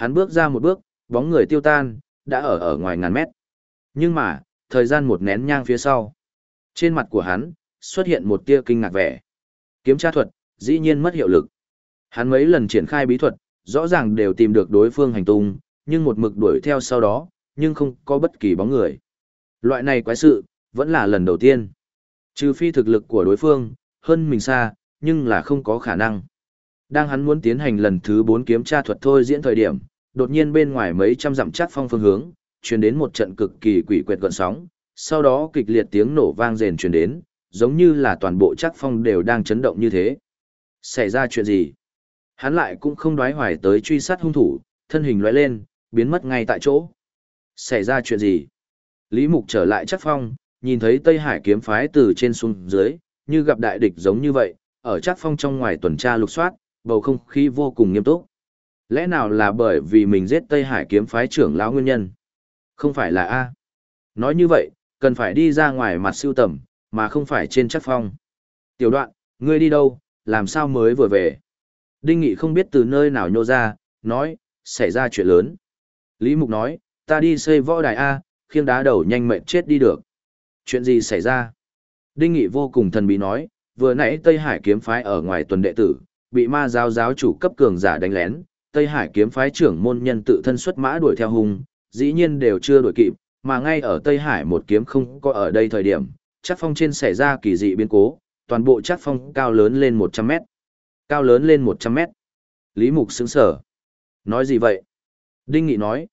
Hắn bước ra một bước, bóng người tiêu tan, đã ở ngoài ngàn mét. Nhưng mà, thời gian một nén nhang phía sau, trên mặt của hắn xuất hiện một tia kinh ngạc vẻ. Kiếm tra thuật dĩ nhiên mất hiệu lực. Hắn mấy lần triển khai bí thuật, rõ ràng đều tìm được đối phương hành tung, nhưng một mực đuổi theo sau đó, nhưng không có bất kỳ bóng người. Loại này quái sự, vẫn là lần đầu tiên. Trừ phi thực lực của đối phương, hơn mình xa, nhưng là không có khả năng. Đang hắn muốn tiến hành lần thứ 4 kiếm tra thuật thôi diễn thời điểm, đột nhiên bên ngoài mấy trăm dặm Trác Phong phương hướng, truyền đến một trận cực kỳ quỷ quyệt gợn sóng, sau đó kịch liệt tiếng nổ vang rền truyền đến, giống như là toàn bộ Trác Phong đều đang chấn động như thế. Xảy ra chuyện gì? Hắn lại cũng không đoái hoài tới truy sát hung thủ, thân hình lóe lên, biến mất ngay tại chỗ. Xảy ra chuyện gì? Lý Mục trở lại Trác Phong, nhìn thấy Tây Hải kiếm phái từ trên xuống dưới, như gặp đại địch giống như vậy, ở Trác Phong trong ngoài tuần tra lục soát, bầu không khí vô cùng nghiêm túc. Lẽ nào là bởi vì mình giết Tây Hải kiếm phái trưởng lão nguyên nhân? Không phải là A. Nói như vậy, cần phải đi ra ngoài mặt siêu tầm, mà không phải trên Trác Phong. Tiểu Đoạn, ngươi đi đâu, làm sao mới vừa về? Đinh Nghị không biết từ nơi nào nhô ra, nói, xảy ra chuyện lớn. Lý Mục nói, ta đi xây võ đài A, khiêng đá đầu nhanh mệt chết đi được. Chuyện gì xảy ra? Đinh Nghị vô cùng thần bí nói, vừa nãy Tây Hải kiếm phái ở ngoài tuần đệ tử, bị ma giáo giáo chủ cấp cường giả đánh lén, Tây Hải kiếm phái trưởng môn nhân tự thân xuất mã đuổi theo hung, dĩ nhiên đều chưa đuổi kịp, mà ngay ở Tây Hải một kiếm không có ở đây thời điểm, Trác Phong trên xảy ra kỳ dị biến cố, toàn bộ Trác Phong cao lớn lên 100 mét. Cao lớn lên 100 mét. Lý Mục sững sờ. Nói gì vậy? Đinh Nghị nói,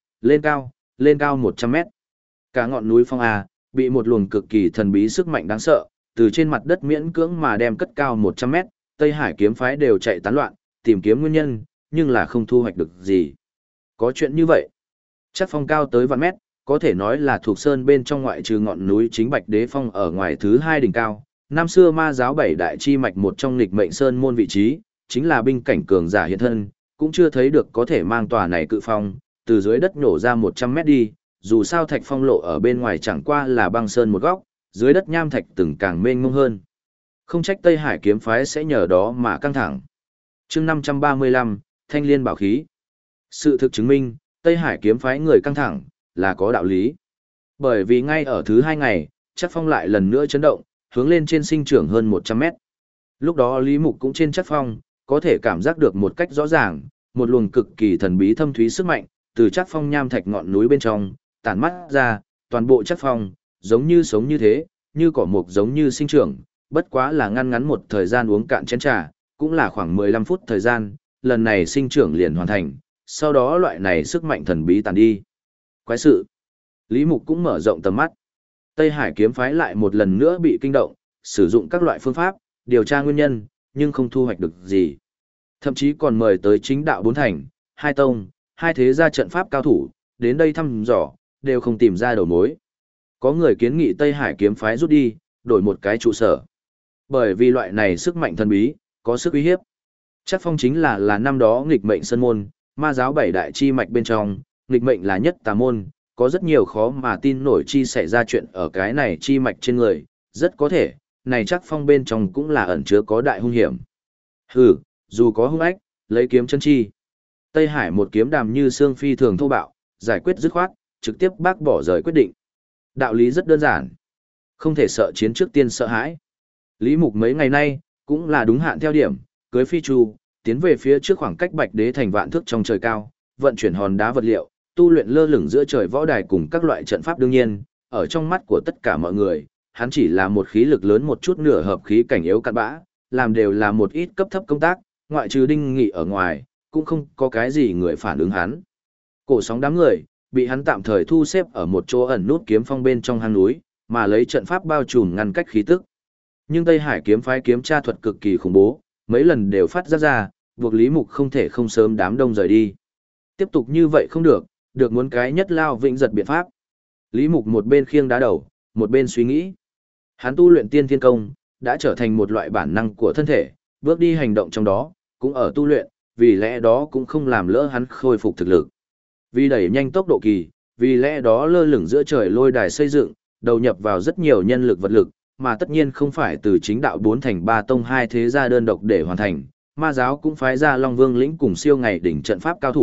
lên cao 100 mét. Cả ngọn núi Phong A, bị một luồng cực kỳ thần bí sức mạnh đáng sợ, từ trên mặt đất miễn cưỡng mà đem cất cao 100 mét, Tây Hải kiếm phái đều chạy tán loạn, tìm kiếm nguyên nhân, nhưng là không thu hoạch được gì. Có chuyện như vậy. Trác Phong cao tới vạn mét, có thể nói là thuộc sơn bên trong ngoại trừ ngọn núi chính Bạch Đế Phong ở ngoài thứ 2 đỉnh cao. Năm xưa ma giáo 7 đại chi mạch một trong nghịch mệnh sơn môn vị trí, chính là binh cảnh cường giả hiện thân, cũng chưa thấy được có thể mang tòa này cự phong, từ dưới đất nổ ra 100 mét đi, dù sao thạch phong lộ ở bên ngoài chẳng qua là băng sơn một góc, dưới đất nham thạch từng càng mênh mông hơn. Không trách Tây Hải kiếm phái sẽ nhờ đó mà căng thẳng. Chương 535, Thanh Liên bảo khí. Sự thực chứng minh, Tây Hải kiếm phái người căng thẳng là có đạo lý. Bởi vì ngay ở thứ 2 ngày, Trác Phong lại lần nữa chấn động, hướng lên trên sinh trưởng hơn 100 mét. Lúc đó Lý Mục cũng trên Trác Phong, có thể cảm giác được một cách rõ ràng, một luồng cực kỳ thần bí thâm thúy sức mạnh, từ Trác Phong nham thạch ngọn núi bên trong, tản mắt ra, toàn bộ Trác Phong, giống như sống như thế, như cỏ mục giống như sinh trưởng, bất quá là ngăn ngắn một thời gian uống cạn chén trà, cũng là khoảng 15 phút thời gian, lần này sinh trưởng liền hoàn thành, sau đó loại này sức mạnh thần bí tàn đi. Quái sự. Lý Mục cũng mở rộng tầm mắt. Tây Hải kiếm phái lại một lần nữa bị kinh động, sử dụng các loại phương pháp, điều tra nguyên nhân, nhưng không thu hoạch được gì. Thậm chí còn mời tới chính đạo 4 thành, 2 tông, 2 thế gia trận pháp cao thủ, đến đây thăm dò, đều không tìm ra đầu mối. Có người kiến nghị Tây Hải kiếm phái rút đi, đổi một cái trụ sở. Bởi vì loại này sức mạnh thần bí, có sức uy hiếp. Trác Phong chính là năm đó nghịch mệnh sơn môn, ma giáo 7 đại chi mạch bên trong, nghịch mệnh là nhất tà môn, có rất nhiều khó mà tin nổi chi xảy ra chuyện ở cái này chi mạch trên người, rất có thể, này Trác Phong bên trong cũng là ẩn chứa có đại hung hiểm. Hừ, dù có hung ách, lấy kiếm chân chi. Tây Hải một kiếm đàm như xương phi thường thô bạo, giải quyết dứt khoát, trực tiếp bác bỏ rời quyết định. Đạo lý rất đơn giản. Không thể sợ chiến trước tiên sợ hãi. Lý Mục mấy ngày nay, cũng là đúng hạn theo điểm, cưới phi chu, tiến về phía trước khoảng cách Bạch Đế thành vạn thước trong trời cao, vận chuyển hòn đá vật liệu, tu luyện lơ lửng giữa trời võ đài cùng các loại trận pháp đương nhiên, ở trong mắt của tất cả mọi người, hắn chỉ là một khí lực lớn một chút nửa hợp khí cảnh yếu cặn bã, làm đều là một ít cấp thấp công tác, ngoại trừ Đinh Nghị ở ngoài, cũng không có cái gì người phản ứng hắn. Cổ sóng đám người, bị hắn tạm thời thu xếp ở một chỗ ẩn nút kiếm phong bên trong hang núi, mà lấy trận pháp bao trùm ngăn cách khí tức. Nhưng Tây Hải kiếm phái kiếm tra thuật cực kỳ khủng bố, mấy lần đều phát ra, buộc Lý Mục không thể không sớm đám đông rời đi. Tiếp tục như vậy không được, được muốn cái nhất lao vĩnh giật biện pháp. Lý Mục một bên khiêng đá đầu, một bên suy nghĩ. Hắn tu luyện tiên thiên công, đã trở thành một loại bản năng của thân thể, bước đi hành động trong đó, cũng ở tu luyện, vì lẽ đó cũng không làm lỡ hắn khôi phục thực lực. Vì đẩy nhanh tốc độ kỳ, vì lẽ đó lơ lửng giữa trời lôi đài xây dựng, đầu nhập vào rất nhiều nhân lực vật lực, mà tất nhiên không phải từ chính đạo 4 thành 3 tông 2 thế gia đơn độc để hoàn thành, ma giáo cũng phái ra Long Vương lĩnh cùng siêu ngày đỉnh trận pháp cao thủ,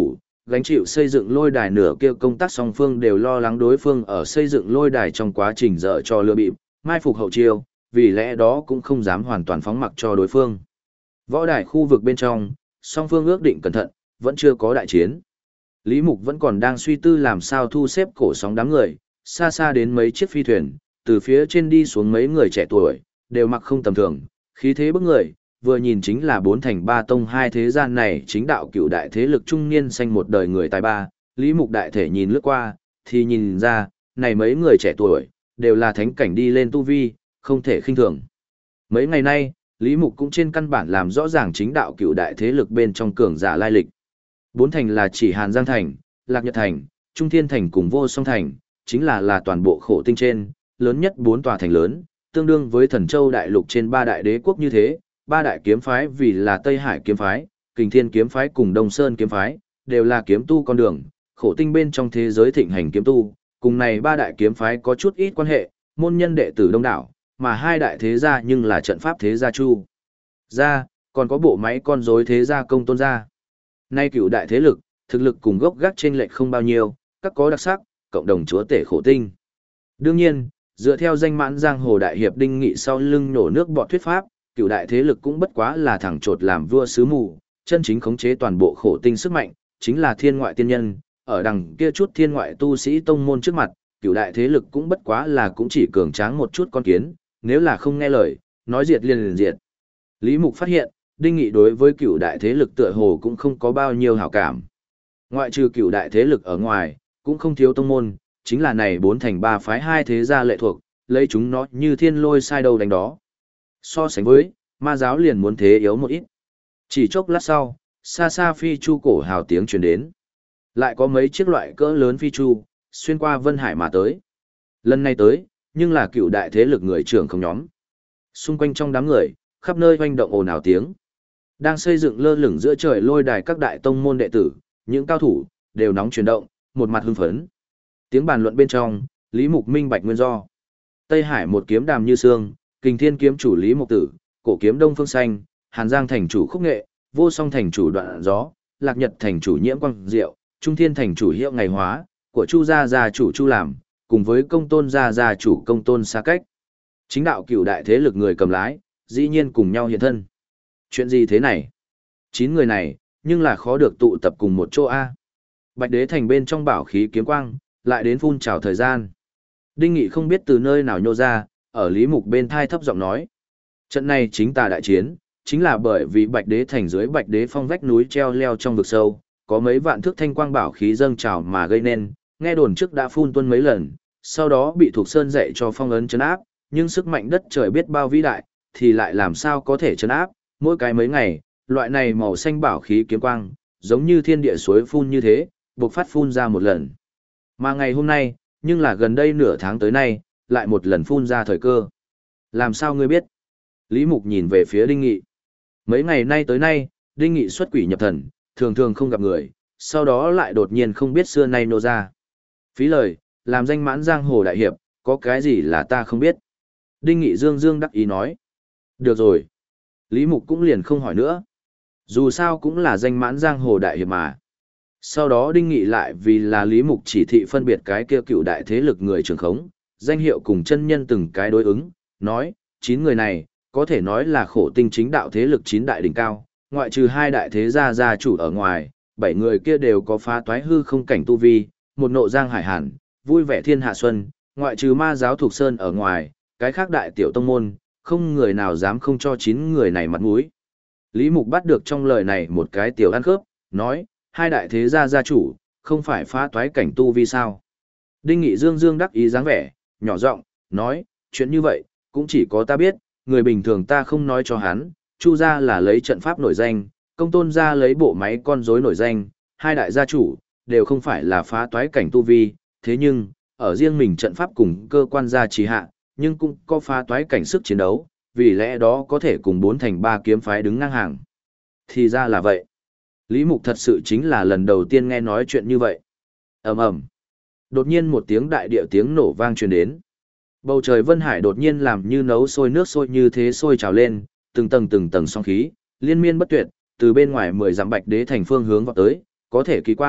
gánh chịu xây dựng lôi đài nửa kia công tác song phương đều lo lắng đối phương ở xây dựng lôi đài trong quá trình dở cho lừa bịp, mai phục hậu chiêu, vì lẽ đó cũng không dám hoàn toàn phóng mặc cho đối phương. Võ đài khu vực bên trong, song phương ước định cẩn thận, vẫn chưa có đại chiến. Lý Mục vẫn còn đang suy tư làm sao thu xếp cổ sóng đám người, xa xa đến mấy chiếc phi thuyền, từ phía trên đi xuống mấy người trẻ tuổi, đều mặc không tầm thường, khí thế bức người, vừa nhìn chính là bốn thành ba tông hai thế gian này chính đạo cựu đại thế lực trung niên xanh một đời người tài ba. Lý Mục đại thể nhìn lướt qua, thì nhìn ra, này mấy người trẻ tuổi, đều là thánh cảnh đi lên tu vi, không thể khinh thường. Mấy ngày nay, Lý Mục cũng trên căn bản làm rõ ràng chính đạo cựu đại thế lực bên trong cường giả lai lịch. Bốn thành là chỉ Hàn Giang Thành, Lạc Nhật Thành, Trung Thiên Thành cùng Vô Song Thành, chính là toàn bộ khổ tinh trên, lớn nhất bốn tòa thành lớn, tương đương với Thần Châu đại lục trên ba đại đế quốc như thế, ba đại kiếm phái vì là Tây Hải kiếm phái, Kình Thiên kiếm phái cùng Đông Sơn kiếm phái, đều là kiếm tu con đường, khổ tinh bên trong thế giới thịnh hành kiếm tu, cùng này ba đại kiếm phái có chút ít quan hệ, môn nhân đệ tử đông đảo, mà hai đại thế gia nhưng là trận pháp thế gia Chu gia, còn có bộ máy con rối thế gia Công Tôn gia. Nay cửu đại thế lực, thực lực cùng gốc gác trên lệch không bao nhiêu, các có đặc sắc, cộng đồng chúa tể khổ tinh. Đương nhiên, dựa theo danh mãn giang hồ đại hiệp Đinh Nghị sau lưng nổ nước bọt thuyết pháp, cửu đại thế lực cũng bất quá là thẳng chột làm vua sứ mù, chân chính khống chế toàn bộ khổ tinh sức mạnh, chính là thiên ngoại tiên nhân, ở đằng kia chút thiên ngoại tu sĩ tông môn trước mặt, cửu đại thế lực cũng bất quá là cũng chỉ cường tráng một chút con kiến, nếu là không nghe lời, nói diệt liền diệt. Lý Mục phát hiện, Đinh Nghị đối với cửu đại thế lực tựa hồ cũng không có bao nhiêu hảo cảm. Ngoại trừ cửu đại thế lực ở ngoài, cũng không thiếu tông môn, chính là này bốn thành ba phái hai thế gia lệ thuộc, lấy chúng nó như thiên lôi sai đầu đánh đó. So sánh với, ma giáo liền muốn thế yếu một ít. Chỉ chốc lát sau, xa xa phi chu cổ hào tiếng truyền đến. Lại có mấy chiếc loại cỡ lớn phi chu, xuyên qua Vân Hải mà tới. Lần này tới, nhưng là cựu đại thế lực người trưởng không nhóm. Xung quanh trong đám người, khắp nơi hoành động ồn ào tiếng. Đang xây dựng lơ lửng giữa trời lôi đài các đại tông môn đệ tử, những cao thủ, đều nóng chuyển động, một mặt hưng phấn. Tiếng bàn luận bên trong, Lý Mục minh bạch nguyên do. Tây Hải một kiếm đàm như sương, Kình Thiên kiếm chủ Lý Mục Tử, cổ kiếm Đông Phương Xanh, Hàn Giang thành chủ Khúc Nghệ, Vô Song thành chủ Đoạn Gió, Lạc Nhật thành chủ Nhiễm Quang Diệu, Trung Thiên thành chủ Hiệu Ngày Hóa, của Chu gia gia chủ Chu Làm, cùng với Công Tôn gia gia chủ Công Tôn Xa Cách. Chính đạo cựu đại thế lực người cầm lái, dĩ nhiên cùng nhau hiện thân. Chuyện gì thế này? 9 người này, nhưng là khó được tụ tập cùng một chỗ A. Bạch Đế thành bên trong bảo khí kiếm quang, lại đến phun trào thời gian. Đinh Nghị không biết từ nơi nào nhô ra, ở Lý Mục bên thai thấp giọng nói. Trận này chính tà đại chiến, chính là bởi vì Bạch Đế thành dưới Bạch Đế phong vách núi treo leo trong vực sâu, có mấy vạn thước thanh quang bảo khí dâng trào mà gây nên, nghe đồn trước đã phun tuôn mấy lần, sau đó bị Thục Sơn dạy cho phong ấn trấn áp, nhưng sức mạnh đất trời biết bao vĩ đại, thì lại làm sao có thể trấn áp, mỗi cái mấy ngày, loại này màu xanh bảo khí kiếm quang, giống như thiên địa suối phun như thế, bộc phát phun ra một lần. Mà ngày hôm nay, nhưng là gần đây nửa tháng tới nay, lại một lần phun ra thời cơ. Làm sao ngươi biết? Lý Mục nhìn về phía Đinh Nghị. Mấy ngày nay tới nay, Đinh Nghị xuất quỷ nhập thần, thường thường không gặp người, sau đó lại đột nhiên không biết xưa nay nô ra. Phí lời, làm danh mãn giang hồ đại hiệp, có cái gì là ta không biết. Đinh Nghị dương dương đắc ý nói. Được rồi. Lý Mục cũng liền không hỏi nữa. Dù sao cũng là danh mãn giang hồ đại hiệp mà. Sau đó Đinh Nghị lại vì là Lý Mục chỉ thị phân biệt cái kia cựu đại thế lực người trường khống, danh hiệu cùng chân nhân từng cái đối ứng, nói, 9 người này, có thể nói là khổ tinh chính đạo thế lực 9 đại đỉnh cao, ngoại trừ 2 đại thế gia gia chủ ở ngoài, 7 người kia đều có phá toái hư không cảnh tu vi, một nộ giang hải hàn, vui vẻ thiên hạ xuân, ngoại trừ ma giáo thuộc sơn ở ngoài, cái khác đại tiểu tông môn, không người nào dám không cho 9 người này mặt mũi. Lý Mục bắt được trong lời này một cái tiểu ăn khớp, nói, 2 đại thế gia gia chủ, không phải phá toái cảnh tu vi sao. Đinh Nghị dương dương đắc ý dáng vẻ, nhỏ giọng nói, chuyện như vậy, cũng chỉ có ta biết, người bình thường ta không nói cho hắn, Chu gia là lấy trận pháp nổi danh, Công Tôn gia lấy bộ máy con rối nổi danh, 2 đại gia chủ, đều không phải là phá toái cảnh tu vi, thế nhưng, ở riêng mình trận pháp cùng cơ quan gia trì hạ, nhưng cũng có phá toái cảnh sức chiến đấu, vì lẽ đó có thể cùng 4 thành 3 kiếm phái đứng ngang hàng. Thì ra là vậy. Lý Mục thật sự chính là lần đầu tiên nghe nói chuyện như vậy. Ầm ầm. Đột nhiên một tiếng đại địa tiếng nổ vang truyền đến. Bầu trời Vân Hải đột nhiên làm như nấu sôi nước sôi như thế sôi trào lên, từng tầng sóng khí, liên miên bất tuyệt, từ bên ngoài 10 dặm Bạch Đế thành phương hướng vọt tới, có thể kỳ quan,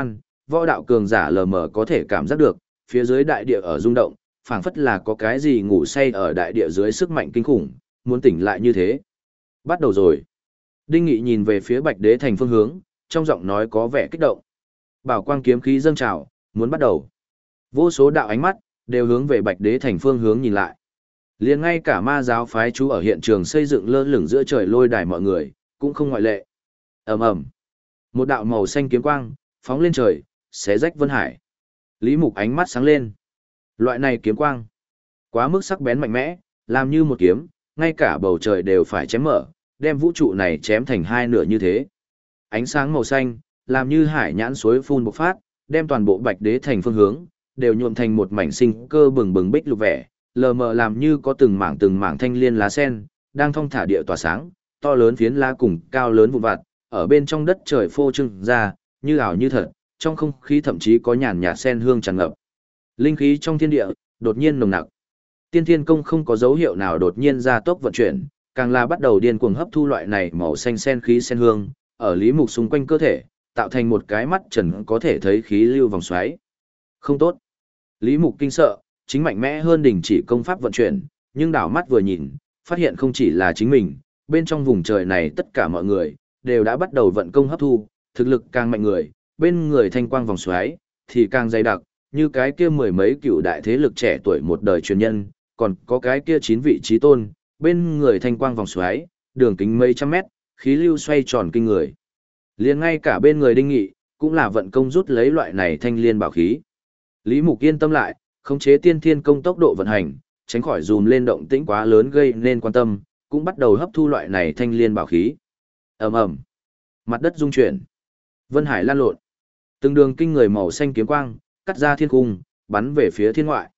võ đạo cường giả lờ mờ có thể cảm giác được, phía dưới đại địa ở rung động, phảng phất là có cái gì ngủ say ở đại địa dưới sức mạnh kinh khủng, muốn tỉnh lại như thế. Bắt đầu rồi. Đinh Nghị nhìn về phía Bạch Đế Thành phương hướng, trong giọng nói có vẻ kích động. Bảo quang kiếm khí dâng trào, muốn bắt đầu. Vô số đạo ánh mắt đều hướng về Bạch Đế Thành phương hướng nhìn lại. Liền ngay cả ma giáo phái chú ở hiện trường xây dựng lơ lửng giữa trời lôi đài mọi người, cũng không ngoại lệ. Ầm ầm. Một đạo màu xanh kiếm quang phóng lên trời, xé rách vân hải. Lý Mục ánh mắt sáng lên. Loại này kiếm quang, quá mức sắc bén mạnh mẽ, làm như một kiếm, ngay cả bầu trời đều phải chém mở, đem vũ trụ này chém thành hai nửa như thế. Ánh sáng màu xanh, làm như hải nhãn suối phun bộc phát, đem toàn bộ Bạch Đế Thành phương hướng, đều nhuộm thành một mảnh sinh cơ bừng bừng bích lục vẻ, lờ mờ làm như có từng mảng thanh liên lá sen, đang thong thả địa tỏa sáng, to lớn phiến lá cùng cao lớn vụn vặt, ở bên trong đất trời phô trưng ra, như ảo như thật, trong không khí thậm chí có nhàn nhạt sen hương tràn ngập. Linh khí trong thiên địa đột nhiên nồng nặc. Tiên Thiên Công không có dấu hiệu nào đột nhiên ra tốc vận chuyển, càng là bắt đầu điên cuồng hấp thu loại này màu xanh sen khí sen hương, ở Lý Mục xung quanh cơ thể, tạo thành một cái mắt trần có thể thấy khí lưu vòng xoáy. Không tốt. Lý Mục kinh sợ, chính mạnh mẽ hơn đỉnh chỉ công pháp vận chuyển, nhưng đảo mắt vừa nhìn, phát hiện không chỉ là chính mình, bên trong vùng trời này tất cả mọi người đều đã bắt đầu vận công hấp thu, thực lực càng mạnh người, bên người thanh quang vòng xoáy thì càng dày đặc, như cái kia mười mấy cựu đại thế lực trẻ tuổi một đời truyền nhân, còn có cái kia 9 vị trí tôn, bên người thanh quang vòng xoáy, đường kính mấy trăm mét, khí lưu xoay tròn kinh người. Liền ngay cả bên người Đinh Nghị, cũng là vận công rút lấy loại này thanh liên bảo khí. Lý Mục yên tâm lại, khống chế Tiên Thiên Công tốc độ vận hành, tránh khỏi dùm lên động tĩnh quá lớn gây nên quan tâm, cũng bắt đầu hấp thu loại này thanh liên bảo khí. Ầm ầm, mặt đất rung chuyển, vân hải lan lộn, từng đường kinh người màu xanh kiếm quang cắt ra thiên cung, bắn về phía thiên ngoại.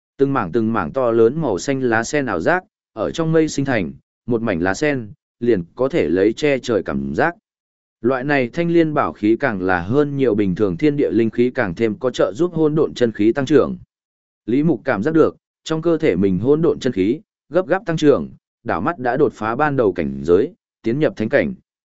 Từng mảng to lớn màu xanh lá sen ảo giác, ở trong mây sinh thành, một mảnh lá sen, liền có thể lấy che trời cảm giác. Loại này thanh liên bảo khí càng là hơn nhiều bình thường thiên địa linh khí càng thêm có trợ giúp hỗn độn chân khí tăng trưởng. Lý Mục cảm giác được, trong cơ thể mình hỗn độn chân khí gấp gáp tăng trưởng, đảo mắt đã đột phá ban đầu cảnh giới, tiến nhập thánh cảnh.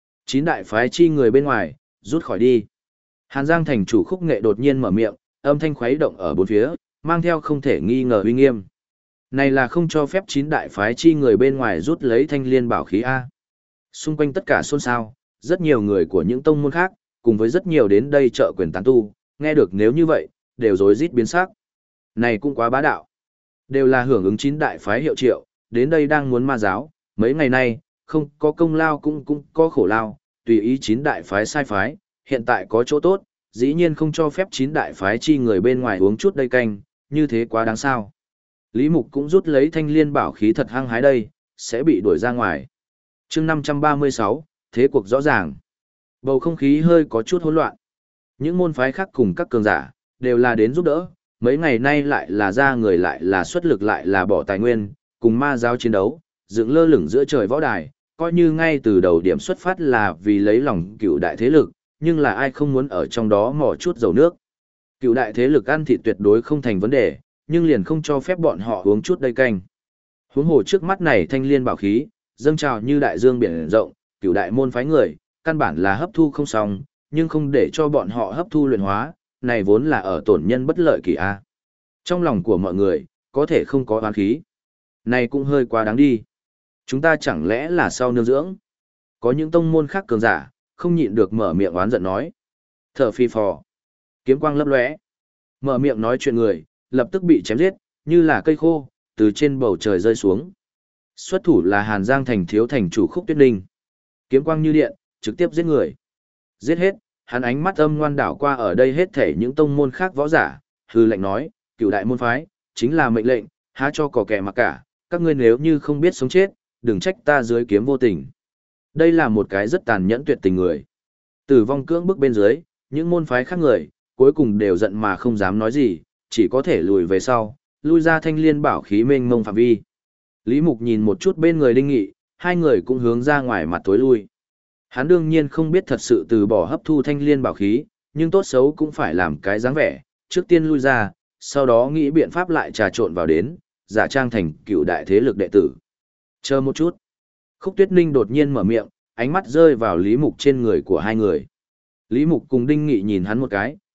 9 đại phái chi người bên ngoài, rút khỏi đi. Hàn Giang thành chủ Khúc Nghệ đột nhiên mở miệng, âm thanh khuấy động ở bốn phía, mang theo không thể nghi ngờ uy nghiêm. Này là không cho phép 9 đại phái chi người bên ngoài rút lấy thanh liên bảo khí A. Xung quanh tất cả xôn xao, rất nhiều người của những tông môn khác, cùng với rất nhiều đến đây trợ quyền tán tu, nghe được nếu như vậy, đều rối rít biến sắc. Này cũng quá bá đạo. Đều là hưởng ứng 9 đại phái hiệu triệu, đến đây đang muốn ma giáo, mấy ngày nay, không có công lao cũng có khổ lao, tùy ý 9 đại phái sai phái, hiện tại có chỗ tốt, dĩ nhiên không cho phép 9 đại phái chi người bên ngoài uống chút đây canh, như thế quá đáng sao. Lý Mục cũng rút lấy thanh liên bảo khí thật hăng hái đây, sẽ bị đuổi ra ngoài. chương 536, thế cuộc rõ ràng. Bầu không khí hơi có chút hỗn loạn. Những môn phái khác cùng các cường giả, đều là đến giúp đỡ, mấy ngày nay lại là ra người lại là xuất lực lại là bỏ tài nguyên, cùng ma giáo chiến đấu, dựng lơ lửng giữa trời võ đài, coi như ngay từ đầu điểm xuất phát là vì lấy lòng cựu đại thế lực, nhưng là ai không muốn ở trong đó mò chút dầu nước. Cựu đại thế lực ăn thịt tuyệt đối không thành vấn đề, nhưng liền không cho phép bọn họ uống chút đây canh. Huống hồ trước mắt này thanh liên bảo khí, dâng trào như đại dương biển rộng, cựu đại môn phái người, căn bản là hấp thu không xong, nhưng không để cho bọn họ hấp thu luyện hóa, này vốn là ở tổn nhân bất lợi kỳ a. Trong lòng của mọi người, có thể không có oán khí. Này cũng hơi quá đáng đi. Chúng ta chẳng lẽ là sau nương dưỡng? Có những tông môn khác cường giả, không nhịn được mở miệng oán giận nói. Thở phi phò. Kiếm quang lấp lóe. Mở miệng nói chuyện người, lập tức bị chém giết, như là cây khô, từ trên bầu trời rơi xuống. Xuất thủ là Hàn Giang thành thiếu thành chủ Khúc Tuyết Ninh. Kiếm quang như điện, trực tiếp giết người. Giết hết, hắn ánh mắt âm ngoan đảo qua ở đây hết thể những tông môn khác võ giả, hư lệnh nói, cựu đại môn phái, chính là mệnh lệnh, há cho cỏ kẻ mặc cả, các ngươi nếu như không biết sống chết, đừng trách ta dưới kiếm vô tình. Đây là một cái rất tàn nhẫn tuyệt tình người. Tử vong cưỡng bức bên dưới, những môn phái khác người, cuối cùng đều giận mà không dám nói gì, chỉ có thể lùi về sau, lui ra thanh liên bảo khí mênh mông phạm vi. Lý Mục nhìn một chút bên người Đinh Nghị, hai người cũng hướng ra ngoài mặt tối lui. Hắn đương nhiên không biết thật sự từ bỏ hấp thu thanh liên bảo khí, nhưng tốt xấu cũng phải làm cái dáng vẻ, trước tiên lui ra, sau đó nghĩ biện pháp lại trà trộn vào đến, giả trang thành cựu đại thế lực đệ tử. Chờ một chút. Khúc Tuyết Ninh đột nhiên mở miệng, ánh mắt rơi vào Lý Mục trên người của hai người. Lý Mục cùng Đinh Nghị nhìn hắn một cái,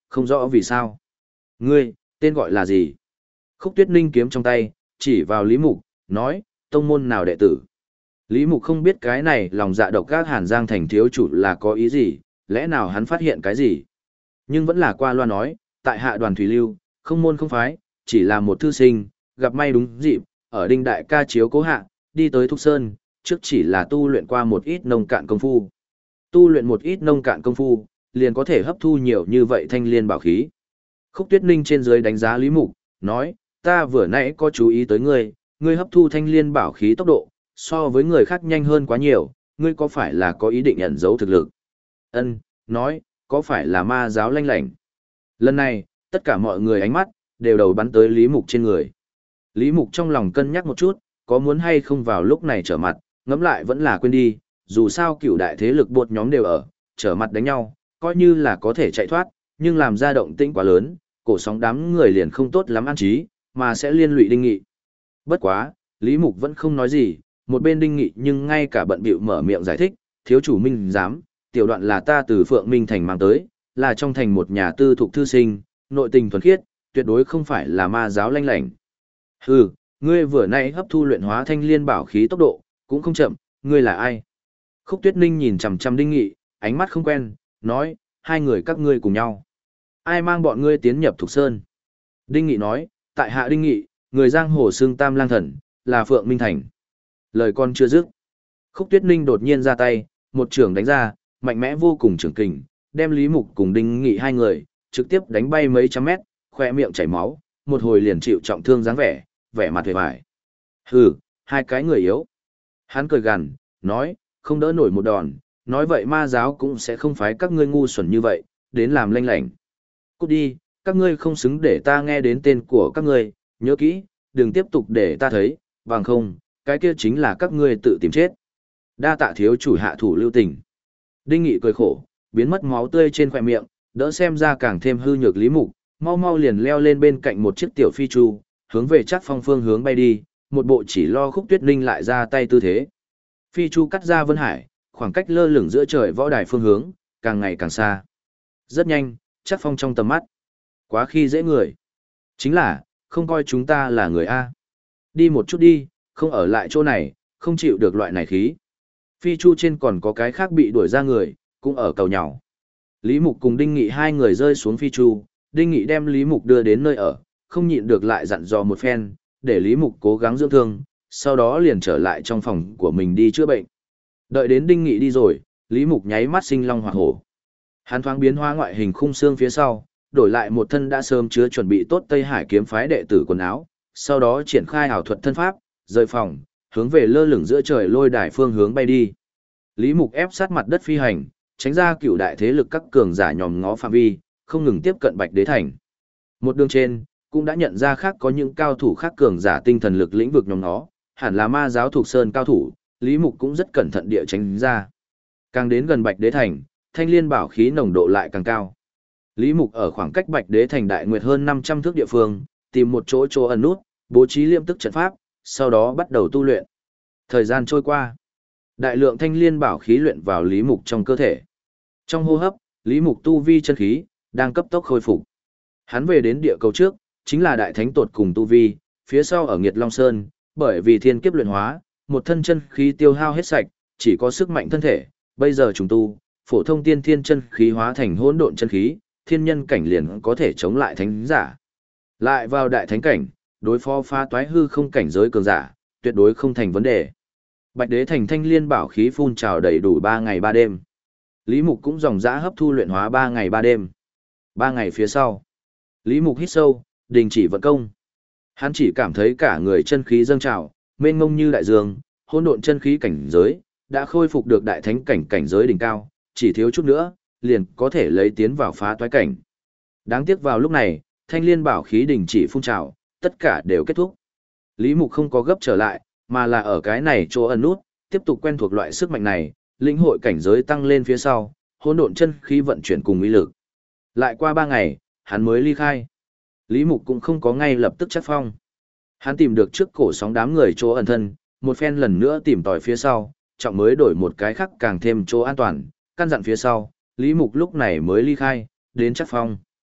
không rõ vì sao. Ngươi, tên gọi là gì? Khúc Tuyết Ninh kiếm trong tay, chỉ vào Lý Mục, nói, tông môn nào đệ tử. Lý Mục không biết cái này lòng dạ độc các Hàn Giang thành thiếu chủ là có ý gì, lẽ nào hắn phát hiện cái gì. Nhưng vẫn là qua loa nói, tại hạ đoàn thủy lưu, không môn không phái, chỉ là một thư sinh, gặp may đúng dịp, ở đinh đại ca chiếu cố hạ, đi tới Thục Sơn, trước chỉ là tu luyện qua một ít nông cạn công phu. Tu luyện một ít nông cạn công phu, liền có thể hấp thu nhiều như vậy thanh liên bảo khí. Khúc Tuyết Ninh trên dưới đánh giá Lý Mục, nói, ta vừa nãy có chú ý tới ngươi, ngươi hấp thu thanh liên bảo khí tốc độ, so với người khác nhanh hơn quá nhiều, ngươi có phải là có ý định ẩn giấu thực lực? Ân, nói, có phải là ma giáo lanh lảnh? Lần này, tất cả mọi người ánh mắt, đều đầu bắn tới Lý Mục trên người. Lý Mục trong lòng cân nhắc một chút, có muốn hay không vào lúc này trở mặt, ngẫm lại vẫn là quên đi, dù sao cửu đại thế lực bột nhóm đều ở, trở mặt đánh nhau, coi như là có thể chạy thoát, nhưng làm ra động tĩnh quá lớn, cổ sóng đám người liền không tốt lắm an trí, mà sẽ liên lụy Đinh Nghị. Bất quá, Lý Mục vẫn không nói gì, một bên Đinh Nghị nhưng ngay cả bận bịu mở miệng giải thích, thiếu chủ Minh giám, tiểu đoạn là ta từ Phượng Minh Thành mang tới, là trong thành một nhà tư thục thư sinh, nội tình thuần khiết, tuyệt đối không phải là ma giáo lanh lảnh. Hừ, ngươi vừa nãy hấp thu luyện hóa thanh liên bảo khí tốc độ, cũng không chậm, ngươi là ai? Khúc Tuyết Ninh nhìn chằm chằm Đinh Nghị, ánh mắt không quen, nói, hai người các ngươi cùng nhau. Ai mang bọn ngươi tiến nhập Thục Sơn? Đinh Nghị nói, tại hạ Đinh Nghị, người giang hồ xương Tam Lang Thần, là Phượng Minh Thành. Lời con chưa dứt. Khúc Tuyết Ninh đột nhiên ra tay, một trường đánh ra, mạnh mẽ vô cùng trường kình, đem Lý Mục cùng Đinh Nghị hai người, trực tiếp đánh bay mấy trăm mét, khoe miệng chảy máu, một hồi liền chịu trọng thương dáng vẻ, vẻ mặt hề vải. Hừ, hai cái người yếu. Hắn cười gằn, nói, không đỡ nổi một đòn, nói vậy ma giáo cũng sẽ không phái các ngươi ngu xuẩn như vậy, đến làm lanh lảnh. Cút đi, các ngươi không xứng để ta nghe đến tên của các ngươi, nhớ kỹ, đừng tiếp tục để ta thấy, bằng không, cái kia chính là các ngươi tự tìm chết. Đa tạ thiếu chủ hạ thủ lưu tình. Đinh Nghị cười khổ, biến mất máu tươi trên khóe miệng, đỡ xem ra càng thêm hư nhược Lý Mục, mau mau liền leo lên bên cạnh một chiếc tiểu phi chu, hướng về Trác Phong phương hướng bay đi, một bộ chỉ lo Khúc Tuyết Ninh lại ra tay tư thế. Phi chu cắt ra Vân Hải, khoảng cách lơ lửng giữa trời võ đài phương hướng, càng ngày càng xa. Rất nhanh, Trác Phong trong tầm mắt. Quá khi dễ người. Chính là, không coi chúng ta là người A. Đi một chút đi, không ở lại chỗ này, không chịu được loại này khí. Phi chu trên còn có cái khác bị đuổi ra người, cũng ở cầu nhỏ. Lý Mục cùng Đinh Nghị hai người rơi xuống phi chu, Đinh Nghị đem Lý Mục đưa đến nơi ở, không nhịn được lại dặn dò một phen, để Lý Mục cố gắng dưỡng thương, sau đó liền trở lại trong phòng của mình đi chữa bệnh. Đợi đến Đinh Nghị đi rồi, Lý Mục nháy mắt sinh long hỏa hổ. Hắn thoáng biến hóa ngoại hình khung xương phía sau, đổi lại một thân đã sớm chứa chuẩn bị tốt Tây Hải kiếm phái đệ tử quần áo, sau đó triển khai ảo thuật thân pháp, rời phòng, hướng về lơ lửng giữa trời lôi đài phương hướng bay đi. Lý Mục ép sát mặt đất phi hành, tránh ra cựu đại thế lực các cường giả nhòm ngó phạm vi, không ngừng tiếp cận Bạch Đế Thành. Một đường trên, cũng đã nhận ra khác có những cao thủ khác cường giả tinh thần lực lĩnh vực nhòm ngó, hẳn là ma giáo thuộc sơn cao thủ, Lý Mục cũng rất cẩn thận địa tránh ra. Càng đến gần Bạch Đế Thành, thanh liên bảo khí nồng độ lại càng cao. Lý Mục ở khoảng cách Bạch Đế Thành đại nguyệt hơn 500 thước địa phương, tìm một chỗ ẩn nút, bố trí liêm tức trận pháp, sau đó bắt đầu tu luyện. Thời gian trôi qua, đại lượng thanh liên bảo khí luyện vào Lý Mục trong cơ thể. Trong hô hấp, Lý Mục tu vi chân khí đang cấp tốc khôi phục. Hắn về đến địa cầu trước, chính là đại thánh tột cùng tu vi, phía sau ở Nghiệt Long Sơn, bởi vì thiên kiếp luyện hóa, một thân chân khí tiêu hao hết sạch, chỉ có sức mạnh thân thể, bây giờ trùng tu, phổ thông tiên thiên chân khí hóa thành hỗn độn chân khí, thiên nhân cảnh liền có thể chống lại thánh giả. Lại vào đại thánh cảnh, đối phó phá toái hư không cảnh giới cường giả, tuyệt đối không thành vấn đề. Bạch Đế Thành thanh liên bảo khí phun trào đầy đủ 3 ngày 3 đêm. Lý Mục cũng dòng dã hấp thu luyện hóa 3 ngày 3 đêm. 3 ngày phía sau, Lý Mục hít sâu, đình chỉ vận công. Hắn chỉ cảm thấy cả người chân khí dâng trào, mênh mông như đại dương, hỗn độn chân khí cảnh giới đã khôi phục được đại thánh cảnh cảnh giới đỉnh cao, chỉ thiếu chút nữa, liền có thể lấy tiến vào phá toái cảnh. Đáng tiếc vào lúc này, thanh liên bảo khí đình chỉ phun trào, tất cả đều kết thúc. Lý Mục không có gấp trở lại, mà là ở cái này chỗ ẩn nút, tiếp tục quen thuộc loại sức mạnh này, lĩnh hội cảnh giới tăng lên phía sau, hỗn độn chân khí vận chuyển cùng uy lực. Lại qua 3 ngày, hắn mới ly khai. Lý Mục cũng không có ngay lập tức Trác Phong. Hắn tìm được trước cổ sóng đám người chỗ ẩn thân, một phen lần nữa tìm tòi phía sau, trọng mới đổi một cái khác càng thêm chỗ an toàn, căn dặn phía sau, Lý Mục lúc này mới ly khai, đến Trác Phong.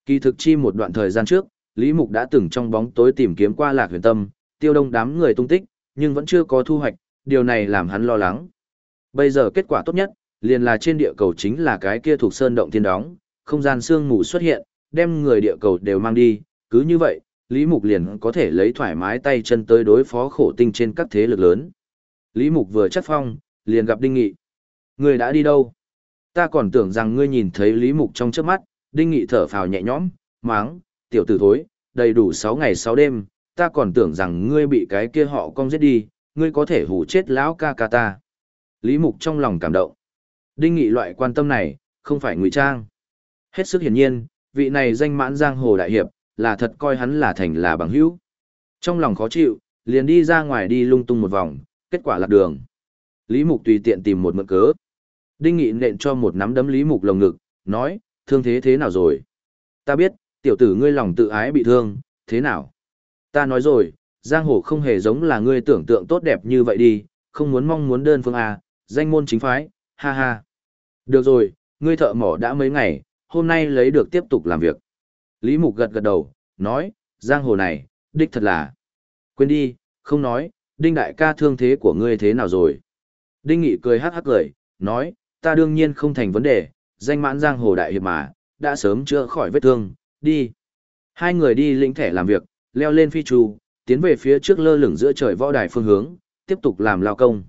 Kỳ thực chi một đoạn thời gian trước, Lý Mục đã từng trong bóng tối tìm kiếm qua Lạc Huyền Tâm, Tiêu Đông đám người tung tích, nhưng vẫn chưa có thu hoạch, điều này làm hắn lo lắng. Bây giờ kết quả tốt nhất, liền là trên địa cầu chính là cái kia thuộc sơn động thiên đóng, không gian sương mù xuất hiện, đem người địa cầu đều mang đi, cứ như vậy, Lý Mục liền có thể lấy thoải mái tay chân tới đối phó khổ tinh trên các thế lực lớn. Lý Mục vừa chắc phong, liền gặp Đinh Nghị. Người đã đi đâu? Ta còn tưởng rằng ngươi nhìn thấy Lý Mục trong trước mắt, Đinh Nghị thở phào nhẹ nhõm, máng, tiểu tử thối, đầy đủ 6 ngày 6 đêm, ta còn tưởng rằng ngươi bị cái kia họ cong giết đi, ngươi có thể hù chết lão ca ca ta. Lý Mục trong lòng cảm động. Đinh Nghị loại quan tâm này, không phải ngụy trang. Hết sức hiển nhiên, vị này danh mãn giang hồ đại hiệp, là thật coi hắn là thành là bằng hữu. Trong lòng khó chịu, liền đi ra ngoài đi lung tung một vòng, kết quả lạc đường. Lý Mục tùy tiện tìm một mượn cớ. Đinh Nghị nện cho một nắm đấm Lý Mục lồng ngực, nói, thương thế nào rồi? Ta biết, tiểu tử ngươi lòng tự ái bị thương, thế nào? Ta nói rồi, giang hồ không hề giống là ngươi tưởng tượng tốt đẹp như vậy đi, không mong muốn đơn phương à, danh môn chính phái, ha ha. Được rồi, ngươi thợ mỏ đã mấy ngày, hôm nay lấy được tiếp tục làm việc. Lý Mục gật gật đầu, nói, giang hồ này, đích thật là. Quên đi, không nói, Đinh đại ca thương thế của ngươi thế nào rồi? Đinh Nghị cười hắc hắc cười, nói, ta đương nhiên không thành vấn đề, danh mãn giang hồ đại hiệp mà, đã sớm chữa khỏi vết thương, đi. Hai người đi lĩnh thẻ làm việc, leo lên phi trù, tiến về phía trước lơ lửng giữa trời võ đài phương hướng, tiếp tục làm lao công.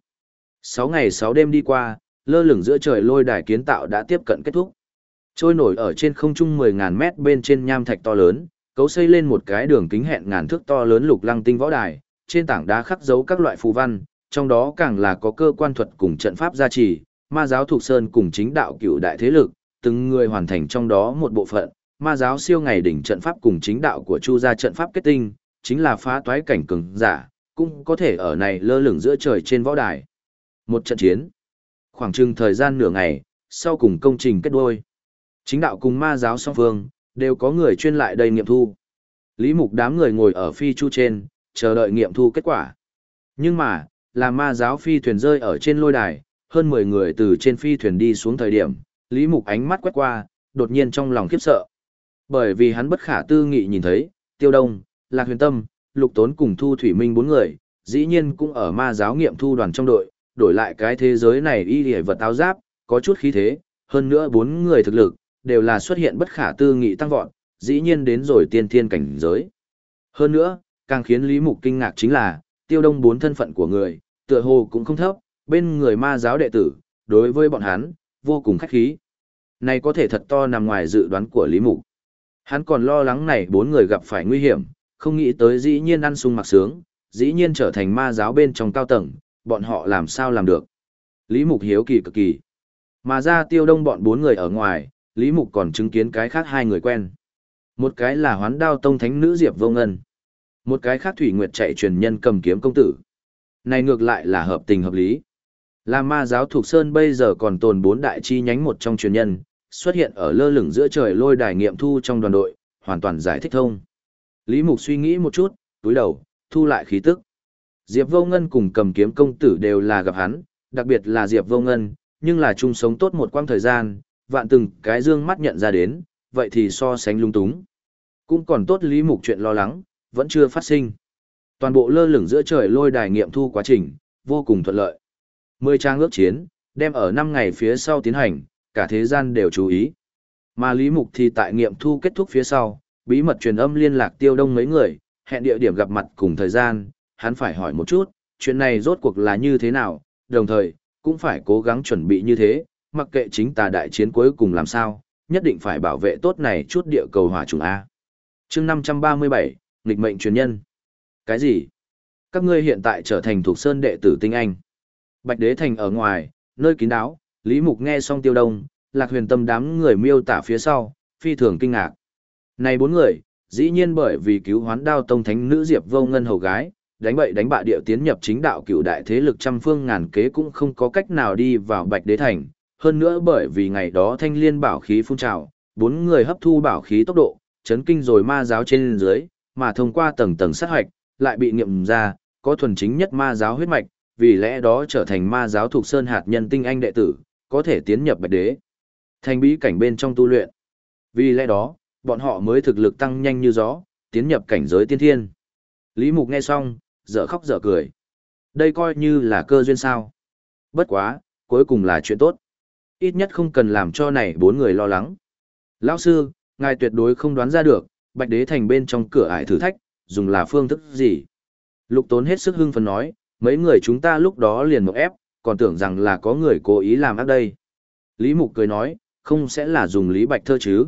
6 ngày 6 đêm đi qua, lơ lửng giữa trời lôi đài kiến tạo đã tiếp cận kết thúc. Trôi nổi ở trên không trung 10.000 mét bên trên nham thạch to lớn, cấu xây lên một cái đường kính hẹn ngàn thước to lớn lục lăng tinh võ đài, trên tảng đá khắc dấu các loại phù văn, trong đó càng là có cơ quan thuật cùng trận pháp gia trì, ma giáo thuộc sơn cùng chính đạo cựu đại thế lực, từng người hoàn thành trong đó một bộ phận, ma giáo siêu ngày đỉnh trận pháp cùng chính đạo của Chu gia trận pháp kết tinh, chính là phá toái cảnh cường giả, cũng có thể ở này lơ lửng giữa trời trên võ đài. Một trận chiến, khoảng chừng thời gian nửa ngày, sau cùng công trình kết đôi. Chính đạo cùng ma giáo song phương, đều có người chuyên lại đây nghiệm thu. Lý Mục đám người ngồi ở phi chu trên, chờ đợi nghiệm thu kết quả. Nhưng mà, là ma giáo phi thuyền rơi ở trên lôi đài, hơn 10 người từ trên phi thuyền đi xuống thời điểm, Lý Mục ánh mắt quét qua, đột nhiên trong lòng khiếp sợ. Bởi vì hắn bất khả tư nghị nhìn thấy, Tiêu Đông, Lạc Huyền Tâm, Lục Tốn cùng Thu Thủy Minh 4 người, dĩ nhiên cũng ở ma giáo nghiệm thu đoàn trong đội, đổi lại cái thế giới này y liễu vật áo giáp, có chút khí thế, hơn nữa 4 người thực lực, đều là xuất hiện bất khả tư nghị tăng vọt, dĩ nhiên đến rồi tiên thiên cảnh giới. Hơn nữa, càng khiến Lý Mục kinh ngạc chính là, Tiêu Đông 4 thân phận của người, tựa hồ cũng không thấp, bên người ma giáo đệ tử, đối với bọn hắn, vô cùng khách khí. Này có thể thật to nằm ngoài dự đoán của Lý Mục. Hắn còn lo lắng này 4 người gặp phải nguy hiểm, không nghĩ tới dĩ nhiên ăn sung mặc sướng, dĩ nhiên trở thành ma giáo bên trong cao tầng, bọn họ làm sao làm được. Lý Mục hiếu kỳ cực kỳ. Mà ra Tiêu Đông bọn 4 người ở ngoài, Lý Mục còn chứng kiến cái khác 2 người quen. Một cái là Hoán Đao Tông thánh nữ Diệp Vô Ngân. Một cái khác Thủy Nguyệt chạy truyền nhân Cầm Kiếm công tử. Này ngược lại là hợp tình hợp lý. Là ma giáo thuộc sơn bây giờ còn tồn 4 đại chi nhánh một trong truyền nhân, xuất hiện ở lơ lửng giữa trời lôi đài nghiệm thu trong đoàn đội, hoàn toàn giải thích thông. Lý Mục suy nghĩ một chút, túi đầu, thu lại khí tức. Diệp Vô Ngân cùng Cầm Kiếm công tử đều là gặp hắn, đặc biệt là Diệp Vô Ngân, nhưng là chung sống tốt một quãng thời gian, vạn từng cái dương mắt nhận ra đến, vậy thì so sánh lung túng. Cũng còn tốt Lý Mục chuyện lo lắng, vẫn chưa phát sinh. Toàn bộ lơ lửng giữa trời lôi đài nghiệm thu quá trình, vô cùng thuận lợi. 10 trang ước chiến, đem ở 5 ngày phía sau tiến hành, cả thế gian đều chú ý. Mà Lý Mục thì tại nghiệm thu kết thúc phía sau, bí mật truyền âm liên lạc Tiêu Đông mấy người, hẹn địa điểm gặp mặt cùng thời gian, hắn phải hỏi một chút, chuyện này rốt cuộc là như thế nào, đồng thời, cũng phải cố gắng chuẩn bị như thế, mặc kệ chính tà đại chiến cuối cùng làm sao, nhất định phải bảo vệ tốt này chút địa cầu hỏa trùng A. Chương 537, nghịch mệnh truyền nhân. Cái gì? Các ngươi hiện tại trở thành thuộc sơn đệ tử tinh anh. Bạch Đế Thành ở ngoài, nơi kín đáo, Lý Mục nghe xong Tiêu Đông, Lạc Huyền Tâm đám người miêu tả phía sau, phi thường kinh ngạc. Này 4 người, dĩ nhiên bởi vì cứu Hoán Đao Tông thánh nữ Diệp Vô Ngân hầu gái, đánh bậy đánh bạ địa tiến nhập chính đạo cựu đại thế lực trăm phương ngàn kế cũng không có cách nào đi vào Bạch Đế Thành. Hơn nữa bởi vì ngày đó thanh liên bảo khí phun trào, 4 người hấp thu bảo khí tốc độ, chấn kinh rồi ma giáo trên dưới, mà thông qua tầng tầng sát hoạch, lại bị nghiệm ra, có thuần chính nhất ma giáo huyết mạch, vì lẽ đó trở thành ma giáo thuộc sơn hạt nhân tinh anh đệ tử, có thể tiến nhập Bạch Đế thành bí cảnh bên trong tu luyện. Vì lẽ đó, bọn họ mới thực lực tăng nhanh như gió, tiến nhập cảnh giới tiên thiên. Lý Mục nghe xong, dở khóc dở cười. Đây coi như là cơ duyên sao. Bất quá, cuối cùng là chuyện tốt. Ít nhất không cần làm cho này 4 người lo lắng. Lão sư, ngài tuyệt đối không đoán ra được, Bạch Đế Thành bên trong cửa ải thử thách, dùng là phương thức gì. Lục Tốn hết sức hưng phấn nói, mấy người chúng ta lúc đó liền một ép, còn tưởng rằng là có người cố ý làm ác đây. Lý Mục cười nói, không sẽ là dùng Lý Bạch Thơ chứ.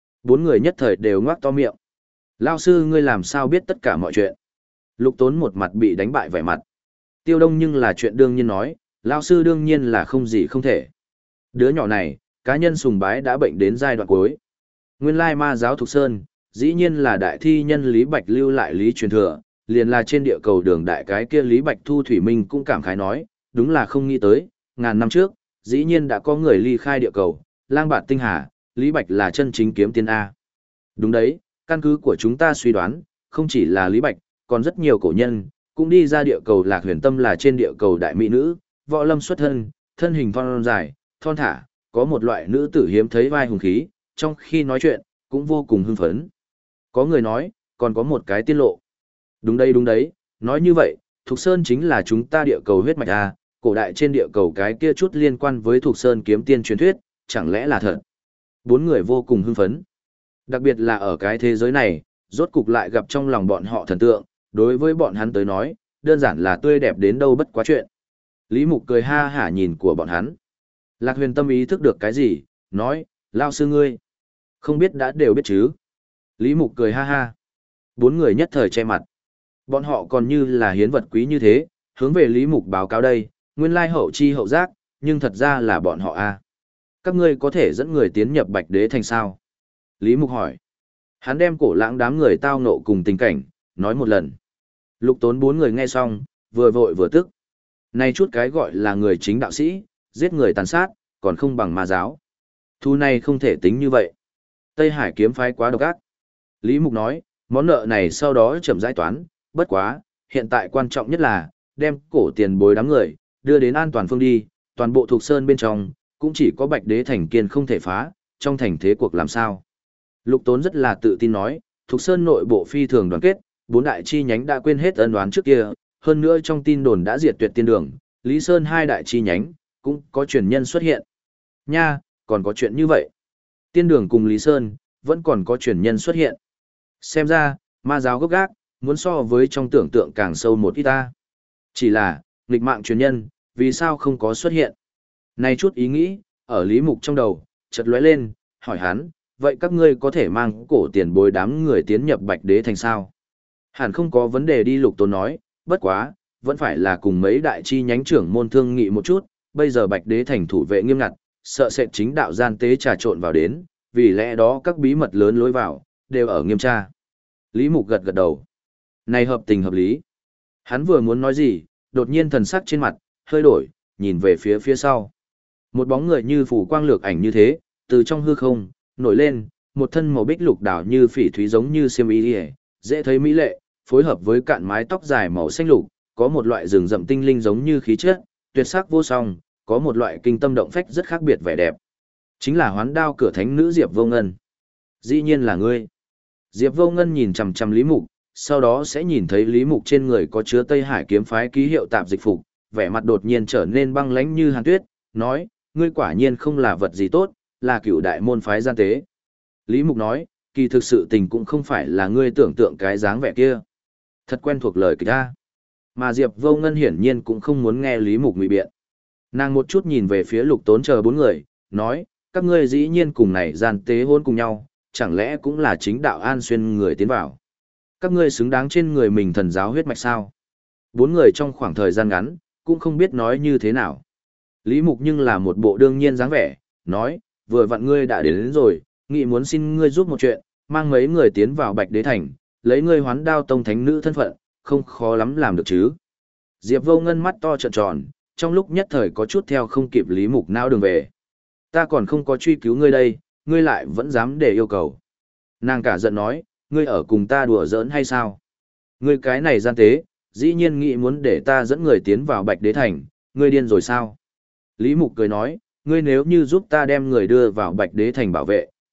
4 người nhất thời đều ngoác to miệng. Lão sư ngươi làm sao biết tất cả mọi chuyện. Lục Tốn một mặt bị đánh bại vẻ mặt. Tiêu Đông nhưng là chuyện đương nhiên nói, lão sư đương nhiên là không gì không thể. Đứa nhỏ này, cá nhân sùng bái đã bệnh đến giai đoạn cuối. Nguyên lai ma giáo Thục Sơn, dĩ nhiên là đại thi nhân Lý Bạch lưu lại lý truyền thừa, liền là trên địa cầu đường đại cái kia Lý Bạch Thu Thủy Minh cũng cảm khái nói, đúng là không nghĩ tới, ngàn năm trước, dĩ nhiên đã có người ly khai địa cầu, lang bạt tinh hà, Lý Bạch là chân chính kiếm tiên A. Đúng đấy, căn cứ của chúng ta suy đoán, không chỉ là Lý Bạch, còn rất nhiều cổ nhân, cũng đi ra địa cầu Lạc Huyền Tâm là trên địa cầu đại mỹ nữ, võ lâm xuất thân, thân hình thon dài, thon thả, có một loại nữ tử hiếm thấy vai hùng khí, trong khi nói chuyện, cũng vô cùng hưng phấn. Có người nói, còn có một cái tiên lộ. Đúng đấy, nói như vậy, Thục Sơn chính là chúng ta địa cầu huyết mạch A, cổ đại trên địa cầu cái kia chút liên quan với Thục Sơn kiếm tiên truyền thuyết, chẳng lẽ là thật. 4 người vô cùng hưng phấn. Đặc biệt là ở cái thế giới này, rốt cục lại gặp trong lòng bọn họ thần tượng, đối với bọn hắn tới nói, đơn giản là tươi đẹp đến đâu bất quá chuyện. Lý Mục cười ha hả nhìn của bọn hắn. Lạc Huyền Tâm ý thức được cái gì, nói, lao sư ngươi. Không biết đã đều biết chứ. Lý Mục cười ha ha. 4 người nhất thời che mặt. Bọn họ còn như là hiến vật quý như thế, hướng về Lý Mục báo cáo đây, nguyên lai hậu chi hậu giác, nhưng thật ra là bọn họ a. Các ngươi có thể dẫn người tiến nhập Bạch Đế Thành sao? Lý Mục hỏi. Hắn đem cổ lãng đám người tao nộ cùng tình cảnh, nói một lần. Lục Tốn 4 người nghe xong, vừa vội vừa tức. Này chút cái gọi là người chính đạo sĩ, giết người tàn sát, còn không bằng ma giáo. Thu này không thể tính như vậy. Tây Hải kiếm phái quá độc ác. Lý Mục nói, món nợ này sau đó chậm rãi toán, bất quá, hiện tại quan trọng nhất là, đem cổ tiền bối đám người, đưa đến an toàn phương đi, toàn bộ thuộc sơn bên trong, cũng chỉ có Bạch Đế Thành kiên không thể phá, trong thành thế cuộc làm sao. Lục Tốn rất là tự tin nói, thuộc sơn nội bộ phi thường đoàn kết, 4 đại chi nhánh đã quên hết ân đoán trước kia, hơn nữa trong tin đồn đã diệt tuyệt tiên đường, Lý Sơn 2 đại chi nhánh, cũng có truyền nhân xuất hiện. Nha, còn có chuyện như vậy. Tiên đường cùng Lý Sơn, vẫn còn có truyền nhân xuất hiện. Xem ra, ma giáo gốc gác, muốn so với trong tưởng tượng càng sâu một ít ta. Chỉ là, nghịch mạng truyền nhân, vì sao không có xuất hiện? Này chút ý nghĩ, ở Lý Mục trong đầu, chợt lóe lên, hỏi hắn, vậy các ngươi có thể mang cổ tiền bối đám người tiến nhập Bạch Đế Thành sao? Hẳn không có vấn đề đi. Lục Tốn nói, bất quá, vẫn phải là cùng mấy đại chi nhánh trưởng môn thương nghị một chút, bây giờ Bạch Đế Thành thủ vệ nghiêm ngặt, sợ sẽ chính đạo gian tế trà trộn vào đến, vì lẽ đó các bí mật lớn lối vào, đều ở nghiêm tra. Lý Mục gật gật đầu. Này hợp tình hợp lý. Hắn vừa muốn nói gì, đột nhiên thần sắc trên mặt, hơi đổi, nhìn về phía sau. Một bóng người như phủ quang lược ảnh như thế, từ trong hư không, nổi lên, một thân màu bích lục đảo như phỉ thúy giống như xiêm y liễu, dễ thấy mỹ lệ, phối hợp với cạn mái tóc dài màu xanh lục, có một loại rừng rậm tinh linh giống như khí chất, tuyệt sắc vô song, có một loại kinh tâm động phách rất khác biệt vẻ đẹp. Chính là Hoán Đao cửa thánh nữ Diệp Vô Ngân. Dĩ nhiên là ngươi. Diệp Vô Ngân nhìn chằm chằm Lý Mục, sau đó sẽ nhìn thấy Lý Mục trên người có chứa Tây Hải kiếm phái ký hiệu tạp dịch phục, vẻ mặt đột nhiên trở nên băng lãnh như hàn tuyết, nói, ngươi quả nhiên không là vật gì tốt, là cựu đại môn phái gian tế. Lý Mục nói, kỳ thực sự tình cũng không phải là ngươi tưởng tượng cái dáng vẻ kia. Thật quen thuộc lời kịch ta. Mà Diệp Vô Ngân hiển nhiên cũng không muốn nghe Lý Mục ngụy biện. Nàng một chút nhìn về phía Lục Tốn chờ 4 người, nói, các ngươi dĩ nhiên cùng này gian tế hôn cùng nhau, chẳng lẽ cũng là chính đạo An Xuyên người tiến vào. Các ngươi xứng đáng trên người mình thần giáo huyết mạch sao? 4 người trong khoảng thời gian ngắn, cũng không biết nói như thế nào. Lý Mục nhưng là một bộ đương nhiên dáng vẻ, nói, vừa vặn ngươi đã đến rồi, nghị muốn xin ngươi giúp một chuyện, mang mấy người tiến vào Bạch Đế Thành, lấy ngươi Hoán Đao tông thánh nữ thân phận, không khó lắm làm được chứ. Diệp Vô Ngân mắt to trợn tròn, trong lúc nhất thời có chút theo không kịp Lý Mục não đường về. Ta còn không có truy cứu ngươi đây, ngươi lại vẫn dám để yêu cầu. Nàng cả giận nói, ngươi ở cùng ta đùa giỡn hay sao? Ngươi cái này gian tế, dĩ nhiên nghĩ muốn để ta dẫn người tiến vào Bạch Đế Thành, ngươi điên rồi sao? Lý Mục cười nói, ngươi nếu như giúp ta đem người đưa vào Bạch Đế Thành bảo vệ,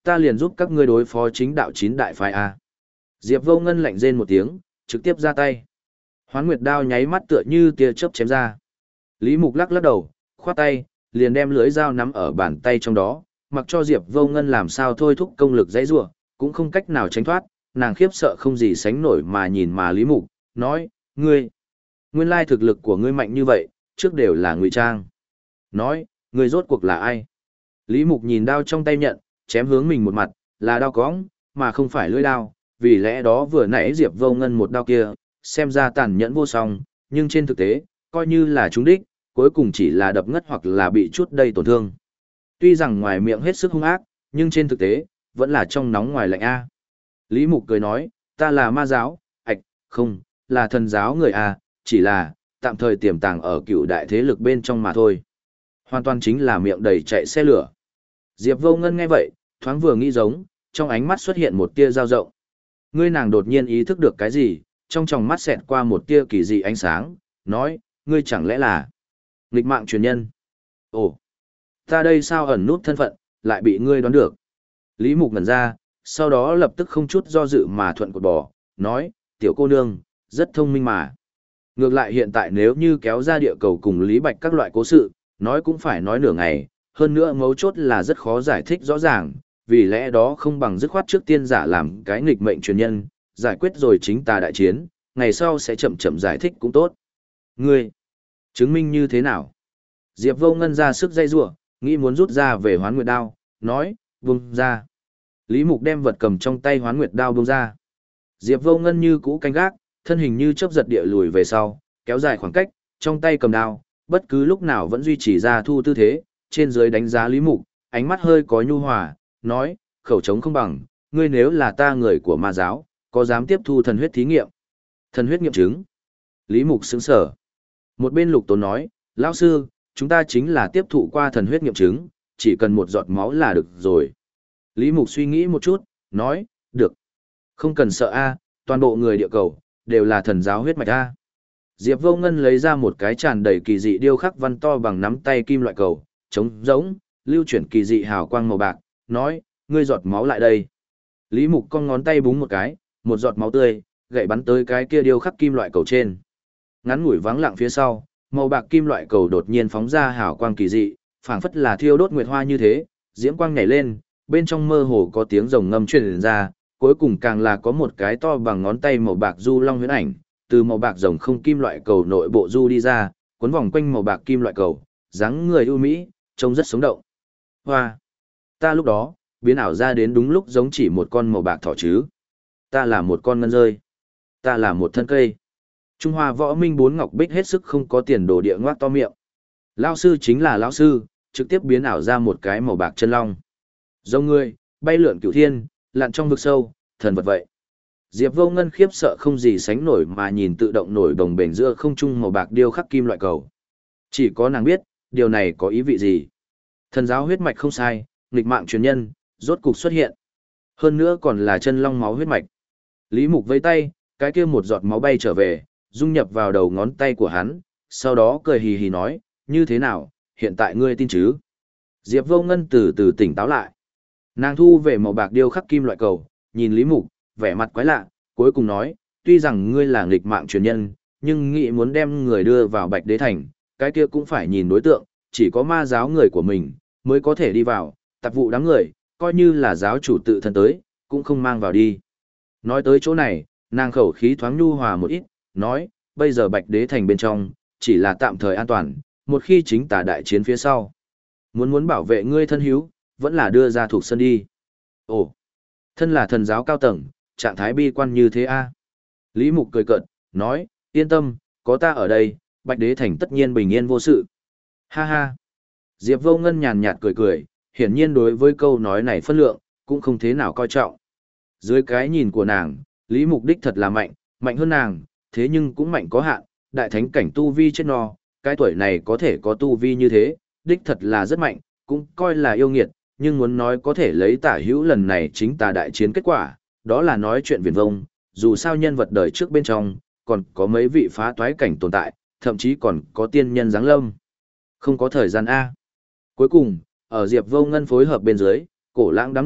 ta liền giúp các ngươi đối phó chính đạo chín đại phái A. Diệp Vô Ngân lạnh rên một tiếng, trực tiếp ra tay. Hoán Nguyệt đao nháy mắt tựa như tia chớp chém ra. Lý Mục lắc lắc đầu, khoát tay, liền đem lưới dao nắm ở bàn tay trong đó, mặc cho Diệp Vô Ngân làm sao thôi thúc công lực dãy rủa, cũng không cách nào tránh thoát, nàng khiếp sợ không gì sánh nổi mà nhìn mà Lý Mục, nói, ngươi, nguyên lai thực lực của ngươi mạnh như vậy, trước đều là ngụy trang. Nói, ngươi rốt cuộc là ai? Lý Mục nhìn đao trong tay nhận, chém hướng mình một mặt, là đao cõng, mà không phải lưỡi đao, vì lẽ đó vừa nãy Diệp Vô Ngân một đao kia, xem ra tàn nhẫn vô song, nhưng trên thực tế, coi như là trúng đích, cuối cùng chỉ là đập ngất hoặc là bị chút đầy tổn thương. Tuy rằng ngoài miệng hết sức hung ác, nhưng trên thực tế, vẫn là trong nóng ngoài lạnh A. Lý Mục cười nói, ta là ma giáo, không, là thần giáo người A, chỉ là, tạm thời tiềm tàng ở cựu đại thế lực bên trong mà thôi. Hoàn toàn chính là miệng đầy chạy xe lửa. Diệp Vô Ngân nghe vậy, thoáng vừa nghĩ giống, trong ánh mắt xuất hiện một tia dao rộng. Ngươi nàng đột nhiên ý thức được cái gì, trong tròng mắt xẹt qua một tia kỳ dị ánh sáng, nói, ngươi chẳng lẽ là nghịch mạng truyền nhân? Ồ, ta đây sao ẩn nút thân phận, lại bị ngươi đoán được. Lý Mục ngẩn ra, sau đó lập tức không chút do dự mà thuận cột bò, nói, tiểu cô nương, rất thông minh mà. Ngược lại hiện tại nếu như kéo ra địa cầu cùng Lý Bạch các loại cố sự, nói cũng phải nói nửa ngày, hơn nữa mấu chốt là rất khó giải thích rõ ràng, vì lẽ đó không bằng dứt khoát trước tiên giả làm cái nghịch mệnh truyền nhân, giải quyết rồi chính tà đại chiến, ngày sau sẽ chậm chậm giải thích cũng tốt. Ngươi, chứng minh như thế nào? Diệp Vô Ngân ra sức dây rủa, nghĩ muốn rút ra về Hoán Nguyệt đao, nói, buông ra. Lý Mục đem vật cầm trong tay Hoán Nguyệt đao buông ra. Diệp Vô Ngân như cũ canh gác, thân hình như chớp giật địa lùi về sau, kéo dài khoảng cách, trong tay cầm đao, bất cứ lúc nào vẫn duy trì ra thu tư thế, trên dưới đánh giá Lý Mục, ánh mắt hơi có nhu hòa, nói, khẩu trống không bằng, ngươi nếu là ta người của ma giáo, có dám tiếp thu thần huyết thí nghiệm? Thần huyết nghiệm chứng. Lý Mục sững sờ. Một bên Lục Tốn nói, lão sư, chúng ta chính là tiếp thụ qua thần huyết nghiệm chứng, chỉ cần một giọt máu là được rồi. Lý Mục suy nghĩ một chút, nói, được. Không cần sợ a, toàn bộ người địa cầu, đều là thần giáo huyết mạch a. Diệp Vô Ngân lấy ra một cái tràn đầy kỳ dị điêu khắc văn to bằng nắm tay kim loại cầu, trống rỗng, lưu chuyển kỳ dị hào quang màu bạc, nói, ngươi giọt máu lại đây. Lý Mục con ngón tay búng một cái, một giọt máu tươi, gậy bắn tới cái kia điêu khắc kim loại cầu trên. Ngắn ngủi vắng lặng phía sau, màu bạc kim loại cầu đột nhiên phóng ra hào quang kỳ dị, phảng phất là thiêu đốt nguyệt hoa như thế, diễm quang nhảy lên, bên trong mơ hồ có tiếng rồng ngâm truyền ra, cuối cùng càng là có một cái to bằng ngón tay màu bạc du long huyễn ảnh, từ màu bạc rồng không kim loại cầu nội bộ du đi ra, cuốn vòng quanh màu bạc kim loại cầu, dáng người ưu mỹ, trông rất sống động. Hoa! Ta lúc đó, biến ảo ra đến đúng lúc giống chỉ một con màu bạc thỏ chứ. Ta là một con ngân rơi. Ta là một thân cây. Trung Hoa Võ Minh bốn ngọc bích hết sức không có tiền đồ địa ngoác to miệng. Lão sư chính là lão sư, trực tiếp biến ảo ra một cái màu bạc chân long. Rồng người, bay lượn cửu thiên, lặn trong vực sâu, thần vật vậy. Diệp Vô Ngân khiếp sợ không gì sánh nổi mà nhìn tự động nổi đồng bền giữa không trung màu bạc điêu khắc kim loại cầu. Chỉ có nàng biết, điều này có ý vị gì. Thần giáo huyết mạch không sai, nghịch mạng truyền nhân, rốt cục xuất hiện. Hơn nữa còn là chân long máu huyết mạch. Lý Mục vẫy tay, cái kia một giọt máu bay trở về, dung nhập vào đầu ngón tay của hắn, sau đó cười hì hì nói, như thế nào, hiện tại ngươi tin chứ? Diệp Vô Ngân từ từ tỉnh táo lại. Nàng thu về màu bạc điêu khắc kim loại cầu, nhìn Lý Mục, vẻ mặt quái lạ, cuối cùng nói, tuy rằng ngươi là nghịch mạng truyền nhân, nhưng nghĩ muốn đem người đưa vào Bạch Đế Thành, cái kia cũng phải nhìn đối tượng, chỉ có ma giáo người của mình, mới có thể đi vào, tạp vụ đám người, coi như là giáo chủ tự thân tới, cũng không mang vào đi. Nói tới chỗ này, nàng khẩu khí thoáng nhu hòa một ít, nói, bây giờ Bạch Đế Thành bên trong, chỉ là tạm thời an toàn, một khi chính tà đại chiến phía sau. Muốn bảo vệ ngươi thân hữu, vẫn là đưa ra thuộc sân đi. Ồ, thân là thần giáo cao tầng, trạng thái bi quan như thế a. Lý Mục cười cợt, nói, yên tâm, có ta ở đây, Bạch Đế Thành tất nhiên bình yên vô sự. Ha ha. Diệp Vô Ngân nhàn nhạt cười cười, hiển nhiên đối với câu nói này phân lượng, cũng không thế nào coi trọng. Dưới cái nhìn của nàng, Lý Mục đích thật là mạnh, mạnh hơn nàng, thế nhưng cũng mạnh có hạn, đại thánh cảnh tu vi chết no, cái tuổi này có thể có tu vi như thế, đích thật là rất mạnh, cũng coi là yêu nghiệt, nhưng muốn nói có thể lấy tả hữu lần này chính tà đại chiến kết quả, đó là nói chuyện viển vông, dù sao nhân vật đời trước bên trong, còn có mấy vị phá toái cảnh tồn tại, thậm chí còn có tiên nhân giáng lâm. Không có thời gian A. Cuối cùng, ở Diệp Vô Ngân phối hợp bên dưới, Cổ Lãng đám người,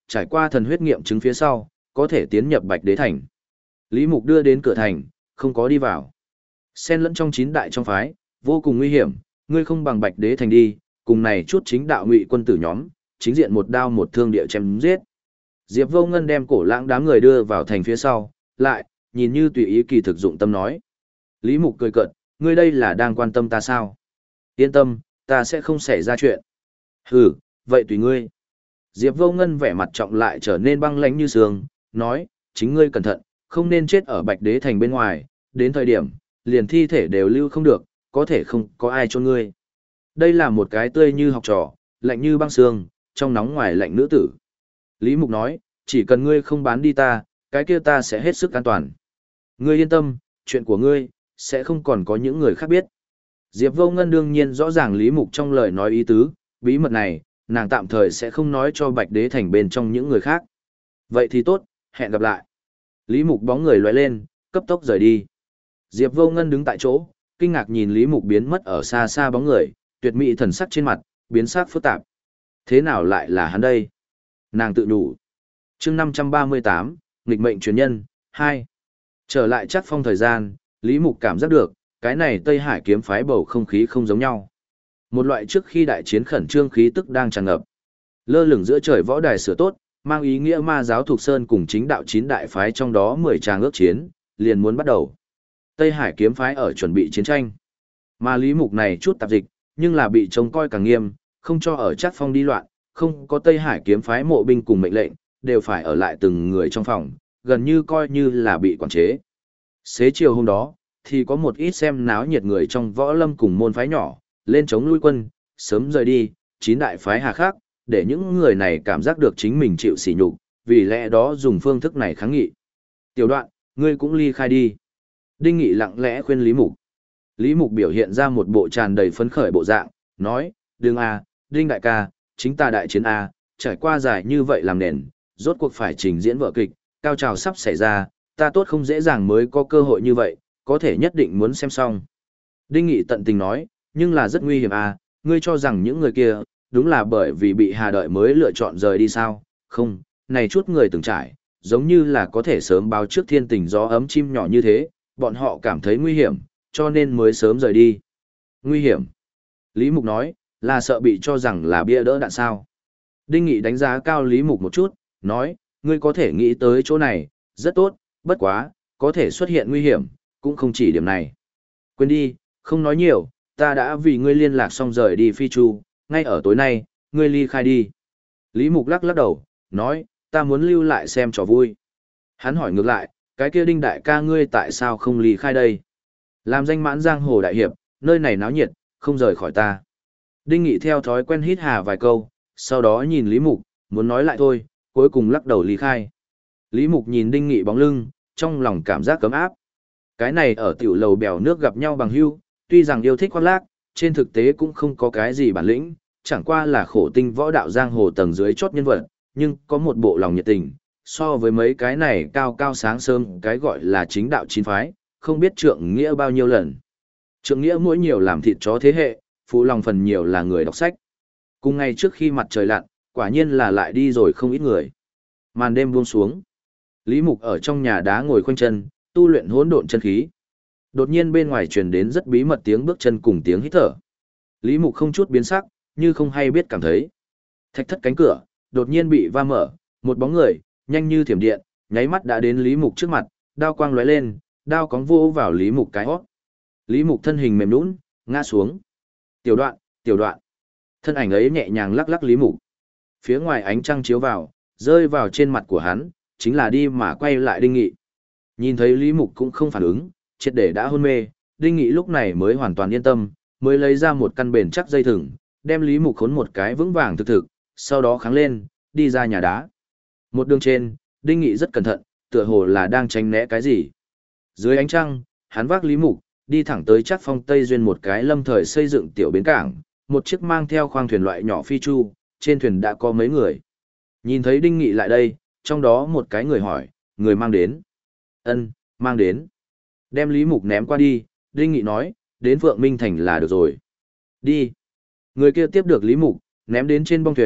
trải qua thần huyết nghiệm chứng phía sau, có thể tiến nhập Bạch Đế Thành. Lý Mục đưa đến cửa thành, không có đi vào. Xen lẫn trong 9 đại trong phái, vô cùng nguy hiểm, ngươi không bằng Bạch Đế Thành đi, cùng này chút chính đạo ngụy quân tử nhóm, chính diện một đao một thương địa chém giết. Diệp Vô Ngân đem Cổ Lãng đám người đưa vào thành phía sau, lại, nhìn như tùy ý kỳ thực dụng tâm nói. Lý Mục cười cợt, ngươi đây là đang quan tâm ta sao? Yên tâm, ta sẽ không xảy ra chuyện. Hừ, vậy tùy ngươi. Diệp Vô Ngân vẻ mặt trọng lại trở nên băng lãnh như sương, nói, chính ngươi cẩn thận, không nên chết ở Bạch Đế Thành bên ngoài, đến thời điểm, liền thi thể đều lưu không được, có thể không có ai chôn ngươi. Đây là một cái tươi như học trò, lạnh như băng sương, trong nóng ngoài lạnh nữ tử. Lý Mục nói, chỉ cần ngươi không bán đi ta, cái kia ta sẽ hết sức an toàn. Ngươi yên tâm, chuyện của ngươi, sẽ không còn có những người khác biết. Diệp Vô Ngân đương nhiên rõ ràng Lý Mục trong lời nói ý tứ, bí mật này, nàng tạm thời sẽ không nói cho Bạch Đế Thành bên trong những người khác. Vậy thì tốt, hẹn gặp lại. Lý Mục bóng người lóe lên, cấp tốc rời đi. Diệp Vô Ngân đứng tại chỗ, kinh ngạc nhìn Lý Mục biến mất ở xa xa bóng người, tuyệt mỹ thần sắc trên mặt, biến sắc phức tạp. Thế nào lại là hắn đây? Nàng tự đủ. Chương 538, nghịch mệnh truyền nhân, 2. Trở lại chắc phong thời gian, Lý Mục cảm giác được, cái này Tây Hải kiếm phái bầu không khí không giống nhau. Một loại trước khi đại chiến khẩn trương khí tức đang tràn ngập. Lơ lửng giữa trời võ đài sửa tốt, mang ý nghĩa ma giáo thuộc sơn cùng chính đạo 9 đại phái trong đó 10 tràng ước chiến, liền muốn bắt đầu. Tây Hải kiếm phái ở chuẩn bị chiến tranh. Mà Lý Mục này chút tạp dịch, nhưng là bị trông coi càng nghiêm, không cho ở chắc phong đi loạn, không có Tây Hải kiếm phái mộ binh cùng mệnh lệnh, đều phải ở lại từng người trong phòng, gần như coi như là bị quản chế. Xế chiều hôm đó, thì có một ít xem náo nhiệt người trong võ lâm cùng môn phái nhỏ, lên chống lui quân, sớm rời đi, 9 đại phái hà khác, để những người này cảm giác được chính mình chịu sỉ nhục, vì lẽ đó dùng phương thức này kháng nghị. Tiểu Đoạn, ngươi cũng ly khai đi. Đinh Nghị lặng lẽ khuyên Lý Mục. Lý Mục biểu hiện ra một bộ tràn đầy phấn khởi bộ dạng, nói, đừng à, Đinh đại ca, chính ta đại chiến à, trải qua dài như vậy làm nền, rốt cuộc phải trình diễn vở kịch, cao trào sắp xảy ra, ta tốt không dễ dàng mới có cơ hội như vậy, có thể nhất định muốn xem xong. Đinh Nghị tận tình nói, nhưng là rất nguy hiểm à, ngươi cho rằng những người kia, đúng là bởi vì bị hà đợi mới lựa chọn rời đi sao, không, này chút người từng trải, giống như là có thể sớm báo trước thiên tình gió ấm chim nhỏ như thế, bọn họ cảm thấy nguy hiểm, cho nên mới sớm rời đi. Nguy hiểm. Lý Mục nói, là sợ bị cho rằng là bia đỡ đạn sao. Đinh Nghị đánh giá cao Lý Mục một chút, nói, ngươi có thể nghĩ tới chỗ này, rất tốt, bất quá, có thể xuất hiện nguy hiểm, cũng không chỉ điểm này. Quên đi, không nói nhiều, ta đã vì ngươi liên lạc xong rời đi Phi Chu, ngay ở tối nay, ngươi ly khai đi. Lý Mục lắc lắc đầu, nói, ta muốn lưu lại xem trò vui. Hắn hỏi ngược lại, cái kia Đinh đại ca ngươi tại sao không ly khai đây? Làm danh mãn giang hồ đại hiệp, nơi này náo nhiệt, không rời khỏi ta. Đinh Nghị theo thói quen hít hà vài câu, sau đó nhìn Lý Mục, muốn nói lại thôi, cuối cùng lắc đầu ly khai. Lý Mục nhìn Đinh Nghị bóng lưng, trong lòng cảm giác cấm áp. Cái này ở tiểu lầu bèo nước gặp nhau bằng hữu, tuy rằng yêu thích khoác lác, trên thực tế cũng không có cái gì bản lĩnh, chẳng qua là khổ tinh võ đạo giang hồ tầng dưới chót nhân vật, nhưng có một bộ lòng nhiệt tình, so với mấy cái này cao cao sáng sớm, cái gọi là chính đạo chín phái, không biết trượng nghĩa bao nhiêu lần. Trượng nghĩa mỗi nhiều làm thịt chó thế hệ, phụ lòng phần nhiều là người đọc sách. Cùng ngày trước khi mặt trời lặn, quả nhiên là lại đi rồi không ít người. Màn đêm buông xuống. Lý Mục ở trong nhà đá ngồi khoanh chân, tu luyện hỗn độn chân khí. Đột nhiên bên ngoài truyền đến rất bí mật tiếng bước chân cùng tiếng hít thở. Lý Mục không chút biến sắc, như không hay biết cảm thấy. Thạch thất cánh cửa, đột nhiên bị va mở, một bóng người, nhanh như thiểm điện, nháy mắt đã đến Lý Mục trước mặt, đao quang lóe lên, đao cóng vô vào Lý Mục cái hót. Lý Mục thân hình mềm nhũn, ngã xuống. Tiểu Đoạn, Tiểu Đoạn. Thân ảnh ấy nhẹ nhàng lắc lắc Lý Mục. Phía ngoài ánh trăng chiếu vào, rơi vào trên mặt của hắn, chính là đi mà quay lại Đinh Nghị. Nhìn thấy Lý Mục cũng không phản ứng, triệt để đã hôn mê, Đinh Nghị lúc này mới hoàn toàn yên tâm, mới lấy ra một căn bền chắc dây thừng, đem Lý Mục khốn một cái vững vàng thực, sau đó kháng lên, đi ra nhà đá. Một đường trên, Đinh Nghị rất cẩn thận, tựa hồ là đang tránh né cái gì. Dưới ánh trăng, hắn vác Lý Mục, đi thẳng tới Trác Phong Tây Duyên một cái lâm thời xây dựng tiểu bến cảng, một chiếc mang theo khoang thuyền loại nhỏ phi chu, trên thuyền đã có mấy người. Nhìn thấy Đinh Nghị lại đây, trong đó một cái người hỏi, người mang đến. Ân, mang đến. Đem Lý Mục ném qua đi, Đinh Nghị nói, đến Phượng Minh Thành là được rồi. Đi. Người kia tiếp được Lý Mục, ném đến trên bong thuyền,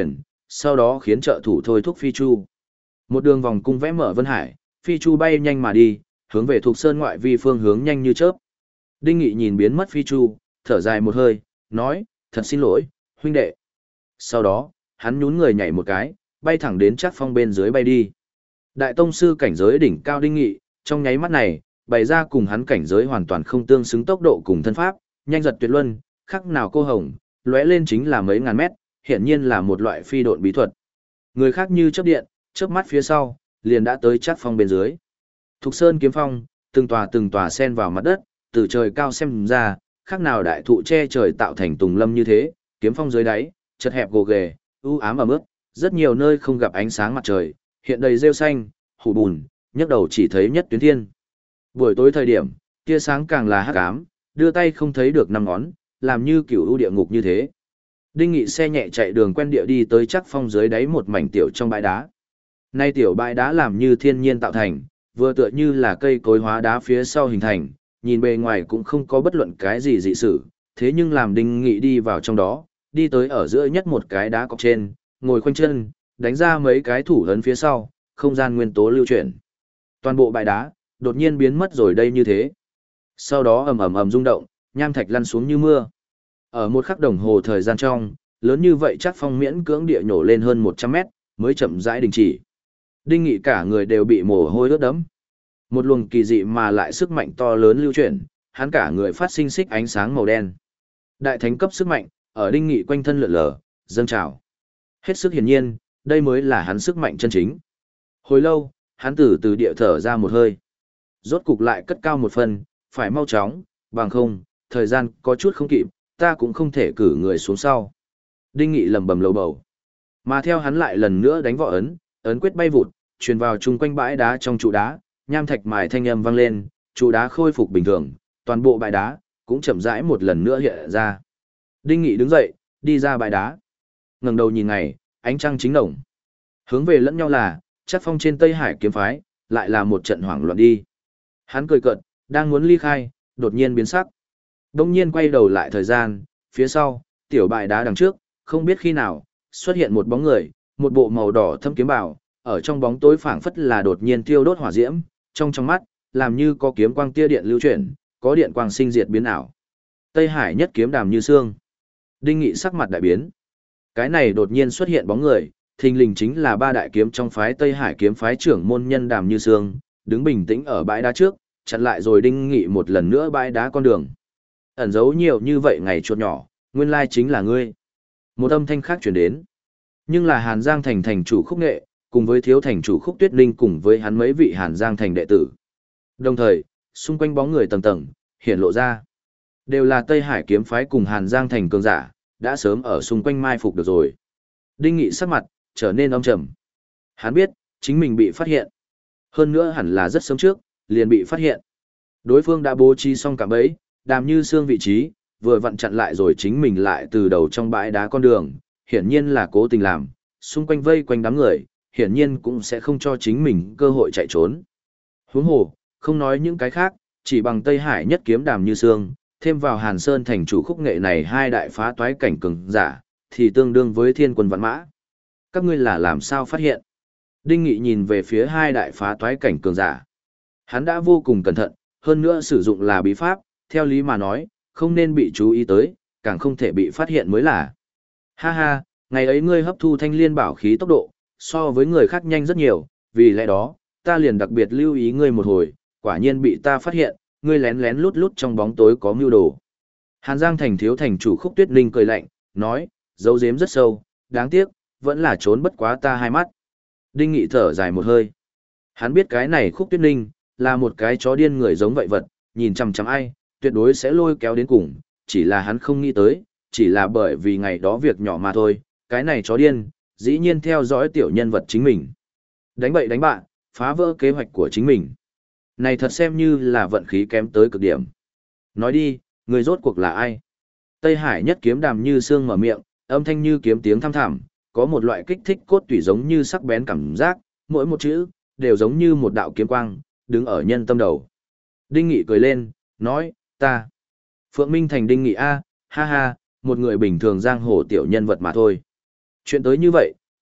sau đó khiến trợ thủ thôi thúc Phi Chu. Một đường vòng cung vẽ mở Vân Hải, Phi Chu bay nhanh mà đi, hướng về Thục Sơn ngoại vi phương hướng nhanh như chớp. Đinh Nghị nhìn biến mất Phi Chu, thở dài một hơi, nói, thật xin lỗi, huynh đệ. Sau đó, hắn nhún người nhảy một cái, bay thẳng đến Trác Phong bên dưới bay đi. Đại tông sư cảnh giới đỉnh cao Đinh Nghị, trong nháy mắt này, bày ra cùng hắn cảnh giới hoàn toàn không tương xứng tốc độ cùng thân pháp, nhanh giật tuyệt luân, khắc nào cô hồng, lóe lên chính là mấy ngàn mét, hiển nhiên là một loại phi độn bí thuật. Người khác như chớp điện, chớp mắt phía sau, liền đã tới Trác Phong bên dưới. Thục Sơn kiếm phong, từng tòa xen vào mặt đất, từ trời cao xem ra, khác nào đại thụ che trời tạo thành tùng lâm như thế, kiếm phong dưới đáy, chật hẹp gồ ghề, u ám ẩm ướt, rất nhiều nơi không gặp ánh sáng mặt trời, hiện đầy rêu xanh, hủ bùn, nhấc đầu chỉ thấy nhất tuyến thiên. Buổi tối thời điểm, tia sáng càng là hắc ám, đưa tay không thấy được năm ngón, làm như kiểu u địa ngục như thế. Đinh Nghị xe nhẹ chạy đường quen địa đi tới Trác Phong dưới đáy một mảnh tiểu trong bãi đá. Nay tiểu bãi đá làm như thiên nhiên tạo thành, vừa tựa như là cây cối hóa đá phía sau hình thành, nhìn bề ngoài cũng không có bất luận cái gì dị sự, thế nhưng làm Đinh Nghị đi vào trong đó, đi tới ở giữa nhất một cái đá cọc trên, ngồi khoanh chân, đánh ra mấy cái thủ ấn phía sau, không gian nguyên tố lưu chuyển. Toàn bộ bãi đá, đột nhiên biến mất rồi đây như thế. Sau đó ầm ầm ầm rung động, nham thạch lăn xuống như mưa. Ở một khắc đồng hồ thời gian trong, lớn như vậy Trác Phong miễn cưỡng địa nhổ lên hơn 100 mét, mới chậm rãi đình chỉ. Đinh Nghị cả người đều bị mồ hôi ướt đẫm. Một luồng kỳ dị mà lại sức mạnh to lớn lưu chuyển, hắn cả người phát sinh xích ánh sáng màu đen. Đại thánh cấp sức mạnh, ở Đinh Nghị quanh thân lượn lờ, dâng trào. Hết sức hiển nhiên, đây mới là hắn sức mạnh chân chính. Hồi lâu, hắn từ từ địa thở ra một hơi. Rốt cục lại cất cao một phần, phải mau chóng, bằng không, thời gian có chút không kịp, ta cũng không thể cử người xuống sau. Đinh Nghị lầm bầm lầu bầu. Mà theo hắn lại lần nữa đánh võ ấn, ấn quyết bay vụt, truyền vào chung quanh bãi đá trong trụ đá, nham thạch mài thanh âm vang lên, trụ đá khôi phục bình thường, toàn bộ bãi đá cũng chậm rãi một lần nữa hiện ra. Đinh Nghị đứng dậy, đi ra bãi đá. Ngẩng đầu nhìn ngày, ánh trăng chính đồng. Hướng về lẫn nhau là, Trác Phong trên Tây Hải kiếm phái, lại là một trận hoảng loạn đi. Hắn cười cợt, đang muốn ly khai, đột nhiên biến sắc. Đông nhiên quay đầu lại thời gian, phía sau, tiểu bãi đá đằng trước, không biết khi nào, xuất hiện một bóng người, một bộ màu đỏ thâm kiếm bào, ở trong bóng tối phảng phất là đột nhiên thiêu đốt hỏa diễm, trong mắt, làm như có kiếm quang tia điện lưu chuyển, có điện quang sinh diệt biến ảo. Tây Hải nhất kiếm Đàm Như Sương. Đinh Nghị sắc mặt đại biến. Cái này đột nhiên xuất hiện bóng người, thình lình chính là ba đại kiếm trong phái Tây Hải kiếm phái trưởng môn nhân Đàm Như Sương, đứng bình tĩnh ở bãi đá trước, chặn lại rồi Đinh Nghị một lần nữa bãi đá con đường. Ẩn giấu nhiều như vậy ngày chuột nhỏ, nguyên lai chính là ngươi. Một âm thanh khác truyền đến. Nhưng là Hàn Giang thành thành chủ Khúc Nghệ, cùng với thiếu thành chủ Khúc Tuyết Linh cùng với hắn mấy vị Hàn Giang thành đệ tử. Đồng thời, xung quanh bóng người tầng tầng, hiện lộ ra. Đều là Tây Hải kiếm phái cùng Hàn Giang thành cường giả, đã sớm ở xung quanh mai phục được rồi. Đinh Nghị sắc mặt, trở nên âm trầm. Hắn biết, chính mình bị phát hiện. Hơn nữa hẳn là rất sớm trước, liền bị phát hiện. Đối phương đã bố trí xong cả bẫy, Đàm Như Sương vị trí, vừa vặn chặn lại rồi chính mình lại từ đầu trong bãi đá con đường, hiển nhiên là cố tình làm, xung quanh vây quanh đám người, hiển nhiên cũng sẽ không cho chính mình cơ hội chạy trốn. Huống hồ, không nói những cái khác, chỉ bằng Tây Hải nhất kiếm Đàm Như Sương, thêm vào Hàn Sơn thành chủ Khúc Nghệ này hai đại phá toái cảnh cường giả, thì tương đương với thiên quân vạn mã. Các ngươi là làm sao phát hiện? Đinh Nghị nhìn về phía hai đại phá toái cảnh cường giả. Hắn đã vô cùng cẩn thận, hơn nữa sử dụng là bí pháp, theo lý mà nói, không nên bị chú ý tới, càng không thể bị phát hiện mới là. Ha ha, ngày ấy ngươi hấp thu thanh liên bảo khí tốc độ, so với người khác nhanh rất nhiều, vì lẽ đó, ta liền đặc biệt lưu ý ngươi một hồi, quả nhiên bị ta phát hiện, ngươi lén lén lút lút trong bóng tối có mưu đồ. Hàn Giang thành thiếu thành chủ Khúc Tuyết Linh cười lạnh, nói, giấu giếm rất sâu, đáng tiếc, vẫn là trốn bất quá ta hai mắt. Đinh Nghị thở dài một hơi. Hắn biết cái này Khúc Tuyết Linh là một cái chó điên người giống vậy vật, nhìn chằm chằm ai, tuyệt đối sẽ lôi kéo đến cùng, chỉ là hắn không nghĩ tới, chỉ là bởi vì ngày đó việc nhỏ mà thôi, cái này chó điên, dĩ nhiên theo dõi tiểu nhân vật chính mình. Đánh bậy đánh bạn, phá vỡ kế hoạch của chính mình. Này thật xem như là vận khí kém tới cực điểm. Nói đi, người rốt cuộc là ai? Tây Hải nhất kiếm Đàm Như Sương mở miệng, âm thanh như kiếm tiếng thăm thẳm, có một loại kích thích cốt tủy giống như sắc bén cảm giác, mỗi một chữ, đều giống như một đạo kiếm quang, đứng ở nhân tâm đầu. Đinh Nghị cười lên, nói, ta. Phượng Minh Thành Đinh Nghị A, ha ha, một người bình thường giang hồ tiểu nhân vật mà thôi. Chuyện tới như vậy,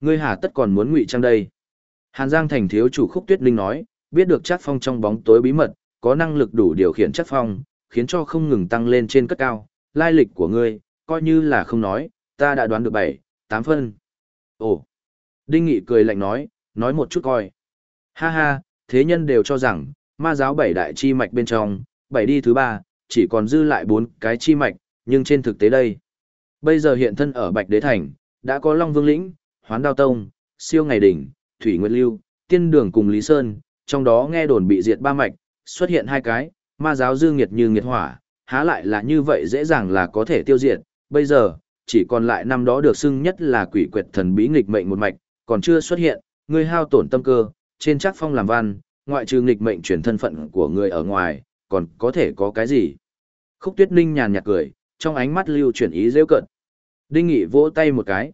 Ngươi hà tất còn muốn ngụy trang đây? Hàn Giang Thành thiếu chủ Khúc Tuyết Linh nói, biết được Trác Phong trong bóng tối bí mật, có năng lực đủ điều khiển Trác Phong, khiến cho không ngừng tăng lên trên cất cao, lai lịch của ngươi, coi như là không nói, ta đã đoán được 7, 8 phân. Ồ! Đinh Nghị cười lạnh nói một chút coi. Ha ha, thế nhân đều cho rằng, ma giáo 7 đại chi mạch bên trong, 7 đi thứ 3, chỉ còn dư lại 4 cái chi mạch, nhưng trên thực tế đây. Bây giờ hiện thân ở Bạch Đế Thành, đã có Long Vương Lĩnh, Hoán Đao Tông, Siêu Ngày Đỉnh, Thủy Nguyệt Lưu, Tiên Đường cùng Lý Sơn, trong đó nghe đồn bị diệt 3 mạch, xuất hiện 2 cái, ma giáo dư nghiệt như nghiệt hỏa, há lại là như vậy dễ dàng là có thể tiêu diệt, bây giờ, chỉ còn lại năm đó được xưng nhất là quỷ quyệt thần bí nghịch mệnh một mạch, còn chưa xuất hiện, ngươi hao tổn tâm cơ, trên Trác Phong làm văn, ngoại trừ nghịch mệnh chuyển thân phận của người ở ngoài, còn có thể có cái gì? Khúc Tuyết Ninh nhàn nhạt cười, trong ánh mắt lưu chuyển ý rêu cận. Đinh Nghị vỗ tay một cái,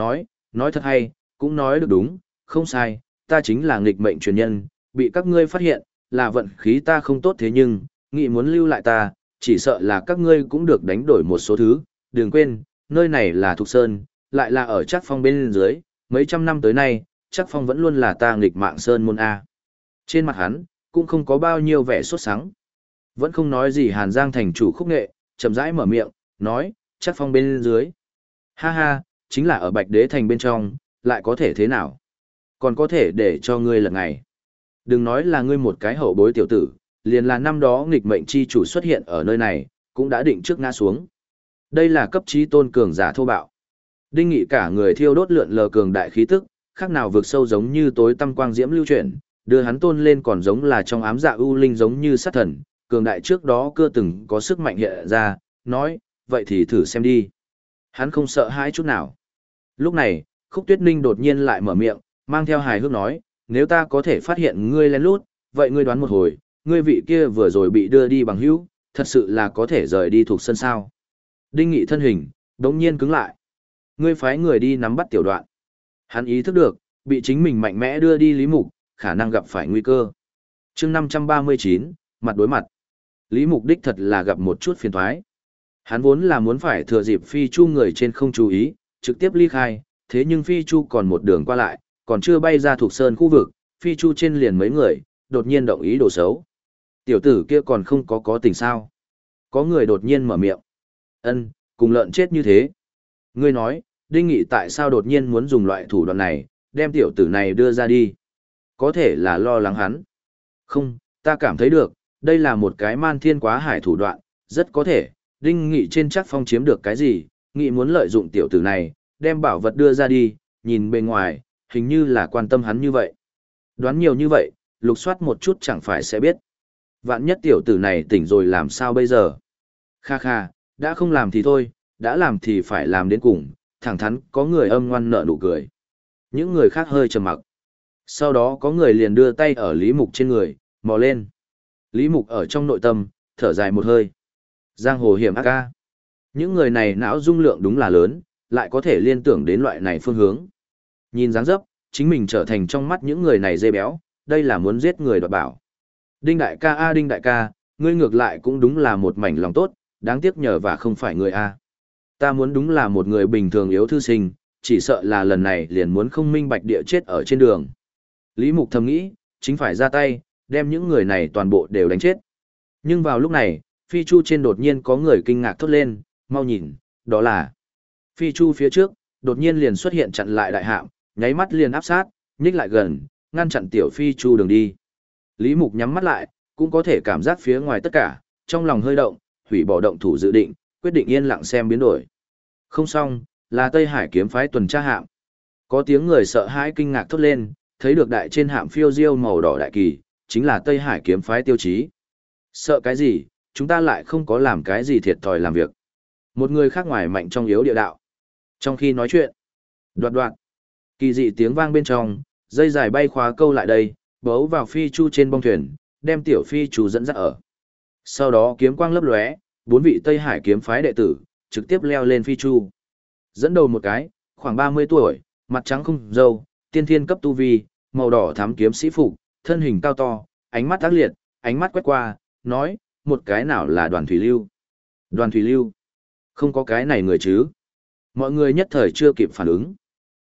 nói thật hay, cũng nói được đúng, không sai, ta chính là nghịch mệnh truyền nhân, bị các ngươi phát hiện, là vận khí ta không tốt thế nhưng, Nghị muốn lưu lại ta, chỉ sợ là các ngươi cũng được đánh đổi một số thứ, đừng quên, nơi này là Thục Sơn, lại là ở Trác Phong bên dưới, mấy trăm năm tới nay, Trác Phong vẫn luôn là ta nghịch mạng Sơn môn A. Trên mặt hắn, cũng không có bao nhiêu vẻ sốt sắng. Vẫn không nói gì Hàn Giang thành chủ Khúc Nghệ, chậm rãi mở miệng, nói, Trác Phong bên dưới. Ha ha, chính là ở Bạch Đế thành bên trong, lại có thể thế nào? Còn có thể để cho ngươi lật ngày. Đừng nói là ngươi một cái hậu bối tiểu tử, liền là năm đó nghịch mệnh chi chủ xuất hiện ở nơi này, cũng đã định trước ngã xuống. Đây là cấp trí tôn cường giả thô bạo. Đinh Nghị cả người thiêu đốt lượn lờ cường đại khí tức, khác nào vượt sâu giống như tối tăm quang diễm lưu chuyển, đưa hắn tôn lên còn giống là trong ám dạ ưu linh giống như sát thần, cường đại trước đó chưa từng có sức mạnh hiện ra, nói, vậy thì thử xem đi. Hắn không sợ hãi chút nào. Lúc này, Khúc Tuyết Ninh đột nhiên lại mở miệng, mang theo hài hước nói, nếu ta có thể phát hiện ngươi lén lút, vậy ngươi đoán một hồi, ngươi vị kia vừa rồi bị đưa đi bằng hữu, thật sự là có thể rời đi thuộc sân sao. Đinh Nghị thân hình, đống nhiên cứng lại. Ngươi phái người đi nắm bắt tiểu đoạn. Hắn ý thức được, bị chính mình mạnh mẽ đưa đi Lý Mục, khả năng gặp phải nguy cơ. chương 539, mặt đối mặt. Lý Mục đích thật là gặp một chút phiền thoái. Hắn vốn là muốn phải thừa dịp Phi Chu người trên không chú ý, trực tiếp ly khai, thế nhưng Phi Chu còn một đường qua lại, còn chưa bay ra thuộc sơn khu vực, Phi Chu trên liền mấy người, đột nhiên động ý đồ xấu. Tiểu tử kia còn không có tình sao. Có người đột nhiên mở miệng. Ân, cùng lợn chết như thế. Ngươi nói, Đinh Nghị tại sao đột nhiên muốn dùng loại thủ đoạn này, đem tiểu tử này đưa ra đi. Có thể là lo lắng hắn. Không, ta cảm thấy được, đây là một cái man thiên quá hải thủ đoạn, rất có thể, Đinh Nghị trên Trác Phong chiếm được cái gì, Nghị muốn lợi dụng tiểu tử này, đem bảo vật đưa ra đi, nhìn bề ngoài, hình như là quan tâm hắn như vậy. Đoán nhiều như vậy, lục soát một chút chẳng phải sẽ biết. Vạn nhất tiểu tử này tỉnh rồi làm sao bây giờ? Kha kha, đã không làm thì thôi, đã làm thì phải làm đến cùng, thẳng thắn có người âm ngoan nở nụ cười. Những người khác hơi trầm mặc. Sau đó có người liền đưa tay ở Lý Mục trên người, mò lên. Lý Mục ở trong nội tâm, thở dài một hơi. Giang hồ hiểm ác ca. Những người này não dung lượng đúng là lớn, lại có thể liên tưởng đến loại này phương hướng. Nhìn dáng dấp, chính mình trở thành trong mắt những người này dê béo, đây là muốn giết người đoạt bảo. Đinh đại ca a Đinh đại ca, ngươi ngược lại cũng đúng là một mảnh lòng tốt, đáng tiếc nhờ và không phải người a. Ta muốn đúng là một người bình thường yếu thư sinh, chỉ sợ là lần này liền muốn không minh bạch địa chết ở trên đường. Lý Mục thầm nghĩ, chính phải ra tay, đem những người này toàn bộ đều đánh chết. Nhưng vào lúc này, Phi Chu trên đột nhiên có người kinh ngạc thốt lên, mau nhìn, đó là Phi Chu phía trước, đột nhiên liền xuất hiện chặn lại đại hạm, nháy mắt liền áp sát, nhích lại gần, ngăn chặn tiểu Phi Chu đường đi. Lý Mục nhắm mắt lại, cũng có thể cảm giác phía ngoài tất cả, trong lòng hơi động, hủy bỏ động thủ dự định, quyết định yên lặng xem biến đổi. Không xong, là Tây Hải kiếm phái tuần tra hạm. Có tiếng người sợ hãi kinh ngạc thốt lên, thấy được đại trên hạm phiêu diêu màu đỏ đại kỳ, chính là Tây Hải kiếm phái tiêu chí. Sợ cái gì, chúng ta lại không có làm cái gì thiệt thòi làm việc. Một người khác ngoài mạnh trong yếu địa đạo. Trong khi nói chuyện, đoạt đoạt, kỳ dị tiếng vang bên trong, dây dài bay khóa câu lại đây, bấu vào Phi Chu trên bong thuyền, đem tiểu Phi Chu dẫn dắt ở. Sau đó kiếm quang lấp lóe, 4 vị Tây Hải kiếm phái đệ tử, trực tiếp leo lên Phi Chu. Dẫn đầu một cái, khoảng 30 tuổi, mặt trắng không râu, tiên thiên cấp tu vi, màu đỏ thắm kiếm sĩ phục, thân hình cao to, ánh mắt ác liệt, ánh mắt quét qua, nói, một cái nào là Đoàn Thủy Lưu. Đoàn Thủy Lưu? Không có cái này người chứ? Mọi người nhất thời chưa kịp phản ứng.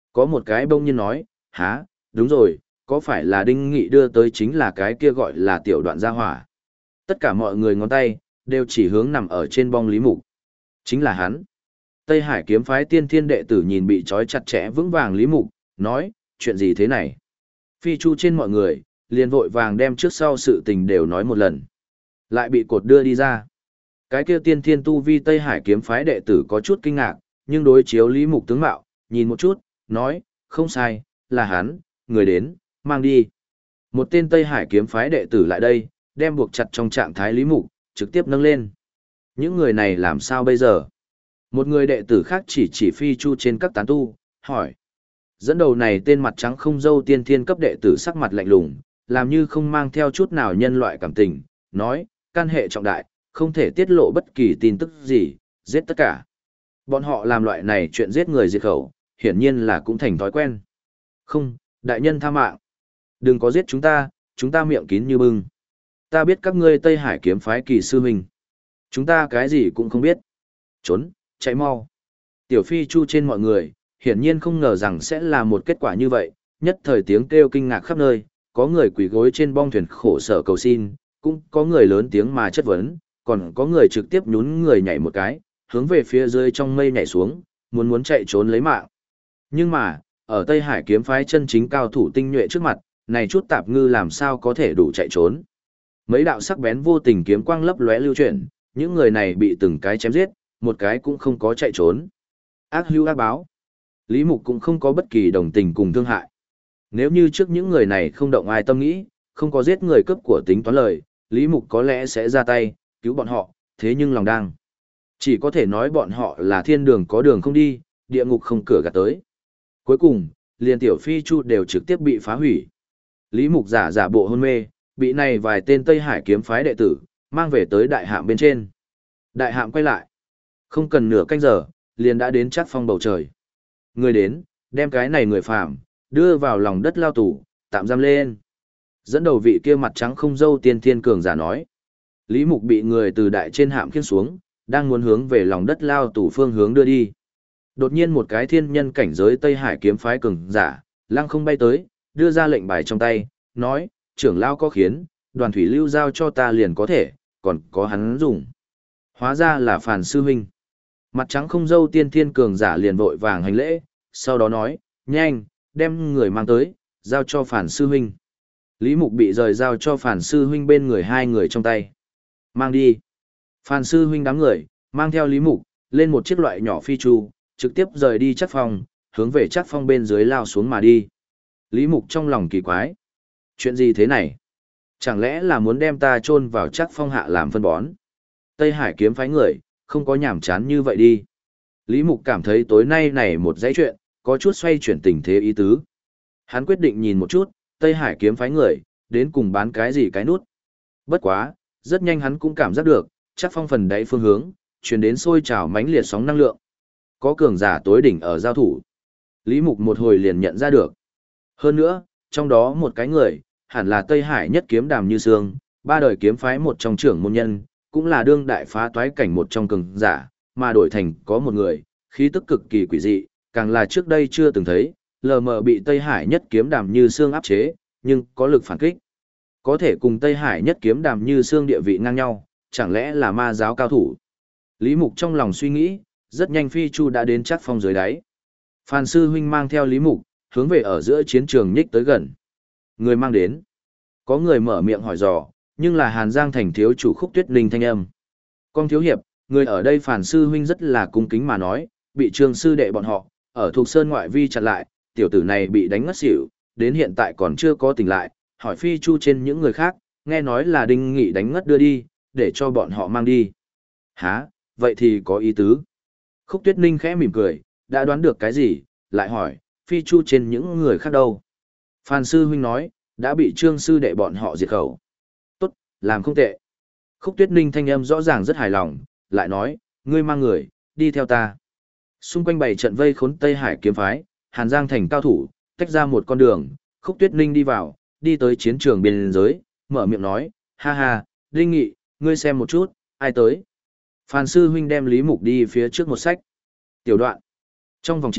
Có một cái bông nhiên nói, há, đúng rồi, có phải là Đinh Nghị đưa tới chính là cái kia gọi là tiểu đoạn gia hỏa. Tất cả mọi người ngón tay, đều chỉ hướng nằm ở trên bong Lý Mục. Chính là hắn. Tây Hải kiếm phái tiên thiên đệ tử nhìn bị trói chặt chẽ vững vàng Lý Mục, nói, chuyện gì thế này? Phi chu trên mọi người, liền vội vàng đem trước sau sự tình đều nói một lần. Lại bị cột đưa đi ra. Cái kia tiên thiên tu vi Tây Hải kiếm phái đệ tử có chút kinh ngạc, nhưng đối chiếu Lý Mục tướng mạo, nhìn một chút, nói, không sai, là hắn, người đến, mang đi. Một tên Tây Hải kiếm phái đệ tử lại đây, đem buộc chặt trong trạng thái Lý Mục, trực tiếp nâng lên. Những người này làm sao bây giờ? Một người đệ tử khác chỉ phi chu trên các tán tu, hỏi. Dẫn đầu này tên mặt trắng không râu tiên thiên cấp đệ tử sắc mặt lạnh lùng, làm như không mang theo chút nào nhân loại cảm tình, nói, can hệ trọng đại, không thể tiết lộ bất kỳ tin tức gì, giết tất cả. Bọn họ làm loại này chuyện giết người diệt khẩu, hiển nhiên là cũng thành thói quen. Không, đại nhân tha mạng. Đừng có giết chúng ta miệng kín như bưng. Ta biết các ngươi Tây Hải kiếm phái kỳ sư huynh. Chúng ta cái gì cũng không biết. Trốn, chạy mau. Tiểu phi chu trên mọi người, hiển nhiên không ngờ rằng sẽ là một kết quả như vậy, nhất thời tiếng kêu kinh ngạc khắp nơi, có người quỳ gối trên bong thuyền khổ sở cầu xin, cũng có người lớn tiếng mà chất vấn, còn có người trực tiếp nhún người nhảy một cái, hướng về phía dưới trong mây nhảy xuống, muốn chạy trốn lấy mạng. Nhưng mà, ở Tây Hải kiếm phái chân chính cao thủ tinh nhuệ trước mặt, này chút tạp ngư làm sao có thể đủ chạy trốn. Mấy đạo sắc bén vô tình kiếm quang lấp lóe lưu chuyển, những người này bị từng cái chém giết, một cái cũng không có chạy trốn. Ác hữu ác báo. Lý Mục cũng không có bất kỳ đồng tình cùng thương hại. Nếu như trước những người này không động ai tâm nghĩ, không có giết người cướp của tính toán lời, Lý Mục có lẽ sẽ ra tay, cứu bọn họ, thế nhưng lòng đang. Chỉ có thể nói bọn họ là thiên đường có đường không đi, địa ngục không cửa gạt tới. Cuối cùng, liền tiểu phi chu đều trực tiếp bị phá hủy. Lý Mục giả bộ hôn mê, bị này vài tên Tây Hải kiếm phái đệ tử, mang về tới đại hạm bên trên. Đại hạm quay lại. Không cần nửa canh giờ, liền đã đến Trác Phong bầu trời. Người đến, đem cái này người phàm, đưa vào lòng đất lao tù, tạm giam lên. Dẫn đầu vị kia mặt trắng không râu tiên thiên cường giả nói. Lý Mục bị người từ đại trên hạm khiêng xuống, đang muốn hướng về lòng đất lao tù phương hướng đưa đi. Đột nhiên một cái thiên nhân cảnh giới Tây Hải kiếm phái cường giả, lăng không bay tới, đưa ra lệnh bài trong tay, nói, trưởng lao có khiến, đoàn thủy lưu giao cho ta liền có thể, còn có hắn dùng. Hóa ra là Phàn sư huynh. Mặt trắng không râu tiên thiên cường giả liền vội vàng hành lễ, sau đó nói, nhanh, đem người mang tới, giao cho Phàn sư huynh. Lý Mục bị rời giao cho Phàn sư huynh bên người hai người trong tay. Mang đi. Phàn sư huynh đám người, mang theo Lý Mục, lên một chiếc loại nhỏ phi chu, trực tiếp rời đi Trác Phong, hướng về Trác Phong bên dưới lao xuống mà đi. Lý Mục trong lòng kỳ quái. Chuyện gì thế này? Chẳng lẽ là muốn đem ta chôn vào Trác Phong hạ làm phân bón? Tây Hải kiếm phái người, không có nhảm chán như vậy đi. Lý Mục cảm thấy tối nay này một dãy chuyện, có chút xoay chuyển tình thế ý tứ. Hắn quyết định nhìn một chút, Tây Hải kiếm phái người, đến cùng bán cái gì cái nút. Bất quá, rất nhanh hắn cũng cảm giác được, Trác Phong phần đáy phương hướng, truyền đến sôi trào mãnh liệt sóng năng lượng. Có cường giả tối đỉnh ở giao thủ. Lý Mục một hồi liền nhận ra được. Hơn nữa, trong đó một cái người, hẳn là Tây Hải nhất kiếm Đàm Như Sương, ba đời kiếm phái một trong trưởng môn nhân, cũng là đương đại phá toái cảnh một trong cường giả, mà đổi thành có một người, khí tức cực kỳ quỷ dị, càng là trước đây chưa từng thấy, lờ mờ bị Tây Hải nhất kiếm Đàm Như Sương áp chế, nhưng có lực phản kích. Có thể cùng Tây Hải nhất kiếm Đàm Như Sương địa vị ngang nhau, chẳng lẽ là ma giáo cao thủ. Lý Mục trong lòng suy nghĩ, rất nhanh phi chu đã đến Trác Phong dưới đáy. Phan sư huynh mang theo Lý Mục, hướng về ở giữa chiến trường nhích tới gần. Người mang đến. Có người mở miệng hỏi dò, nhưng là Hàn Giang thành thiếu chủ Khúc Tuyết Ninh thanh âm. Con thiếu hiệp, người ở đây Phan sư huynh rất là cung kính mà nói, bị Trương sư đệ bọn họ, ở thuộc sơn ngoại vi chặn lại, tiểu tử này bị đánh ngất xỉu, đến hiện tại còn chưa có tỉnh lại, hỏi phi chu trên những người khác, nghe nói là Đinh Nghị đánh ngất đưa đi, để cho bọn họ mang đi. Hả, vậy thì có ý tứ. Khúc Tuyết Ninh khẽ mỉm cười, đã đoán được cái gì, lại hỏi, phi chu trên những người khác đâu. Phan sư huynh nói, đã bị Trương sư đệ bọn họ diệt khẩu. Tốt, làm không tệ. Khúc Tuyết Ninh thanh âm rõ ràng rất hài lòng, lại nói, ngươi mang người, đi theo ta. Xung quanh bảy trận vây khốn Tây Hải kiếm phái, Hàn Giang thành cao thủ, tách ra một con đường, Khúc Tuyết Ninh đi vào, đi tới chiến trường biên giới, mở miệng nói, ha ha, Đinh Nghị, ngươi xem một chút, ai tới. Phan sư huynh đem Lý Mục đi phía trước một sách. Tiểu đoạn. Trong vòng chiến,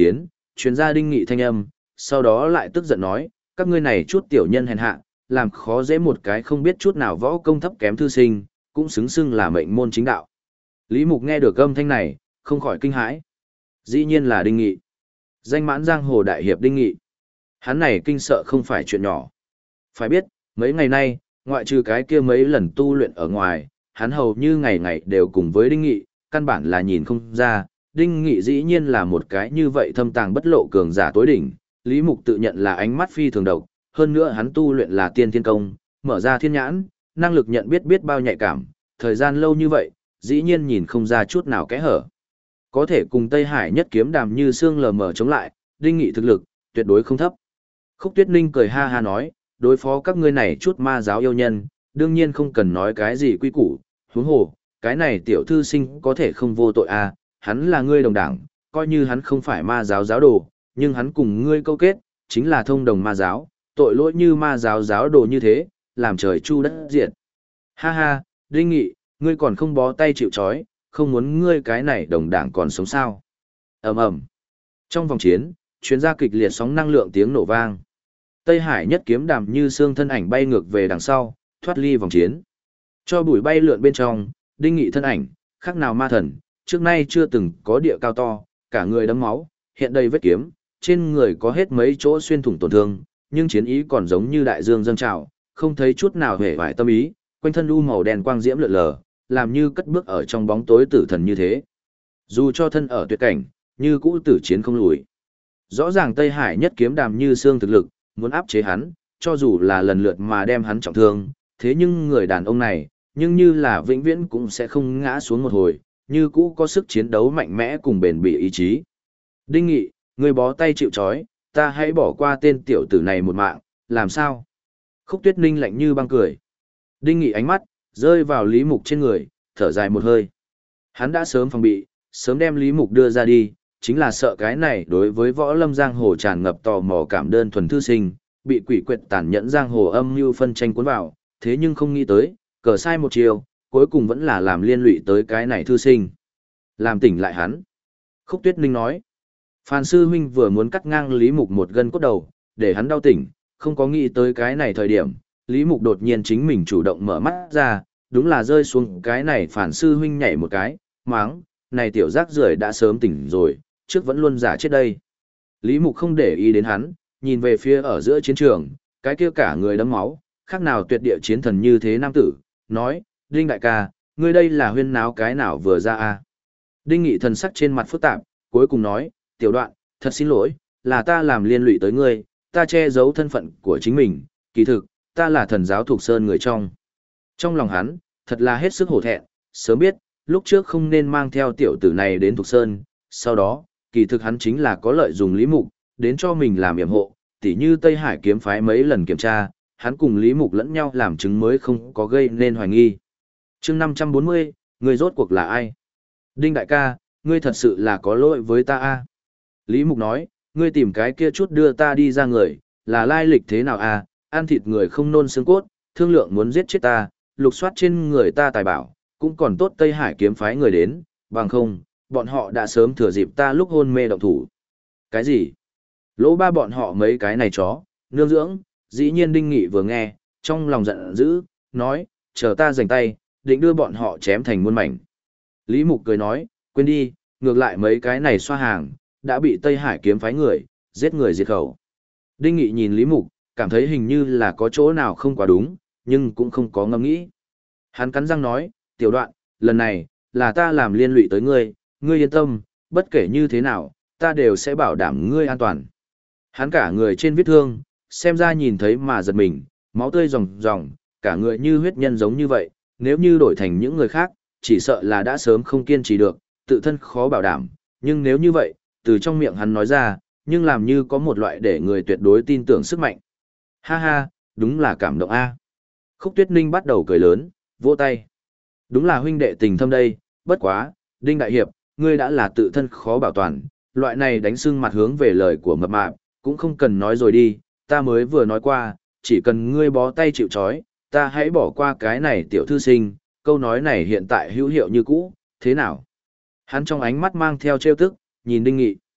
truyền ra Đinh Nghị thanh âm, sau đó lại tức giận nói, các ngươi này chút tiểu nhân hèn hạ, làm khó dễ một cái không biết chút nào võ công thấp kém thư sinh, cũng xứng xưng là mệnh môn chính đạo. Lý Mục nghe được âm thanh này, không khỏi kinh hãi. Dĩ nhiên là Đinh Nghị. Danh mãn giang hồ đại hiệp Đinh Nghị. Hắn này kinh sợ không phải chuyện nhỏ. Phải biết, mấy ngày nay, ngoại trừ cái kia mấy lần tu luyện ở ngoài, hắn hầu như ngày ngày đều cùng với Đinh Nghị, căn bản là nhìn không ra, Đinh Nghị dĩ nhiên là một cái như vậy thâm tàng bất lộ cường giả tối đỉnh, Lý Mục tự nhận là ánh mắt phi thường độc, hơn nữa hắn tu luyện là tiên thiên công, mở ra thiên nhãn, năng lực nhận biết biết bao nhạy cảm, thời gian lâu như vậy, dĩ nhiên nhìn không ra chút nào kẽ hở. Có thể cùng Tây Hải nhất kiếm đàm như xương lờ mờ chống lại, Đinh Nghị thực lực, tuyệt đối không thấp. Khúc Tuyết Ninh cười ha ha nói, đối phó các ngươi này chút ma giáo yêu nhân, đương nhiên không cần nói cái gì quy củ, huống hồ, cái này tiểu thư sinh có thể không vô tội à, hắn là ngươi đồng đảng, coi như hắn không phải ma giáo giáo đồ, nhưng hắn cùng ngươi câu kết, chính là thông đồng ma giáo, tội lỗi như ma giáo giáo đồ như thế, làm trời chu đất diệt. Ha ha, Đinh Nghị, ngươi còn không bó tay chịu trói, không muốn ngươi cái này đồng đảng còn sống sao. Ầm ầm. Trong vòng chiến, chuyến ra kịch liệt sóng năng lượng tiếng nổ vang. Tây Hải nhất kiếm đàm như xương thân ảnh bay ngược về đằng sau, thoát ly vòng chiến. Cho bụi bay lượn bên trong, Đinh Nghị thân ảnh, khác nào ma thần, trước nay chưa từng có địa cao to, cả người đẫm máu, hiện đầy vết kiếm, trên người có hết mấy chỗ xuyên thủng tổn thương, nhưng chiến ý còn giống như đại dương dâng trào, không thấy chút nào hề vải tâm ý, quanh thân u màu đen quang diễm lượn lờ, làm như cất bước ở trong bóng tối tử thần như thế. Dù cho thân ở tuyệt cảnh, như cũ tử chiến không lùi. Rõ ràng Tây Hải nhất kiếm đàm như xương thực lực, muốn áp chế hắn, cho dù là lần lượt mà đem hắn trọng thương, thế nhưng người đàn ông này, nhưng như là vĩnh viễn cũng sẽ không ngã xuống một hồi, như cũ có sức chiến đấu mạnh mẽ cùng bền bỉ ý chí. Đinh Nghị, ngươi bó tay chịu trói, ta hãy bỏ qua tên tiểu tử này một mạng, làm sao? Khúc Tuyết Ninh lạnh như băng cười. Đinh Nghị ánh mắt, rơi vào Lý Mục trên người, thở dài một hơi. Hắn đã sớm phòng bị, sớm đem Lý Mục đưa ra đi, chính là sợ cái này đối với võ lâm giang hồ tràn ngập tò mò cảm đơn thuần thư sinh, bị quỷ quyệt tàn nhẫn giang hồ âm mưu phân tranh cuốn vào, thế nhưng không nghĩ tới, cờ sai một chiều, cuối cùng vẫn là làm liên lụy tới cái này thư sinh. Làm tỉnh lại hắn. Khúc Tuyết Ninh nói, Phan Sư Huynh vừa muốn cắt ngang Lý Mục một gân cốt đầu, để hắn đau tỉnh, không có nghĩ tới cái này thời điểm, Lý Mục đột nhiên chính mình chủ động mở mắt ra, đúng là rơi xuống cái này Phan Sư Huynh nhảy một cái, máng, này tiểu rác rưởi đã sớm tỉnh rồi, trước vẫn luôn giả chết đây. Lý Mục không để ý đến hắn, nhìn về phía ở giữa chiến trường, cái kia cả người đẫm máu, khác nào tuyệt địa chiến thần như thế nam tử, nói, Đinh đại ca, ngươi đây là huyên náo cái nào vừa ra a? Đinh Nghị thần sắc trên mặt phức tạp, cuối cùng nói, tiểu đoạn, thật xin lỗi, là ta làm liên lụy tới ngươi, ta che giấu thân phận của chính mình, kỳ thực, ta là thần giáo thuộc sơn người trong. Trong lòng hắn, thật là hết sức hổ thẹn, sớm biết, lúc trước không nên mang theo tiểu tử này đến thuộc sơn, sau đó, kỳ thực hắn chính là có lợi dùng Lý Mục, đến cho mình làm yểm hộ, tỉ như Tây Hải kiếm phái mấy lần kiểm tra, hắn cùng Lý Mục lẫn nhau làm chứng mới không có gây nên hoài nghi. Chương 540, người rốt cuộc là ai? Đinh đại ca, ngươi thật sự là có lỗi với ta a. Lý Mục nói, ngươi tìm cái kia chút đưa ta đi ra người, là lai lịch thế nào a? Ăn thịt người không nôn xương cốt, thương lượng muốn giết chết ta, lục soát trên người ta tài bảo, cũng còn tốt Tây Hải kiếm phái người đến, bằng không, bọn họ đã sớm thừa dịp ta lúc hôn mê động thủ. Cái gì? Lỗ ba bọn họ mấy cái này chó, nương dưỡng, dĩ nhiên Đinh Nghị vừa nghe, trong lòng giận dữ, nói, chờ ta giành tay, định đưa bọn họ chém thành muôn mảnh. Lý Mục cười nói, quên đi, ngược lại mấy cái này xoa hàng, đã bị Tây Hải kiếm phái giết người diệt khẩu. Đinh Nghị nhìn Lý Mục, cảm thấy hình như là có chỗ nào không quá đúng, nhưng cũng không có ngẫm nghĩ. Hắn cắn răng nói, tiểu đoạn, lần này, là ta làm liên lụy tới ngươi, ngươi yên tâm, bất kể như thế nào, ta đều sẽ bảo đảm ngươi an toàn. Hắn cả người trên vết thương, xem ra nhìn thấy mà giật mình, máu tươi ròng ròng, cả người như huyết nhân giống như vậy, nếu như đổi thành những người khác, chỉ sợ là đã sớm không kiên trì được, tự thân khó bảo đảm, nhưng nếu như vậy, từ trong miệng hắn nói ra, nhưng làm như có một loại để người tuyệt đối tin tưởng sức mạnh. Ha ha, đúng là cảm động a. Khúc Tuyết Ninh bắt đầu cười lớn, vỗ tay. Đúng là huynh đệ tình thâm đây, bất quá, Đinh đại hiệp, ngươi đã là tự thân khó bảo toàn, loại này đánh sưng mặt hướng về lời của mập mạp, cũng không cần nói rồi đi, ta mới vừa nói qua, chỉ cần ngươi bó tay chịu trói, ta hãy bỏ qua cái này tiểu thư sinh, câu nói này hiện tại hữu hiệu như cũ, thế nào? Hắn trong ánh mắt mang theo trêu tức, nhìn Đinh Nghị.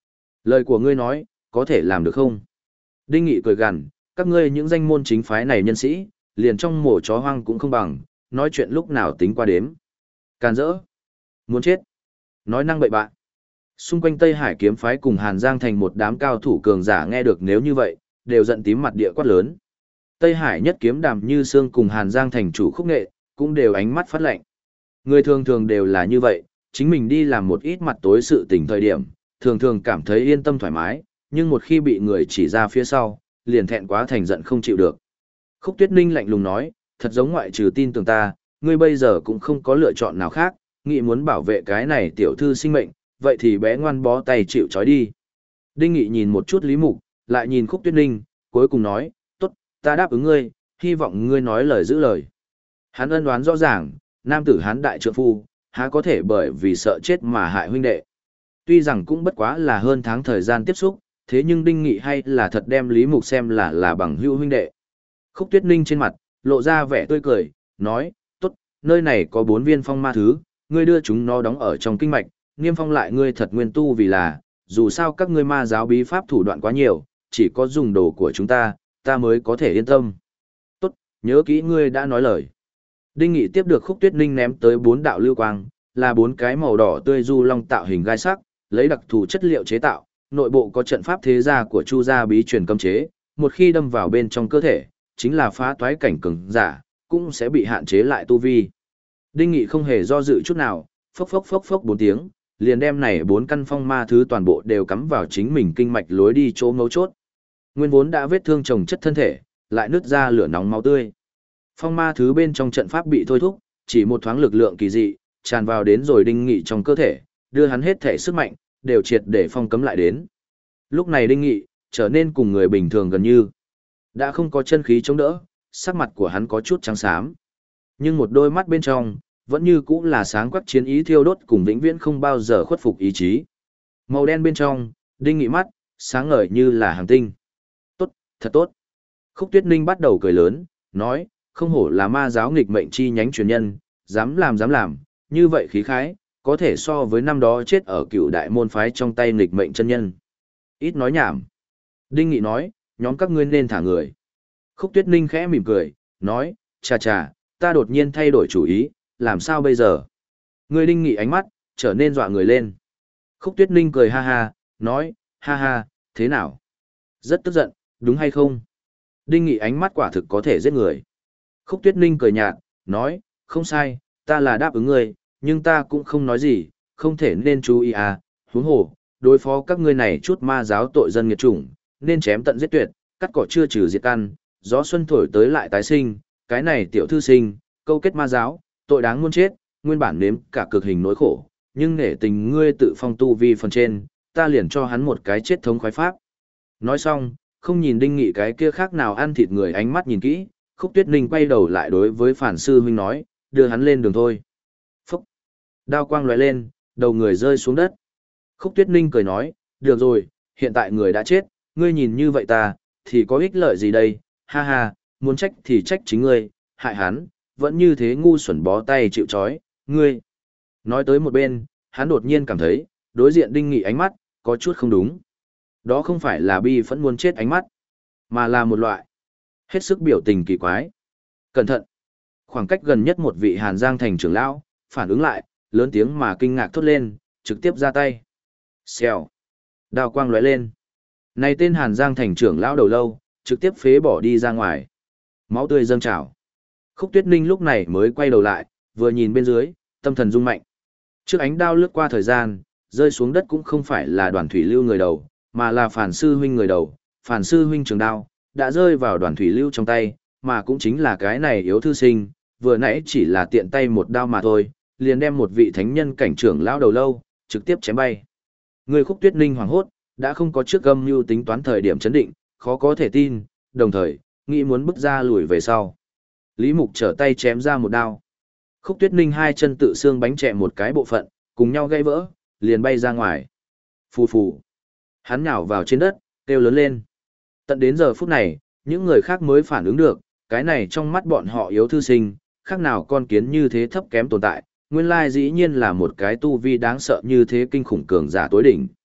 Lời của ngươi nói, có thể làm được không? Đinh Nghị cười gằn, các ngươi những danh môn chính phái này nhân sĩ, liền trong mổ chó hoang cũng không bằng, nói chuyện lúc nào tính qua đếm. Càn rỡ. Muốn chết. Nói năng bậy bạ. Xung quanh Tây Hải kiếm phái cùng Hàn Giang thành một đám cao thủ cường giả nghe được nếu như vậy, đều giận tím mặt địa quát lớn. Tây Hải nhất kiếm Đàm Như Sương cùng Hàn Giang thành chủ Khúc Nghệ, cũng đều ánh mắt phát lạnh. Người thường thường đều là như vậy, chính mình đi làm một ít mặt tối sự tình thời điểm, thường thường cảm thấy yên tâm thoải mái, nhưng một khi bị người chỉ ra phía sau, liền thẹn quá thành giận không chịu được. Khúc Tuyết Ninh lạnh lùng nói, thật giống ngoại trừ tin tưởng ta, ngươi bây giờ cũng không có lựa chọn nào khác, nghĩ muốn bảo vệ cái này tiểu thư sinh mệnh, vậy thì bé ngoan bó tay chịu trói đi. Đinh Nghị nhìn một chút Lý Mục, lại nhìn Khúc Tuyết Ninh, cuối cùng nói, tốt, ta đáp ứng ngươi, hy vọng ngươi nói lời giữ lời. Hắn ân đoán rõ ràng, nam tử hán đại trượng phu, há có thể bởi vì sợ chết mà hại huynh đệ. Tuy rằng cũng bất quá là hơn tháng thời gian tiếp xúc, thế nhưng Đinh Nghị hay là thật đem Lý Mục xem là bằng hữu huynh đệ. Khúc Tuyết Ninh trên mặt, lộ ra vẻ tươi cười, nói, tốt, nơi này có 4 viên phong ma thứ, ngươi đưa chúng nó đóng ở trong kinh mạch, niêm phong lại ngươi thật nguyên tu vì là, dù sao các ngươi ma giáo bí pháp thủ đoạn quá nhiều, chỉ có dùng đồ của chúng ta mới có thể yên tâm. Tốt, nhớ kỹ ngươi đã nói lời. Đinh Nghị tiếp được Khúc Tuyết Ninh ném tới 4 đạo lưu quang, là 4 cái màu đỏ tươi du long tạo hình gai sắc, lấy đặc thù chất liệu chế tạo, nội bộ có trận pháp thế gia của Chu gia bí truyền cấm chế, một khi đâm vào bên trong cơ thể, chính là phá toái cảnh cường giả, cũng sẽ bị hạn chế lại tu vi. Đinh Nghị không hề do dự chút nào, phốc phốc phốc phốc 4 tiếng, liền đem này 4 căn phong ma thứ toàn bộ đều cắm vào chính mình kinh mạch lối đi chỗ ngấu chốt. Nguyên vốn đã vết thương chồng chất thân thể, lại nứt ra lửa nóng máu tươi. Phong ma thứ bên trong trận pháp bị thôi thúc, chỉ một thoáng lực lượng kỳ dị, tràn vào đến rồi Đinh Nghị trong cơ thể, đưa hắn hết thể sức mạnh, đều triệt để phong cấm lại đến. Lúc này Đinh Nghị, trở nên cùng người bình thường gần như. Đã không có chân khí chống đỡ, sắc mặt của hắn có chút trắng xám. Nhưng một đôi mắt bên trong, vẫn như cũ là sáng quắc chiến ý thiêu đốt cùng vĩnh viễn không bao giờ khuất phục ý chí. Màu đen bên trong, Đinh Nghị mắt, sáng ngời như là hàng tinh. Tốt, thật tốt. Khúc Tuyết Ninh bắt đầu cười lớn, nói, không hổ là ma giáo nghịch mệnh chi nhánh truyền nhân, dám làm, như vậy khí khái, có thể so với năm đó chết ở cựu đại môn phái trong tay nghịch mệnh chân nhân. Ít nói nhảm. Đinh Nghị nói, nhóm các ngươi nên thả người. Khúc Tuyết Ninh khẽ mỉm cười, nói, chà, ta đột nhiên thay đổi chủ ý, làm sao bây giờ? Ngươi Đinh Nghị ánh mắt, trở nên dọa người lên. Khúc Tuyết Ninh cười ha ha, nói, ha, thế nào? Rất tức giận, đúng hay không? Đinh Nghị ánh mắt quả thực có thể giết người. Khúc Tuyết Ninh cười nhạt, nói, không sai, ta là đáp ứng ngươi, nhưng ta cũng không nói gì, không thể nên chú ý à, huống hồ, đối phó các ngươi này chút ma giáo tội dân nghiệt chủng, nên chém tận giết tuyệt, cắt cỏ chưa trừ diệt căn, gió xuân thổi tới lại tái sinh, cái này tiểu thư sinh, câu kết ma giáo, tội đáng muôn chết, nguyên bản nếm cả cực hình nỗi khổ, nhưng nể tình ngươi tự phong tu vi phần trên, ta liền cho hắn một cái chết thống khoái pháp. Nói xong, không nhìn Đinh Nghị cái kia khác nào ăn thịt người ánh mắt nhìn kỹ, Khúc Tuyết Ninh quay đầu lại đối với Phản sư huynh nói, đưa hắn lên đường thôi. Phúc! Đao quang lóe lên, đầu người rơi xuống đất. Khúc Tuyết Ninh cười nói, được rồi, hiện tại người đã chết, ngươi nhìn như vậy ta, thì có ích lợi gì đây, ha, muốn trách thì trách chính ngươi, hại hắn, vẫn như thế ngu xuẩn bó tay chịu trói, ngươi. Nói tới một bên, hắn đột nhiên cảm thấy, đối diện Đinh Nghị ánh mắt, có chút không đúng. Đó không phải là bi phẫn muốn chết ánh mắt, mà là một loại hết sức biểu tình kỳ quái. Cẩn thận! Khoảng cách gần nhất một vị Hàn Giang thành trưởng lão, phản ứng lại, lớn tiếng mà kinh ngạc thốt lên, trực tiếp ra tay. Xèo! Đao quang lóe lên. Này tên Hàn Giang thành trưởng lão đầu lâu, trực tiếp phế bỏ đi ra ngoài. Máu tươi dâng trào. Khúc Tuyết Ninh lúc này mới quay đầu lại, vừa nhìn bên dưới, tâm thần rung mạnh. Trước ánh đao lướt qua thời gian, rơi xuống đất cũng không phải là Đoàn Thủy Lưu người đầu, mà là Phản sư huynh người đầu. Phản sư huynh trường đao, đã rơi vào Đoàn Thủy Lưu trong tay, mà cũng chính là cái này yếu thư sinh, vừa nãy chỉ là tiện tay một đao mà thôi, liền đem một vị thánh nhân cảnh trưởng lão đầu lâu, trực tiếp chém bay. Người Khúc Tuyết Ninh hoảng hốt, đã không có trước âm mưu tính toán thời điểm chấn định, khó có thể tin, đồng thời, nghĩ muốn bước ra lùi về sau. Lý Mục trở tay chém ra một đao. Khúc Tuyết Ninh hai chân tự xương bánh chẹ một cái bộ phận, cùng nhau gãy vỡ, liền bay ra ngoài. Phù phù. Hắn nhào vào trên đất, kêu lớn lên. Tận đến giờ phút này, những người khác mới phản ứng được, cái này trong mắt bọn họ yếu thư sinh, khác nào con kiến như thế thấp kém tồn tại, nguyên lai dĩ nhiên là một cái tu vi đáng sợ như thế kinh khủng cường giả tối đỉnh.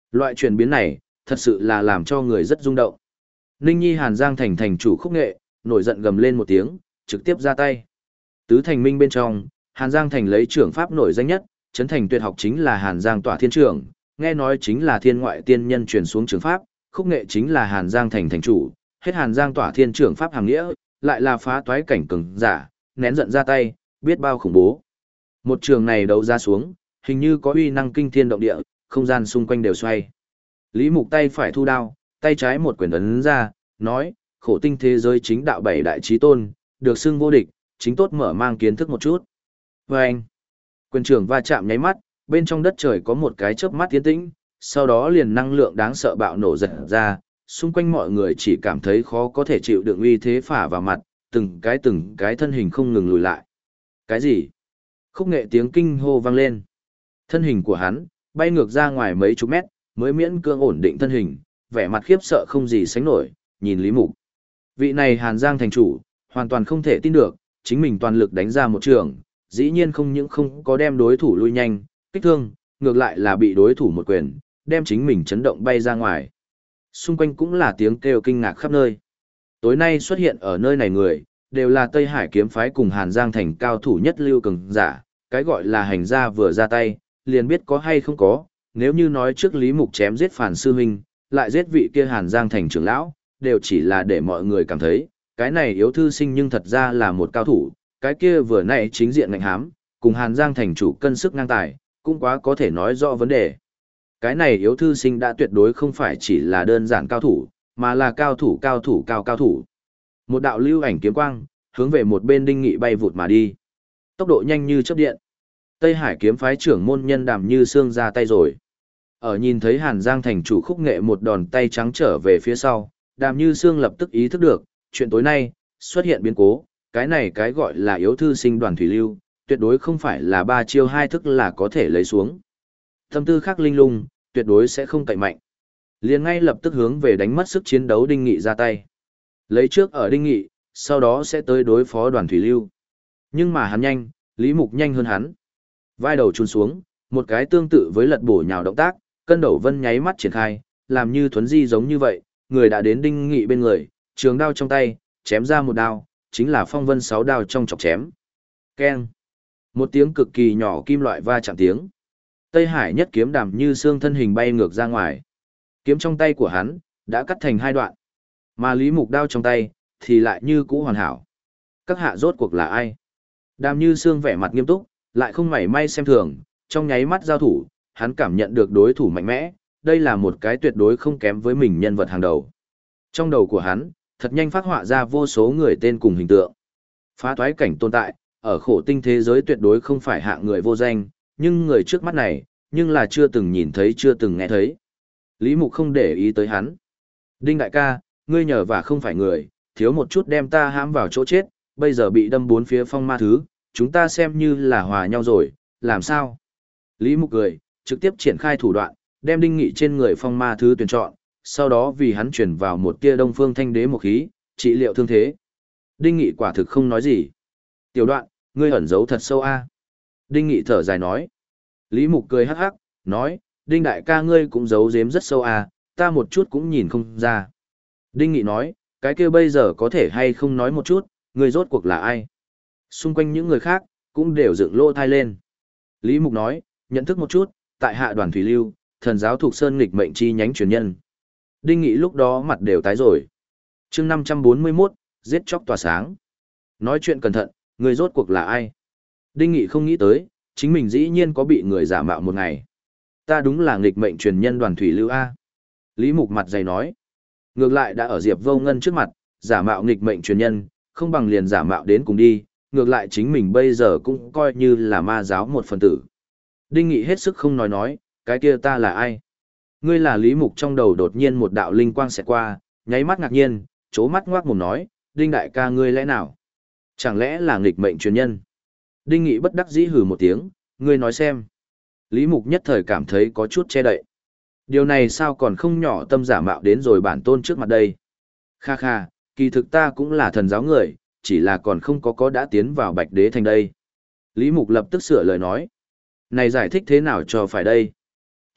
Loại chuyển biến này, thật sự là làm cho người rất rung động. Ninh Nhi Hàn Giang thành thành chủ Khúc Nghệ, nổi giận gầm lên một tiếng, trực tiếp ra tay. Tứ thành minh bên trong, Hàn Giang thành lấy trưởng pháp nổi danh nhất, Trấn thành tuyệt học chính là Hàn Giang tỏa thiên trưởng, nghe nói chính là thiên ngoại tiên nhân truyền xuống trưởng pháp, Khúc Nghệ chính là Hàn Giang thành thành chủ, hết Hàn Giang tỏa thiên trưởng pháp hàng nghĩa, lại là phá toái cảnh cường giả, nén giận ra tay, biết bao khủng bố. Một trường này đấu ra xuống, hình như có uy năng kinh thiên động địa, không gian xung quanh đều xoay. Lý Mục tay phải thu đao, tay trái một quyền ấn ra, nói, khổ tinh thế giới chính đạo bảy đại chí tôn, được xưng vô địch, chính tốt mở mang kiến thức một chút. Và anh, quyền trưởng va chạm nháy mắt, bên trong đất trời có một cái chớp mắt tiến tĩnh, sau đó liền năng lượng đáng sợ bạo nổ giật ra, xung quanh mọi người chỉ cảm thấy khó có thể chịu đựng uy thế phả vào mặt, từng cái thân hình không ngừng lùi lại. Cái gì? Khúc Nghệ tiếng kinh hô vang lên. Thân hình của hắn bay ngược ra ngoài mấy chục mét, mới miễn cưỡng ổn định thân hình, vẻ mặt khiếp sợ không gì sánh nổi, nhìn Lý Mục. Vị này Hàn Giang thành chủ, hoàn toàn không thể tin được, chính mình toàn lực đánh ra một trường, dĩ nhiên không những không có đem đối thủ lui nhanh, kích thương, ngược lại là bị đối thủ một quyền, đem chính mình chấn động bay ra ngoài. Xung quanh cũng là tiếng kêu kinh ngạc khắp nơi. Tối nay xuất hiện ở nơi này người, đều là Tây Hải kiếm phái cùng Hàn Giang thành cao thủ nhất lưu cường giả, cái gọi là hành gia vừa ra tay, liền biết có hay không có, nếu như nói trước Lý Mục chém giết Phản sư huynh, lại giết vị kia Hàn Giang thành trưởng lão, đều chỉ là để mọi người cảm thấy, cái này yếu thư sinh nhưng thật ra là một cao thủ, cái kia vừa nãy chính diện ngạnh hám, cùng Hàn Giang thành chủ cân sức ngang tài, cũng quá có thể nói rõ vấn đề. Cái này yếu thư sinh đã tuyệt đối không phải chỉ là đơn giản cao thủ, mà là cao thủ cao thủ. Một đạo lưu ảnh kiếm quang, hướng về một bên Đinh Nghị bay vụt mà đi. Tốc độ nhanh như chớp điện. Tây Hải kiếm phái trưởng môn nhân Đàm Như Sương ra tay rồi. Ở nhìn thấy Hàn Giang thành chủ Khúc Nghệ một đòn tay trắng trở về phía sau, Đàm Như Sương lập tức ý thức được, chuyện tối nay, xuất hiện biến cố, cái này cái gọi là yếu thư sinh Đoàn Thủy Lưu, tuyệt đối không phải là 3 chiêu 2 thức là có thể lấy xuống. Tâm tư khác linh lung, tuyệt đối sẽ không cậy mạnh. Liền ngay lập tức hướng về đánh mất sức chiến đấu Đinh Nghị ra tay. Lấy trước ở Đinh Nghị, sau đó sẽ tới đối phó Đoàn Thủy Lưu. Nhưng mà hắn nhanh, Lý Mục nhanh hơn hắn. Vai đầu chôn xuống, một cái tương tự với lật bổ nhào động tác, cân đầu vân nháy mắt triển khai, làm như thuấn di giống như vậy, người đã đến Đinh Nghị bên người, trường đao trong tay, chém ra một đao, chính là phong vân 6 đao trong chọc chém. Keng. Một tiếng cực kỳ nhỏ kim loại va chạm tiếng. Tây Hải nhất kiếm Đàm Như Sương thân hình bay ngược ra ngoài. Kiếm trong tay của hắn đã cắt thành 2 đoạn, mà Lý Mục đao trong tay thì lại như cũ hoàn hảo. Các hạ rốt cuộc là ai? Đàm Như Sương vẻ mặt nghiêm túc, lại không mảy may xem thường, trong nháy mắt giao thủ, hắn cảm nhận được đối thủ mạnh mẽ, đây là một cái tuyệt đối không kém với mình nhân vật hàng đầu. Trong đầu của hắn, thật nhanh phát họa ra vô số người tên cùng hình tượng. Phá toái cảnh tồn tại, ở khổ tinh thế giới tuyệt đối không phải hạng người vô danh, nhưng người trước mắt này, nhưng là chưa từng nhìn thấy chưa từng nghe thấy. Lý Mục không để ý tới hắn. Đinh đại ca, ngươi nhờ và không phải người, thiếu một chút đem ta hãm vào chỗ chết, bây giờ bị đâm bốn phía phong ma thứ, chúng ta xem như là hòa nhau rồi, làm sao? Lý Mục cười, trực tiếp triển khai thủ đoạn, đem Đinh Nghị trên người phong ma thứ tuyển chọn, sau đó vì hắn chuyển vào một tia Đông Phương Thanh Đế một khí, trị liệu thương thế. Đinh Nghị quả thực không nói gì. Tiểu đoạn, ngươi ẩn giấu thật sâu a. Đinh Nghị thở dài nói. Lý Mục cười hắc hắc, nói, Đinh đại ca ngươi cũng giấu giếm rất sâu a, ta một chút cũng nhìn không ra. Đinh Nghị nói, cái kia bây giờ có thể hay không nói một chút, ngươi rốt cuộc là ai? Xung quanh những người khác, cũng đều dựng lỗ thai lên. Lý Mục nói, nhận thức một chút, tại hạ Đoàn Thủy Lưu, thần giáo thuộc Sơn nghịch mệnh chi nhánh truyền nhân. Đinh Nghị lúc đó mặt đều tái rồi. chương 541, giết chóc tỏa sáng. Nói chuyện cẩn thận, người rốt cuộc là ai? Đinh Nghị không nghĩ tới, chính mình dĩ nhiên có bị người giả mạo một ngày. Ta đúng là nghịch mệnh truyền nhân Đoàn Thủy Lưu A. Lý Mục mặt dày nói. Ngược lại đã ở Diệp Vô Ngân trước mặt, giả mạo nghịch mệnh truyền nhân, không bằng liền giả mạo đến cùng đi, ngược lại chính mình bây giờ cũng coi như là ma giáo một phần tử. Đinh Nghị hết sức không nói, cái kia ta là ai? Ngươi là Lý Mục trong đầu đột nhiên một đạo linh quang xẹt qua, nháy mắt ngạc nhiên, chố mắt ngoác mồm nói, Đinh đại ca ngươi lẽ nào? Chẳng lẽ là nghịch mệnh truyền nhân? Đinh Nghị bất đắc dĩ hừ một tiếng, ngươi nói xem. Lý Mục nhất thời cảm thấy có chút che đậy. Điều này sao còn không nhỏ tâm giả mạo đến rồi bản tôn trước mặt đây? Kha kha, kỳ thực ta cũng là thần giáo người, chỉ là còn không có đã tiến vào Bạch Đế thành đây. Lý Mục lập tức sửa lời nói. Này giải thích thế nào cho phải đây?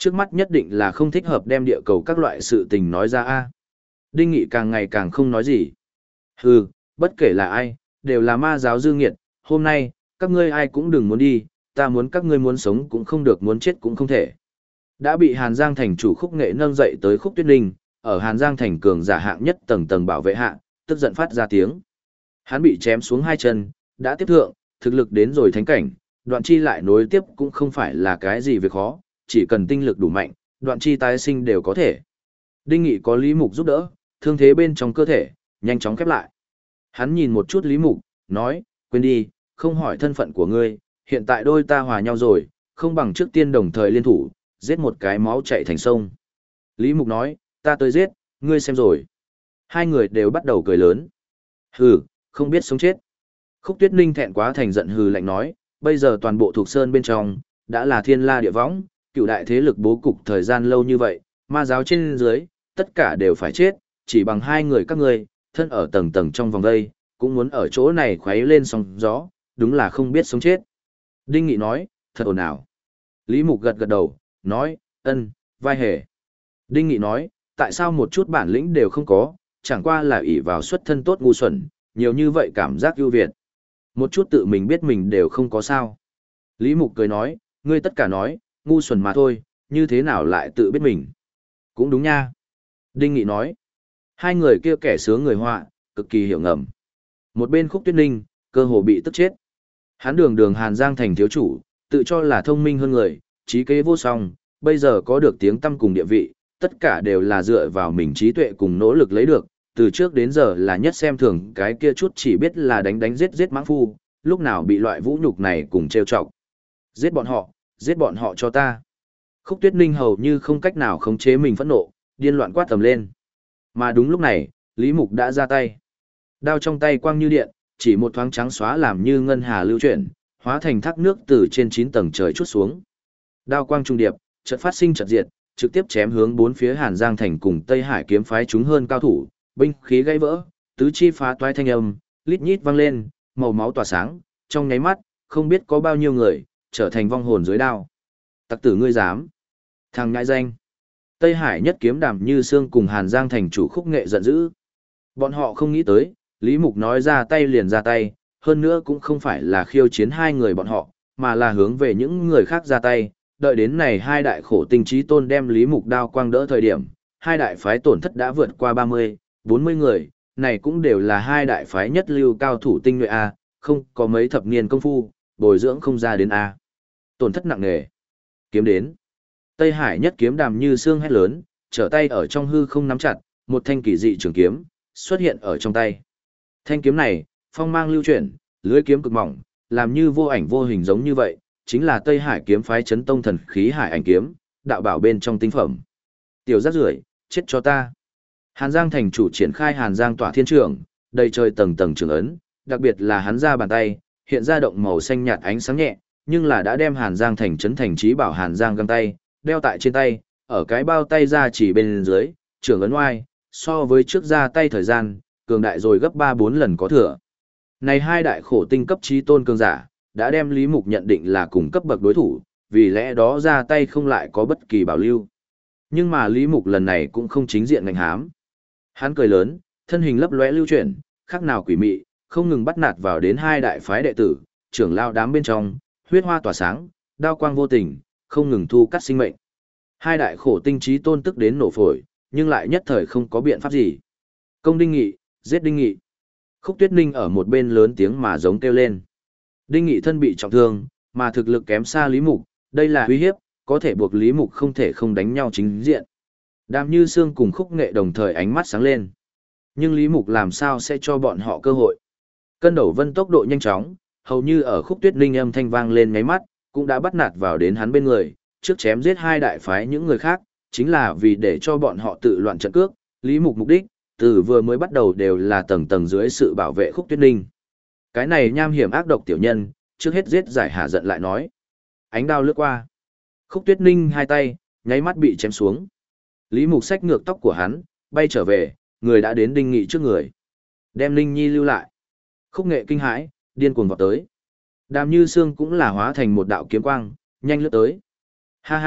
Trước mắt nhất định là không thích hợp đem địa cầu các loại sự tình nói ra a. Đinh Nghị càng ngày càng không nói gì. Hừ, bất kể là ai, đều là ma giáo dư nghiệt, hôm nay, các ngươi ai cũng đừng muốn đi, ta muốn các ngươi muốn sống cũng không được, muốn chết cũng không thể. Đã bị Hàn Giang thành chủ Khúc Nghệ nâng dậy tới Khúc Tuyết Ninh, ở Hàn Giang thành cường giả hạng nhất tầng tầng bảo vệ hạ, tức giận phát ra tiếng. Hắn bị chém xuống hai chân, đã tiếp thượng, thực lực đến rồi thánh cảnh, Đoạn Chi lại nối tiếp cũng không phải là cái gì việc khó, chỉ cần tinh lực đủ mạnh, Đoạn Chi tái sinh đều có thể. Đinh Nghị có Lý Mục giúp đỡ, thương thế bên trong cơ thể nhanh chóng khép lại. Hắn nhìn một chút Lý Mục, nói, quên đi, không hỏi thân phận của ngươi, hiện tại đôi ta hòa nhau rồi, không bằng trước tiên đồng thời liên thủ, giết một cái máu chạy thành sông. Lý Mục nói, ta tới giết, ngươi xem rồi. Hai người đều bắt đầu cười lớn. Hừ, không biết sống chết. Khúc Tuyết Ninh thẹn quá thành giận hừ lạnh nói, bây giờ toàn bộ thuộc sơn bên trong, đã là thiên la địa võng, cựu đại thế lực bố cục thời gian lâu như vậy, ma giáo trên dưới, tất cả đều phải chết, chỉ bằng hai người các ngươi, thân ở tầng tầng trong vòng đây, cũng muốn ở chỗ này khuấy lên sóng gió, đúng là không biết sống chết. Đinh Nghị nói, thật ồn ào. Lý Mục gật gật đầu, nói, ân, vai hề. Đinh Nghị nói, tại sao một chút bản lĩnh đều không có, chẳng qua là ỷ vào xuất thân tốt ngu xuẩn, nhiều như vậy cảm giác ưu việt. Một chút tự mình biết mình đều không có sao. Lý Mục cười nói, ngươi tất cả nói, ngu xuẩn mà thôi, như thế nào lại tự biết mình. Cũng đúng nha. Đinh Nghị nói, hai người kia kẻ sướng người họa, cực kỳ hiểu ngầm. Một bên Khúc Tuyết Ninh, cơ hồ bị tức chết. Hắn đường đường Hàn Giang thành thiếu chủ, tự cho là thông minh hơn người, trí kế vô song, bây giờ có được tiếng tăm cùng địa vị, tất cả đều là dựa vào mình trí tuệ cùng nỗ lực lấy được, từ trước đến giờ là nhất xem thường cái kia chút chỉ biết là đánh đánh giết giết mãng phu, lúc nào bị loại vũ nhục này cùng trêu chọc. Giết bọn họ cho ta. Khúc Tuyết Ninh hầu như không cách nào khống chế mình phẫn nộ, điên loạn quát tầm lên. Mà đúng lúc này, Lý Mục đã ra tay. Đao trong tay quang như điện, chỉ một thoáng trắng xóa làm như ngân hà lưu chuyển, hóa thành thác nước từ trên 9 tầng trời chút xuống. Đao quang trung điệp, chợt phát sinh chợt diệt, trực tiếp chém hướng bốn phía Hàn Giang thành cùng Tây Hải kiếm phái chúng hơn cao thủ, binh khí gãy vỡ, tứ chi phá toái thanh âm, lít nhít vang lên, màu máu tỏa sáng, trong nháy mắt, không biết có bao nhiêu người trở thành vong hồn dưới đao. Tặc tử ngươi dám? Thằng nhãi danh. Tây Hải nhất kiếm Đàm Như Sương cùng Hàn Giang thành chủ Khúc Nghệ giận dữ. Bọn họ không nghĩ tới, Lý Mục nói ra tay liền ra tay, hơn nữa cũng không phải là khiêu chiến hai người bọn họ, mà là hướng về những người khác ra tay. Đợi đến này hai đại khổ tinh trí tôn đem Lý Mục đao quang đỡ thời điểm, hai đại phái tổn thất đã vượt qua 30, 40 người, này cũng đều là hai đại phái nhất lưu cao thủ tinh nhuệ A, không có mấy thập niên công phu, bồi dưỡng không ra đến A. Tổn thất nặng nề. Kiếm đến. Tây Hải nhất kiếm Đàm Như Sương hét lớn, trở tay ở trong hư không nắm chặt, một thanh kỳ dị trường kiếm, xuất hiện ở trong tay. Thanh kiếm này, phong mang lưu chuyển, lưỡi kiếm cực mỏng, làm như vô ảnh vô hình giống như vậy, chính là Tây Hải kiếm phái chấn tông thần khí Hải Ảnh kiếm, đạo bảo bên trong tinh phẩm. Tiểu rác rưởi, chết cho ta. Hàn Giang thành chủ triển khai Hàn Giang tỏa thiên trường, đầy trời tầng tầng trường ấn, đặc biệt là hắn ra bàn tay, hiện ra động màu xanh nhạt ánh sáng nhẹ, nhưng là đã đem Hàn Giang thành chấn thành trí bảo Hàn Giang găng tay, đeo tại trên tay, ở cái bao tay ra chỉ bên dưới, trường ấn oai, so với trước ra tay thời gian, cường đại rồi gấp 3-4 lần có thừa. Này hai đại khổ tinh cấp trí tôn cường giả, đã đem Lý Mục nhận định là cùng cấp bậc đối thủ, vì lẽ đó ra tay không lại có bất kỳ bảo lưu. Nhưng mà Lý Mục lần này cũng không chính diện ngành hám. Hắn cười lớn, thân hình lấp lóe lưu chuyển, khác nào quỷ mị, không ngừng bắt nạt vào đến hai đại phái đệ tử, trưởng lao đám bên trong, huyết hoa tỏa sáng, đao quang vô tình, không ngừng thu cắt sinh mệnh. Hai đại khổ tinh trí tôn tức đến nổ phổi, nhưng lại nhất thời không có biện pháp gì. Công Đinh Nghị, giết Đinh Nghị. Khúc Tuyết Ninh ở một bên lớn tiếng mà giống kêu lên. Đinh Nghị thân bị trọng thương, mà thực lực kém xa Lý Mục, đây là uy hiếp, có thể buộc Lý Mục không thể không đánh nhau chính diện. Đàm Như Sương cùng Khúc Nghệ đồng thời ánh mắt sáng lên. Nhưng Lý Mục làm sao sẽ cho bọn họ cơ hội? Cân Đầu Vân tốc độ nhanh chóng, hầu như ở Khúc Tuyết Ninh âm thanh vang lên ngáy mắt, cũng đã bắt nạt vào đến hắn bên người, trước chém giết hai đại phái những người khác, chính là vì để cho bọn họ tự loạn trận cước. Lý Mục mục đích, từ vừa mới bắt đầu đều là tầng tầng dưới sự bảo vệ Khúc Tuyết Ninh. Cái này nham hiểm ác độc tiểu nhân, trước hết giết giải hạ giận lại nói. Ánh đao lướt qua. Khúc Tuyết Ninh hai tay, nháy mắt bị chém xuống. Lý Mục xách ngược tóc của hắn, bay trở về, người đã đến Đinh Nghị trước người. Đem Ninh Nhi lưu lại. Khúc Nghệ kinh hãi, điên cuồng vọt tới. Đàm Như Sương cũng là hóa thành một đạo kiếm quang, nhanh lướt tới. Ha ha,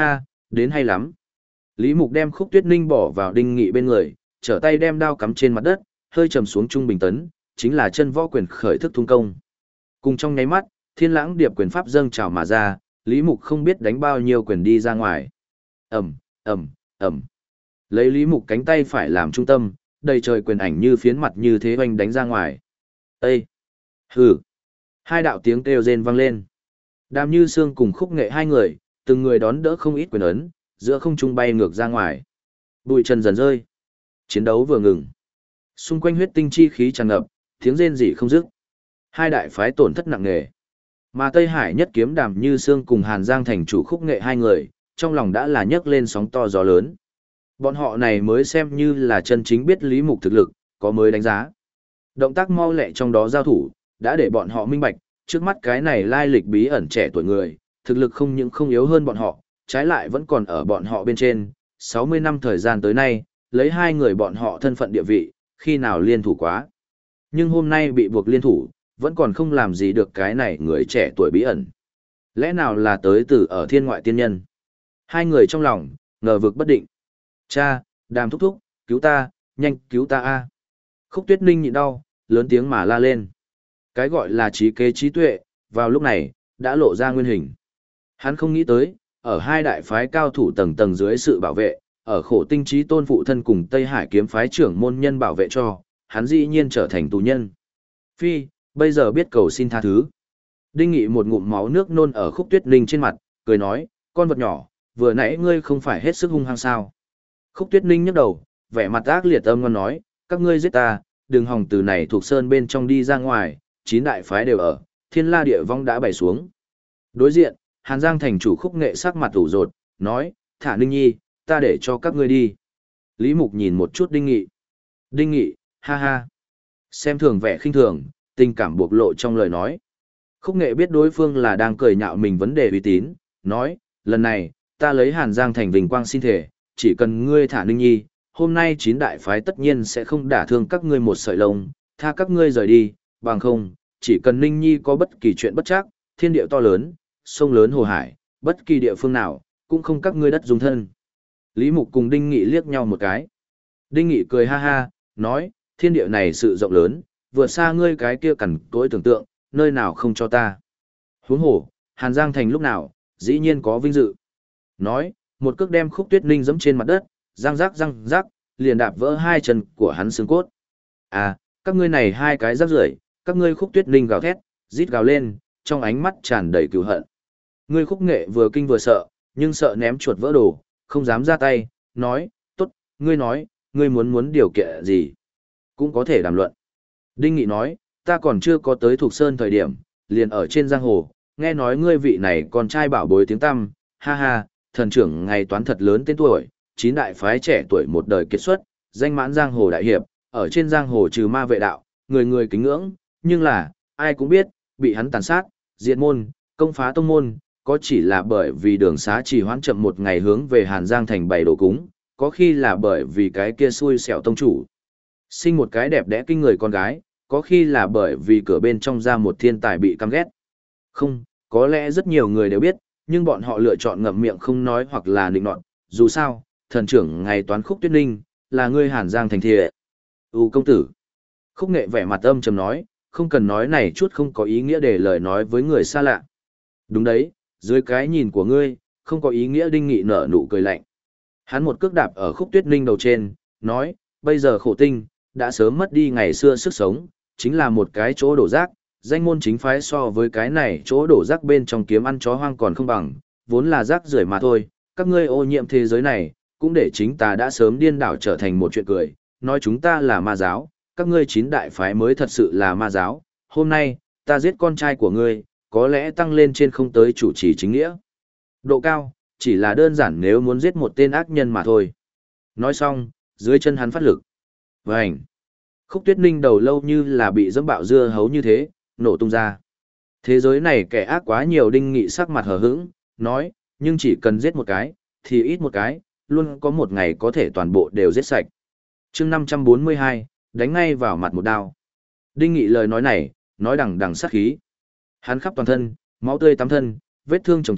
đến hay lắm. Lý Mục đem Khúc Tuyết Ninh bỏ vào Đinh Nghị bên người, trở tay đem đao cắm trên mặt đất, hơi trầm xuống trung bình tấn, chính là chân võ quyền khởi thức thung công. Cùng trong nháy mắt, Thiên Lãng Điệp quyền pháp dâng trào mà ra, Lý Mục không biết đánh bao nhiêu quyền đi ra ngoài. Ầm, ầm, ầm. Lấy Lý Mục cánh tay phải làm trung tâm, đầy trời quyền ảnh như phiến mặt như thế oanh đánh ra ngoài. Ê! Hừ! Hai đạo tiếng kêu rên vang lên. Đàm Như Sương cùng Khúc Nghệ hai người, từng người đón đỡ không ít quyền ấn, giữa không trung bay ngược ra ngoài. Bụi trần dần rơi. Chiến đấu vừa ngừng. Xung quanh huyết tinh chi khí tràn ngập, tiếng rên rỉ không dứt. Hai đại phái tổn thất nặng nề. Mà Tây Hải nhất kiếm Đàm Như Sương cùng Hàn Giang thành chủ Khúc Nghệ hai người, trong lòng đã là nhấc lên sóng to gió lớn. Bọn họ này mới xem như là chân chính biết Lý Mục thực lực, có mới đánh giá. Động tác mau lẹ trong đó giao thủ, đã để bọn họ minh bạch, trước mắt cái này lai lịch bí ẩn trẻ tuổi người, thực lực không những không yếu hơn bọn họ, trái lại vẫn còn ở bọn họ bên trên, 60 năm thời gian tới nay, lấy hai người bọn họ thân phận địa vị, khi nào liên thủ quá. Nhưng hôm nay bị buộc liên thủ, vẫn còn không làm gì được cái này người trẻ tuổi bí ẩn. Lẽ nào là tới từ ở thiên ngoại tiên nhân? Hai người trong lòng, ngờ vực bất định. Cha, Đàm thúc thúc, cứu ta, nhanh cứu ta a! Khúc Tuyết Ninh nhịn đau, lớn tiếng mà la lên. Cái gọi là trí kế trí tuệ, vào lúc này, đã lộ ra nguyên hình. Hắn không nghĩ tới, ở hai đại phái cao thủ tầng tầng dưới sự bảo vệ, ở khổ tinh trí tôn phụ thân cùng Tây Hải kiếm phái trưởng môn nhân bảo vệ cho, hắn dĩ nhiên trở thành tù nhân. Phi, bây giờ biết cầu xin tha thứ. Đinh Nghị một ngụm máu nước nôn ở Khúc Tuyết Ninh trên mặt, cười nói, con vật nhỏ, vừa nãy ngươi không phải hết sức hung hăng sao. Khúc Tuyết Ninh nhấc đầu, vẻ mặt ác liệt âm ngon nói, các ngươi giết ta, đừng hòng từ này thuộc sơn bên trong đi ra ngoài, 9 đại phái đều ở, thiên la địa vong đã bày xuống. Đối diện, Hàn Giang thành chủ Khúc Nghệ sắc mặt ủ rột, nói, thả Ninh Nhi, ta để cho các ngươi đi. Lý Mục nhìn một chút Đinh Nghị. Đinh Nghị, ha ha. Xem thường vẻ khinh thường, tình cảm bộc lộ trong lời nói. Khúc Nghệ biết đối phương là đang cười nhạo mình vấn đề uy tín, nói, lần này, ta lấy Hàn Giang thành vinh quang xin thể, chỉ cần ngươi thả Ninh Nhi, hôm nay 9 đại phái tất nhiên sẽ không đả thương các ngươi một sợi lông, tha các ngươi rời đi, bằng không, chỉ cần Ninh Nhi có bất kỳ chuyện bất trắc, thiên địa to lớn, sông lớn hồ hải, bất kỳ địa phương nào, cũng không các ngươi đất dung thân. Lý Mục cùng Đinh Nghị liếc nhau một cái. Đinh Nghị cười ha ha, nói, thiên địa này sự rộng lớn, vượt xa ngươi cái kia cằn cỗi tưởng tượng, nơi nào không cho ta. Huống hồ, Hàn Giang thành lúc nào, dĩ nhiên có vinh dự. Nói, một cước đem Khúc Tuyết Ninh giẫm trên mặt đất, răng rắc, liền đạp vỡ hai chân của hắn xương cốt. À, các ngươi này hai cái rắc rưởi, các ngươi Khúc Tuyết Ninh gào thét, rít gào lên, trong ánh mắt tràn đầy cừu hận. Ngươi Khúc Nghệ vừa kinh vừa sợ, nhưng sợ ném chuột vỡ đồ, không dám ra tay, nói, tốt, ngươi nói, ngươi muốn điều kiện gì, cũng có thể đàm luận. Đinh Nghị nói, ta còn chưa có tới Thục Sơn thời điểm, liền ở trên giang hồ, nghe nói ngươi vị này con trai bảo bối tiếng tăm, ha ha, thần trưởng ngày toán thật lớn tên tuổi, 9 đại phái trẻ tuổi một đời kết xuất, danh mãn giang hồ đại hiệp, ở trên giang hồ trừ ma vệ đạo, người người kính ngưỡng, nhưng là, ai cũng biết, bị hắn tàn sát, diệt môn, công phá tông môn, có chỉ là bởi vì đường xá trì hoãn chậm một ngày hướng về Hàn Giang thành bày đồ cúng, có khi là bởi vì cái kia xui xẻo tông chủ. Sinh một cái đẹp đẽ kinh người con gái, có khi là bởi vì cửa bên trong ra một thiên tài bị căm ghét. Không, có lẽ rất nhiều người đều biết, nhưng bọn họ lựa chọn ngậm miệng không nói hoặc là nịnh nọt, dù sao, thần trưởng ngày toán Khúc Tuyết Ninh, là ngươi Hàn Giang thành thiệ. Công tử. Khúc Nghệ vẻ mặt âm trầm nói, không cần nói này chút không có ý nghĩa để lời nói với người xa lạ. Đúng đấy, dưới cái nhìn của ngươi, không có ý nghĩa. Đinh Nghị nở nụ cười lạnh. Hắn một cước đạp ở Khúc Tuyết Ninh đầu trên, nói, bây giờ khổ tinh, đã sớm mất đi ngày xưa sức sống, chính là một cái chỗ đổ rác, danh môn chính phái so với cái này chỗ đổ rác bên trong kiếm ăn chó hoang còn không bằng, vốn là rác rưởi mà thôi, các ngươi ô nhiễm thế giới này, cũng để chính ta đã sớm điên đảo trở thành một chuyện cười, nói chúng ta là ma giáo, các ngươi 9 đại phái mới thật sự là ma giáo, hôm nay, ta giết con trai của ngươi, có lẽ tăng lên trên không tới chủ trì chính nghĩa. Độ cao, chỉ là đơn giản nếu muốn giết một tên ác nhân mà thôi. Nói xong, dưới chân hắn phát lực. Vành! Khúc Tuyết Ninh đầu lâu như là bị dẫm bạo dưa hấu như thế, nổ tung ra. Thế giới này kẻ ác quá nhiều. Đinh Nghị sắc mặt hờ hững, nói, nhưng chỉ cần giết một cái, thì ít một cái, luôn có một ngày có thể toàn bộ đều giết sạch. chương 542, đánh ngay vào mặt một đao. Đinh Nghị lời nói này, nói đằng đằng sát khí. Hắn khắp toàn thân, máu tươi tắm thân, vết thương chồng chất,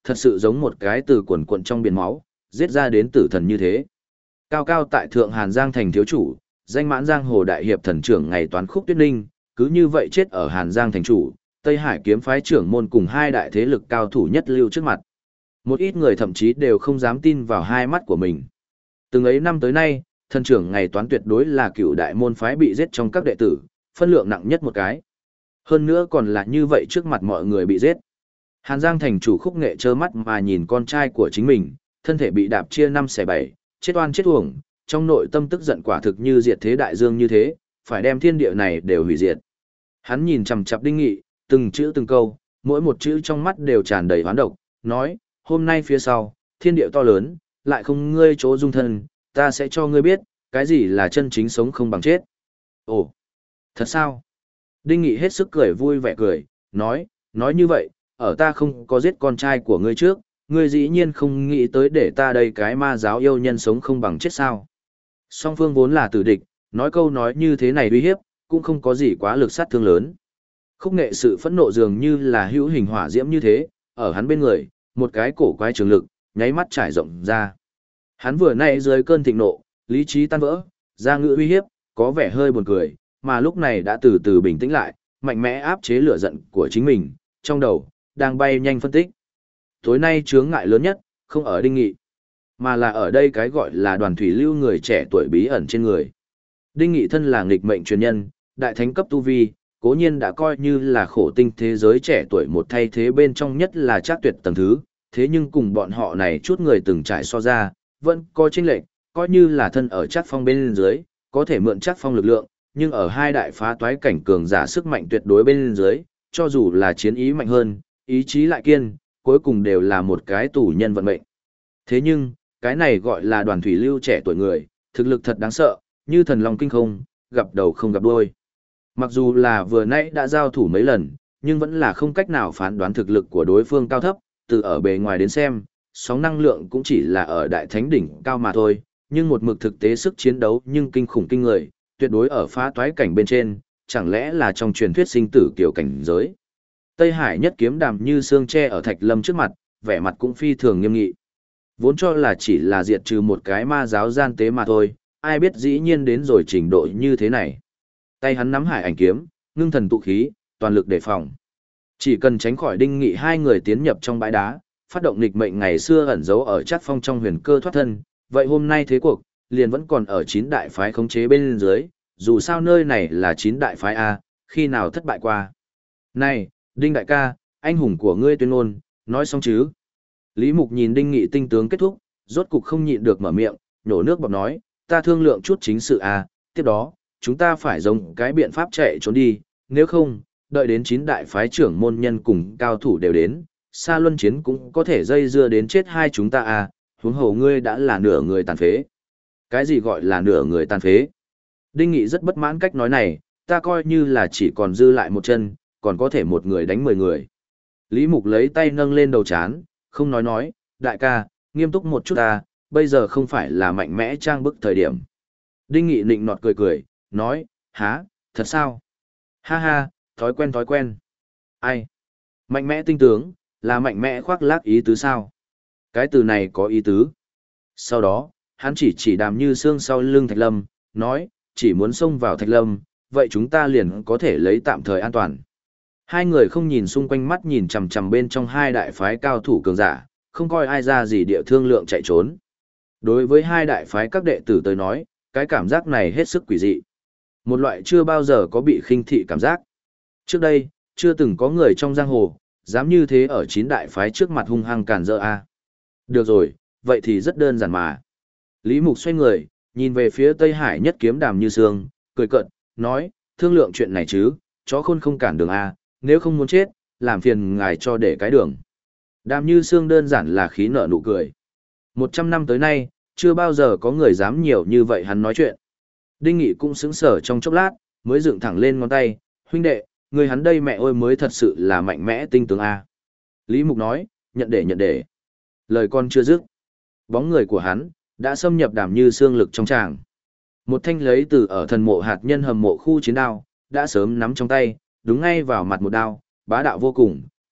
thật sự giống một cái từ quần quận trong biển máu, giết ra đến tử thần như thế. Cao cao tại thượng Hàn Giang thành thiếu chủ, danh mãn giang hồ đại hiệp thần trưởng ngày toán Khúc Tuyết Ninh, cứ như vậy chết ở Hàn Giang thành chủ, Tây Hải kiếm phái trưởng môn cùng hai đại thế lực cao thủ nhất lưu trước mặt. Một ít người thậm chí đều không dám tin vào hai mắt của mình. Từng ấy năm tới nay, thần trưởng ngày toán tuyệt đối là cựu đại môn phái bị giết trong các đệ tử, phân lượng nặng nhất một cái. Hơn nữa còn là như vậy trước mặt mọi người bị giết. Hàn Giang thành chủ Khúc Nghệ trơ mắt mà nhìn con trai của chính mình, thân thể bị đạp chia 5/7, chết oan chết uổng, trong nội tâm tức giận quả thực như diệt thế đại dương như thế, phải đem thiên địa này đều hủy diệt. Hắn nhìn chằm chằm Đinh Nghị, từng chữ từng câu, mỗi một chữ trong mắt đều tràn đầy hoán độc, nói, hôm nay phía sau, thiên địa to lớn, lại không ngươi chỗ dung thân, ta sẽ cho ngươi biết, cái gì là chân chính sống không bằng chết. Ồ, thật sao? Đinh Nghị hết sức cười vui vẻ cười, nói như vậy, ở ta không có giết con trai của ngươi trước, ngươi dĩ nhiên không nghĩ tới để ta đây cái ma giáo yêu nhân sống không bằng chết sao. Song phương vốn là tử địch, nói câu nói như thế này uy hiếp, cũng không có gì quá lực sát thương lớn. Khúc Nghệ sự phẫn nộ dường như là hữu hình hỏa diễm như thế, ở hắn bên người, một cái cổ quái trường lực, nháy mắt trải rộng ra. Hắn vừa nãy dưới cơn thịnh nộ, lý trí tan vỡ, ra ngữ uy hiếp, có vẻ hơi buồn cười, mà lúc này đã từ từ bình tĩnh lại, mạnh mẽ áp chế lửa giận của chính mình, trong đầu, đang bay nhanh phân tích. Tối nay chướng ngại lớn nhất, không ở Đinh Nghị, mà là ở đây cái gọi là Đoàn Thủy Lưu người trẻ tuổi bí ẩn trên người. Đinh Nghị thân là nghịch mệnh truyền nhân, đại thánh cấp tu vi, cố nhiên đã coi như là khổ tinh thế giới trẻ tuổi một thay thế bên trong nhất là chắc tuyệt tầng thứ, thế nhưng cùng bọn họ này chút người từng trải so ra, vẫn có chênh lệch, coi như là thân ở chắc phong bên dưới, có thể mượn chắc phong lực lượng, nhưng ở hai đại phá toái cảnh cường giả sức mạnh tuyệt đối bên dưới, cho dù là chiến ý mạnh hơn, ý chí lại kiên, cuối cùng đều là một cái tù nhân vận mệnh. Thế nhưng, cái này gọi là Đoàn Thủy Lưu trẻ tuổi người, thực lực thật đáng sợ, như thần long kinh không, gặp đầu không gặp đuôi. Mặc dù là vừa nãy đã giao thủ mấy lần, nhưng vẫn là không cách nào phán đoán thực lực của đối phương cao thấp, từ ở bề ngoài đến xem, sóng năng lượng cũng chỉ là ở đại thánh đỉnh cao mà thôi, nhưng một mực thực tế sức chiến đấu nhưng kinh khủng kinh người, tuyệt đối ở phá toái cảnh bên trên, chẳng lẽ là trong truyền thuyết sinh tử kiểu cảnh giới. Tây Hải nhất kiếm Đàm Như Sương che ở Thạch Lâm trước mặt, vẻ mặt cũng phi thường nghiêm nghị. Vốn cho là chỉ là diệt trừ một cái ma giáo gian tế mà thôi, ai biết dĩ nhiên đến rồi trình độ như thế này. Tay hắn nắm hải ảnh kiếm, ngưng thần tụ khí, toàn lực đề phòng. Chỉ cần tránh khỏi Đinh Nghị hai người tiến nhập trong bãi đá, phát động nghịch mệnh ngày xưa ẩn giấu ở Trát Phong trong huyền cơ thoát thân, vậy hôm nay thế cuộc liền vẫn còn ở 9 đại phái khống chế bên dưới, dù sao nơi này là 9 đại phái a, khi nào thất bại qua. Này, Đinh đại ca, anh hùng của ngươi tuyên ngôn, nói xong chứ? Lý Mục nhìn Đinh Nghị tinh tướng kết thúc, rốt cục không nhịn được mở miệng, nhổ nước bọt nói, ta thương lượng chút chính sự a, tiếp đó, chúng ta phải dùng cái biện pháp chạy trốn đi, nếu không, đợi đến 9 đại phái trưởng môn nhân cùng cao thủ đều đến, Sa Luân chiến cũng có thể dây dưa đến chết hai chúng ta à, huống hồ ngươi đã là nửa người tàn phế. Cái gì gọi là nửa người tàn phế? Đinh Nghị rất bất mãn cách nói này, ta coi như là chỉ còn dư lại một chân, còn có thể một người đánh 10 người. Lý Mục lấy tay nâng lên đầu chán, không nói, đại ca, nghiêm túc một chút ta, bây giờ không phải là mạnh mẽ trang bức thời điểm. Đinh Nghị nịnh nọt cười, nói, há, thật sao? Ha ha, thói quen. Ai? Mạnh mẽ tinh tướng, là mạnh mẽ khoác lác ý tứ sao? Cái từ này có ý tứ. Sau đó, hắn chỉ Đàm Như Sương sau lưng Thạch Lâm, nói, chỉ muốn xông vào Thạch Lâm, vậy chúng ta liền có thể lấy tạm thời an toàn. Hai người không nhìn xung quanh mắt nhìn chằm chằm bên trong hai đại phái cao thủ cường giả, không coi ai ra gì địa thương lượng chạy trốn. Đối với hai đại phái các đệ tử tới nói, cái cảm giác này hết sức quỷ dị. Một loại chưa bao giờ có bị khinh thị cảm giác. Trước đây, chưa từng có người trong giang hồ, dám như thế ở 9 đại phái trước mặt hung hăng càn rỡ a. Được rồi, vậy thì rất đơn giản mà. Lý Mục xoay người, nhìn về phía Tây Hải nhất kiếm Đàm Như Sương, cười cợt, nói, thương lượng chuyện này chứ, chó khôn không cản đường a, nếu không muốn chết, làm phiền ngài cho để cái đường. Đàm Như Sương đơn giản là khí nở nụ cười. 100 năm tới nay, chưa bao giờ có người dám nhiều như vậy hắn nói chuyện. Đinh Nghị cũng sững sờ trong chốc lát, mới dựng thẳng lên ngón tay, huynh đệ, người hắn đây mẹ ơi mới thật sự là mạnh mẽ tinh tướng a. Lý Mục nói, nhận để. Lời con chưa dứt. Bóng người của hắn, đã xâm nhập Đàm Như Sương lực trong tràng. Một thanh lấy từ ở thần mộ hạt nhân hầm mộ khu chiến đao, đã sớm nắm trong tay, đúng ngay vào mặt một đao, bá đạo vô cùng,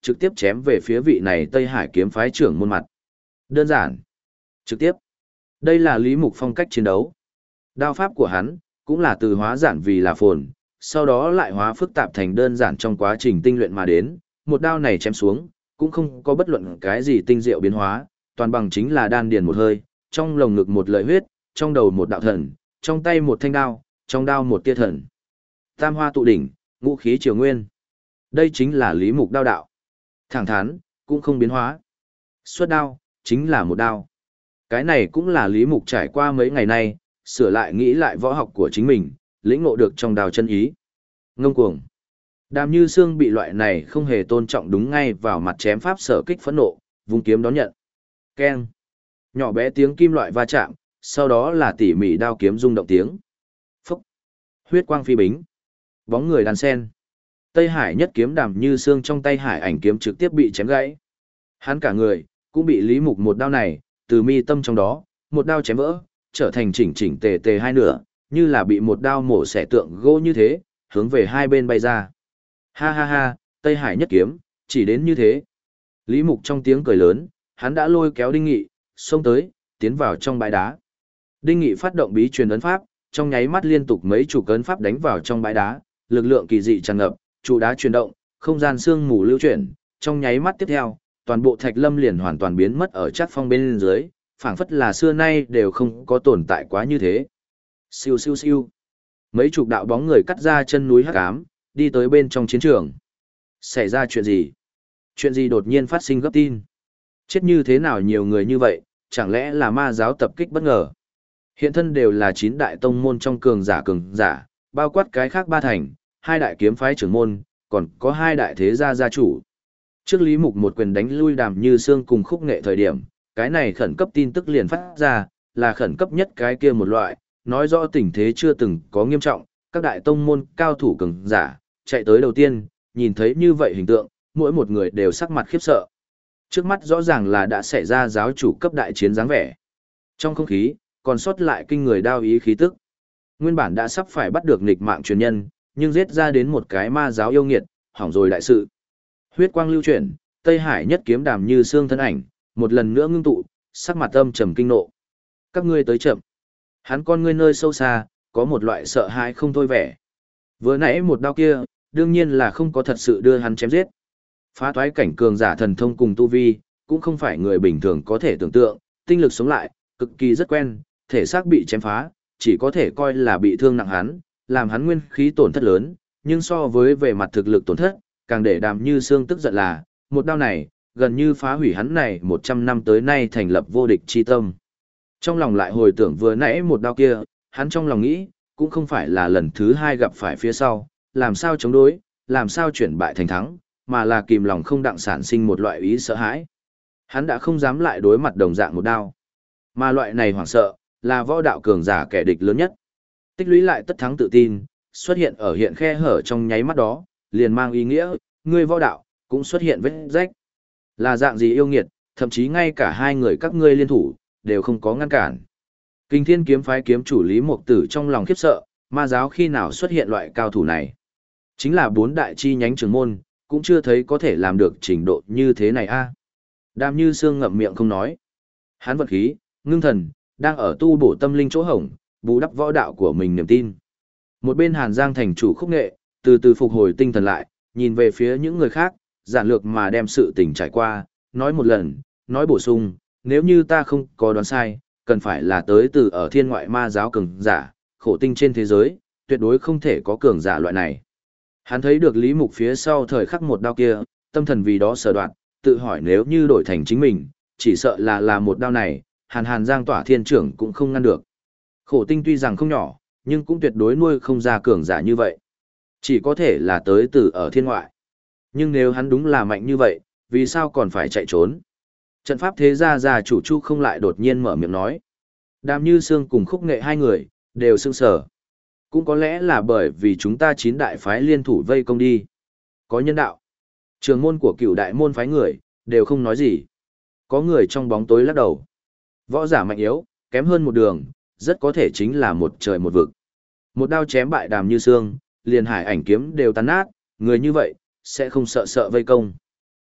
trực tiếp chém về phía vị này Tây Hải kiếm phái trưởng môn mặt. Đơn giản, trực tiếp. Đây là Lý Mục phong cách chiến đấu. Đao pháp của hắn cũng là từ hóa giản vì là phồn, sau đó lại hóa phức tạp thành đơn giản trong quá trình tinh luyện mà đến, một đao này chém xuống, cũng không có bất luận cái gì tinh diệu biến hóa, toàn bằng chính là đan điền một hơi, trong lồng ngực một lợi huyết, trong đầu một đạo thần, trong tay một thanh đao, trong đao một tia thần. Tam hoa tụ đỉnh, ngũ khí triều nguyên. Đây chính là Lý Mục đao đạo. Thẳng thắn, cũng không biến hóa. Xuất đao, chính là một đao. Cái này cũng là Lý Mục trải qua mấy ngày nay, sửa lại nghĩ lại võ học của chính mình, lĩnh ngộ được trong đao chân ý. Ngông cuồng. Đàm Như Sương bị loại này không hề tôn trọng đúng ngay vào mặt chém pháp sở kích phẫn nộ, vung kiếm đón nhận. Keng. Nhỏ bé tiếng kim loại va chạm, sau đó là tỉ mỉ đao kiếm rung động tiếng. Phúc. Huyết quang phi bính. Bóng người đàn sen. Tây Hải nhất kiếm Đàm Như Sương trong tay hải ảnh kiếm trực tiếp bị chém gãy. Hắn cả người cũng bị Lý Mục một đao này, từ mi tâm trong đó, một đao chém vỡ, trở thành chỉnh chỉnh tề tề hai nửa, như là bị một đao mổ xẻ tượng gỗ như thế, hướng về hai bên bay ra. Ha ha ha, Tây Hải nhất kiếm, chỉ đến như thế. Lý Mục trong tiếng cười lớn, hắn đã lôi kéo Đinh Nghị, xông tới, tiến vào trong bãi đá. Đinh Nghị phát động bí truyền ấn pháp, trong nháy mắt liên tục mấy chục ấn pháp đánh vào trong bãi đá, lực lượng kỳ dị tràn ngập, trụ đá chuyển động, không gian sương mù lưu chuyển, trong nháy mắt tiếp theo, toàn bộ thạch lâm liền hoàn toàn biến mất ở chất phong bên dưới, phảng phất là xưa nay đều không có tồn tại quá như thế. Siêu siêu siêu. Mấy chục đạo bóng người cắt ra chân núi hắc ám, đi tới bên trong chiến trường. Xảy ra chuyện gì? Chuyện gì đột nhiên phát sinh gấp tin? Chết như thế nào nhiều người như vậy, chẳng lẽ là ma giáo tập kích bất ngờ? Hiện thân đều là 9 đại tông môn trong cường giả, bao quát cái khác 3 thành, 2 đại kiếm phái trưởng môn, còn có 2 đại thế gia gia chủ. Trước Lý Mục một quyền đánh lui Đàm Như Sương cùng Khúc Nghệ thời điểm, cái này khẩn cấp tin tức liền phát ra, là khẩn cấp nhất cái kia một loại, nói rõ tình thế chưa từng có nghiêm trọng, các đại tông môn cao thủ cường giả, chạy tới đầu tiên, nhìn thấy như vậy hình tượng, mỗi một người đều sắc mặt khiếp sợ. Trước mắt rõ ràng là đã xảy ra giáo chủ cấp đại chiến dáng vẻ. Trong không khí, còn sót lại kinh người đao ý khí tức. Nguyên bản đã sắp phải bắt được nghịch mạng truyền nhân, nhưng giết ra đến một cái ma giáo yêu nghiệt, hỏng rồi đại sự. Huyết quang lưu chuyển, Tây Hải nhất kiếm Đàm Như Sương thân ảnh, một lần nữa ngưng tụ, sắc mặt âm trầm kinh nộ. Các ngươi tới chậm. Hắn con ngươi nơi sâu xa, có một loại sợ hãi không thôi vẻ. Vừa nãy một đao kia, đương nhiên là không có thật sự đưa hắn chém giết. Phá toái cảnh cường giả thần thông cùng tu vi, cũng không phải người bình thường có thể tưởng tượng, tinh lực sống lại, cực kỳ rất quen, thể xác bị chém phá, chỉ có thể coi là bị thương nặng hắn, làm hắn nguyên khí tổn thất lớn, nhưng so với về mặt thực lực tổn thất, càng để Đàm Như Sương tức giận là, một đao này, gần như phá hủy hắn này 100 năm tới nay thành lập vô địch chi tâm. Trong lòng lại hồi tưởng vừa nãy một đao kia, hắn trong lòng nghĩ, cũng không phải là lần thứ 2 gặp phải phía sau, làm sao chống đối, làm sao chuyển bại thành thắng, mà là kìm lòng không đặng sản sinh một loại ý sợ hãi. Hắn đã không dám lại đối mặt đồng dạng một đao. Mà loại này hoảng sợ, là võ đạo cường giả kẻ địch lớn nhất. Tích lũy lại tất thắng tự tin, xuất hiện ở hiện khe hở trong nháy mắt đó, liền mang ý nghĩa, ngươi võ đạo, cũng xuất hiện vết rách. Là dạng gì yêu nghiệt, thậm chí ngay cả hai người các ngươi liên thủ, đều không có ngăn cản. Kinh Thiên kiếm phái kiếm chủ Lý Mục Tử trong lòng khiếp sợ, ma giáo khi nào xuất hiện loại cao thủ này. Chính là 4 đại chi nhánh trưởng môn, cũng chưa thấy có thể làm được trình độ như thế này a. Đàm Như Sương ngậm miệng không nói. Hắn vận khí, ngưng thần, đang ở tu bổ tâm linh chỗ hổng, bù đắp võ đạo của mình niềm tin. Một bên Hàn Giang thành chủ Khúc Nghệ, từ từ phục hồi tinh thần lại, nhìn về phía những người khác, giản lược mà đem sự tình trải qua, nói một lần, nói bổ sung, nếu như ta không có đoán sai, cần phải là tới từ ở thiên ngoại ma giáo cường giả, khổ tinh trên thế giới, tuyệt đối không thể có cường giả loại này. Hắn thấy được Lý Mục phía sau thời khắc một đao kia, tâm thần vì đó sờ đoạn, tự hỏi nếu như đổi thành chính mình, chỉ sợ là một đao này, Hàn Giang tỏa thiên trưởng cũng không ngăn được. Khổ tinh tuy rằng không nhỏ, nhưng cũng tuyệt đối nuôi không ra cường giả như vậy. Chỉ có thể là tới từ ở thiên ngoại. Nhưng nếu hắn đúng là mạnh như vậy, vì sao còn phải chạy trốn? Trận pháp thế gia chủ Chu không lại đột nhiên mở miệng nói. Đàm Như Sương cùng Khúc Nghệ hai người, đều sững sờ. Cũng có lẽ là bởi vì chúng ta 9 đại phái liên thủ vây công đi. Có nhân đạo. Trường môn của cửu đại môn phái người, đều không nói gì. Có người trong bóng tối lắc đầu. Võ giả mạnh yếu, kém hơn một đường, rất có thể chính là một trời một vực. Một đao chém bại Đàm Như Sương, liền hải ảnh kiếm đều tan nát, người như vậy, sẽ không sợ vây công.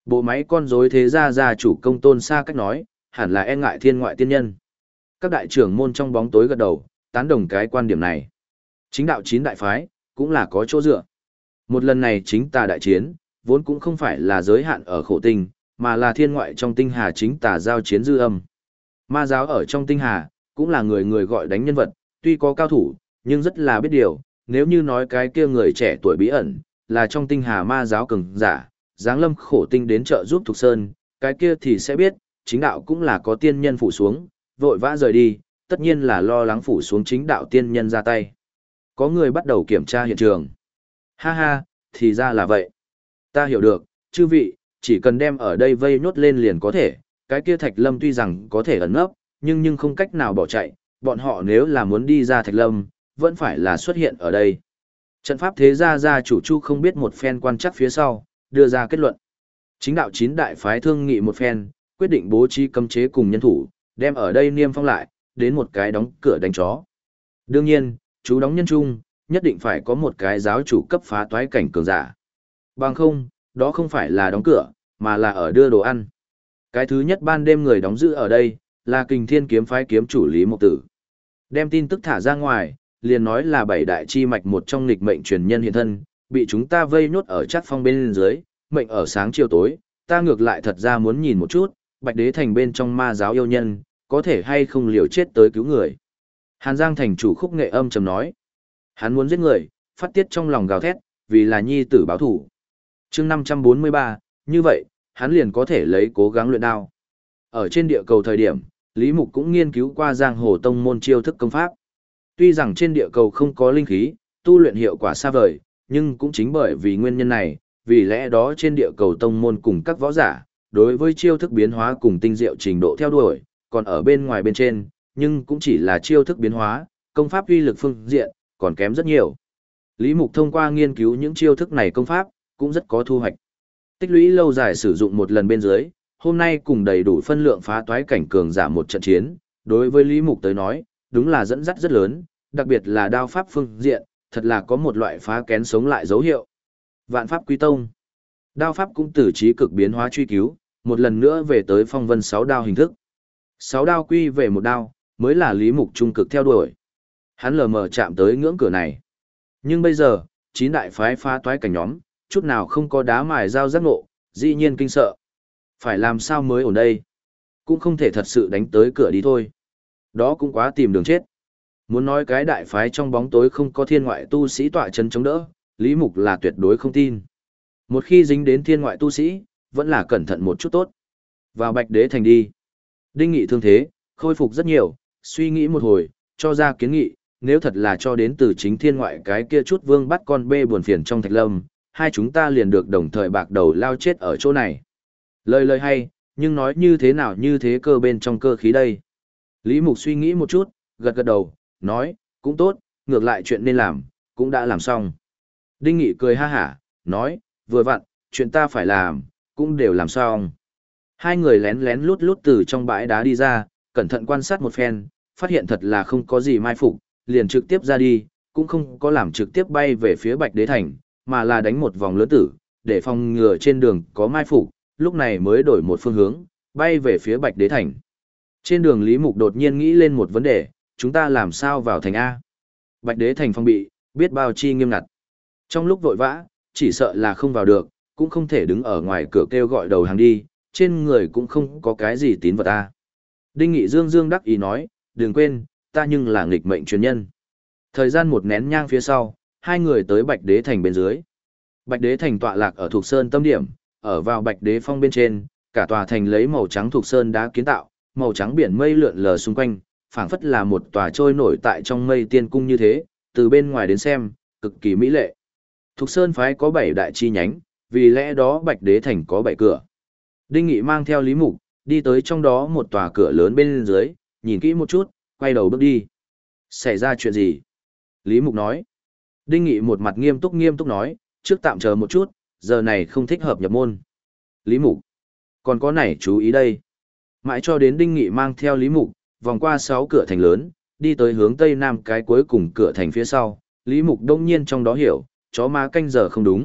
Bộ máy con rối thế gia gia chủ Công Tôn Sa cách nói, hẳn là e ngại thiên ngoại tiên nhân. Các đại trưởng môn trong bóng tối gật đầu, tán đồng cái quan điểm này. Chính đạo 9 đại phái, cũng là có chỗ dựa. Một lần này chính tà đại chiến, vốn cũng không phải là giới hạn ở khổ tinh, mà là thiên ngoại trong tinh hà chính tà giao chiến dư âm. Ma giáo ở trong tinh hà, cũng là người người gọi đánh nhân vật, tuy có cao thủ, nhưng rất là biết điều, nếu như nói cái kia người trẻ tuổi bí ẩn, là trong tinh hà ma giáo cường giả, giáng lâm khổ tinh đến trợ giúp Thục Sơn, cái kia thì sẽ biết, chính đạo cũng là có tiên nhân phủ xuống, vội vã rời đi, tất nhiên là lo lắng phủ xuống chính đạo tiên nhân ra tay. Có người bắt đầu kiểm tra hiện trường. Ha ha, thì ra là vậy. Ta hiểu được, chư vị, chỉ cần đem ở đây vây nhốt lên liền có thể, cái kia Thạch Lâm tuy rằng có thể ẩn nấp, nhưng không cách nào bỏ chạy, bọn họ nếu là muốn đi ra Thạch Lâm, vẫn phải là xuất hiện ở đây. Trận pháp thế gia gia chủ Chu không biết một phen quan chắc phía sau, đưa ra kết luận. Chính đạo 9 đại phái thương nghị một phen, quyết định bố trí cấm chế cùng nhân thủ, đem ở đây niêm phong lại, đến một cái đóng cửa đánh chó. Đương nhiên, chú đóng nhân trung, nhất định phải có một cái giáo chủ cấp phá toái cảnh cường giả. Bằng không, đó không phải là đóng cửa, mà là ở đưa đồ ăn. Cái thứ nhất ban đêm người đóng giữ ở đây, là Kình Thiên kiếm phái kiếm chủ Lý Mộc Tử. Đem tin tức thả ra ngoài, liền nói là 7 đại chi mạch một trong nghịch mệnh truyền nhân hiện thân, bị chúng ta vây nhốt ở chắc phong bên dưới, mệnh ở sáng chiều tối, ta ngược lại thật ra muốn nhìn một chút, Bạch Đế Thành bên trong ma giáo yêu nhân, có thể hay không liều chết tới cứu người. Hàn Giang thành chủ Khúc Nghệ âm trầm nói, hắn muốn giết người, phát tiết trong lòng gào thét, vì là nhi tử báo thủ. Chương 543, như vậy, hắn liền có thể lấy cố gắng luyện đao. Ở trên địa cầu thời điểm, Lý Mục cũng nghiên cứu qua giang hồ tông môn chiêu thức công pháp. Tuy rằng trên địa cầu không có linh khí, tu luyện hiệu quả xa vời, nhưng cũng chính bởi vì nguyên nhân này, vì lẽ đó trên địa cầu tông môn cùng các võ giả, đối với chiêu thức biến hóa cùng tinh diệu trình độ theo đuổi, còn ở bên ngoài bên trên, nhưng cũng chỉ là chiêu thức biến hóa, công pháp uy lực phương diện, còn kém rất nhiều. Lý Mục thông qua nghiên cứu những chiêu thức này công pháp, cũng rất có thu hoạch. Tích lũy lâu dài sử dụng một lần bên dưới, hôm nay cùng đầy đủ phân lượng phá toái cảnh cường giả một trận chiến, đối với Lý Mục tới nói, đúng là dẫn dắt rất lớn, đặc biệt là đao pháp phương diện, thật là có một loại phá kén sống lại dấu hiệu. Vạn pháp quý tông. Đao pháp cũng từ trí cực biến hóa truy cứu, một lần nữa về tới phong vân 6 đao hình thức. 6 đao quy về một đao, mới là Lý Mục trung cực theo đuổi. Hắn lờ mờ chạm tới ngưỡng cửa này. Nhưng bây giờ, 9 đại phái phá toái cảnh nhóm, chút nào không có đá mài dao giác ngộ, dĩ nhiên kinh sợ. Phải làm sao mới ổn đây? Cũng không thể thật sự đánh tới cửa đi thôi. Đó cũng quá tìm đường chết. Muốn nói cái đại phái trong bóng tối không có thiên ngoại tu sĩ tọa chân chống đỡ, Lý Mục là tuyệt đối không tin. Một khi dính đến thiên ngoại tu sĩ, vẫn là cẩn thận một chút tốt. Vào Bạch Đế Thành đi. Đinh Nghị thương thế, khôi phục rất nhiều, suy nghĩ một hồi, cho ra kiến nghị, nếu thật là cho đến từ chính thiên ngoại cái kia chút vương bắt con bê buồn phiền trong Thạch Lâm, hai chúng ta liền được đồng thời bạc đầu lao chết ở chỗ này. Lời hay, nhưng nói như thế nào như thế cơ bên trong cơ khí đây. Lý Mục suy nghĩ một chút, gật gật đầu, nói, cũng tốt, ngược lại chuyện nên làm, cũng đã làm xong. Đinh Nghị cười ha hả, nói, vừa vặn, chuyện ta phải làm, cũng đều làm xong. Hai người lén lén lút lút từ trong bãi đá đi ra, cẩn thận quan sát một phen, phát hiện thật là không có gì mai phục, liền trực tiếp ra đi, cũng không có làm trực tiếp bay về phía Bạch Đế Thành, mà là đánh một vòng lớn tử, để phòng ngừa trên đường có mai phục, lúc này mới đổi một phương hướng, bay về phía Bạch Đế Thành. Trên đường Lý Mục đột nhiên nghĩ lên một vấn đề, chúng ta làm sao vào thành A? Bạch Đế Thành phong bị, biết bao chi nghiêm ngặt. Trong lúc vội vã, chỉ sợ là không vào được, cũng không thể đứng ở ngoài cửa kêu gọi đầu hàng đi, trên người cũng không có cái gì tín vật A. Đinh Nghị dương dương đắc ý nói, đừng quên, ta nhưng là nghịch mệnh truyền nhân. Thời gian một nén nhang phía sau, hai người tới Bạch Đế Thành bên dưới. Bạch Đế Thành tọa lạc ở Thục Sơn tâm điểm, ở vào Bạch Đế Phong bên trên, cả tòa thành lấy màu trắng Thục Sơn đá kiến tạo, màu trắng biển mây lượn lờ xung quanh, phảng phất là một tòa trôi nổi tại trong mây tiên cung như thế, từ bên ngoài đến xem, cực kỳ mỹ lệ. Thục Sơn phái có 7 đại chi nhánh, vì lẽ đó Bạch Đế Thành có 7 cửa. Đinh Nghị mang theo Lý Mục, đi tới trong đó một tòa cửa lớn bên dưới, nhìn kỹ một chút, quay đầu bước đi. Xảy ra chuyện gì? Lý Mục nói. Đinh Nghị một mặt nghiêm túc nói, trước tạm chờ một chút, giờ này không thích hợp nhập môn. Lý Mục. Còn có này chú ý đây. Mãi cho đến Đinh Nghị mang theo Lý Mục, vòng qua 6 cửa thành lớn, đi tới hướng tây nam cái cuối cùng cửa thành phía sau, Lý Mục đông nhiên trong đó hiểu, chó má canh giờ không đúng,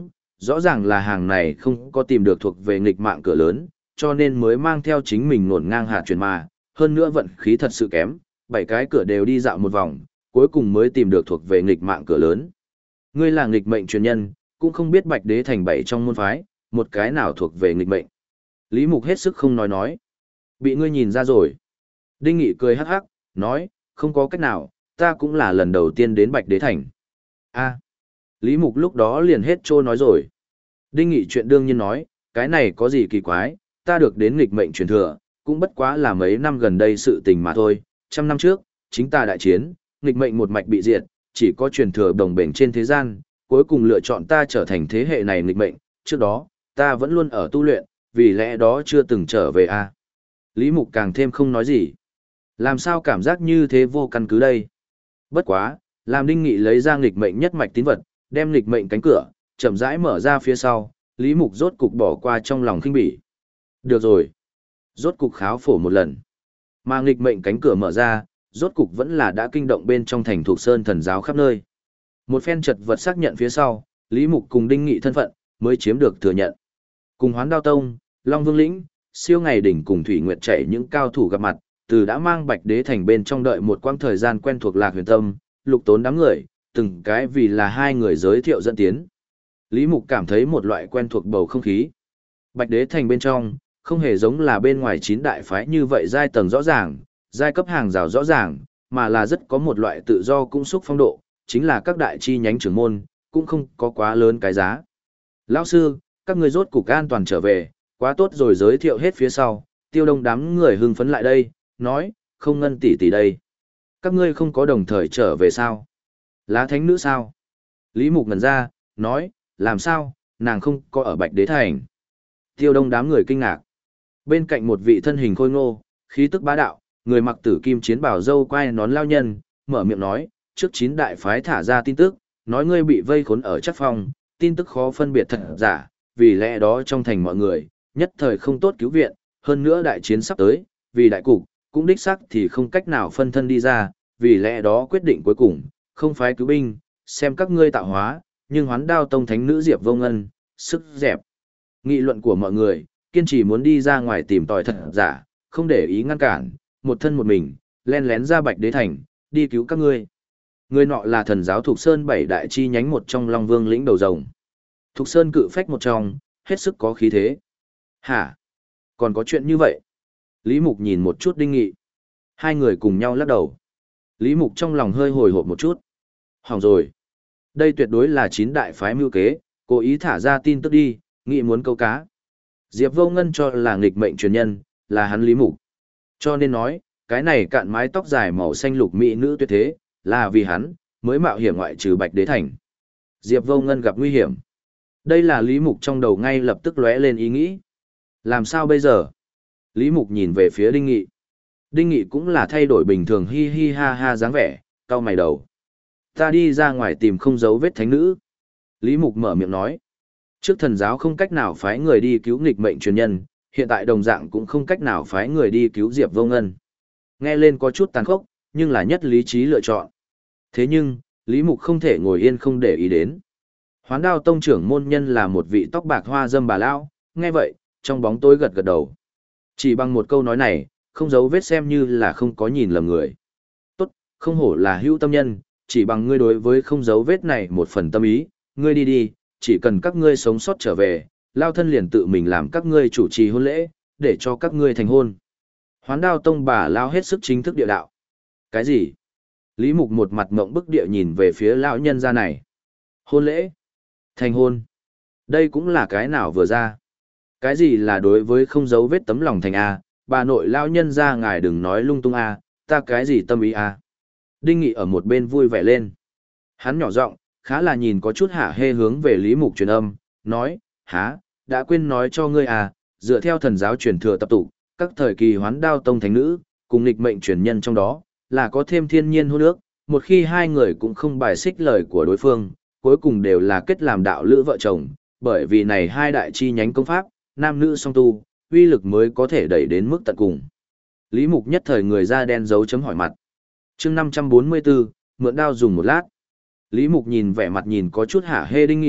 rõ ràng là hàng này không có tìm được thuộc về nghịch mạng cửa lớn, cho nên mới mang theo chính mình nổn ngang hạ chuyển mà, hơn nữa vận khí thật sự kém, 7 cái cửa đều đi dạo một vòng, cuối cùng mới tìm được thuộc về nghịch mạng cửa lớn. Ngươi là nghịch mệnh truyền nhân, cũng không biết Bạch Đế Thành 7 trong môn phái, một cái nào thuộc về nghịch mệnh. Lý Mục hết sức không nói. Bị ngươi nhìn ra rồi. Đinh Nghị cười hắc hắc, nói, không có cách nào, ta cũng là lần đầu tiên đến Bạch Đế Thành. A. Lý Mục lúc đó liền hết trô nói rồi. Đinh Nghị chuyện đương nhiên nói, cái này có gì kỳ quái, ta được đến nghịch mệnh truyền thừa, cũng bất quá là mấy năm gần đây sự tình mà thôi, 100 năm trước, chính ta đại chiến, nghịch mệnh một mạch bị diệt, chỉ có truyền thừa đồng bền trên thế gian, cuối cùng lựa chọn ta trở thành thế hệ này nghịch mệnh, trước đó, ta vẫn luôn ở tu luyện, vì lẽ đó chưa từng trở về a. Lý Mục càng thêm không nói gì. Làm sao cảm giác như thế vô căn cứ đây? Bất quá, làm Đinh Nghị lấy ra nghịch mệnh nhất mạch tín vật, đem nghịch mệnh cánh cửa, chậm rãi mở ra phía sau, Lý Mục rốt cục bỏ qua trong lòng khinh bỉ. Được rồi. Rốt cục kháo phổ một lần. Mà nghịch mệnh cánh cửa mở ra, rốt cục vẫn là đã kinh động bên trong thành Thục Sơn thần giáo khắp nơi. Một phen chật vật xác nhận phía sau, Lý Mục cùng Đinh Nghị thân phận, mới chiếm được thừa nhận. Cùng Hoán Đao Tông, Long Vương Lĩnh, Siêu Ngày Đỉnh cùng Thủy Nguyệt chạy những cao thủ gặp mặt, từ đã mang Bạch Đế Thành bên trong đợi một quãng thời gian quen thuộc Lạc Huyền Tâm, Lục Tốn đám người, từng cái vì là hai người giới thiệu dẫn tiến. Lý Mục cảm thấy một loại quen thuộc bầu không khí. Bạch Đế Thành bên trong, không hề giống là bên ngoài 9 đại phái như vậy giai tầng rõ ràng, giai cấp hàng rào rõ ràng, mà là rất có một loại tự do cung xúc phong độ, chính là các đại chi nhánh trưởng môn, cũng không có quá lớn cái giá. Lão sư, các người rốt cục an toàn trở về, quá tốt rồi, giới thiệu hết phía sau, Tiêu Đông đám người hưng phấn lại đây, nói, không Ngân tỷ tỷ đây. Các ngươi không có đồng thời trở về sao? Lá thánh nữ sao? Lý Mục ngẩn ra, nói, làm sao, nàng không có ở Bạch Đế Thành. Tiêu Đông đám người kinh ngạc. Bên cạnh một vị thân hình khôi ngô, khí tức bá đạo, người mặc tử kim chiến bào râu quai nón lao nhân, mở miệng nói, trước 9 đại phái thả ra tin tức, nói ngươi bị vây khốn ở chắc phong, tin tức khó phân biệt thật giả, vì lẽ đó trong thành mọi người, nhất thời không tốt cứu viện, hơn nữa đại chiến sắp tới, vì đại cục, cũng đích xác thì không cách nào phân thân đi ra, vì lẽ đó quyết định cuối cùng, không phái cứu binh, xem các ngươi tạo hóa, nhưng Hoán Đao Tông thánh nữ Diệp Vô Ngân, sức dẹp. Nghị luận của mọi người, kiên trì muốn đi ra ngoài tìm tòi thật giả, không để ý ngăn cản, một thân một mình, len lén ra Bạch Đế Thành, đi cứu các ngươi. Người nọ là thần giáo Thục Sơn 7 đại chi nhánh một trong Long Vương lĩnh đầu rồng. Thục Sơn cự phách một trong, hết sức có khí thế. Hả? Còn có chuyện như vậy? Lý Mục nhìn một chút Đinh Nghị. Hai người cùng nhau lắc đầu. Lý Mục trong lòng hơi hồi hộp một chút. Hỏng rồi. Đây tuyệt đối là 9 đại phái mưu kế, cố ý thả ra tin tức đi, nghĩ muốn câu cá. Diệp Vô Ngân cho là nghịch mệnh truyền nhân, là hắn Lý Mục. Cho nên nói, cái này cạn mái tóc dài màu xanh lục mỹ nữ tuyệt thế, là vì hắn, mới mạo hiểm ngoại trừ Bạch Đế Thành. Diệp Vô Ngân gặp nguy hiểm. Đây là Lý Mục trong đầu ngay lập tức lóe lên ý nghĩ. Làm sao bây giờ? Lý Mục nhìn về phía Đinh Nghị. Đinh Nghị cũng là thay đổi bình thường hi hi ha ha dáng vẻ, cau mày đầu. Ta đi ra ngoài tìm không dấu vết thánh nữ. Lý Mục mở miệng nói. Trước thần giáo không cách nào phái người đi cứu nghịch mệnh truyền nhân, hiện tại đồng dạng cũng không cách nào phái người đi cứu Diệp Vô Ngân. Nghe lên có chút tàn khốc, nhưng là nhất lý trí lựa chọn. Thế nhưng, Lý Mục không thể ngồi yên không để ý đến. Hoán Đao Tông trưởng môn nhân là một vị tóc bạc hoa dâm bà lão, nghe vậy, trong bóng tối gật gật đầu. Chỉ bằng một câu nói này, không giấu vết xem như là không có nhìn lầm người. Tốt, không hổ là hữu tâm nhân, chỉ bằng ngươi đối với không giấu vết này một phần tâm ý, ngươi đi đi, chỉ cần các ngươi sống sót trở về, Lao thân liền tự mình làm các ngươi chủ trì hôn lễ, để cho các ngươi thành hôn. Hoán Đao Tông bà lão hết sức chính thức địa đạo. Cái gì? Lý Mục một mặt ngộng bức địa nhìn về phía lão nhân gia này. Hôn lễ? Thành hôn? Đây cũng là cái nào vừa ra? Cái gì là đối với không giấu vết tấm lòng thành A, bà nội lão nhân gia ngài đừng nói lung tung A, ta cái gì tâm ý A. Đinh Nghị ở một bên vui vẻ lên. Hắn nhỏ giọng, khá là nhìn có chút hả hê hướng về Lý Mục truyền âm, nói, há, đã quên nói cho ngươi à, dựa theo thần giáo truyền thừa tập tụ, các thời kỳ Hoán Đao Tông thánh nữ, cùng nghịch mệnh truyền nhân trong đó, là có thêm thiên nhiên hôn ước, một khi hai người cũng không bài xích lời của đối phương, cuối cùng đều là kết làm đạo lữ vợ chồng, bởi vì này hai đại chi nhánh công pháp, nam nữ song tu, uy lực mới có thể đẩy đến mức tận cùng. Lý Mục nhất thời người da đen dấu chấm hỏi mặt. Chương 544, mượn đao dùng một lát. Lý Mục nhìn vẻ mặt nhìn có chút hả hê Đinh Nghị,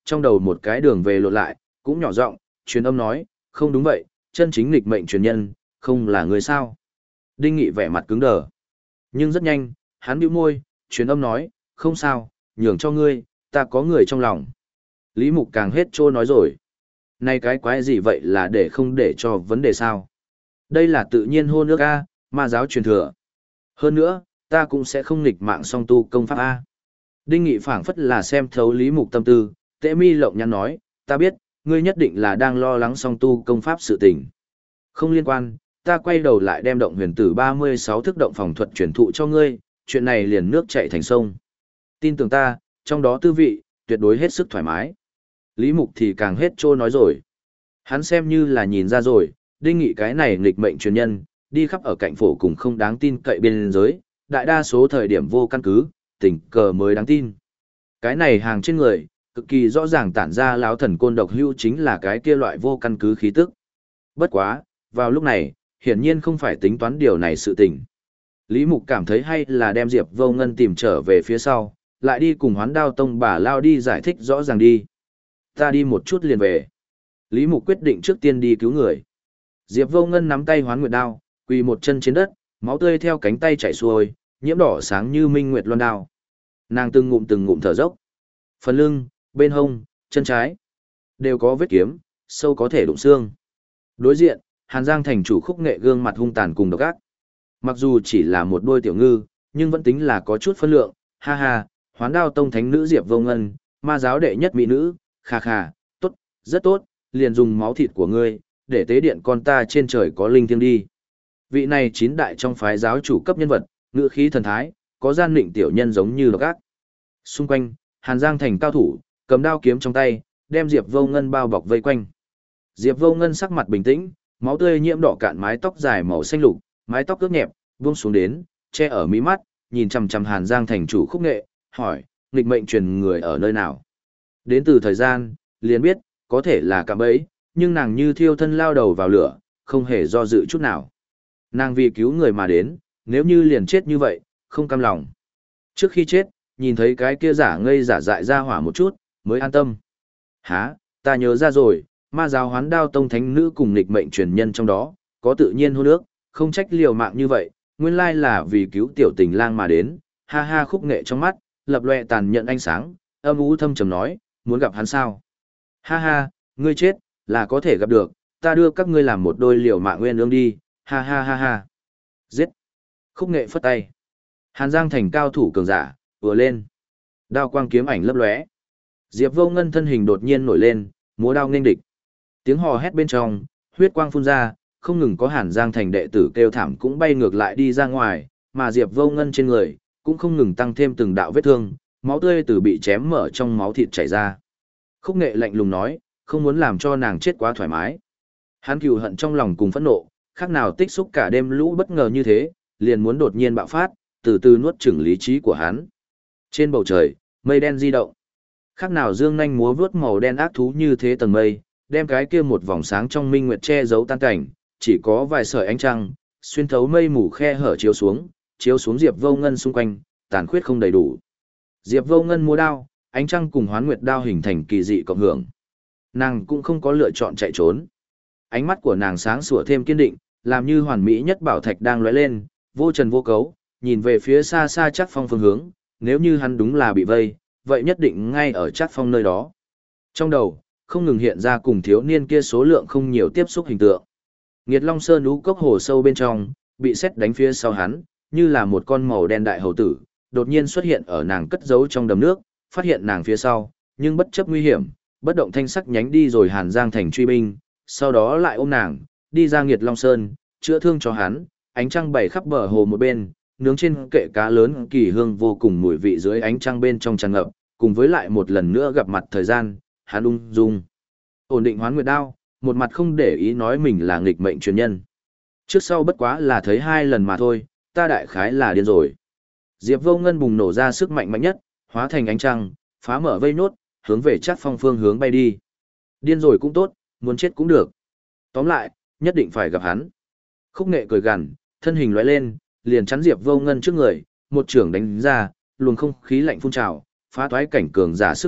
Trong đầu một cái đường về lộn lại, cũng nhỏ giọng, truyền âm nói, không đúng vậy, chân chính nghịch mệnh truyền nhân, không là người sao. Đinh Nghị vẻ mặt cứng đờ. Nhưng rất nhanh, hắn bĩu môi, truyền âm nói, không sao, nhường cho ngươi, ta có người trong lòng. Lý Mục càng hết trô nói rồi. Này cái quái gì vậy là để không để cho vấn đề sao? Đây là tự nhiên hôn ước A, ma giáo truyền thừa. Hơn nữa, ta cũng sẽ không nghịch mạng song tu công pháp A. Đinh Nghị phảng phất là xem thấu Lý Mục tâm tư, tễ mi lộng nhắn nói, ta biết, ngươi nhất định là đang lo lắng song tu công pháp sự tình. Không liên quan, ta quay đầu lại đem động huyền tử 36 thức động phòng thuật truyền thụ cho ngươi, chuyện này liền nước chảy thành sông. Tin tưởng ta, trong đó tư vị, tuyệt đối hết sức thoải mái. Lý Mục thì càng hết trô nói rồi. Hắn xem như là nhìn ra rồi, Đinh Nghị cái này nghịch mệnh truyền nhân, đi khắp ở cạnh phổ cùng không đáng tin cậy biên giới, đại đa số thời điểm vô căn cứ, tình cờ mới đáng tin. Cái này hàng trên người, cực kỳ rõ ràng tản ra lão thần côn độc hưu chính là cái kia loại vô căn cứ khí tức. Bất quá, vào lúc này, hiển nhiên không phải tính toán điều này sự tình. Lý Mục cảm thấy hay là đem Diệp Vô Ngân tìm trở về phía sau, lại đi cùng Hoán Đao Tông bà lao đi giải thích rõ ràng đi. Ta đi một chút liền về. Lý Mục quyết định trước tiên đi cứu người. Diệp Vô Ngân nắm tay Hoán Nguyệt đao, quỳ một chân trên đất, máu tươi theo cánh tay chảy xuôi, nhiễm đỏ sáng như minh nguyệt loan đao. Nàng từng ngụm thở dốc. Phần lưng, bên hông, chân trái đều có vết kiếm, sâu có thể đụng xương. Đối diện, Hàn Giang thành chủ Khúc Nghệ gương mặt hung tàn cùng độc ác. Mặc dù chỉ là một đôi tiểu ngư, nhưng vẫn tính là có chút phân lượng, ha ha, Hoán Đao Tông thánh nữ Diệp Vô Ngân, ma giáo đệ nhất mỹ nữ, kha kha, tốt, rất tốt, liền dùng máu thịt của ngươi, để tế điện con ta trên trời có linh thiêng đi. Vị này chín đại trong phái giáo chủ cấp nhân vật, ngữ khí thần thái, có gian định tiểu nhân giống như độc ác. Xung quanh, Hàn Giang thành cao thủ, cầm đao kiếm trong tay, đem Diệp Vô Ngân bao bọc vây quanh. Diệp Vô Ngân sắc mặt bình tĩnh, máu tươi nhiễm đỏ cạn mái tóc dài màu xanh lục, mái tóc ướt nhẹp, buông xuống đến, che ở mí mắt, nhìn chằm chằm Hàn Giang thành chủ Khúc Nghệ, hỏi, nghịch mệnh truyền người ở nơi nào? Đến từ thời gian, liền biết, có thể là cạm bẫy, nhưng nàng như thiêu thân lao đầu vào lửa, không hề do dự chút nào. Nàng vì cứu người mà đến, nếu như liền chết như vậy, không cam lòng. Trước khi chết, nhìn thấy cái kia giả ngây giả dại ra hỏa một chút, mới an tâm. Hả, ta nhớ ra rồi, ma giáo Hoán Đao Tông thánh nữ cùng nghịch mệnh truyền nhân trong đó, có tự nhiên hôn ước, không trách liều mạng như vậy, nguyên lai là vì cứu tiểu tình lang mà đến. Ha ha, Khúc Nghệ trong mắt, lập loè tàn nhận ánh sáng, âm u thâm trầm nói, muốn gặp hắn sao? Ha ha, ngươi chết, là có thể gặp được, ta đưa các ngươi làm một đôi liều mạng nguyên ương đi, ha ha ha ha. Giết. Khúc Nghệ phất tay. Hàn Giang thành cao thủ cường giả, vừa lên. Đao quang kiếm ảnh lấp lóe. Diệp Vô Ngân thân hình đột nhiên nổi lên, múa đao nghênh địch. Tiếng hò hét bên trong, huyết quang phun ra, không ngừng có Hàn Giang thành đệ tử kêu thảm cũng bay ngược lại đi ra ngoài, mà Diệp Vô Ngân trên người cũng không ngừng tăng thêm từng đạo vết thương, máu tươi từ bị chém mở trong máu thịt chảy ra. Khúc Nghệ lạnh lùng nói, không muốn làm cho nàng chết quá thoải mái. Hắn cừu hận trong lòng cùng phẫn nộ, khác nào tích xúc cả đêm lũ bất ngờ như thế, liền muốn đột nhiên bạo phát, từ từ nuốt chửng lý trí của hắn. Trên bầu trời, mây đen di động. Khác nào dương nhanh múa vướt màu đen ác thú như thế tầng mây, đem cái kia một vòng sáng trong minh nguyệt che giấu tan cảnh, chỉ có vài sợi ánh trăng, xuyên thấu mây mù khe hở chiếu xuống Diệp Vô Ngân xung quanh, tàn khuyết không đầy đủ. Diệp Vô Ngân múa đao, ánh trăng cùng Hoán Nguyệt đao hình thành kỳ dị cộng hưởng. Nàng cũng không có lựa chọn chạy trốn. Ánh mắt của nàng sáng sủa thêm kiên định, làm như hoàn mỹ nhất bảo thạch đang lóe lên, vô trần vô cấu, nhìn về phía xa xa Trác Phong phương hướng, nếu như hắn đúng là bị vây, vậy nhất định ngay ở Trác Phong nơi đó. Trong đầu, không ngừng hiện ra cùng thiếu niên kia số lượng không nhiều tiếp xúc hình tượng. Nghiệt Long Sơn ú cốc hồ sâu bên trong, bị sét đánh phía sau hắn, như là một con màu đen đại hầu tử, đột nhiên xuất hiện ở nàng cất giấu trong đầm nước, phát hiện nàng phía sau, nhưng bất chấp nguy hiểm, bất động thanh sắc nhánh đi rồi Hàn Giang thành truy binh, sau đó lại ôm nàng, đi ra Nghiệt Long Sơn, chữa thương cho hắn, ánh trăng bày khắp bờ hồ một bên, nướng trên kệ cá lớn kỳ hương vô cùng mùi vị dưới ánh trăng bên trong tràn ngập, cùng với lại một lần nữa gặp mặt thời gian, hắn ung dung ổn định Hoán Nguyệt đao, một mặt không để ý nói mình là nghịch mệnh truyền nhân. Trước sau bất quá là thấy 2 lần mà thôi, ta đại khái là điên rồi. Diệp Vô Ngân bùng nổ ra sức mạnh mạnh nhất, hóa thành ánh trăng, phá mở vây nốt, hướng về Trác Phong phương hướng bay đi. Điên rồi cũng tốt, muốn chết cũng được. Tóm lại, nhất định phải gặp hắn. Khúc Nghệ cười gằn, thân hình lóe lên, liền chắn Diệp Vô Ngân trước người, một chưởng đánh ra, luồng không khí lạnh phun trào, phá toái cảnh cường giả sức mạnh,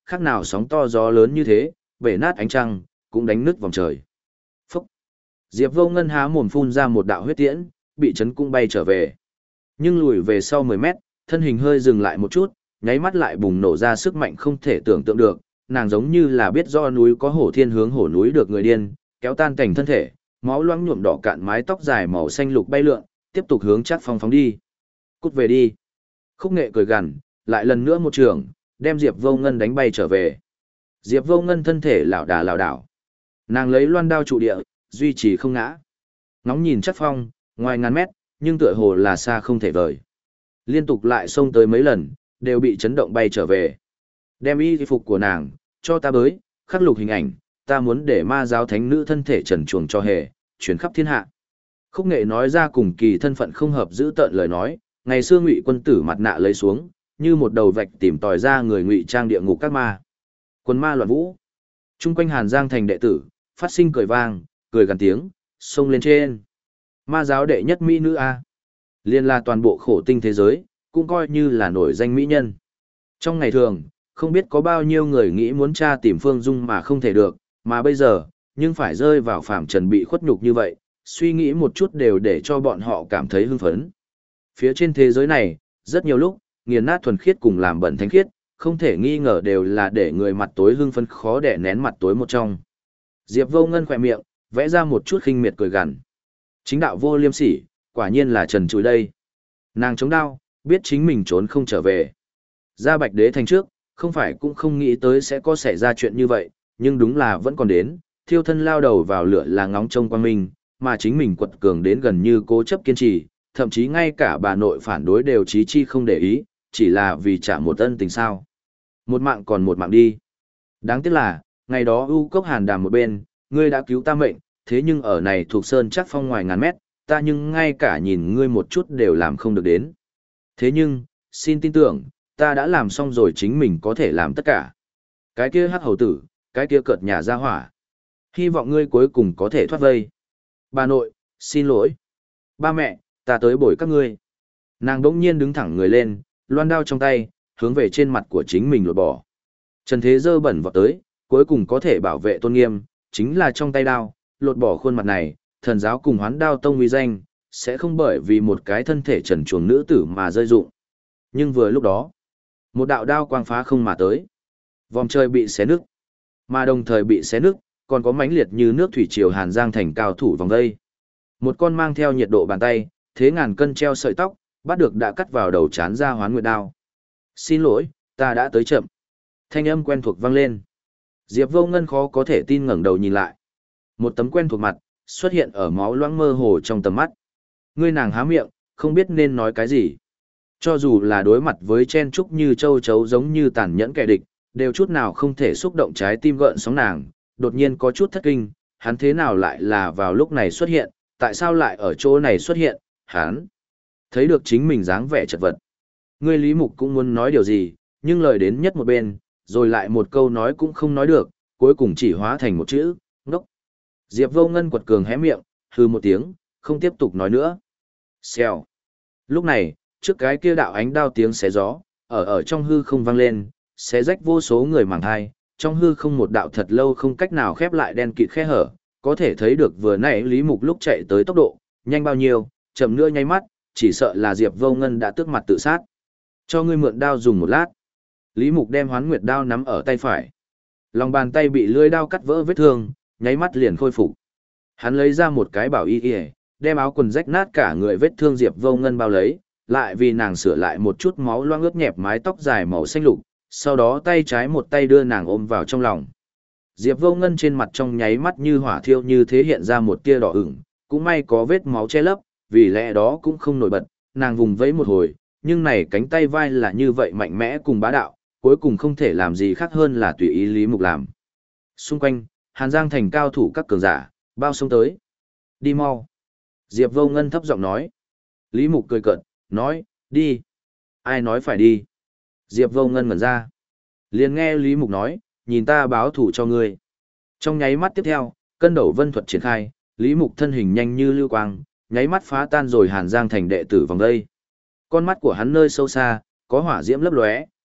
khác nào sóng to gió lớn như thế, bể nát ánh trăng, cũng đánh nứt vòng trời. Phúc! Diệp Vô Ngân há mồm phun ra một đạo huyết tiễn, bị chấn cung bay trở về. Nhưng lùi về sau 10 mét, thân hình hơi dừng lại một chút, nháy mắt lại bùng nổ ra sức mạnh không thể tưởng tượng được, nàng giống như là biết do núi có hổ thiên hướng hổ núi được người điên, kéo tan cảnh thân thể, máu loãng nhuộm đỏ cạn mái tóc dài màu xanh lục bay lượn, tiếp tục hướng Trác Phong phóng đi. Cút về đi. Khúc Nghệ cười gằn, lại lần nữa một trường, đem Diệp Vô Ngân đánh bay trở về. Diệp Vô Ngân thân thể lảo đảo. Nàng lấy loan đao trụ địa, duy trì không ngã. Ngóng nhìn Trác Phong, ngoài ngàn mét, nhưng tựa hồ là xa không thể vời. Liên tục lại xông tới mấy lần, đều bị chấn động bay trở về. Đem y phục của nàng, cho ta bới, khắc lục hình ảnh, ta muốn để ma giáo thánh nữ thân thể trần truồng cho hề, chuyển khắp thiên hạ. Khúc Nghệ nói ra cùng kỳ thân phận không hợp giữ tợn lời nói, ngày xưa Ngụy quân tử mặt nạ lấy xuống, như một đầu vạch tìm tòi ra người ngụy trang địa ngục các ma. Quân ma loạn vũ. Trung quanh Hàn Giang thành đệ tử, phát sinh cười vang, cười gần tiếng, xông lên trên. Ma giáo đệ nhất mỹ nữ A. Liên là toàn bộ khổ tinh thế giới, cũng coi như là nổi danh mỹ nhân. Trong ngày thường, không biết có bao nhiêu người nghĩ muốn tra tìm Phương Dung mà không thể được, mà bây giờ, nhưng phải rơi vào phàm trần bị khuất nhục như vậy, suy nghĩ một chút đều để cho bọn họ cảm thấy hưng phấn. Phía trên thế giới này, rất nhiều lúc, nghiền nát thuần khiết cùng làm bẩn thánh khiết, không thể nghi ngờ đều là để người mặt tối hưng phấn khó để nén mặt tối một trong. Diệp Vô Ngân khỏe miệng, vẽ ra một chút khinh miệt cười gằn. Chính đạo vô liêm sỉ, quả nhiên là trần trụi đây. Nàng chống đao, biết chính mình trốn không trở về. Ra Bạch Đế thành trước, không phải cũng không nghĩ tới sẽ có xảy ra chuyện như vậy, nhưng đúng là vẫn còn đến, thiêu thân lao đầu vào lửa là ngóng trông quang minh, mà chính mình quật cường đến gần như cố chấp kiên trì, thậm chí ngay cả bà nội phản đối đều chí chi không để ý, chỉ là vì trả một ân tình sao. Một mạng còn một mạng đi. Đáng tiếc là, ngày đó U Cốc Hàn Đàm một bên, ngươi đã cứu ta mệnh, thế nhưng ở này thuộc sơn Trác Phong ngoài ngàn mét, ta nhưng ngay cả nhìn ngươi một chút đều làm không được đến. Thế nhưng, xin tin tưởng, ta đã làm xong rồi chính mình có thể làm tất cả. Cái kia hắc hầu tử, cái kia cợt nhà ra hỏa. Hy vọng ngươi cuối cùng có thể thoát vây. Bà nội, xin lỗi. Ba mẹ, ta tới bồi các ngươi. Nàng đỗng nhiên đứng thẳng người lên, loan đao trong tay, hướng về trên mặt của chính mình lột bỏ. Trần thế dơ bẩn vọt tới, cuối cùng có thể bảo vệ tôn nghiêm, chính là trong tay đao, lột bỏ khuôn mặt này, thần giáo cùng Hoán Đao tông uy danh, sẽ không bởi vì một cái thân thể trần truồng nữ tử mà rơi rụng. Nhưng vừa lúc đó, một đạo đao quang phá không mà tới. Vòng trời bị xé nứt, mà đồng thời bị xé nứt, còn có mãnh liệt như nước thủy triều Hàn Giang thành cao thủ vòng đây. Một con mang theo nhiệt độ bàn tay, thế ngàn cân treo sợi tóc, bắt được đã cắt vào đầu chán ra Hoán Nguyệt đao. Xin lỗi, ta đã tới chậm. Thanh âm quen thuộc vang lên. Diệp Vô Ngân khó có thể tin ngẩng đầu nhìn lại. Một tấm quen thuộc mặt, xuất hiện ở máu loãng mơ hồ trong tầm mắt. Ngươi nàng há miệng, không biết nên nói cái gì. Cho dù là đối mặt với chen trúc như châu chấu giống như tàn nhẫn kẻ địch, đều chút nào không thể xúc động trái tim gợn sóng nàng, đột nhiên có chút thất kinh, hắn thế nào lại là vào lúc này xuất hiện, tại sao lại ở chỗ này xuất hiện, hắn thấy được chính mình dáng vẻ chật vật. Ngươi Lý Mục cũng muốn nói điều gì, nhưng lời đến nhất một bên, rồi lại một câu nói cũng không nói được, cuối cùng chỉ hóa thành một chữ, ngốc. Diệp Vô Ngân quật cường hé miệng, hừ một tiếng, không tiếp tục nói nữa. Xèo. Lúc này, trước cái kia đạo ánh đao tiếng xé gió, ở trong hư không vang lên, xé rách vô số người màng thai, trong hư không một đạo thật lâu không cách nào khép lại đen kịt khe hở, có thể thấy được vừa nãy Lý Mục lúc chạy tới tốc độ, nhanh bao nhiêu, chậm nữa nháy mắt, chỉ sợ là Diệp Vô Ngân đã tước mặt tự sát. Cho ngươi mượn đao dùng một lát. Lý Mục đem Hoán Nguyệt đao nắm ở tay phải. Lòng bàn tay bị lưỡi đao cắt vỡ vết thương, nháy mắt liền khôi phục. Hắn lấy ra một cái bảo y y, đem áo quần rách nát cả người vết thương Diệp Vô Ngân bao lấy, lại vì nàng sửa lại một chút máu loang ướt nhẹp mái tóc dài màu xanh lục, sau đó tay trái một tay đưa nàng ôm vào trong lòng. Diệp Vô Ngân trên mặt trong nháy mắt như hỏa thiêu như thế hiện ra một tia đỏ ửng, cũng may có vết máu che lấp, vì lẽ đó cũng không nổi bật, nàng vùng vẫy một hồi, nhưng này cánh tay vai là như vậy mạnh mẽ cùng bá đạo, cuối cùng không thể làm gì khác hơn là tùy ý Lý Mục làm. Xung quanh, Hàn Giang thành cao thủ các cường giả, bao xông tới. Đi mau. Diệp Vô Ngân thấp giọng nói. Lý Mục cười cợt, nói, đi. Ai nói phải đi? Diệp Vô Ngân ngẩn ra. Liền nghe Lý Mục nói, nhìn ta báo thủ cho ngươi. Trong nháy mắt tiếp theo, cân đầu vân thuật triển khai, Lý Mục thân hình nhanh như lưu quang, nháy mắt phá tan rồi Hàn Giang thành đệ tử vòng đây. Con mắt của hắn nơi sâu xa, có hỏa diễm lấp lóe,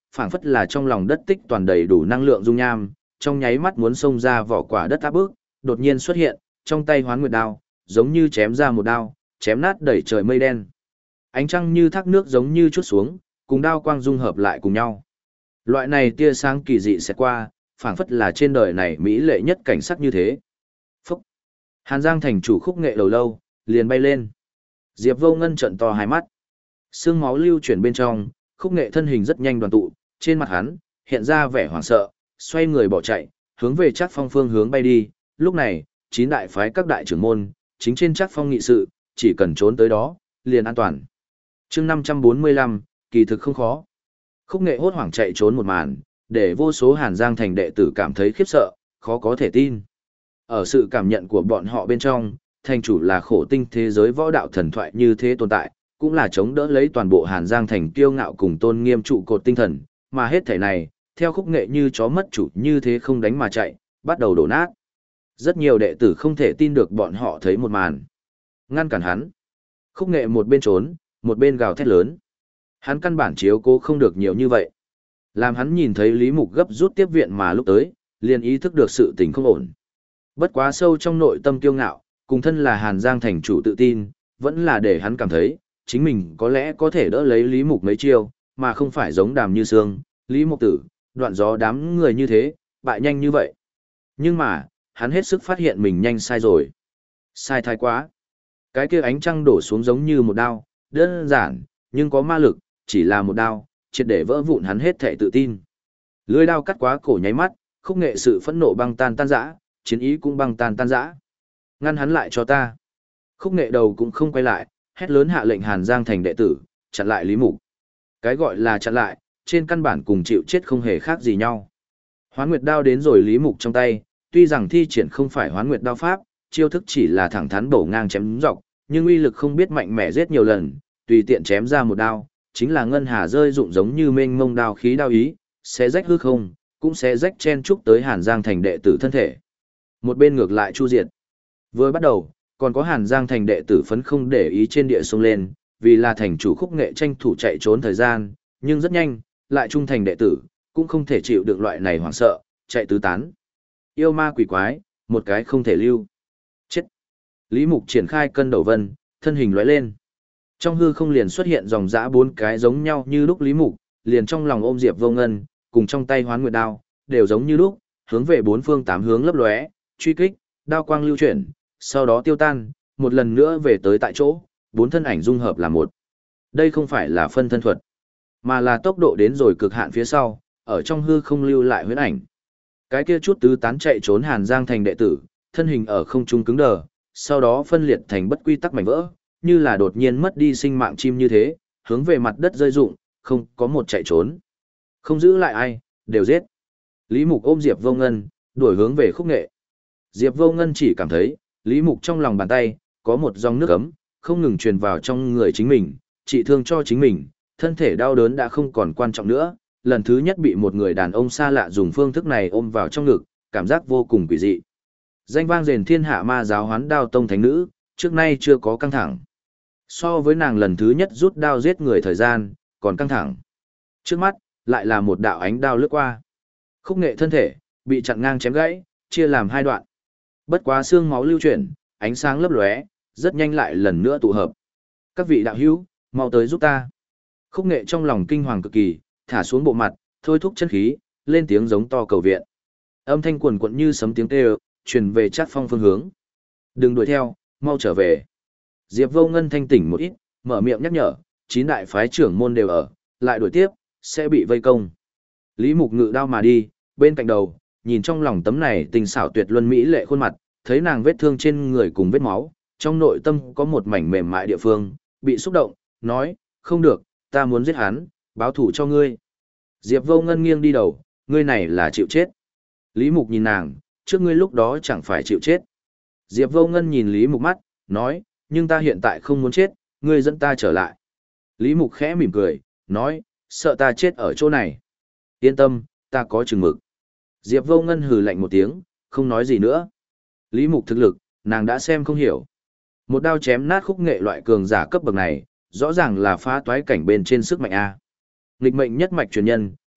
phảng phất là trong lòng đất tích toàn đầy đủ năng lượng dung nham, trong nháy mắt muốn xông ra vỏ quả đất áp bức, đột nhiên xuất hiện, trong tay Hoán Nguyệt đao, giống như chém ra một đao, chém nát đẩy trời mây đen. Ánh trăng như thác nước giống như chút xuống, cùng đao quang dung hợp lại cùng nhau. Loại này tia sáng kỳ dị sẽ qua, phảng phất là trên đời này mỹ lệ nhất cảnh sắc như thế. Phúc! Hàn Giang thành chủ Khúc Nghệ đầu lâu, liền bay lên. Diệp Vô Ngân trợn to hai mắt. Sương máu lưu chuyển bên trong, Khúc Nghệ thân hình rất nhanh đoàn tụ, trên mặt hắn hiện ra vẻ hoảng sợ, xoay người bỏ chạy, hướng về Trác Phong phương hướng bay đi. Lúc này, 9 đại phái các đại trưởng môn, chính trên Trác Phong nghị sự, chỉ cần trốn tới đó, liền an toàn. Chương 545, kỳ thực không khó. Khúc Nghệ hốt hoảng chạy trốn một màn, để vô số Hàn Giang thành đệ tử cảm thấy khiếp sợ, khó có thể tin. Ở sự cảm nhận của bọn họ bên trong, thành chủ là khổ tinh thế giới võ đạo thần thoại như thế tồn tại, cũng là chống đỡ lấy toàn bộ Hàn Giang thành kiêu ngạo cùng tôn nghiêm trụ cột tinh thần, mà hết thảy này, theo Khúc Nghệ như chó mất chủ như thế không đánh mà chạy, bắt đầu đổ nát. Rất nhiều đệ tử không thể tin được bọn họ thấy một màn. Ngăn cản hắn. Khúc Nghệ một bên trốn, một bên gào thét lớn. Hắn căn bản chiếu cố không được nhiều như vậy. Làm hắn nhìn thấy Lý Mục gấp rút tiếp viện mà lúc tới, liền ý thức được sự tình không ổn. Bất quá sâu trong nội tâm kiêu ngạo, cùng thân là Hàn Giang thành chủ tự tin, vẫn là để hắn cảm thấy, chính mình có lẽ có thể đỡ lấy Lý Mục mấy chiêu, mà không phải giống Đàm Như Sương, Lý Mục Tử, Đoạn Gió đám người như thế, bại nhanh như vậy. Nhưng mà, hắn hết sức phát hiện mình nhanh sai rồi. Sai thái quá. Cái kia ánh trăng đổ xuống giống như một đao, đơn giản, nhưng có ma lực, chỉ là một đao, triệt để vỡ vụn hắn hết thể tự tin. Lưỡi đao cắt quá cổ nháy mắt, Khúc Nghệ sự phẫn nộ băng tan tan rã, chiến ý cũng băng tan tan rã. Ngăn hắn lại cho ta. Khúc Nghệ đầu cũng không quay lại, hét lớn hạ lệnh Hàn Giang thành đệ tử, chặn lại Lý Mục. Cái gọi là chặn lại, trên căn bản cùng chịu chết không hề khác gì nhau. Hoán Nguyệt đao đến rồi Lý Mục trong tay, tuy rằng thi triển không phải Hoán Nguyệt đao pháp, chiêu thức chỉ là thẳng thắn bổ ngang chém dọc, nhưng uy lực không biết mạnh mẽ giết nhiều lần, tùy tiện chém ra một đao, chính là ngân hà rơi dụng giống như mênh mông đao khí đao ý, sẽ rách hư không, cũng sẽ rách chen chúc tới Hàn Giang thành đệ tử thân thể. Một bên ngược lại chu diệt. Vừa bắt đầu, còn có Hàn Giang thành đệ tử phấn không để ý trên địa sông lên, vì là thành chủ Khúc Nghệ tranh thủ chạy trốn thời gian, nhưng rất nhanh, lại trung thành đệ tử, cũng không thể chịu được loại này hoảng sợ, chạy tứ tán. Yêu ma quỷ quái, một cái không thể lưu. Chết. Lý Mục triển khai cân đầu vân, thân hình lóe lên. Trong hư không liền xuất hiện dòng dã 4 cái giống nhau như lúc Lý Mục, liền trong lòng ôm Diệp Vô Ngân, cùng trong tay Hoán Nguyệt đao, đều giống như lúc, hướng về 4 phương 8 hướng lấp lóe, truy kích, đao quang lưu chuyển, sau đó tiêu tan, một lần nữa về tới tại chỗ, 4 thân ảnh dung hợp là một. Đây không phải là phân thân thuật, mà là tốc độ đến rồi cực hạn phía sau, ở trong hư không lưu lại huyễn ảnh. Cái kia chút tứ tán chạy trốn Hàn Giang thành đệ tử, thân hình ở không trung cứng đờ, sau đó phân liệt thành bất quy tắc mảnh vỡ, như là đột nhiên mất đi sinh mạng chim như thế, hướng về mặt đất rơi rụng, không có một chạy trốn. Không giữ lại ai, đều giết. Lý Mục ôm Diệp Vô Ngân, đuổi hướng về Khúc Nghệ. Diệp Vô Ngân chỉ cảm thấy, Lý Mục trong lòng bàn tay, có một dòng nước ấm, không ngừng truyền vào trong người chính mình, trị thương cho chính mình, thân thể đau đớn đã không còn quan trọng nữa. Lần thứ nhất bị một người đàn ông xa lạ dùng phương thức này ôm vào trong ngực, cảm giác vô cùng quỷ dị. Danh vang rền thiên hạ ma giáo Hoán Đao tông thánh nữ, trước nay chưa có căng thẳng. So với nàng lần thứ nhất rút đao giết người thời gian, còn căng thẳng. Trước mắt, lại là một đạo ánh đao lướt qua. Khúc Nghệ thân thể, bị chặn ngang chém gãy, chia làm 2 đoạn. Bất quá xương máu lưu chuyển, ánh sáng lấp lóe, rất nhanh lại lần nữa tụ hợp. Các vị đạo hữu, mau tới giúp ta. Khúc Nghệ trong lòng kinh hoàng cực kỳ, thả xuống bộ mặt, thôi thúc chân khí, lên tiếng giống to cầu viện. Âm thanh quần quật như sấm tiếng kêu, truyền về Trác Phong phương hướng. Đừng đuổi theo, mau trở về. Diệp Vô Ngân thanh tỉnh một ít, mở miệng nhắc nhở, 9 đại phái trưởng môn đều ở, lại đuổi tiếp, sẽ bị vây công. Lý Mục ngự đao mà đi, bên cạnh đầu, nhìn trong lòng tấm này tình xảo tuyệt luân mỹ lệ khuôn mặt, thấy nàng vết thương trên người cùng vết máu, trong nội tâm có một mảnh mềm mại địa phương, bị xúc động, nói, không được, ta muốn giết hắn, báo thù cho ngươi. Diệp Vô Ngân nghiêng đi đầu, ngươi này là chịu chết. Lý Mục nhìn nàng, trước ngươi lúc đó chẳng phải chịu chết. Diệp Vô Ngân nhìn Lý Mục mắt, nói, nhưng ta hiện tại không muốn chết, ngươi dẫn ta trở lại. Lý Mục khẽ mỉm cười, nói, sợ ta chết ở chỗ này. Yên tâm, ta có chừng mực. Diệp Vô Ngân hừ lạnh một tiếng, không nói gì nữa. Lý Mục thực lực, nàng đã xem không hiểu. Một đao chém nát Khúc Nghệ loại cường giả cấp bậc này, rõ ràng là phá toái cảnh bên trên sức mạnh A. Nghịch mệnh nhất mạch truyền nhân,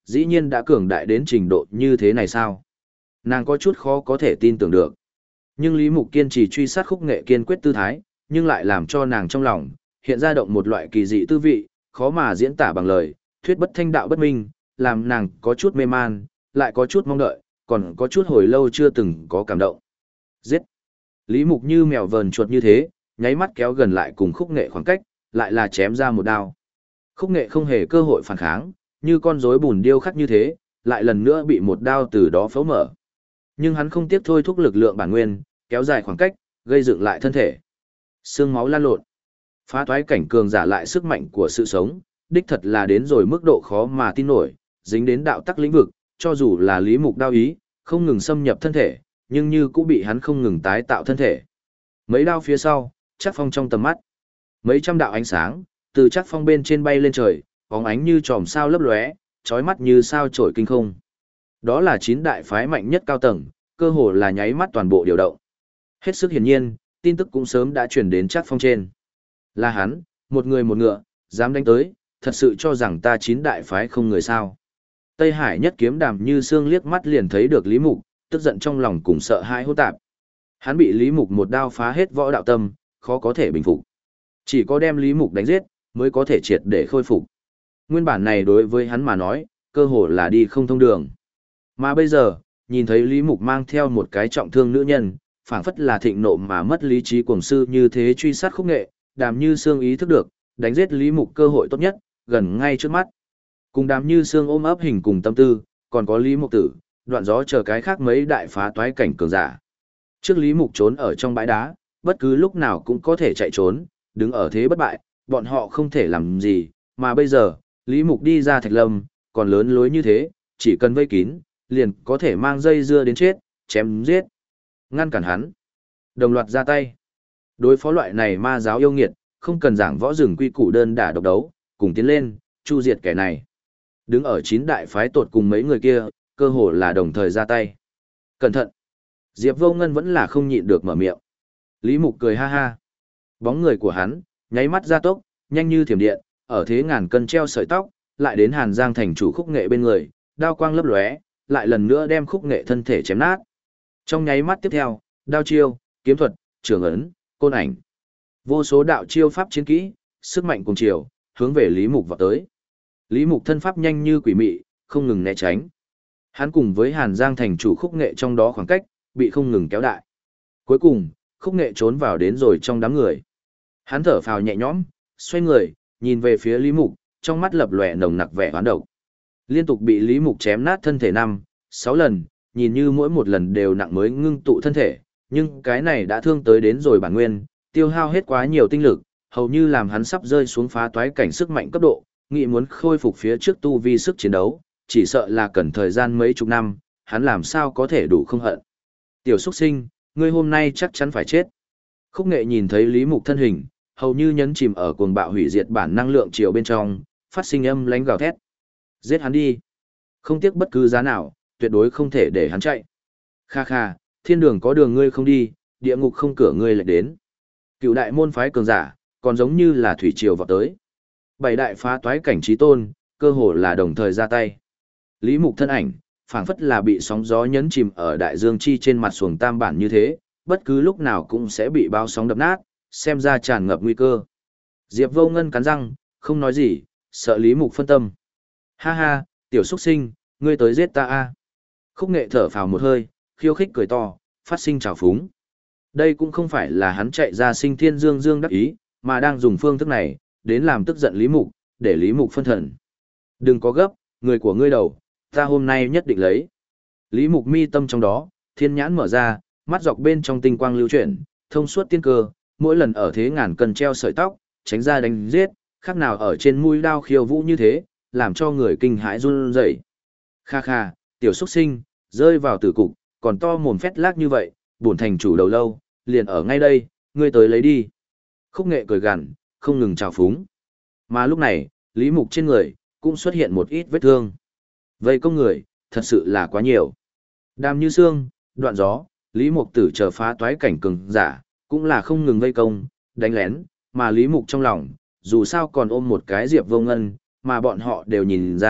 dĩ nhiên đã cường đại đến trình độ như thế này sao? Nàng có chút khó có thể tin tưởng được. Nhưng Lý Mục kiên trì truy sát Khúc Nghệ kiên quyết tư thái, nhưng lại làm cho nàng trong lòng hiện ra động một loại kỳ dị tư vị, khó mà diễn tả bằng lời, thuyết bất thanh đạo bất minh, làm nàng có chút mê man, lại có chút mong đợi, còn có chút hồi lâu chưa từng có cảm động. Giết! Lý Mục như mèo vờn chuột như thế, nháy mắt kéo gần lại cùng Khúc Nghệ khoảng cách, lại là chém ra một đao. Khúc Nghệ không hề cơ hội phản kháng, như con rối bùn điêu khắc như thế, lại lần nữa bị một đao từ đó phấu mở. Nhưng hắn không tiếc thôi thúc lực lượng bản nguyên, kéo dài khoảng cách, gây dựng lại thân thể. Xương máu lan lộn. Phá toái cảnh cường giả lại sức mạnh của sự sống, đích thật là đến rồi mức độ khó mà tin nổi, dính đến đạo tắc lĩnh vực, cho dù là Lý Mục đao ý, không ngừng xâm nhập thân thể, nhưng như cũng bị hắn không ngừng tái tạo thân thể. Mấy đao phía sau, Trác Phong trong tầm mắt. Mấy trăm đạo ánh sáng, từ Trác Phong bên trên bay lên trời, bóng ánh như chòm sao lấp lóe, chói mắt như sao chổi kinh không. Đó là 9 đại phái mạnh nhất cao tầng, cơ hồ là nháy mắt toàn bộ điều động. Hết sức hiển nhiên, tin tức cũng sớm đã truyền đến Trác Phong trên. Là hắn, một người một ngựa, dám đánh tới, thật sự cho rằng ta 9 đại phái không người sao. Tây Hải nhất kiếm Đàm Như Sương liếc mắt liền thấy được Lý Mục, tức giận trong lòng cùng sợ hãi hỗn tạp. Hắn bị Lý Mục một đao phá hết võ đạo tâm, khó có thể bình phục. Chỉ có đem Lý Mục đánh giết, mới có thể triệt để khôi phục. Nguyên bản này đối với hắn mà nói, cơ hồ là đi không thông đường. Mà bây giờ, nhìn thấy Lý Mục mang theo một cái trọng thương nữ nhân, phảng phất là thịnh nộ mà mất lý trí cuồng sư như thế truy sát Khúc Nghệ, Đàm Như Sương ý thức được, đánh giết Lý Mục cơ hội tốt nhất, gần ngay trước mắt. Cùng Đàm Như Sương ôm ấp hình cùng tâm tư, còn có Lý Mục Tử, Đoạn Gió chờ cái khác mấy đại phá toái cảnh cường giả. Trước Lý Mục trốn ở trong bãi đá, bất cứ lúc nào cũng có thể chạy trốn, đứng ở thế bất bại, bọn họ không thể làm gì, mà bây giờ, Lý Mục đi ra Thạch Lâm, còn lớn lối như thế, chỉ cần vây kín, liền có thể mang dây dưa đến chết, chém giết. Ngăn cản hắn. Đồng loạt ra tay. Đối phó loại này ma giáo yêu nghiệt, không cần giảng võ rừng quy củ đơn đả độc đấu, cùng tiến lên, chu diệt kẻ này. Đứng ở 9 đại phái tột cùng mấy người kia, cơ hồ là đồng thời ra tay. Cẩn thận. Diệp Vô Ngân vẫn là không nhịn được mở miệng. Lý Mục cười ha ha. Bóng người của hắn, nháy mắt ra tốc, nhanh như thiểm điện, ở thế ngàn cân treo sợi tóc, lại đến Hàn Giang thành chủ Khúc Nghệ bên người, đao quang lấp lóe, lại lần nữa đem Khúc Nghệ thân thể chém nát. Trong nháy mắt tiếp theo, đao chiêu, kiếm thuật, trường ấn, côn ảnh. Vô số đạo chiêu pháp chiến kỹ, sức mạnh cùng chiều, hướng về Lý Mục vào tới. Lý Mục thân pháp nhanh như quỷ mị, không ngừng né tránh. Hắn cùng với Hàn Giang thành chủ Khúc Nghệ trong đó khoảng cách, bị không ngừng kéo đại. Cuối cùng, Khúc Nghệ trốn vào đến rồi trong đám người. Hắn thở phào nhẹ nhõm, xoay người, nhìn về phía Lý Mục, trong mắt lập lòe nồng nặc vẻ hoán độc. Liên tục bị Lý Mục chém nát thân thể 5, 6 lần, nhìn như mỗi một lần đều nặng mới ngưng tụ thân thể, nhưng cái này đã thương tới đến rồi bản nguyên, tiêu hao hết quá nhiều tinh lực, hầu như làm hắn sắp rơi xuống phá toái cảnh sức mạnh cấp độ, nghĩ muốn khôi phục phía trước tu vi sức chiến đấu, chỉ sợ là cần thời gian mấy chục năm, hắn làm sao có thể đủ không hận. Tiểu xuất sinh, ngươi hôm nay chắc chắn phải chết. Khúc Nghệ nhìn thấy Lý Mục thân hình, hầu như nhấn chìm ở cuồng bạo hủy diệt bản năng lượng chiều bên trong, phát sinh âm lãnh gào thét. Giết hắn đi. Không tiếc bất cứ giá nào, tuyệt đối không thể để hắn chạy. Kha kha, thiên đường có đường ngươi không đi, địa ngục không cửa ngươi lại đến. Cựu đại môn phái cường giả, còn giống như là thủy triều vọt tới. 7 đại phá toái cảnh trí tôn, cơ hồ là đồng thời ra tay. Lý Mục thân ảnh, phảng phất là bị sóng gió nhấn chìm ở đại dương chi trên mặt xuồng tam bản như thế, bất cứ lúc nào cũng sẽ bị bao sóng đập nát, xem ra tràn ngập nguy cơ. Diệp Vô Ngân cắn răng, không nói gì, sợ Lý Mục phân tâm. Ha ha, tiểu xuất sinh, ngươi tới giết ta a. Khúc Nghệ thở phào một hơi, khiêu khích cười to, phát sinh trào phúng. Đây cũng không phải là hắn chạy ra sinh thiên dương dương đắc ý, mà đang dùng phương thức này, đến làm tức giận Lý Mục, để Lý Mục phân thần. Đừng có gấp, người của ngươi đầu, ta hôm nay nhất định lấy. Lý Mục mi tâm trong đó, thiên nhãn mở ra, mắt dọc bên trong tinh quang lưu chuyển, thông suốt tiên cơ, mỗi lần ở thế ngàn cân treo sợi tóc, tránh ra đánh giết, khác nào ở trên mũi đao khiêu vũ như thế, làm cho người kinh hãi run rẩy. Kha kha, tiểu xuất sinh, rơi vào tử cục, còn to mồm phét lác như vậy, bổn thành chủ đầu lâu, liền ở ngay đây, ngươi tới lấy đi. Khúc Nghệ cười gằn, không ngừng chào phúng. Mà lúc này, Lý Mục trên người, cũng xuất hiện một ít vết thương. Vây công người, thật sự là quá nhiều. Đàm Như Sương, Đoạn Gió, Lý Mục Tử chờ phá toái cảnh cường giả, cũng là không ngừng vây công, đánh lén, mà Lý Mục trong lòng, dù sao còn ôm một cái Diệp Vô Ngân, mà bọn họ đều nhìn ra,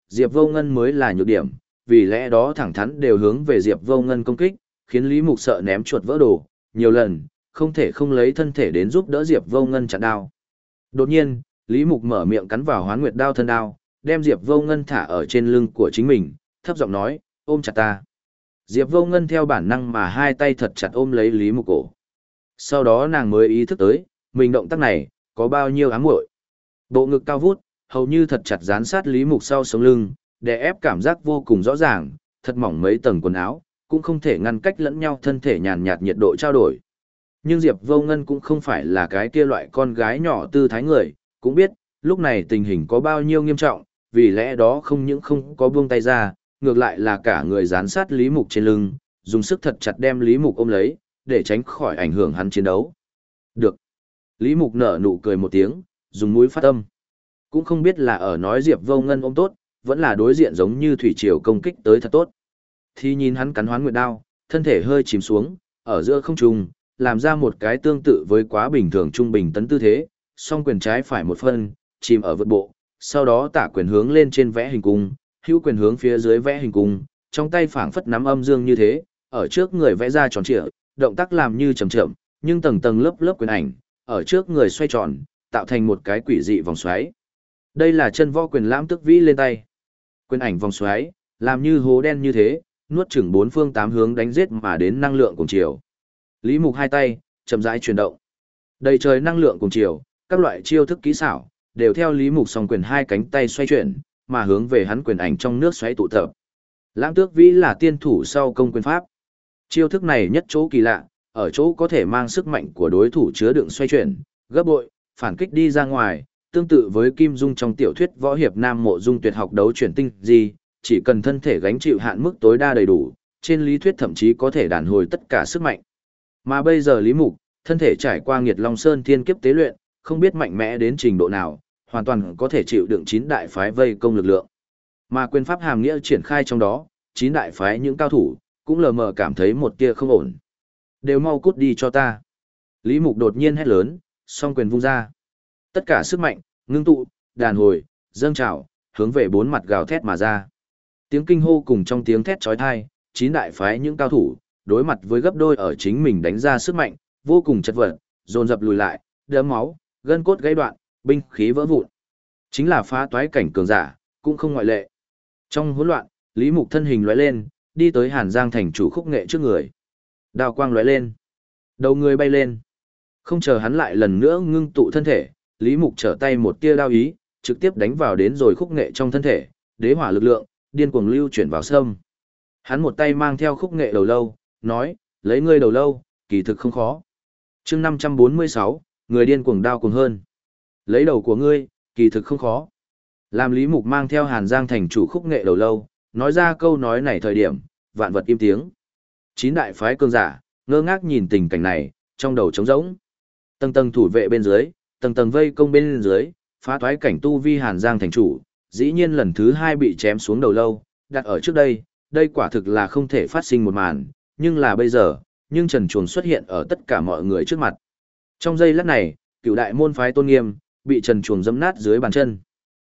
Diệp Vô Ngân mới là nhược điểm, vì lẽ đó thẳng thắn đều hướng về Diệp Vô Ngân công kích, khiến Lý Mục sợ ném chuột vỡ đồ, nhiều lần, không thể không lấy thân thể đến giúp đỡ Diệp Vô Ngân chặn đao. Đột nhiên, Lý Mục mở miệng cắn vào Hoán Nguyệt đao thân đao, đem Diệp Vô Ngân thả ở trên lưng của chính mình, thấp giọng nói, ôm chặt ta. Diệp Vô Ngân theo bản năng mà hai tay thật chặt ôm lấy Lý Mục cổ. Sau đó nàng mới ý thức tới, mình động tác này, có bao nhiêu ám muội. Bộ ngực cao vút, hầu như thật chặt dán sát Lý Mục sau sống lưng, để ép cảm giác vô cùng rõ ràng, thật mỏng mấy tầng quần áo, cũng không thể ngăn cách lẫn nhau thân thể nhàn nhạt nhiệt độ trao đổi. Nhưng Diệp Vô Ngân cũng không phải là cái kia loại con gái nhỏ tư thái người, cũng biết, lúc này tình hình có bao nhiêu nghiêm trọng, vì lẽ đó không những không có buông tay ra, ngược lại là cả người dán sát Lý Mục trên lưng, dùng sức thật chặt đem Lý Mục ôm lấy, để tránh khỏi ảnh hưởng hắn chiến đấu. Được. Lý Mục nở nụ cười một tiếng, dùng mũi phát âm. Cũng không biết là ở nói Diệp Vô Ngân ôm tốt, vẫn là đối diện giống như thủy triều công kích tới thật tốt. Thì nhìn hắn cắn Hoán Nguyệt đao, thân thể hơi chìm xuống, ở giữa không trung, làm ra một cái tương tự với quá bình thường trung bình tấn tư thế, song quyền trái phải một phân, chìm ở vượt bộ, sau đó tả quyền hướng lên trên vẽ hình cung, hữu quyền hướng phía dưới vẽ hình cung, trong tay phảng phất nắm âm dương như thế, ở trước người vẽ ra tròn trịa, động tác làm như chậm chậm, nhưng tầng tầng lớp lớp quyền ảnh, ở trước người xoay tròn, tạo thành một cái quỷ dị vòng xoáy. Đây là chân võ quyền Lãm Tức Vĩ lên tay. Quyền ảnh vòng xoáy, làm như hố đen như thế, nuốt chửng bốn phương tám hướng đánh giết mà đến năng lượng cùng chiều. Lý Mục hai tay, chậm rãi chuyển động. Đầy trời năng lượng cùng chiều, các loại chiêu thức kỹ xảo, đều theo Lý Mục song quyền hai cánh tay xoay chuyển, mà hướng về hắn quyền ảnh trong nước xoáy tụ tập. Lãm Tước Vĩ là tiên thủ sau công quyền pháp. Chiêu thức này nhất chỗ kỳ lạ, ở chỗ có thể mang sức mạnh của đối thủ chứa đựng xoay chuyển, gấp bội, phản kích đi ra ngoài, tương tự với Kim Dung trong tiểu thuyết võ hiệp Nam Mộ Dung tuyệt học đấu chuyển tinh gì, chỉ cần thân thể gánh chịu hạn mức tối đa đầy đủ, trên lý thuyết thậm chí có thể đàn hồi tất cả sức mạnh. Mà bây giờ Lý Mục, thân thể trải qua Nghiệt Long Sơn thiên kiếp tế luyện, không biết mạnh mẽ đến trình độ nào, hoàn toàn có thể chịu đựng 9 đại phái vây công lực lượng. Mà quyền pháp hàm nghĩa triển khai trong đó, 9 đại phái những cao thủ, cũng lờ mờ cảm thấy một tia không ổn. Đều mau cút đi cho ta. Lý Mục đột nhiên hét lớn, song quyền vung ra. Tất cả sức mạnh, ngưng tụ, đàn hồi, dâng trào, hướng về bốn mặt gào thét mà ra. Tiếng kinh hô cùng trong tiếng thét chói tai, 9 đại phái những cao thủ, đối mặt với gấp đôi ở chính mình đánh ra sức mạnh, vô cùng chật vật, dồn dập lùi lại, đẫm máu, gân cốt gãy đoạn, binh khí vỡ vụn. Chính là phá toái cảnh cường giả, cũng không ngoại lệ. Trong hỗn loạn, Lý Mục thân hình lóe lên, đi tới Hàn Giang thành chủ Khúc Nghệ trước người. Đao quang lóe lên, đầu người bay lên. Không chờ hắn lại lần nữa ngưng tụ thân thể, Lý Mục trở tay một tia đao ý, trực tiếp đánh vào đến rồi Khúc Nghệ trong thân thể, đế hỏa lực lượng điên cuồng lưu chuyển vào sâm. Hắn một tay mang theo Khúc Nghệ đầu lâu, nói, lấy ngươi đầu lâu, kỳ thực không khó. Chương 546, người điên cuồng đao cuồng hơn. Lấy đầu của ngươi, kỳ thực không khó. Làm Lý Mục mang theo Hàn Giang thành chủ Khúc Nghệ đầu lâu, nói ra câu nói này thời điểm, vạn vật im tiếng. 9 đại phái cường giả, ngơ ngác nhìn tình cảnh này, trong đầu trống rỗng. Tầng tầng thủ vệ bên dưới, tầng tầng vây công bên dưới, phá toái cảnh tu vi Hàn Giang thành chủ, dĩ nhiên lần thứ 2 bị chém xuống đầu lâu, đặt ở trước đây, đây quả thực là không thể phát sinh một màn, nhưng là bây giờ, nhưng trần truồng xuất hiện ở tất cả mọi người trước mặt. Trong giây lát này, cựu đại môn phái tôn nghiêm, bị trần truồng dẫm nát dưới bàn chân.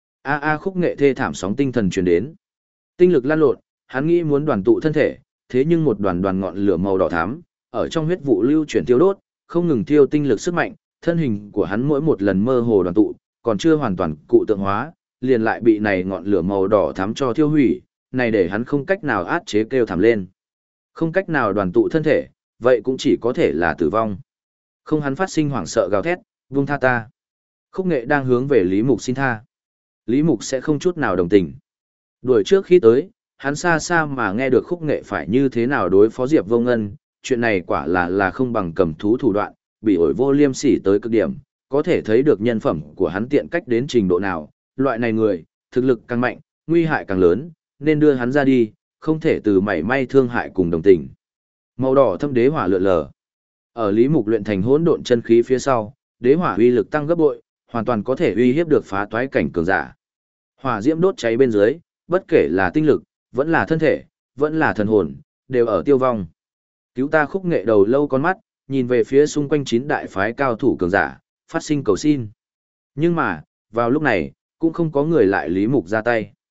Khúc Nghệ thê thảm sóng tinh thần truyền đến. Tinh lực lan lộn, hắn nghĩ muốn đoàn tụ thân thể, thế nhưng một đoàn đoàn ngọn lửa màu đỏ thắm, ở trong huyết vụ lưu chuyển tiêu đốt, không ngừng tiêu tinh lực sức mạnh, thân hình của hắn mỗi một lần mơ hồ đoàn tụ, còn chưa hoàn toàn cụ tượng hóa, liền lại bị này ngọn lửa màu đỏ thắm cho thiêu hủy, này để hắn không cách nào át chế kêu thảm lên. Không cách nào đoàn tụ thân thể, vậy cũng chỉ có thể là tử vong. Không, hắn phát sinh hoảng sợ gào thét, buông tha ta. Khúc Nghệ đang hướng về Lý Mục xin tha. Lý Mục sẽ không chút nào đồng tình. Đuổi trước khi tới, hắn xa xa mà nghe được Khúc Nghệ phải như thế nào đối phó Diệp Vô Ngân, chuyện này quả là không bằng cầm thú thủ đoạn, bị ổi vô liêm sỉ tới cực điểm, có thể thấy được nhân phẩm của hắn tiện cách đến trình độ nào, loại này người, thực lực càng mạnh, nguy hại càng lớn, nên đưa hắn ra đi, không thể từ mảy may thương hại cùng đồng tình. Màu đỏ thâm đế hỏa lượn lờ. Ở Lý Mục luyện thành hỗn độn chân khí phía sau, đế hỏa uy lực tăng gấp bội, hoàn toàn có thể uy hiếp được phá toái cảnh cường giả. Hỏa diễm đốt cháy bên dưới, bất kể là tinh lực, vẫn là thân thể, vẫn là thần hồn, đều ở tiêu vong. Cứu ta. Khúc Nghệ đầu lâu con mắt, nhìn về phía xung quanh 9 đại phái cao thủ cường giả, phát sinh cầu xin. Nhưng mà, vào lúc này, cũng không có người lại Lý Mục ra tay.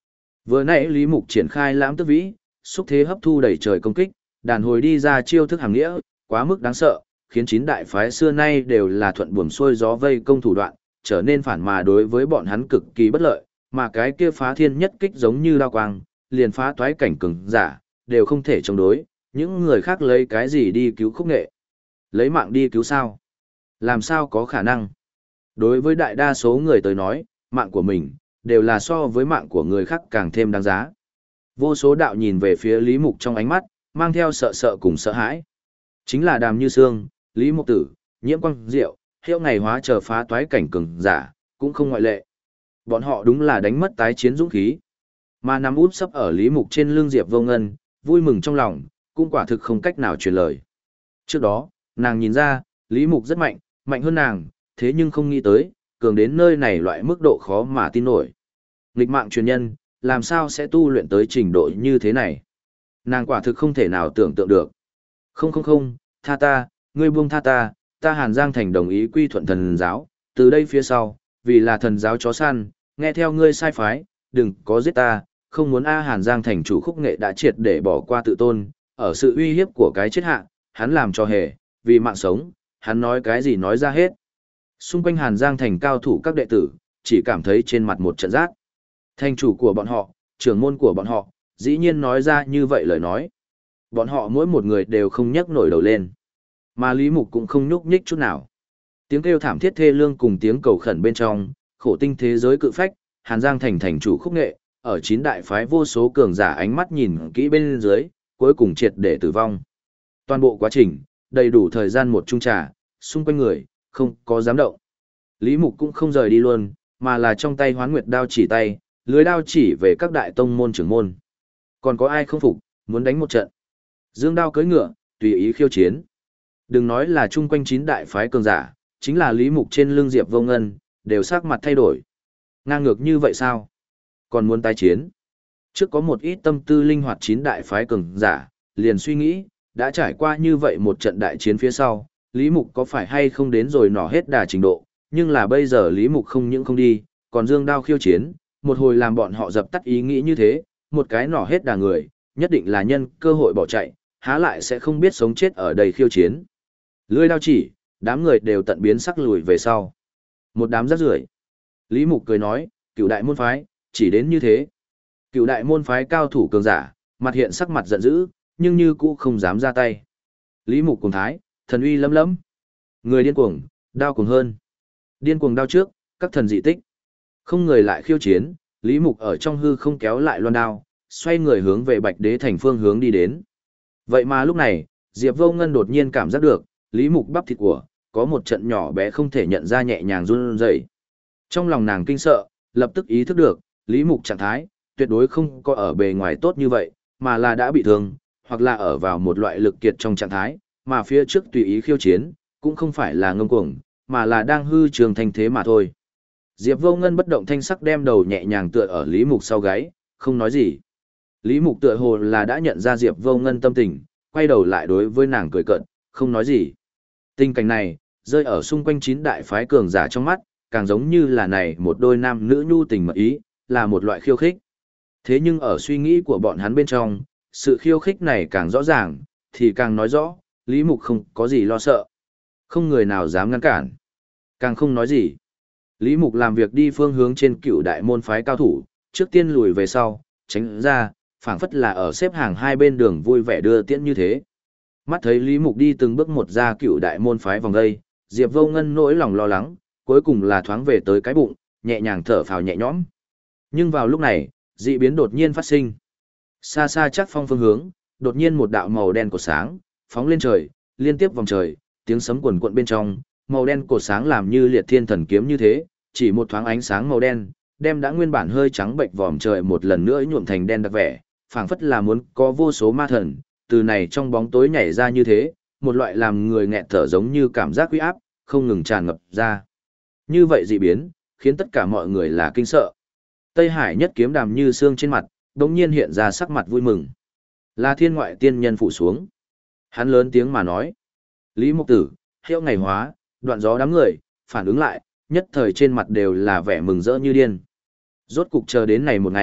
Vừa nãy Lý Mục triển khai lãm tức vĩ, xúc thế hấp thu đẩy trời công kích, đàn hồi đi ra chiêu thức hàng nghĩa, quá mức đáng sợ, khiến chín đại phái xưa nay đều là thuận buồm xuôi gió vây công thủ đoạn, trở nên phản mà đối với bọn hắn cực kỳ bất lợi, mà cái kia phá thiên nhất kích giống như đao quang, liền phá toái cảnh cường giả, đều không thể chống đối, những người khác lấy cái gì đi cứu Khúc Nghệ? Lấy mạng đi cứu sao? Làm sao có khả năng? Đối với đại đa số người tới nói, mạng của mình, đều là so với mạng của người khác càng thêm đáng giá. Vô số đạo nhìn về phía Lý Mục trong ánh mắt, mang theo sợ sợ cùng sợ hãi. Chính là Đàm Như Sương, Lý Mục Tử, Nhiễm Quang Diệu, Hiệu Ngày Hóa chờ phá toái cảnh cường giả, cũng không ngoại lệ. Bọn họ đúng là đánh mất tái chiến dũng khí. Mà nằm út sấp ở Lý Mục trên lưng Diệp Vô Ngân, vui mừng trong lòng, cũng quả thực không cách nào truyền lời. Trước đó, nàng nhìn ra, Lý Mục rất mạnh, mạnh hơn nàng, thế nhưng không nghĩ tới, cường đến nơi này loại mức độ khó mà tin nổi. Nghịch mạng truyền nhân, làm sao sẽ tu luyện tới trình độ như thế này? Nàng quả thực không thể nào tưởng tượng được. Không không không, tha ta, ngươi buông tha ta, ta Hàn Giang Thành đồng ý quy thuận thần giáo, từ đây phía sau, vì là thần giáo chó săn, nghe theo ngươi sai phái, đừng có giết ta, không muốn Hàn Giang Thành chủ Khúc Nghệ đã triệt để bỏ qua tự tôn, ở sự uy hiếp của cái chết hạ, hắn làm cho hề, vì mạng sống, hắn nói cái gì nói ra hết. Xung quanh Hàn Giang Thành cao thủ các đệ tử, chỉ cảm thấy trên mặt một trận rát. Thành chủ của bọn họ, trưởng môn của bọn họ, dĩ nhiên nói ra như vậy lời nói. Bọn họ mỗi một người đều không nhấc nổi đầu lên. Mà Lý Mục cũng không nhúc nhích chút nào. Tiếng kêu thảm thiết thê lương cùng tiếng cầu khẩn bên trong, khổ tinh thế giới cự phách, Hàn Giang Thành thành chủ Khúc Nghệ, ở chín đại phái vô số cường giả ánh mắt nhìn kỹ bên dưới, cuối cùng triệt để tử vong. Toàn bộ quá trình, đầy đủ thời gian một chung trà, xung quanh người, không có dám động. Lý Mục cũng không rời đi luôn, mà là trong tay Hoán Nguyệt đao chỉ tay, lưới đao chỉ về các đại tông môn trưởng môn. Còn có ai không phục, muốn đánh một trận? Dương đao cưỡi ngựa, tùy ý khiêu chiến. Đừng nói là chung quanh chín đại phái cường giả, chính là Lý Mục trên lưng Diệp Vô Ngân, đều sắc mặt thay đổi. Ngang ngược như vậy sao? Còn muốn tái chiến? Trước có một ít tâm tư linh hoạt chín đại phái cường giả, liền suy nghĩ, đã trải qua như vậy một trận đại chiến phía sau, Lý Mục có phải hay không đến rồi nỏ hết đà trình độ, nhưng là bây giờ Lý Mục không những không đi, còn dương đao khiêu chiến, một hồi làm bọn họ dập tắt ý nghĩ như thế, một cái nỏ hết đà người, nhất định là nhân cơ hội bỏ chạy, há lại sẽ không biết sống chết ở đây khiêu chiến. Lưỡi đao chỉ, đám người đều tận biến sắc lùi về sau. Một đám rác rưởi. Lý Mục cười nói, Cửu đại môn phái, chỉ đến như thế. Cửu đại môn phái cao thủ cường giả, mặt hiện sắc mặt giận dữ, nhưng như cũ không dám ra tay. Lý Mục cùng thái, thần uy lấm lấm. Người điên cuồng, đao cuồng hơn. Điên cuồng đao trước, các thần dị tích. Không người lại khiêu chiến, Lý Mục ở trong hư không kéo lại loan đao, xoay người hướng về Bạch Đế thành phương hướng đi đến. Vậy mà lúc này, Diệp Vô Ngân đột nhiên cảm giác được, Lý Mục bắp thịt của, có một trận nhỏ bé không thể nhận ra nhẹ nhàng run rẩy. Trong lòng nàng kinh sợ, lập tức ý thức được, Lý Mục trạng thái, tuyệt đối không có ở bề ngoài tốt như vậy, mà là đã bị thương, hoặc là ở vào một loại lực kiệt trong trạng thái, mà phía trước tùy ý khiêu chiến, cũng không phải là ngông cuồng, mà là đang hư trường thanh thế mà thôi. Diệp Vô Ngân bất động thanh sắc đem đầu nhẹ nhàng tựa ở Lý Mục sau gáy, không nói gì. Lý Mục tựa hồ là đã nhận ra Diệp Vô Ngân tâm tình, quay đầu lại đối với nàng cười cợt, không nói gì. Tình cảnh này, rơi ở xung quanh chín đại phái cường giả trong mắt, càng giống như là này một đôi nam nữ nhu tình mật ý, là một loại khiêu khích. Thế nhưng ở suy nghĩ của bọn hắn bên trong, sự khiêu khích này càng rõ ràng, thì càng nói rõ, Lý Mục không có gì lo sợ. Không người nào dám ngăn cản. Càng không nói gì. Lý Mục làm việc đi phương hướng trên Cửu đại môn phái cao thủ, trước tiên lùi về sau, tránh ra, phảng phất là ở xếp hàng hai bên đường vui vẻ đưa tiễn như thế. Mắt thấy Lý Mục đi từng bước một ra Cửu đại môn phái vòng đây, Diệp Vô Ngân nỗi lòng lo lắng, cuối cùng là thoáng về tới cái bụng, nhẹ nhàng thở phào nhẹ nhõm. Nhưng vào lúc này, dị biến đột nhiên phát sinh. Xa xa chắc phong phương hướng, đột nhiên một đạo màu đen của sáng, phóng lên trời, liên tiếp vòng trời, tiếng sấm quần quận bên trong, màu đen cột sáng làm như liệt thiên thần kiếm như thế, chỉ một thoáng ánh sáng màu đen, đem đã nguyên bản hơi trắng bệnh vòm trời một lần nữa nhuộm thành đen đặc vẻ, phảng phất là muốn có vô số ma thần, từ này trong bóng tối nhảy ra như thế, một loại làm người nghẹt thở giống như cảm giác uy áp, không ngừng tràn ngập ra. Như vậy dị biến, khiến tất cả mọi người là kinh sợ. Tây Hải nhất kiếm Đàm Như Sương trên mặt, đống nhiên hiện ra sắc mặt vui mừng. Là thiên ngoại tiên nhân phụ xuống. Hắn lớn tiếng mà nói. Lý Mục Tử, Hiệu Ngày Hóa, Đoạn Gió đám người, phản ứng lại, nhất thời trên mặt đều là vẻ mừng rỡ như điên. Rốt cục chờ đến này một ngày,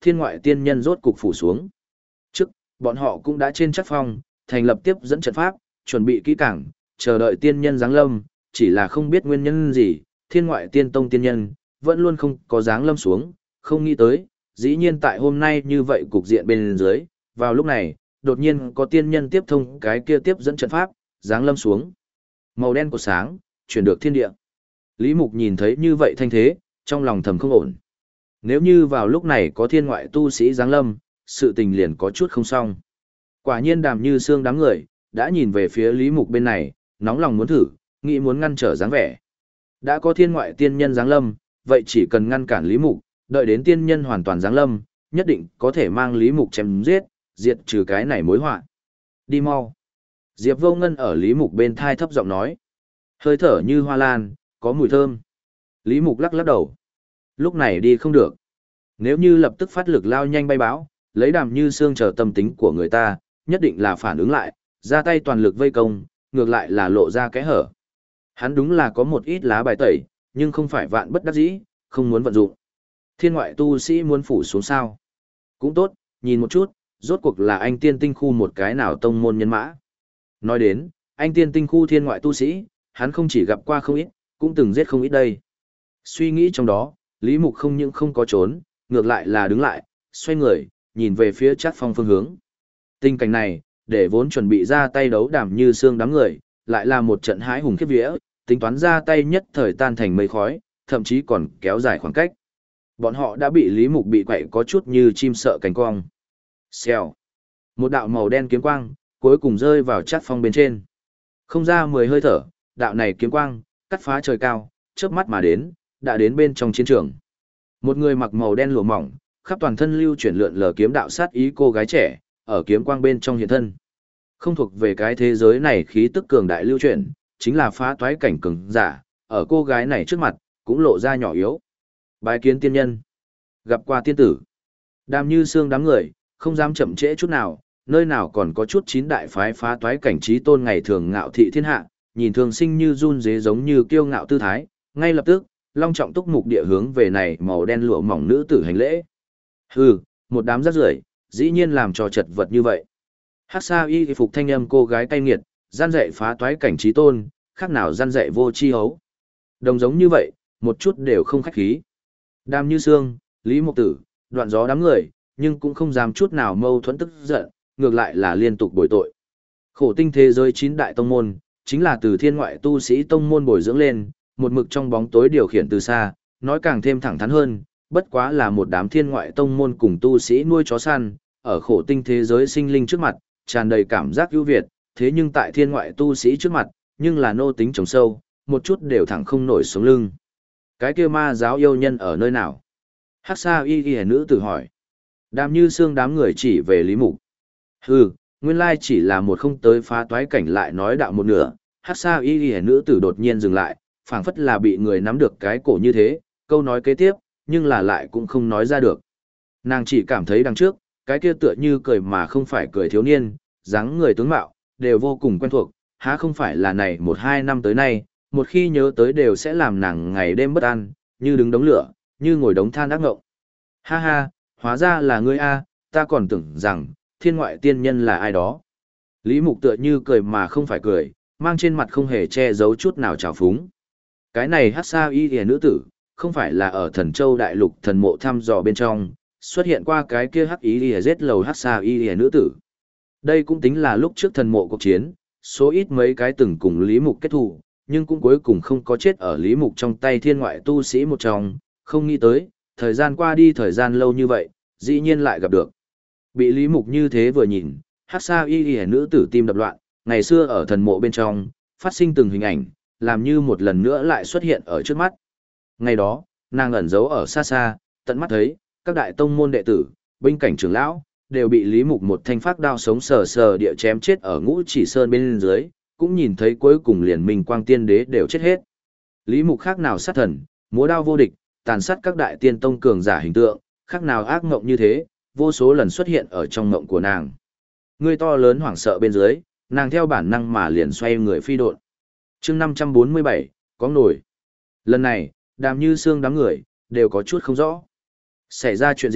thiên ngoại tiên nhân rốt cục phủ xuống. Trước, bọn họ cũng đã trên chắc phong, thành lập tiếp dẫn trận pháp, chuẩn bị kỹ càng, chờ đợi tiên nhân giáng lâm, chỉ là không biết nguyên nhân gì, thiên ngoại tiên tông tiên nhân, vẫn luôn không có giáng lâm xuống, không nghĩ tới, dĩ nhiên tại hôm nay như vậy cục diện bên dưới, vào lúc này, đột nhiên có tiên nhân tiếp thông cái kia tiếp dẫn trận pháp, giáng lâm xuống. Màu đen của sáng, chuyển được thiên địa. Lý Mục nhìn thấy như vậy thanh thế, trong lòng thầm không ổn. Nếu như vào lúc này có thiên ngoại tu sĩ giáng lâm, sự tình liền có chút không xong. Quả nhiên Đàm Như Sương đám người, đã nhìn về phía Lý Mục bên này, nóng lòng muốn thử, nghĩ muốn ngăn trở dáng vẻ. Đã có thiên ngoại tiên nhân giáng lâm, vậy chỉ cần ngăn cản Lý Mục, đợi đến tiên nhân hoàn toàn giáng lâm, nhất định có thể mang Lý Mục chém giết, diệt trừ cái này mối họa. Đi mau. Diệp Vô Ngân ở Lý Mục bên thai thấp giọng nói. Hơi thở như hoa lan, có mùi thơm. Lý Mục lắc lắc đầu. Lúc này đi không được. Nếu như lập tức phát lực lao nhanh bay báo, lấy Đàm Như Sương chờ tâm tính của người ta, nhất định là phản ứng lại, ra tay toàn lực vây công, ngược lại là lộ ra cái hở. Hắn đúng là có một ít lá bài tẩy, nhưng không phải vạn bất đắc dĩ, không muốn vận dụng. Thiên ngoại tu sĩ muốn phủ xuống sao. Cũng tốt, nhìn một chút, rốt cuộc là anh tiên tinh khu một cái nào tông môn nhân mã. Nói đến, anh tiên tinh khu thiên ngoại tu sĩ, hắn không chỉ gặp qua không ít, cũng từng giết không ít đây. Suy nghĩ trong đó, Lý Mục không những không có trốn, ngược lại là đứng lại, xoay người, nhìn về phía Trác Phong phương hướng. Tình cảnh này, để vốn chuẩn bị ra tay đấu Đàm Như Sương đám người, lại là một trận hãi hùng khiếp vía, tính toán ra tay nhất thời tan thành mây khói, thậm chí còn kéo dài khoảng cách. Bọn họ đã bị Lý Mục bị quậy có chút như chim sợ cánh cong. Xèo. Một đạo màu đen kiếm quang, cuối cùng rơi vào Trác Phong bên trên. Không ra 10 hơi thở, đạo này kiếm quang, cắt phá trời cao, chớp mắt mà đến, đã đến bên trong chiến trường. Một người mặc màu đen lụa mỏng, khắp toàn thân lưu chuyển lượn lờ kiếm đạo sát ý cô gái trẻ, ở kiếm quang bên trong hiện thân. Không thuộc về cái thế giới này khí tức cường đại lưu chuyển, chính là phá toái cảnh cường giả, ở cô gái này trước mặt, cũng lộ ra nhỏ yếu. Bái kiến tiên nhân, gặp qua tiên tử. Đàm Như Sương đám người, không dám chậm trễ chút nào, nơi nào còn có chút chín đại phái phá toái cảnh trí tôn ngày thường ngạo thị thiên hạ, nhìn thường sinh như run dế giống như kiêu ngạo tư thái, ngay lập tức, long trọng túc mục địa hướng về này màu đen lụa mỏng nữ tử hành lễ. Hừ, một đám rác rưởi, dĩ nhiên làm cho chật vật như vậy. Hắc Sa Y phục thanh âm cô gái cay nghiệt, gian dạy phá toái cảnh trí tôn, khác nào gian dạy vô chi hấu. Đồng giống như vậy, một chút đều không khách khí. Đàm Như Sương, Lý Mộc Tử, Đoạn Gió đám người, nhưng cũng không dám chút nào mâu thuẫn tức giận, ngược lại là liên tục bồi tội. Khổ tinh thế giới 9 đại tông môn, chính là từ thiên ngoại tu sĩ tông môn bồi dưỡng lên, một mực trong bóng tối điều khiển từ xa, nói càng thêm thẳng thắn hơn, bất quá là một đám thiên ngoại tông môn cùng tu sĩ nuôi chó săn, ở khổ tinh thế giới sinh linh trước mặt, tràn đầy cảm giác ưu việt, thế nhưng tại thiên ngoại tu sĩ trước mặt, nhưng là nô tính trồng sâu, một chút đều thẳng không nổi sống lưng. Cái kia ma giáo yêu nhân ở nơi nào? Hắc Sa Y nữ tử hỏi. Đàm Như Sương đám người chỉ về Lý Mục. Hừ, nguyên lai chỉ là một không tới phá toái cảnh lại nói đạo một nửa. Hắc Sa Y nữ tử đột nhiên dừng lại, phảng phất là bị người nắm được cái cổ như thế, câu nói kế tiếp, nhưng là lại cũng không nói ra được. Nàng chỉ cảm thấy đằng trước, cái kia tựa như cười mà không phải cười thiếu niên, dáng người tướng mạo, đều vô cùng quen thuộc, há không phải là này 1-2 năm tới nay, một khi nhớ tới đều sẽ làm nàng ngày đêm bất an, như đứng đống lửa, như ngồi đống than ác ngộng. Ha ha, hóa ra là ngươi a, ta còn tưởng rằng, thiên ngoại tiên nhân là ai đó. Lý Mục tựa như cười mà không phải cười, mang trên mặt không hề che giấu chút nào trào phúng. Cái này Hắc Sa Y nữ tử, không phải là ở Thần Châu Đại Lục thần mộ thăm dò bên trong, xuất hiện qua cái kia Hắc Y giết lầu Hắc Sa Y nữ tử. Đây cũng tính là lúc trước thần mộ cuộc chiến, số ít mấy cái từng cùng Lý Mục kết thù, nhưng cũng cuối cùng không có chết ở Lý Mục trong tay thiên ngoại tu sĩ một trong, không nghĩ tới, thời gian qua đi thời gian lâu như vậy, dĩ nhiên lại gặp được. Bị Lý Mục như thế vừa nhìn, Hắc Sa Y nữ tử tim đập loạn, ngày xưa ở thần mộ bên trong, phát sinh từng hình ảnh, làm như một lần nữa lại xuất hiện ở trước mắt. Ngày đó, nàng ẩn giấu ở xa xa, tận mắt thấy, các đại tông môn đệ tử, binh cảnh trưởng lão, đều bị Lý Mục một thanh phác đao sống sờ sờ địa chém chết ở Ngũ Chỉ Sơn bên dưới, cũng nhìn thấy cuối cùng liền Minh Quang Tiên Đế đều chết hết. Lý Mục khác nào sát thần, múa đao vô địch, tàn sát các đại tiên tông cường giả hình tượng, khác nào ác ngộng như thế, vô số lần xuất hiện ở trong ngộng của nàng. Người to lớn hoảng sợ bên dưới, nàng theo bản năng mà liền xoay người phi độn. Chương 547, có nổi. Lần này, Đàm Như Sương đám người đều có chút không rõ. Xảy ra chuyện gì,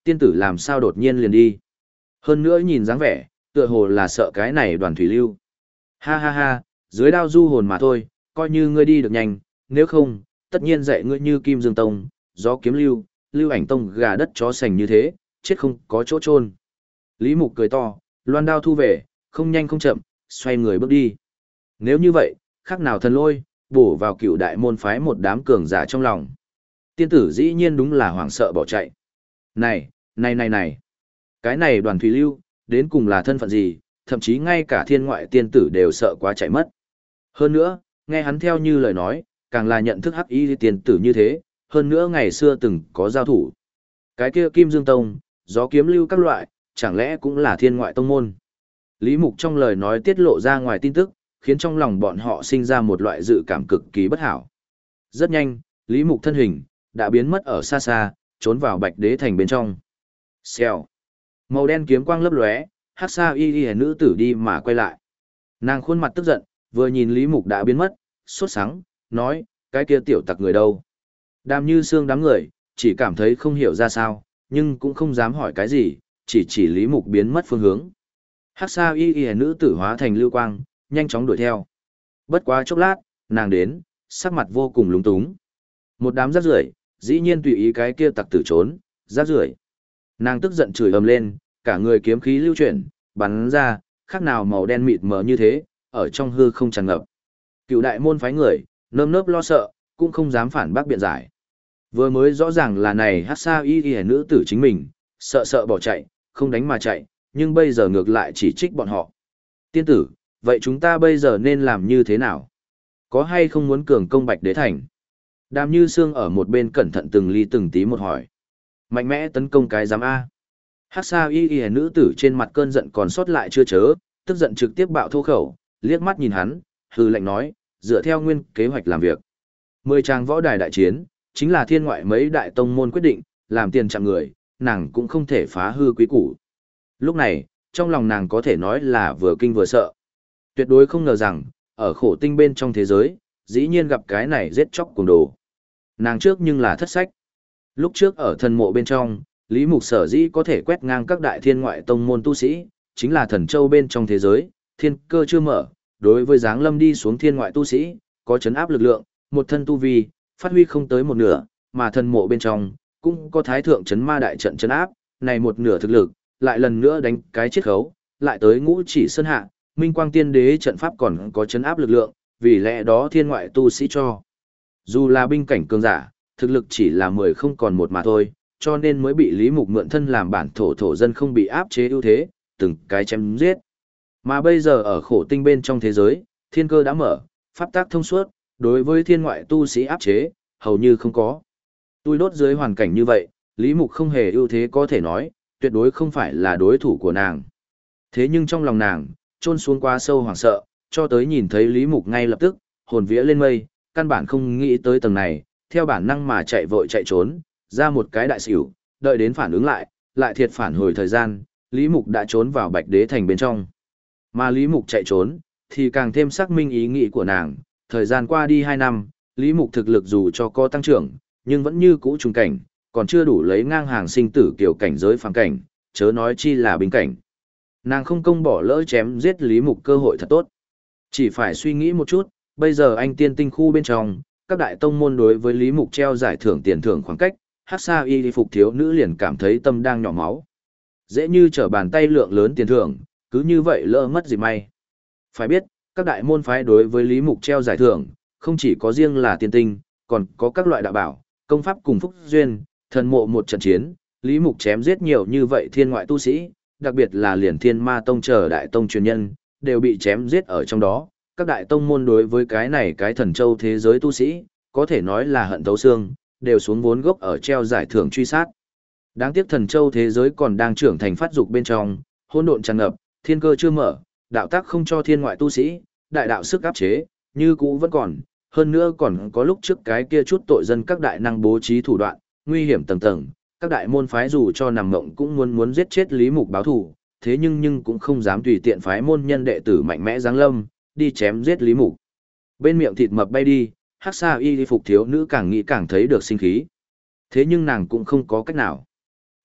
Tiên tử làm sao đột nhiên liền đi. Hơn nữa nhìn dáng vẻ, tựa hồ là sợ cái này đoàn thủy lưu. Ha ha ha, dưới đao du hồn mà thôi, coi như ngươi đi được nhanh, nếu không, tất nhiên dạy ngươi như Kim Dương Tông, gió kiếm lưu, lưu ảnh tông gà đất chó sành như thế, chết không có chỗ chôn. Lý Mục cười to, loan đao thu về, không nhanh không chậm, xoay người bước đi. Nếu như vậy, khác nào thần lôi, bổ vào cựu đại môn phái một đám cường giả trong lòng. Tiên tử dĩ nhiên đúng là hoảng sợ bỏ chạy. Này, này. Cái này đoàn thủy lưu, đến cùng là thân phận gì, thậm chí ngay cả thiên ngoại tiên tử đều sợ quá chạy mất. Hơn nữa, nghe hắn theo như lời nói, càng là nhận thức hắc y tiên tử như thế, hơn nữa ngày xưa từng có giao thủ. Cái kia Kim Dương Tông, gió kiếm lưu các loại, chẳng lẽ cũng là thiên ngoại tông môn. Lý Mục trong lời nói tiết lộ ra ngoài tin tức, khiến trong lòng bọn họ sinh ra một loại dự cảm cực kỳ bất hảo. Rất nhanh, Lý Mục thân hình, đã biến mất ở xa xa, trốn vào Bạch Đế Thành bên trong. Xèo. Màu đen kiếm quang lấp lóe, hắc sa y y nữ tử đi mà quay lại. Nàng khuôn mặt tức giận, vừa nhìn Lý Mục đã biến mất, sốt sắng, nói, cái kia tiểu tặc người đâu. Đàm Như Sương đám người, chỉ cảm thấy không hiểu ra sao, nhưng cũng không dám hỏi cái gì, chỉ Lý Mục biến mất phương hướng. Hắc sa y y nữ tử hóa thành lưu quang, nhanh chóng đuổi theo. Bất quá chốc lát, nàng đến, sắc mặt vô cùng lúng túng. Một đám rác rưởi, dĩ nhiên tùy ý cái kia tặc tử trốn, rác rưởi. Nàng tức giận chửi ầm lên, cả người kiếm khí lưu chuyển, bắn ra, khác nào màu đen mịt mờ như thế, ở trong hư không tràn ngập. Cựu đại môn phái người, nơm nớp lo sợ, cũng không dám phản bác biện giải. Vừa mới rõ ràng là này hát xa y y nữ tử chính mình, sợ bỏ chạy, không đánh mà chạy, nhưng bây giờ ngược lại chỉ trích bọn họ. Tiên tử, vậy chúng ta bây giờ nên làm như thế nào? Có hay không muốn cường công Bạch Đế Thành? Đàm Như Sương ở một bên cẩn thận từng ly từng tí một hỏi. Mạnh mẽ tấn công cái giám A. Hát xa y y nữ tử trên mặt cơn giận còn sót lại chưa chớ, tức giận trực tiếp bạo thô khẩu, liếc mắt nhìn hắn, hừ lạnh nói, dựa theo nguyên kế hoạch làm việc. 10 trang võ đài đại chiến, chính là thiên ngoại mấy đại tông môn quyết định, làm tiền chạm người, nàng cũng không thể phá hư quý củ. Lúc này, trong lòng nàng có thể nói là vừa kinh vừa sợ. Tuyệt đối không ngờ rằng, ở khổ tinh bên trong thế giới, dĩ nhiên gặp cái này giết chóc cuồng đồ. Nàng trước nhưng là thất sách. Lúc trước ở thần mộ bên trong, Lý Mục sở dĩ có thể quét ngang các đại thiên ngoại tông môn tu sĩ, chính là thần châu bên trong thế giới, thiên cơ chưa mở, đối với dáng lâm đi xuống thiên ngoại tu sĩ, có chấn áp lực lượng, một thân tu vi, phát huy không tới một nửa, mà thần mộ bên trong, cũng có thái thượng chấn ma đại trận chấn áp, này một nửa thực lực, lại lần nữa đánh cái chiết khấu, lại tới ngũ chỉ sơn hạ, minh quang tiên đế trận pháp còn có chấn áp lực lượng, vì lẽ đó thiên ngoại tu sĩ cho. Dù là binh cảnh cường giả, thực lực chỉ là 10 không còn một mà thôi, cho nên mới bị Lý Mục mượn thân làm bản thổ dân không bị áp chế ưu thế, từng cái chém giết. Mà bây giờ ở khổ tinh bên trong thế giới, thiên cơ đã mở, pháp tác thông suốt, đối với thiên ngoại tu sĩ áp chế, hầu như không có. Tui đốt dưới hoàn cảnh như vậy, Lý Mục không hề ưu thế có thể nói, tuyệt đối không phải là đối thủ của nàng. Thế nhưng trong lòng nàng, trôn xuống quá sâu hoảng sợ, cho tới nhìn thấy Lý Mục ngay lập tức, hồn vía lên mây, căn bản không nghĩ tới tầng này, theo bản năng mà chạy vội chạy trốn, ra một cái đại xỉu, đợi đến phản ứng lại thiệt phản hồi thời gian, Lý Mục đã trốn vào Bạch Đế Thành bên trong. Mà Lý Mục chạy trốn, thì càng thêm xác minh ý nghĩ của nàng, thời gian qua đi 2 năm, Lý Mục thực lực dù cho có tăng trưởng, nhưng vẫn như cũ trùng cảnh, còn chưa đủ lấy ngang hàng sinh tử kiểu cảnh giới phàm cảnh, chớ nói chi là bình cảnh. Nàng không công bỏ lỡ chém giết Lý Mục cơ hội thật tốt. Chỉ phải suy nghĩ một chút, bây giờ anh tiên tinh khu bên trong, các đại tông môn đối với Lý Mục treo giải thưởng tiền thưởng khoảng cách, Hắc Sa Y phục thiếu nữ liền cảm thấy tâm đang nhỏ máu. Dễ như trở bàn tay lượng lớn tiền thưởng, cứ như vậy lỡ mất gì may. Phải biết, các đại môn phái đối với Lý Mục treo giải thưởng, không chỉ có riêng là tiên tinh, còn có các loại đạo bảo, công pháp cùng phúc duyên, thần mộ một trận chiến, Lý Mục chém giết nhiều như vậy thiên ngoại tu sĩ, đặc biệt là liền Thiên Ma Tông chờ đại tông truyền nhân, đều bị chém giết ở trong đó. Các đại tông môn đối với cái này cái thần châu thế giới tu sĩ, có thể nói là hận thấu xương, đều xuống vốn gốc ở treo giải thưởng truy sát. Đáng tiếc thần châu thế giới còn đang trưởng thành phát dục bên trong, hỗn độn tràn ngập, thiên cơ chưa mở, đạo tác không cho thiên ngoại tu sĩ, đại đạo sức áp chế, như cũ vẫn còn, hơn nữa còn có lúc trước cái kia chút tội dân các đại năng bố trí thủ đoạn, nguy hiểm tầng tầng, các đại môn phái dù cho nằm ngộng cũng muốn giết chết Lý Mục báo thù, thế nhưng cũng không dám tùy tiện phái môn nhân đệ tử mạnh mẽ giáng lâm, đi chém giết Lý Mục. Bên miệng thịt mập bay đi, Hắc Sa Y phục thiếu nữ càng nghĩ càng thấy được sinh khí. Thế nhưng nàng cũng không có cách nào.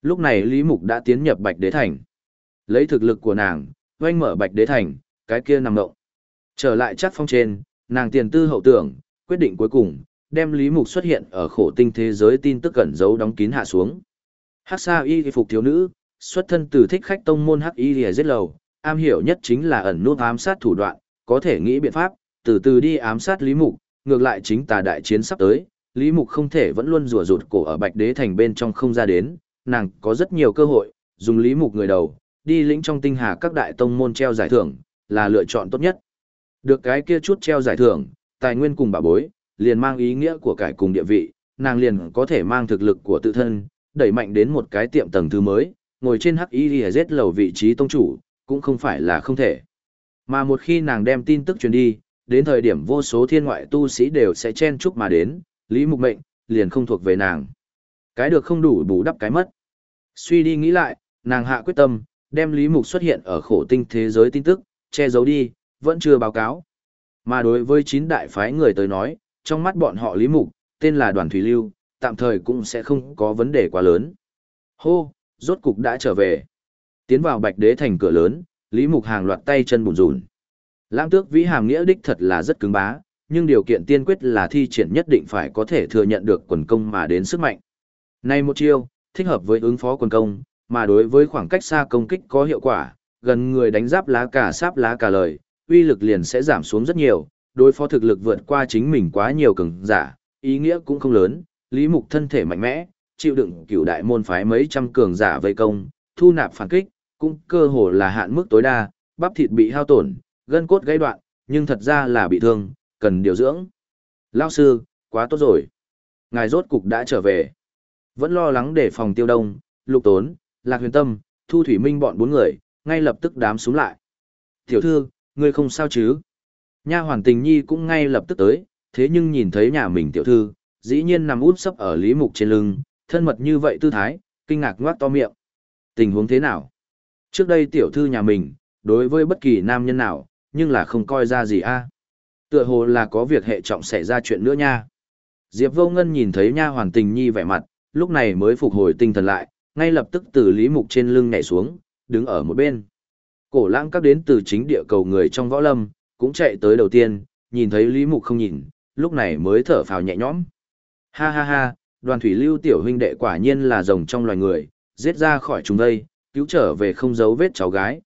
Lúc này Lý Mục đã tiến nhập Bạch Đế Thành. Lấy thực lực của nàng, oanh mở Bạch Đế Thành, cái kia nằm ngộng. Trở lại chắc phong trên, nàng tiền tư hậu tưởng, quyết định cuối cùng, đem Lý Mục xuất hiện ở khổ tinh thế giới tin tức cẩn giấu đóng kín hạ xuống. Hắc Sa Y phục thiếu nữ, xuất thân từ Thích Khách tông môn Hắc Y Liễu giết lầu, am hiểu nhất chính là ẩn nút ám sát thủ đoạn, có thể nghĩ biện pháp, từ từ đi ám sát Lý Mục, ngược lại chính tà đại chiến sắp tới, Lý Mục không thể vẫn luôn rùa rụt cổ ở Bạch Đế Thành bên trong không ra đến, nàng có rất nhiều cơ hội, dùng Lý Mục người đầu, đi lĩnh trong tinh hà các đại tông môn treo giải thưởng, là lựa chọn tốt nhất. Được cái kia chút treo giải thưởng, tài nguyên cùng bà bối, liền mang ý nghĩa của cải cùng địa vị, nàng liền có thể mang thực lực của tự thân, đẩy mạnh đến một cái tiệm tầng thứ mới, ngồi trên hắc y giết lầu vị trí tông chủ, cũng không phải là không thể. Mà một khi nàng đem tin tức truyền đi, đến thời điểm vô số thiên ngoại tu sĩ đều sẽ chen chúc mà đến, Lý Mục mệnh, liền không thuộc về nàng. Cái được không đủ bù đắp cái mất. Suy đi nghĩ lại, nàng hạ quyết tâm, đem Lý Mục xuất hiện ở khổ tinh thế giới tin tức, che giấu đi, vẫn chưa báo cáo. Mà đối với 9 đại phái người tới nói, trong mắt bọn họ Lý Mục, tên là Đoàn Thủy Lưu, tạm thời cũng sẽ không có vấn đề quá lớn. Hô, rốt cục đã trở về. Tiến vào Bạch Đế Thành cửa lớn, Lý Mục hàng loạt tay chân bùn rùn. Lãng Tước Vĩ Hàm nghĩa đích thật là rất cứng bá, nhưng điều kiện tiên quyết là thi triển nhất định phải có thể thừa nhận được quần công mà đến sức mạnh. Này một chiêu, thích hợp với ứng phó quần công, mà đối với khoảng cách xa công kích có hiệu quả, gần người đánh giáp lá cả sáp lá cả lời, uy lực liền sẽ giảm xuống rất nhiều, đối phó thực lực vượt qua chính mình quá nhiều cường giả, ý nghĩa cũng không lớn, Lý Mục thân thể mạnh mẽ, chịu đựng cửu đại môn phái mấy trăm cường giả vây công, thu nạp phản kích, cũng cơ hồ là hạn mức tối đa, bắp thịt bị hao tổn, gân cốt gãy đoạn, nhưng thật ra là bị thương, cần điều dưỡng. Lão sư, quá tốt rồi. Ngài rốt cục đã trở về. Vẫn lo lắng để phòng Tiêu Đông, Lục Tốn, Lạc Huyền Tâm, Thu Thủy Minh bọn 4 người, ngay lập tức đám xuống lại. Tiểu thư, ngươi không sao chứ? Nha hoàn Tình Nhi cũng ngay lập tức tới, thế nhưng nhìn thấy nhà mình tiểu thư, dĩ nhiên nằm út sấp ở Lý Mục trên lưng, thân mật như vậy tư thái, kinh ngạc ngoác to miệng. Tình huống thế nào? Trước đây tiểu thư nhà mình, đối với bất kỳ nam nhân nào, nhưng là không coi ra gì a. Tựa hồ là có việc hệ trọng xảy ra chuyện nữa nha. Diệp Vô Ngân nhìn thấy nha hoàn Tình Nhi vẻ mặt, lúc này mới phục hồi tinh thần lại, ngay lập tức từ Lý Mục trên lưng nhảy xuống, đứng ở một bên. Cổ Lãng các đến từ chính địa cầu người trong võ lâm, cũng chạy tới đầu tiên, nhìn thấy Lý Mục không nhìn, lúc này mới thở phào nhẹ nhõm. Ha ha ha, Đoàn Thủy Lưu tiểu huynh đệ quả nhiên là rồng trong loài người, giết ra khỏi chúng đây, cứu trở về không giấu vết cháu gái,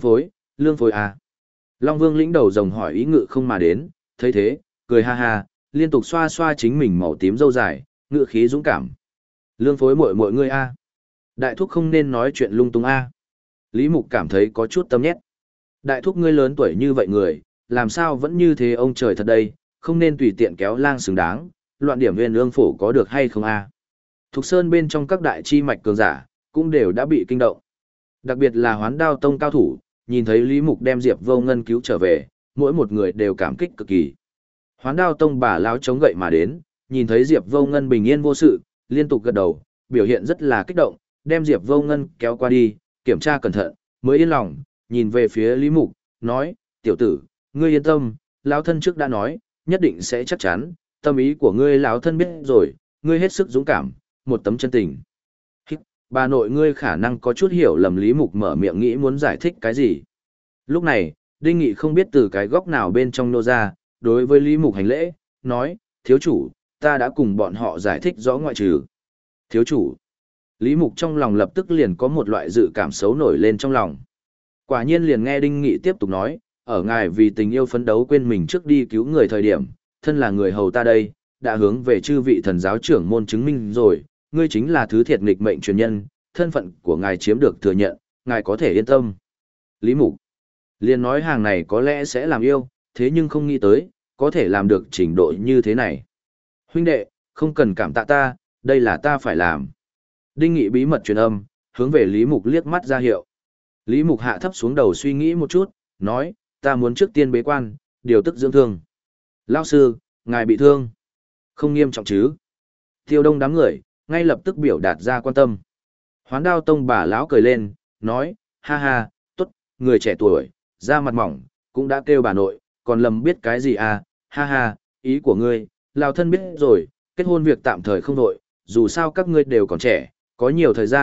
lương phối à. Long Vương lĩnh đầu rồng hỏi ý ngự không mà đến, thấy thế, cười ha ha, liên tục xoa xoa chính mình màu tím râu dài, ngự khí dũng cảm. Lương phối mọi người a. Đại thúc không nên nói chuyện lung tung a. Lý Mục cảm thấy có chút tâm nhét. Đại thúc ngươi lớn tuổi như vậy người, làm sao vẫn như thế ông trời thật đây, không nên tùy tiện kéo lang xứng đáng, loạn điểm viên ương phổ có được hay không a? Thục Sơn bên trong các đại chi mạch cường giả, cũng đều đã bị kinh động. Đặc biệt là Hoán Đao Tông cao thủ, nhìn thấy Lý Mục đem Diệp Vô Ngân cứu trở về, mỗi một người đều cảm kích cực kỳ. Hoán Đao Tông bà lão chống gậy mà đến, nhìn thấy Diệp Vô Ngân bình yên vô sự, liên tục gật đầu, biểu hiện rất là kích động, đem Diệp Vô Ngân kéo qua đi, kiểm tra cẩn thận, mới yên lòng, nhìn về phía Lý Mục, nói, tiểu tử, ngươi yên tâm, lão thân trước đã nói, nhất định sẽ chắc chắn, tâm ý của ngươi lão thân biết rồi, ngươi hết sức dũng cảm, một tấm chân tình. Bà nội ngươi khả năng có chút hiểu lầm Lý Mục mở miệng nghĩ muốn giải thích cái gì. Lúc này, Đinh Nghị không biết từ cái góc nào bên trong nô ra, đối với Lý Mục hành lễ, nói, thiếu chủ, ta đã cùng bọn họ giải thích rõ ngoại trừ. Thiếu chủ, Lý Mục trong lòng lập tức liền có một loại dự cảm xấu nổi lên trong lòng. Quả nhiên liền nghe Đinh Nghị tiếp tục nói, ở ngài vì tình yêu phấn đấu quên mình trước đi cứu người thời điểm, thân là người hầu ta đây, đã hướng về chư vị thần giáo trưởng môn chứng minh rồi, ngươi chính là thứ thiệt nghịch mệnh truyền nhân, thân phận của ngài chiếm được thừa nhận, ngài có thể yên tâm. Lý Mục liền nói hàng này có lẽ sẽ làm yêu, thế nhưng không nghĩ tới, có thể làm được trình độ như thế này. Huynh đệ, không cần cảm tạ ta, đây là ta phải làm. Đinh Nghị bí mật truyền âm, hướng về Lý Mục liếc mắt ra hiệu. Lý Mục hạ thấp xuống đầu suy nghĩ một chút, nói, ta muốn trước tiên bế quan, điều tức dưỡng thương. Lão sư, ngài bị thương. Không nghiêm trọng chứ? Tiêu Đông đám người, ngay lập tức biểu đạt ra quan tâm. Hoán Đao Tông bà lão cười lên, nói, ha ha, tốt, người trẻ tuổi, da mặt mỏng, cũng đã kêu bà nội, còn lầm biết cái gì à, ha ha, ý của ngươi, lão thân biết rồi, kết hôn việc tạm thời không đội, dù sao các ngươi đều còn trẻ, có nhiều thời gian,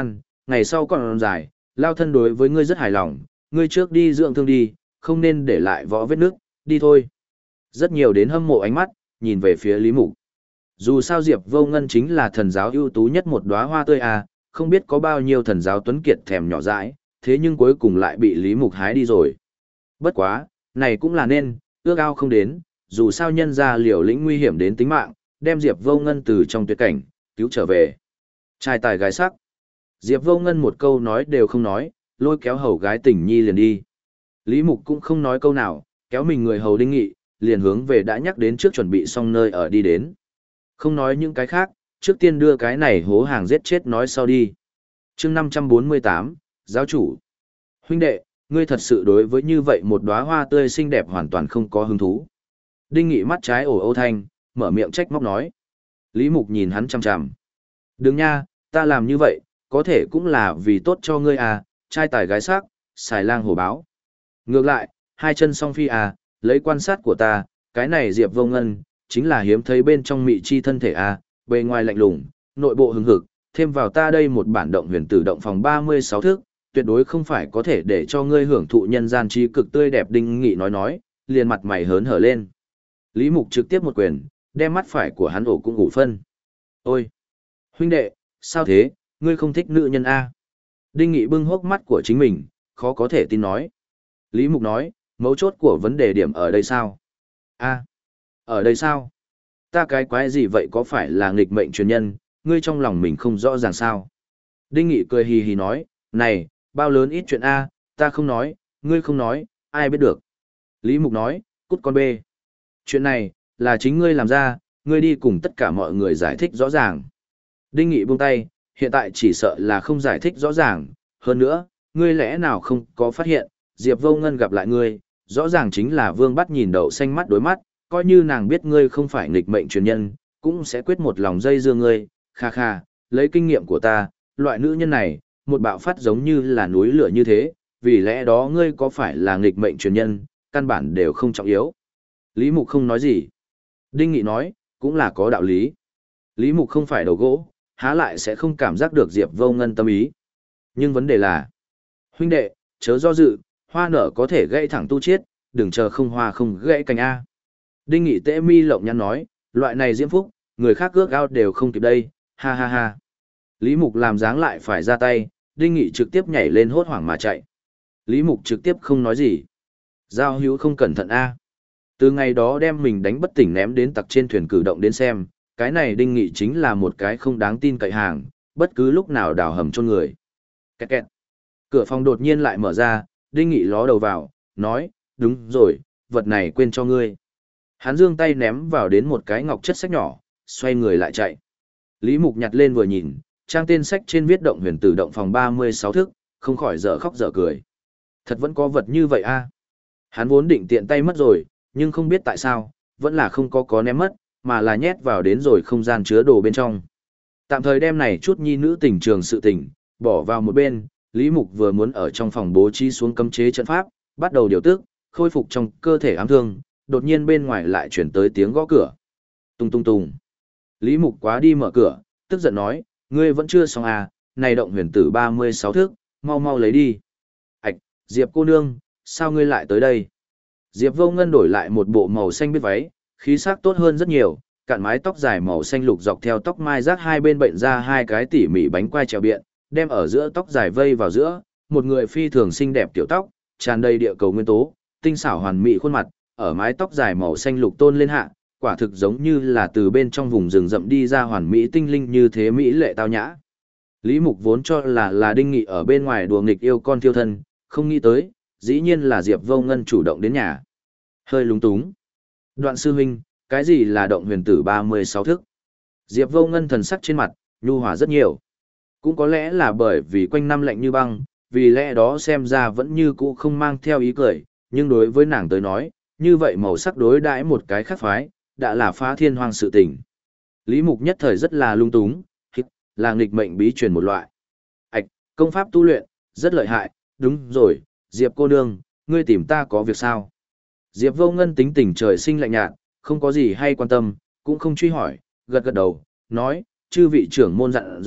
ngày sau còn dài, lao thân đối với ngươi rất hài lòng, ngươi trước đi dưỡng thương đi, không nên để lại võ vết nước, đi thôi. Rất nhiều đến hâm mộ ánh mắt, nhìn về phía Lý Mục. Dù sao Diệp Vô Ngân chính là thần giáo ưu tú nhất một đóa hoa tươi à, không biết có bao nhiêu thần giáo tuấn kiệt thèm nhỏ dãi, thế nhưng cuối cùng lại bị Lý Mục hái đi rồi. Bất quá, này cũng là nên, ước ao không đến, dù sao nhân ra liều lĩnh nguy hiểm đến tính mạng, đem Diệp Vô Ngân từ trong tuyệt cảnh, cứu trở về. Trai tài gái sắc. Diệp Vô Ngân một câu nói đều không nói, lôi kéo hầu gái Tình Nhi liền đi. Lý Mục cũng không nói câu nào, kéo mình người hầu Đinh Nghị, liền hướng về đã nhắc đến trước chuẩn bị xong nơi ở đi đến. Không nói những cái khác, trước tiên đưa cái này hố hàng giết chết nói sau đi. Chương 548, giáo chủ. Huynh đệ, ngươi thật sự đối với như vậy một đóa hoa tươi xinh đẹp hoàn toàn không có hứng thú. Đinh Nghị mắt trái ồ ô thanh, mở miệng trách móc nói. Lý Mục nhìn hắn chằm chằm. Đừng nha, ta làm như vậy, có thể cũng là vì tốt cho ngươi à, trai tài gái sắc, xài lang hổ báo. Ngược lại, hai chân song phi à, lấy quan sát của ta, cái này Diệp Vô Ngân, chính là hiếm thấy bên trong mị chi thân thể à, bề ngoài lạnh lùng, nội bộ hứng hực, thêm vào ta đây một bản động huyền tử động phòng 36 thước, tuyệt đối không phải có thể để cho ngươi hưởng thụ nhân gian trí cực tươi đẹp. Đinh Nghị nói, liền mặt mày hớn hở lên. Lý Mục trực tiếp một quyền, đem mắt phải của hắn ổ cũng ủ phân. Ôi! Huynh đệ, sao thế, ngươi không thích nữ nhân A? Đinh Nghị bưng hốc mắt của chính mình, khó có thể tin nói. Lý Mục nói, mấu chốt của vấn đề điểm ở đây sao? A, ở đây sao? Ta cái quái gì vậy, có phải là nghịch mệnh truyền nhân, ngươi trong lòng mình không rõ ràng sao? Đinh Nghị cười hì hì nói, này, bao lớn ít chuyện A, ta không nói, ngươi không nói, ai biết được. Lý Mục nói, cút con bê. Chuyện này, là chính ngươi làm ra, ngươi đi cùng tất cả mọi người giải thích rõ ràng. Đinh Nghị buông tay, hiện tại chỉ sợ là không giải thích rõ ràng, hơn nữa, ngươi lẽ nào không có phát hiện, Diệp Vô Ngân gặp lại ngươi, rõ ràng chính là Vương Bắt nhìn đậu xanh mắt đối mắt, coi như nàng biết ngươi không phải nghịch mệnh truyền nhân, cũng sẽ quyết một lòng dây dưa ngươi, kha kha, lấy kinh nghiệm của ta, loại nữ nhân này, một bạo phát giống như là núi lửa như thế, vì lẽ đó ngươi có phải là nghịch mệnh truyền nhân, căn bản đều không trọng yếu. Lý Mục không nói gì. Đinh Nghị nói, cũng là có đạo lý. Lý Mục không phải đầu gỗ, há lại sẽ không cảm giác được Diệp Vô Ngân tâm ý. Nhưng vấn đề là, huynh đệ, chớ do dự, hoa nở có thể gãy thẳng tu chiết, đừng chờ không hoa không gãy cành A. Đinh Nghị tễ mi lộng nhăn nói, loại này diễm phúc, người khác ước ao đều không kịp đây, ha ha ha. Lý Mục làm dáng lại phải ra tay, Đinh Nghị trực tiếp nhảy lên hốt hoảng mà chạy. Lý Mục trực tiếp không nói gì. Giao hữu không cẩn thận A. Từ ngày đó đem mình đánh bất tỉnh ném đến tặc trên thuyền cử động đến xem, cái này Đinh Nghị chính là một cái không đáng tin cậy hàng, bất cứ lúc nào đào hầm chôn người. Kẹt kẹt. Cửa phòng đột nhiên lại mở ra, Đinh Nghị ló đầu vào, nói, đúng rồi, vật này quên cho ngươi. Hắn giương tay ném vào đến một cái ngọc chất sách nhỏ, xoay người lại chạy. Lý Mục nhặt lên vừa nhìn, trang tên sách trên viết động huyền tử động phòng 36 thước, không khỏi dở khóc dở cười. Thật vẫn có vật như vậy a? Hắn vốn định tiện tay mất rồi, nhưng không biết tại sao, vẫn là không có ném mất, mà là nhét vào đến rồi không gian chứa đồ bên trong. Tạm thời đem này chút nhi nữ tình trường sự tình, bỏ vào một bên, Lý Mục vừa muốn ở trong phòng bố trí xuống cấm chế trận pháp, bắt đầu điều tức, khôi phục trong cơ thể ám thương, đột nhiên bên ngoài lại chuyển tới tiếng gõ cửa. Tung tung tung. Lý Mục quá đi mở cửa, tức giận nói, ngươi vẫn chưa xong à, này động huyền tử 36 thước, mau mau lấy đi. Ảch, Diệp cô nương, sao ngươi lại tới đây? Diệp Vô Ngân đổi lại một bộ màu xanh biết váy, khí sắc tốt hơn rất nhiều, cạn mái tóc dài màu xanh lục dọc theo tóc mai rác hai bên bệnh ra hai cái tỉ mỉ bánh quai trèo biện, đem ở giữa tóc dài vây vào giữa, một người phi thường xinh đẹp tiểu tóc, tràn đầy địa cầu nguyên tố, tinh xảo hoàn mỹ khuôn mặt, ở mái tóc dài màu xanh lục tôn lên hạ, quả thực giống như là từ bên trong vùng rừng rậm đi ra hoàn mỹ tinh linh như thế mỹ lệ tao nhã. Lý Mục vốn cho là Đinh Nghị ở bên ngoài đùa nghịch yêu con thiêu thân, không nghĩ tới, dĩ nhiên là Diệp Vô Ngân chủ động đến nhà. Hơi lúng túng. Đoạn sư huynh, cái gì là động huyền tử 36 thức? Diệp Vô Ngân thần sắc trên mặt, nhu hòa rất nhiều. Cũng có lẽ là bởi vì quanh năm lạnh như băng, vì lẽ đó xem ra vẫn như cũ không mang theo ý cười, nhưng đối với nàng tới nói, như vậy màu sắc đối đãi một cái khác phái, đã là phá thiên hoang sự tình. Lý Mục nhất thời rất là lung túng, là nghịch mệnh bí truyền một loại. Ảch, công pháp tu luyện, rất lợi hại, đúng rồi, Diệp cô nương, ngươi tìm ta có việc sao? Diệp Vô Ngân tính tình trời sinh lạnh nhạt, không có gì hay quan tâm, cũng không truy hỏi, gật gật đầu, nói, chư vị trưởng môn dặn dò,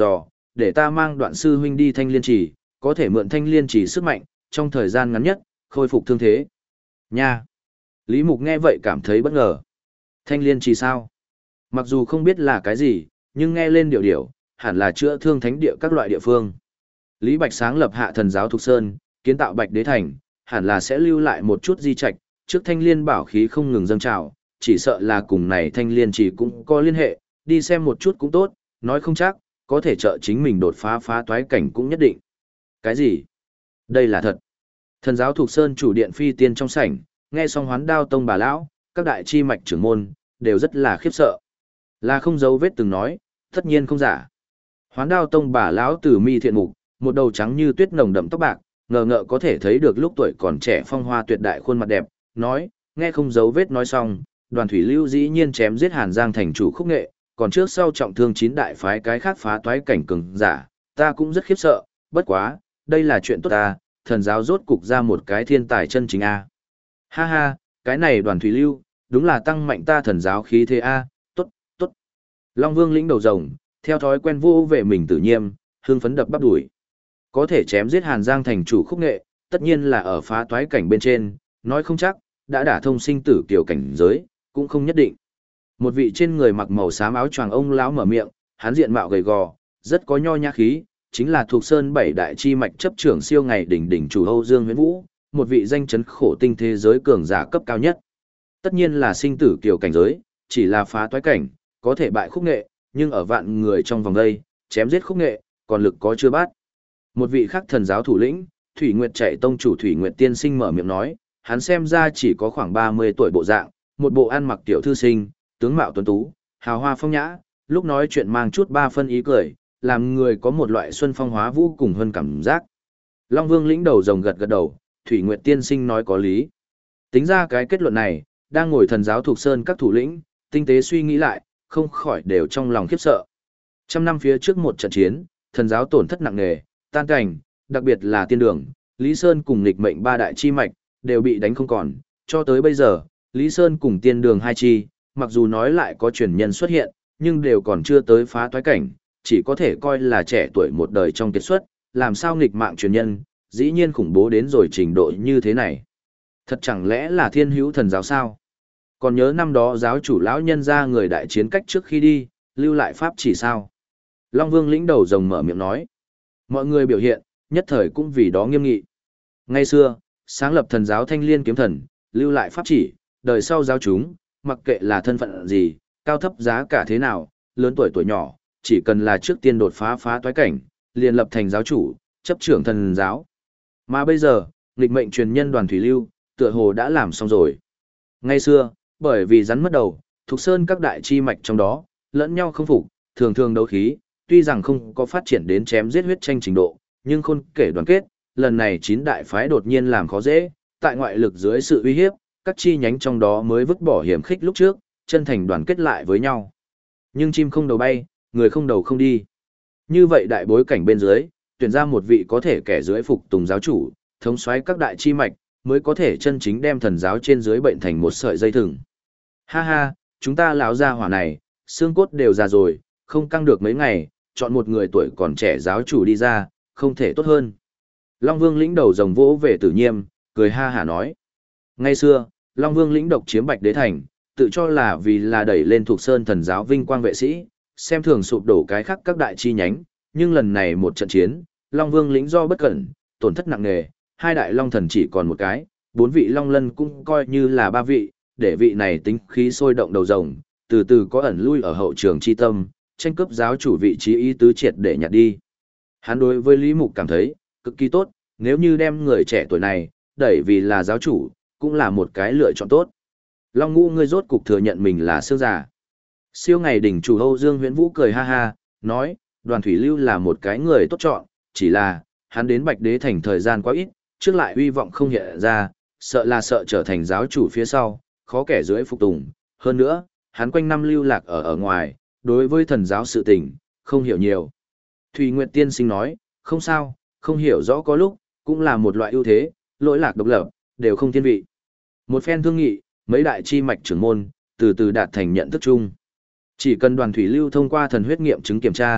để ta mang Đoạn sư huynh đi Thanh Liên Trì, có thể mượn Thanh Liên Trì sức mạnh, trong thời gian ngắn nhất, khôi phục thương thế. Nha! Lý Mục nghe vậy cảm thấy bất ngờ. Thanh Liên Trì sao? Mặc dù không biết là cái gì, nhưng nghe lên điệu, hẳn là chữa thương thánh địa các loại địa phương. Lý Bạch sáng lập hạ thần giáo Thục Sơn, kiến tạo Bạch Đế Thành, hẳn là sẽ lưu lại một chút di trạch, trước Thanh Liên bảo khí không ngừng dâng trào, chỉ sợ là cùng này Thanh Liên Trì cũng có liên hệ, đi xem một chút cũng tốt, nói không chắc, có thể trợ chính mình đột phá toái cảnh cũng nhất định. Cái gì? Đây là thật. Thần giáo Thục Sơn chủ điện phi tiên trong sảnh, nghe xong Hoán Đao tông bà lão, các đại chi mạch trưởng môn, đều rất là khiếp sợ. Là không giấu vết từng nói, tất nhiên không giả. Hoán Đao tông bà lão từ mi thiện mục, một đầu trắng như tuyết nồng đậm tóc bạc, ngờ ngợ có thể thấy được lúc tuổi còn trẻ phong hoa tuyệt đại khuôn mặt đẹp, nói, nghe không giấu vết nói xong, Đoàn Thủy Lưu dĩ nhiên chém giết Hàn Giang thành chủ Khúc Nghệ, còn trước sau trọng thương 9 đại phái cái khác phá toái cảnh cường giả, ta cũng rất khiếp sợ, bất quá, đây là chuyện tốt ta, thần giáo rốt cục ra một cái thiên tài chân chính a. Ha ha, cái này Đoàn Thủy Lưu, đúng là tăng mạnh ta thần giáo khí thế a, tốt, tốt. Long Vương lĩnh đầu rồng, theo thói quen vô về mình tự nhiên, hưng phấn đập bắp đùi. Có thể chém giết Hàn Giang thành chủ Khúc Nghệ, tất nhiên là ở phá toái cảnh bên trên, nói không chắc, đã đả thông sinh tử kiểu cảnh giới, cũng không nhất định. Một vị trên người mặc màu xám áo choàng ông lão mở miệng, hắn diện mạo gầy gò, rất có nho nhã khí, chính là thuộc Sơn bảy đại chi mạch chấp trưởng siêu ngày đỉnh đỉnh chủ Âu Dương Huyễn Vũ, một vị danh chấn khổ tinh thế giới cường giả cấp cao nhất. Tất nhiên là sinh tử kiểu cảnh giới, chỉ là phá toái cảnh, có thể bại Khúc Nghệ, nhưng ở vạn người trong vòng đây, chém giết Khúc Nghệ, còn lực có chưa bát. Một vị khác thần giáo thủ lĩnh, Thủy Nguyệt Chạy tông chủ Thủy Nguyệt tiên sinh mở miệng nói, hắn xem ra chỉ có khoảng 30 tuổi bộ dạng, một bộ ăn mặc tiểu thư sinh, tướng mạo tuấn tú, hào hoa phong nhã, lúc nói chuyện mang chút ba phân ý cười, làm người có một loại xuân phong hóa vũ cùng hơn cảm giác. Long Vương lĩnh đầu rồng gật gật đầu, Thủy Nguyệt tiên sinh nói có lý. Tính ra cái kết luận này, đang ngồi thần giáo thuộc sơn các thủ lĩnh, tinh tế suy nghĩ lại, không khỏi đều trong lòng khiếp sợ. Trăm năm phía trước một trận chiến, thần giáo tổn thất nặng nề, tan cảnh, đặc biệt là tiên đường, Lý Sơn cùng nghịch mệnh ba đại chi mạch, đều bị đánh không còn, cho tới bây giờ, Lý Sơn cùng tiên đường hai chi, mặc dù nói lại có truyền nhân xuất hiện, nhưng đều còn chưa tới phá toái cảnh, chỉ có thể coi là trẻ tuổi một đời trong kiệt xuất, làm sao nghịch mạng truyền nhân, dĩ nhiên khủng bố đến rồi trình độ như thế này. Thật chẳng lẽ là thiên hữu thần giáo sao? Còn nhớ năm đó giáo chủ lão nhân ra người đại chiến cách trước khi đi, lưu lại pháp chỉ sao? Long Vương lĩnh đầu rồng mở miệng nói. Mọi người biểu hiện, nhất thời cũng vì đó nghiêm nghị. Ngay xưa, sáng lập thần giáo Thanh Liên kiếm thần, lưu lại pháp chỉ, đời sau giáo chúng, mặc kệ là thân phận gì, cao thấp giá cả thế nào, lớn tuổi tuổi nhỏ, chỉ cần là trước tiên đột phá toái cảnh, liền lập thành giáo chủ, chấp trưởng thần giáo. Mà bây giờ, nghịch mệnh truyền nhân Đoàn Thủy Lưu, tựa hồ đã làm xong rồi. Ngay xưa, bởi vì rắn mất đầu, Thục Sơn các đại chi mạch trong đó, lẫn nhau không phục, thường thường đấu khí, tuy rằng không có phát triển đến chém giết huyết tranh trình độ, nhưng khôn kể đoàn kết, lần này 9 đại phái đột nhiên làm khó dễ, tại ngoại lực dưới sự uy hiếp, các chi nhánh trong đó mới vứt bỏ hiểm khích lúc trước, chân thành đoàn kết lại với nhau. Nhưng chim không đầu bay, người không đầu không đi. Như vậy đại bối cảnh bên dưới, tuyển ra một vị có thể kẻ dưới phục tùng giáo chủ, thống soái các đại chi mạch, mới có thể chân chính đem thần giáo trên dưới bệnh thành một sợi dây thừng. Ha ha, chúng ta lão gia hỏa này, xương cốt đều già rồi, không căng được mấy ngày, chọn một người tuổi còn trẻ giáo chủ đi ra, không thể tốt hơn. Long Vương lĩnh đầu rồng vỗ về Tử Nhiêm, cười ha hả nói. Ngay xưa, Long Vương lĩnh độc chiếm Bạch Đế Thành, tự cho là vì là đẩy lên thuộc sơn thần giáo vinh quang vệ sĩ, xem thường sụp đổ cái khác các đại chi nhánh, nhưng lần này một trận chiến, Long Vương lĩnh do bất cẩn, tổn thất nặng nề, 2 đại long thần chỉ còn một cái, 4 vị long lân cũng coi như là 3 vị, để vị này tính khí sôi động đầu rồng, từ từ có ẩn lui ở hậu trường chi tâm, tranh cướp giáo chủ vị trí ý tứ triệt để nhặt đi. Hắn đối với Lý Mục cảm thấy, cực kỳ tốt, nếu như đem người trẻ tuổi này, đẩy vì là giáo chủ, cũng là một cái lựa chọn tốt. Long Ngũ ngươi rốt cục thừa nhận mình là siêu già. Siêu ngày đỉnh chủ Âu Dương Huyễn Vũ cười ha ha, nói, Đoàn Thủy Lưu là một cái người tốt chọn, chỉ là, hắn đến Bạch Đế Thành thời gian quá ít, trước lại uy vọng không hiện ra, sợ trở thành giáo chủ phía sau, khó kẻ dưới phục tùng. Hơn nữa, hắn quanh năm lưu lạc ở ngoài, đối với thần giáo sự tình, không hiểu nhiều. Thùy Nguyệt tiên sinh nói, không sao, không hiểu rõ có lúc, cũng là một loại ưu thế, lỗi lạc độc lập, đều không thiên vị. Một phen thương nghị, mấy đại chi mạch trưởng môn, từ từ đạt thành nhận thức chung. Chỉ cần Đoàn Thủy Lưu thông qua thần huyết nghiệm chứng kiểm tra,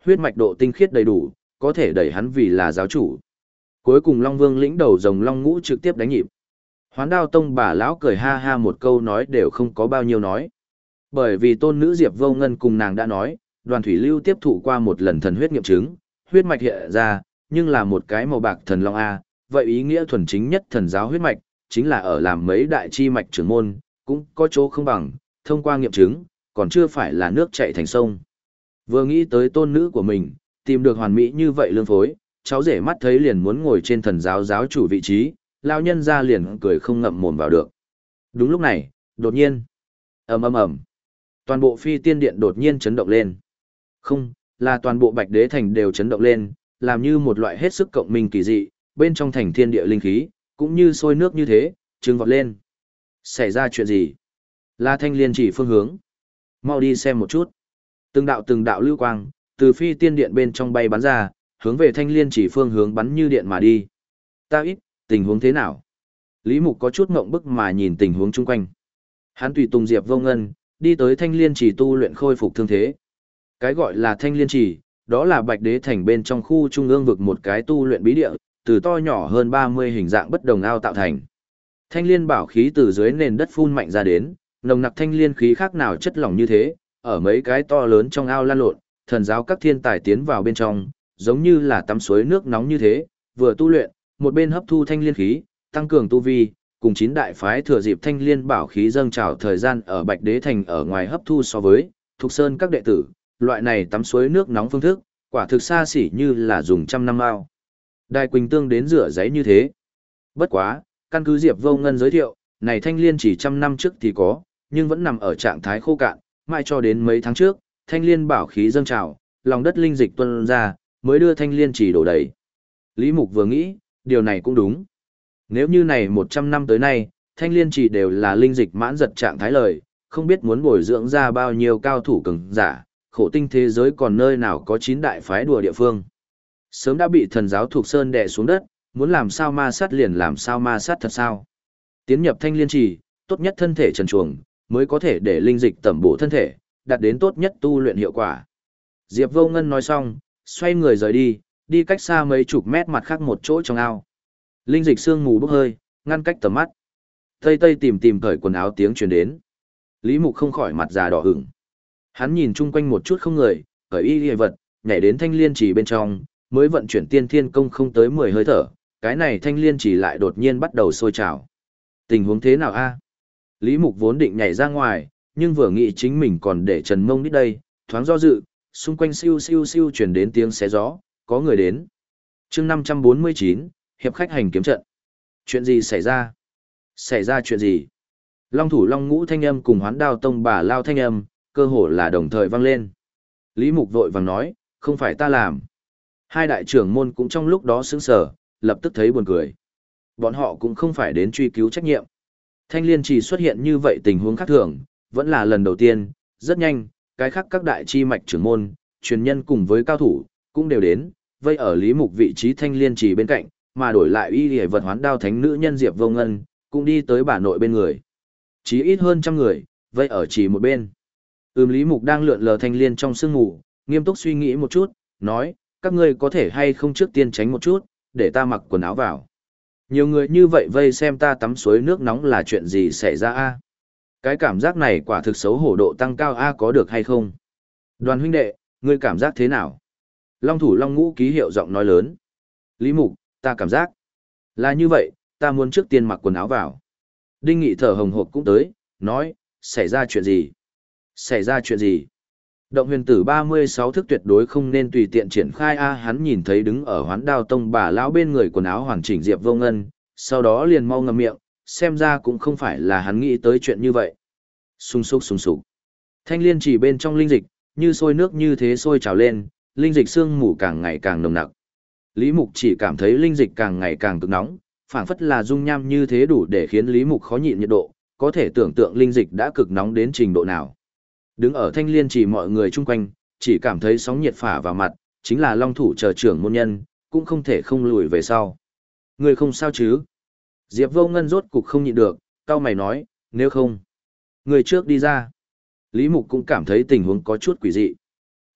huyết mạch độ tinh khiết đầy đủ, có thể đẩy hắn vì là giáo chủ. Cuối cùng Long Vương lĩnh đầu rồng Long Ngũ trực tiếp đánh nhịp. Hoán Đao Tông bà lão cười ha ha một câu nói đều không có bao nhiêu nói. Bởi vì tôn nữ Diệp Vô Ngân cùng nàng đã nói, Đoàn Thủy Lưu tiếp thụ qua một lần thần huyết nghiệm chứng, huyết mạch hiện ra, nhưng là một cái màu bạc thần long A, vậy ý nghĩa thuần chính nhất thần giáo huyết mạch, chính là ở làm mấy đại chi mạch trưởng môn, cũng có chỗ không bằng, thông qua nghiệm chứng, còn chưa phải là nước chảy thành sông. Vừa nghĩ tới tôn nữ của mình, tìm được hoàn mỹ như vậy lương phối, cháu rể mắt thấy liền muốn ngồi trên thần giáo giáo chủ vị trí, lao nhân ra liền cười không ngậm mồm vào được. Đúng lúc này, đột nhiên, ầm ầm ầm, toàn bộ Phi Tiên Điện đột nhiên chấn động lên. Không, là toàn bộ Bạch Đế Thành đều chấn động lên, làm như một loại hết sức cộng minh kỳ dị, bên trong thành thiên địa linh khí, cũng như sôi nước như thế, trừng vọt lên. Xảy ra chuyện gì? Là Thanh Liên Chỉ phương hướng. Mau đi xem một chút. Từng đạo lưu quang, từ Phi Tiên Điện bên trong bay bắn ra, hướng về Thanh Liên Chỉ phương hướng bắn như điện mà đi. Ta ít, tình huống thế nào? Lý Mục có chút ngộng bức mà nhìn tình huống chung quanh. Hắn tùy tùng Diệp Vô Ngân, đi tới Thanh Liên Chỉ tu luyện khôi phục thương thế. Cái gọi là Thanh Liên Chỉ, đó là Bạch Đế Thành bên trong khu trung ương vực một cái tu luyện bí địa, từ to nhỏ hơn 30 hình dạng bất đồng ao tạo thành. Thanh liên bảo khí từ dưới nền đất phun mạnh ra đến, nồng nặc thanh liên khí khác nào chất lỏng như thế, ở mấy cái to lớn trong ao lan lộn, thần giáo các thiên tài tiến vào bên trong, giống như là tắm suối nước nóng như thế, vừa tu luyện, một bên hấp thu thanh liên khí, tăng cường tu vi, cùng 9 đại phái thừa dịp thanh liên bảo khí dâng trào thời gian ở Bạch Đế Thành ở ngoài hấp thu so với Thục Sơn các đệ tử, loại này tắm suối nước nóng phương thức, quả thực xa xỉ như là dùng trăm năm ao. Đài Quỳnh Tương đến rửa giấy như thế. Bất quá, căn cứ Diệp Vô Ngân giới thiệu, này thanh liên chỉ trăm năm trước thì có, nhưng vẫn nằm ở trạng thái khô cạn, mãi cho đến mấy tháng trước, thanh liên bảo khí dâng trào, lòng đất linh dịch tuôn ra, mới đưa thanh liên chỉ đổ đầy. Lý Mục vừa nghĩ, điều này cũng đúng. Nếu như này 100 năm tới nay, thanh liên chỉ đều là linh dịch mãn giật trạng thái lời, không biết muốn bồi dưỡng ra bao nhiêu cao thủ cường giả, khổ tinh thế giới còn nơi nào có 9 đại phái đùa địa phương. Sớm đã bị thần giáo thuộc sơn đè xuống đất, muốn làm sao ma sát liền làm sao ma sát thật sao. Tiến nhập thanh liên trì, tốt nhất thân thể trần truồng, mới có thể để linh dịch tẩm bổ thân thể, đạt đến tốt nhất tu luyện hiệu quả. Diệp Vô Ngân nói xong, xoay người rời đi, đi cách xa mấy chục mét mặt khác một chỗ trong ao. Linh dịch sương mù bốc hơi, ngăn cách tầm mắt. Tây Tây tìm cởi quần áo tiếng truyền đến. Lý Mục không khỏi mặt già đỏ ửng. Hắn nhìn chung quanh một chút không người, cởi y vật, nhảy đến thanh liên trì bên trong, mới vận chuyển tiên thiên công không tới 10 hơi thở, cái này thanh liên trì lại đột nhiên bắt đầu sôi trào. Tình huống thế nào a? Lý Mục vốn định nhảy ra ngoài, nhưng vừa nghĩ chính mình còn để Trần Mông đi đây, thoáng do dự, xung quanh siêu siêu siêu truyền đến tiếng xé gió, có người đến. Chương 549, hiệp khách hành kiếm trận. Chuyện gì xảy ra? Xảy ra chuyện gì? Long thủ Long Ngũ thanh âm cùng Hoán Đao Tông bà lao thanh âm, cơ hồ là đồng thời vang lên. Lý Mục vội vàng nói, không phải ta làm. Hai đại trưởng môn cũng trong lúc đó sững sờ, lập tức thấy buồn cười. Bọn họ cũng không phải đến truy cứu trách nhiệm. Thanh liên chỉ xuất hiện như vậy tình huống khác thường, vẫn là lần đầu tiên, rất nhanh, cái khác các đại chi mạch trưởng môn, truyền nhân cùng với cao thủ, cũng đều đến, vây ở Lý Mục vị trí thanh liên chỉ bên cạnh, mà đổi lại y liễu vật Hoán Đao thánh nữ nhân Diệp Vô Ngân, cũng đi tới bà nội bên người. Chí ít hơn trăm người, vây ở chỉ một bên. Lý Mục đang lượn lờ thanh liên trong sương mù, nghiêm túc suy nghĩ một chút, nói, các ngươi có thể hay không trước tiên tránh một chút, để ta mặc quần áo vào. Nhiều người như vậy vây xem ta tắm suối nước nóng là chuyện gì xảy ra a? Cái cảm giác này quả thực xấu hổ độ tăng cao a, có được hay không? Đoàn huynh đệ, ngươi cảm giác thế nào? Long thủ Long Ngũ ký hiệu giọng nói lớn. Lý Mục, ta cảm giác là như vậy, ta muốn trước tiên mặc quần áo vào. Đinh Nghị thở hồng hộc cũng tới, nói, xảy ra chuyện gì? Xảy ra chuyện gì? Động huyền tử 36 thức tuyệt đối không nên tùy tiện triển khai a, hắn nhìn thấy đứng ở Hoán Đao Tông bà lão bên người quần áo hoàn chỉnh Diệp Vô Ngân, sau đó liền mau ngậm miệng, xem ra cũng không phải là hắn nghĩ tới chuyện như vậy. Sung sục sung sục. Thanh liên chỉ bên trong linh dịch, như sôi nước như thế sôi trào lên, linh dịch sương mù càng ngày càng nồng nặc. Lý Mục chỉ cảm thấy linh dịch càng ngày càng cực nóng, phảng phất là dung nham như thế đủ để khiến Lý Mục khó nhịn nhiệt độ, có thể tưởng tượng linh dịch đã cực nóng đến trình độ nào. Đứng ở thanh liên chỉ mọi người chung quanh, chỉ cảm thấy sóng nhiệt phả vào mặt, chính là Long thủ chờ trưởng môn nhân, cũng không thể không lùi về sau. Người không sao chứ? Diệp Vô Ngân rốt cục không nhịn được, cau mày nói, nếu không, người trước đi ra. Lý Mục cũng cảm thấy tình huống có chút quỷ dị.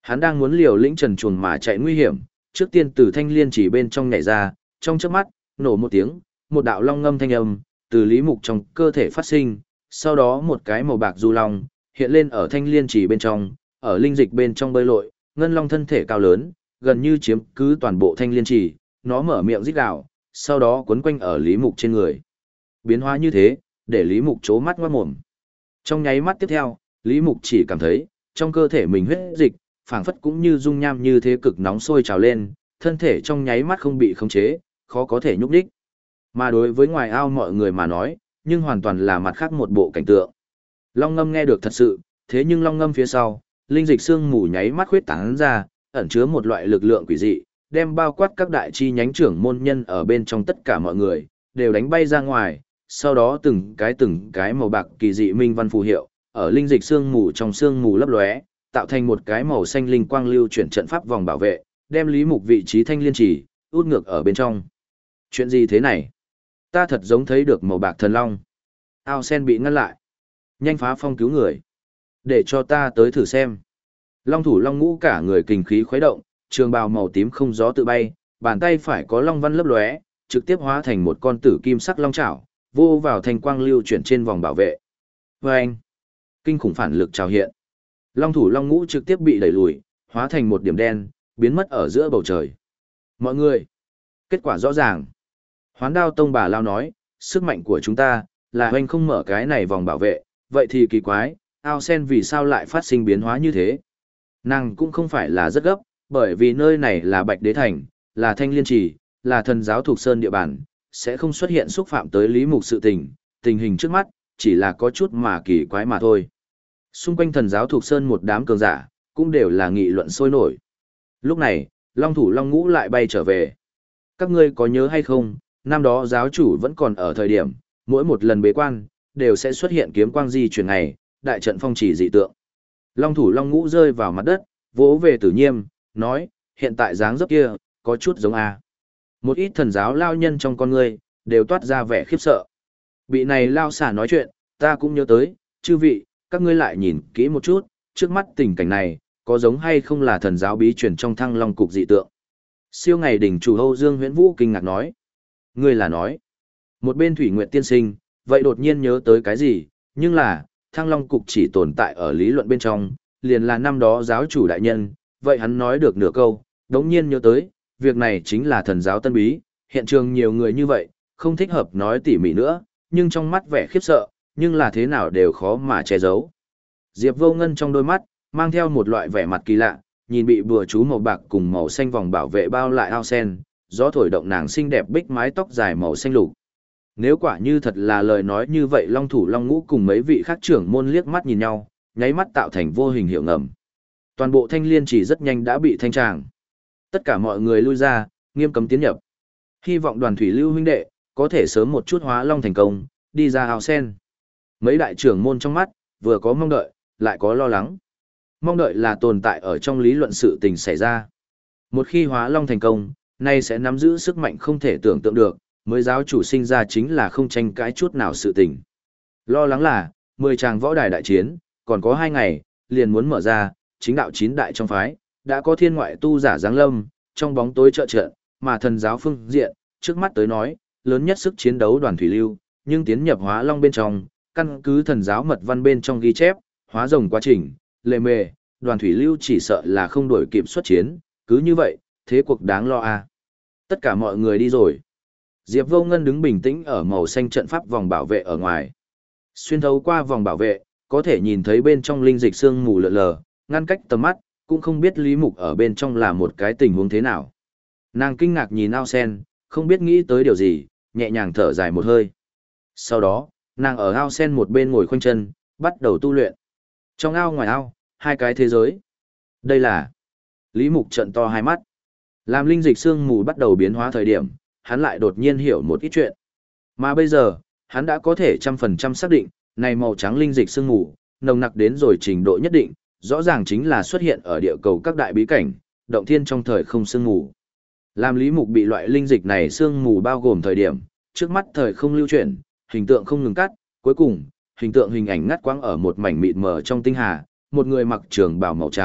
Hắn đang muốn liều lĩnh trần truồng mà chạy nguy hiểm, trước tiên từ thanh liên chỉ bên trong nhảy ra, trong chớp mắt, nổ một tiếng, một đạo long ngâm thanh âm từ Lý Mục trong cơ thể phát sinh, sau đó một cái màu bạc du long hiện lên ở thanh liên chỉ bên trong, ở linh dịch bên trong bơi lội, ngân long thân thể cao lớn, gần như chiếm cứ toàn bộ thanh liên chỉ, nó mở miệng rít gào, sau đó quấn quanh ở Lý Mục trên người. Biến hóa như thế, để Lý Mục chố mắt ngoát mồm. Trong nháy mắt tiếp theo, Lý Mục chỉ cảm thấy, trong cơ thể mình huyết dịch, phảng phất cũng như dung nham như thế cực nóng sôi trào lên, thân thể trong nháy mắt không bị khống chế, khó có thể nhúc đích. Mà đối với ngoài ao mọi người mà nói, nhưng hoàn toàn là mặt khác một bộ cảnh tượng. Long ngâm nghe được thật sự, thế nhưng long ngâm phía sau, linh dịch xương mù nháy mắt khuyết tán ra, ẩn chứa một loại lực lượng quỷ dị, đem bao quát các đại chi nhánh trưởng môn nhân ở bên trong tất cả mọi người, đều đánh bay ra ngoài, sau đó từng cái màu bạc kỳ dị minh văn phù hiệu, ở linh dịch xương mù lấp lóe, tạo thành một cái màu xanh linh quang lưu chuyển trận pháp vòng bảo vệ, đem Lý Mục vị trí thanh liên chỉ út ngược ở bên trong. Chuyện gì thế này? Ta thật giống thấy được màu bạc thần long. Ao sen bị ngăn lại. Nhanh phá phong cứu người. Để cho ta tới thử xem. Long thủ long ngũ cả người kình khí khuấy động, trường bào màu tím không gió tự bay, bàn tay phải có long văn lấp lóe, trực tiếp hóa thành một con tử kim sắc long chảo, vô vào thành quang lưu chuyển trên vòng bảo vệ. Vâng! Kinh khủng phản lực trào hiện. Long thủ long ngũ trực tiếp bị đẩy lùi, hóa thành một điểm đen, biến mất ở giữa bầu trời. Mọi người! Kết quả rõ ràng. Hoán đao tông bà lao nói, sức mạnh của chúng ta, là hoành không mở cái này vòng bảo vệ, vậy thì kỳ quái, ao sen vì sao lại phát sinh biến hóa như thế? Nàng cũng không phải là rất gấp, bởi vì nơi này là Bạch Đế Thành, là Thanh Liên Trì, là thần giáo thuộc sơn địa bàn, sẽ không xuất hiện xúc phạm tới Lý Mục sự tình hình trước mắt, chỉ là có chút mà kỳ quái mà thôi. Xung quanh thần giáo thuộc sơn một đám cường giả, cũng đều là nghị luận sôi nổi. Lúc này, Long thủ Long ngũ lại bay trở về. Các ngươi có nhớ hay không, năm đó giáo chủ vẫn còn ở thời điểm, mỗi một lần bế quan, đều sẽ xuất hiện kiếm quang di chuyển này, đại trận phong chỉ dị tượng. Long thủ Long ngũ rơi vào mặt đất, vỗ về Tử Nhiêm, nói, hiện tại dáng dấp kia, có chút giống A. Một ít thần giáo lao nhân trong con ngươi, đều toát ra vẻ khiếp sợ. Bị này lao xả nói chuyện, ta cũng nhớ tới, chư vị, các ngươi lại nhìn kỹ một chút, trước mắt tình cảnh này, có giống hay không là thần giáo bí truyền trong Thăng Long cục dị tượng. Siêu ngày đỉnh chủ Âu Dương Huyễn Vũ kinh ngạc nói. Ngươi là nói. Một bên Thủy Nguyệt tiên sinh, vậy đột nhiên nhớ tới cái gì, nhưng là, Thăng Long cục chỉ tồn tại ở lý luận bên trong, liền là năm đó giáo chủ đại nhân, vậy hắn nói được nửa câu, đống nhiên nhớ tới, việc này chính là thần giáo tân bí, hiện trường nhiều người như vậy, không thích hợp nói tỉ mỉ nữa, nhưng trong mắt vẻ khiếp sợ, nhưng là thế nào đều khó mà che giấu. Diệp Vô Ngân trong đôi mắt, mang theo một loại vẻ mặt kỳ lạ, nhìn bị bùa chú màu bạc cùng màu xanh vòng bảo vệ bao lại ao sen, gió thổi động nàng xinh đẹp bích mái tóc dài màu xanh lục. Nếu quả như thật là lời nói như vậy, Long thủ Long ngũ cùng mấy vị khác trưởng môn liếc mắt nhìn nhau, nháy mắt tạo thành vô hình hiệu ngầm. Toàn bộ Thanh Liên chỉ rất nhanh đã bị thanh tràng. Tất cả mọi người lui ra, nghiêm cấm tiến nhập. Hy vọng Đoàn Thủy Lưu huynh đệ có thể sớm một chút hóa long thành công, đi ra ao sen. Mấy đại trưởng môn trong mắt, vừa có mong đợi, lại có lo lắng. Mong đợi là tồn tại ở trong lý luận sự tình xảy ra. Một khi hóa long thành công, nay sẽ nắm giữ sức mạnh không thể tưởng tượng được, mới giáo chủ sinh ra chính là không tranh cãi chút nào sự tình. Lo lắng là, 10 tràng võ đài đại chiến, còn có 2 ngày, liền muốn mở ra, chính đạo 9 đại trong phái, đã có thiên ngoại tu giả giáng lâm, trong bóng tối trợ trận, mà thần giáo phương diện, trước mắt tới nói, lớn nhất sức chiến đấu Đoàn Thủy Lưu, nhưng tiến nhập hóa long bên trong, căn cứ thần giáo mật văn bên trong ghi chép, hóa rồng quá trình, lề mề, Đoàn Thủy Lưu chỉ sợ là không đổi kịp xuất chiến, cứ như vậy, thế cuộc đáng lo à. Tất cả mọi người đi rồi. Diệp Vô Ngân đứng bình tĩnh ở màu xanh trận pháp vòng bảo vệ ở ngoài. Xuyên thấu qua vòng bảo vệ, có thể nhìn thấy bên trong linh dịch sương mù lượn lờ, ngăn cách tầm mắt, cũng không biết Lý Mục ở bên trong là một cái tình huống thế nào. Nàng kinh ngạc nhìn ao sen, không biết nghĩ tới điều gì, nhẹ nhàng thở dài một hơi. Sau đó, nàng ở ao sen một bên ngồi khoanh chân, bắt đầu tu luyện. Trong ao ngoài ao, hai cái thế giới. Đây là... Lý Mục trợn to hai mắt. Làm linh dịch sương mù bắt đầu biến hóa thời điểm, hắn lại đột nhiên hiểu một ít chuyện. Mà bây giờ, hắn đã có thể 100% xác định, này màu trắng linh dịch sương mù, nồng nặc đến rồi trình độ nhất định, rõ ràng chính là xuất hiện ở địa cầu các đại bí cảnh, động thiên trong thời không sương mù. Làm Lý Mục bị loại linh dịch này sương mù bao gồm thời điểm, trước mắt thời không lưu chuyển, hình tượng không ngừng cắt, cuối cùng, hình ảnh ngắt quãng ở một mảnh mịt mờ trong tinh hà, một người mặc trường bào màu trắng,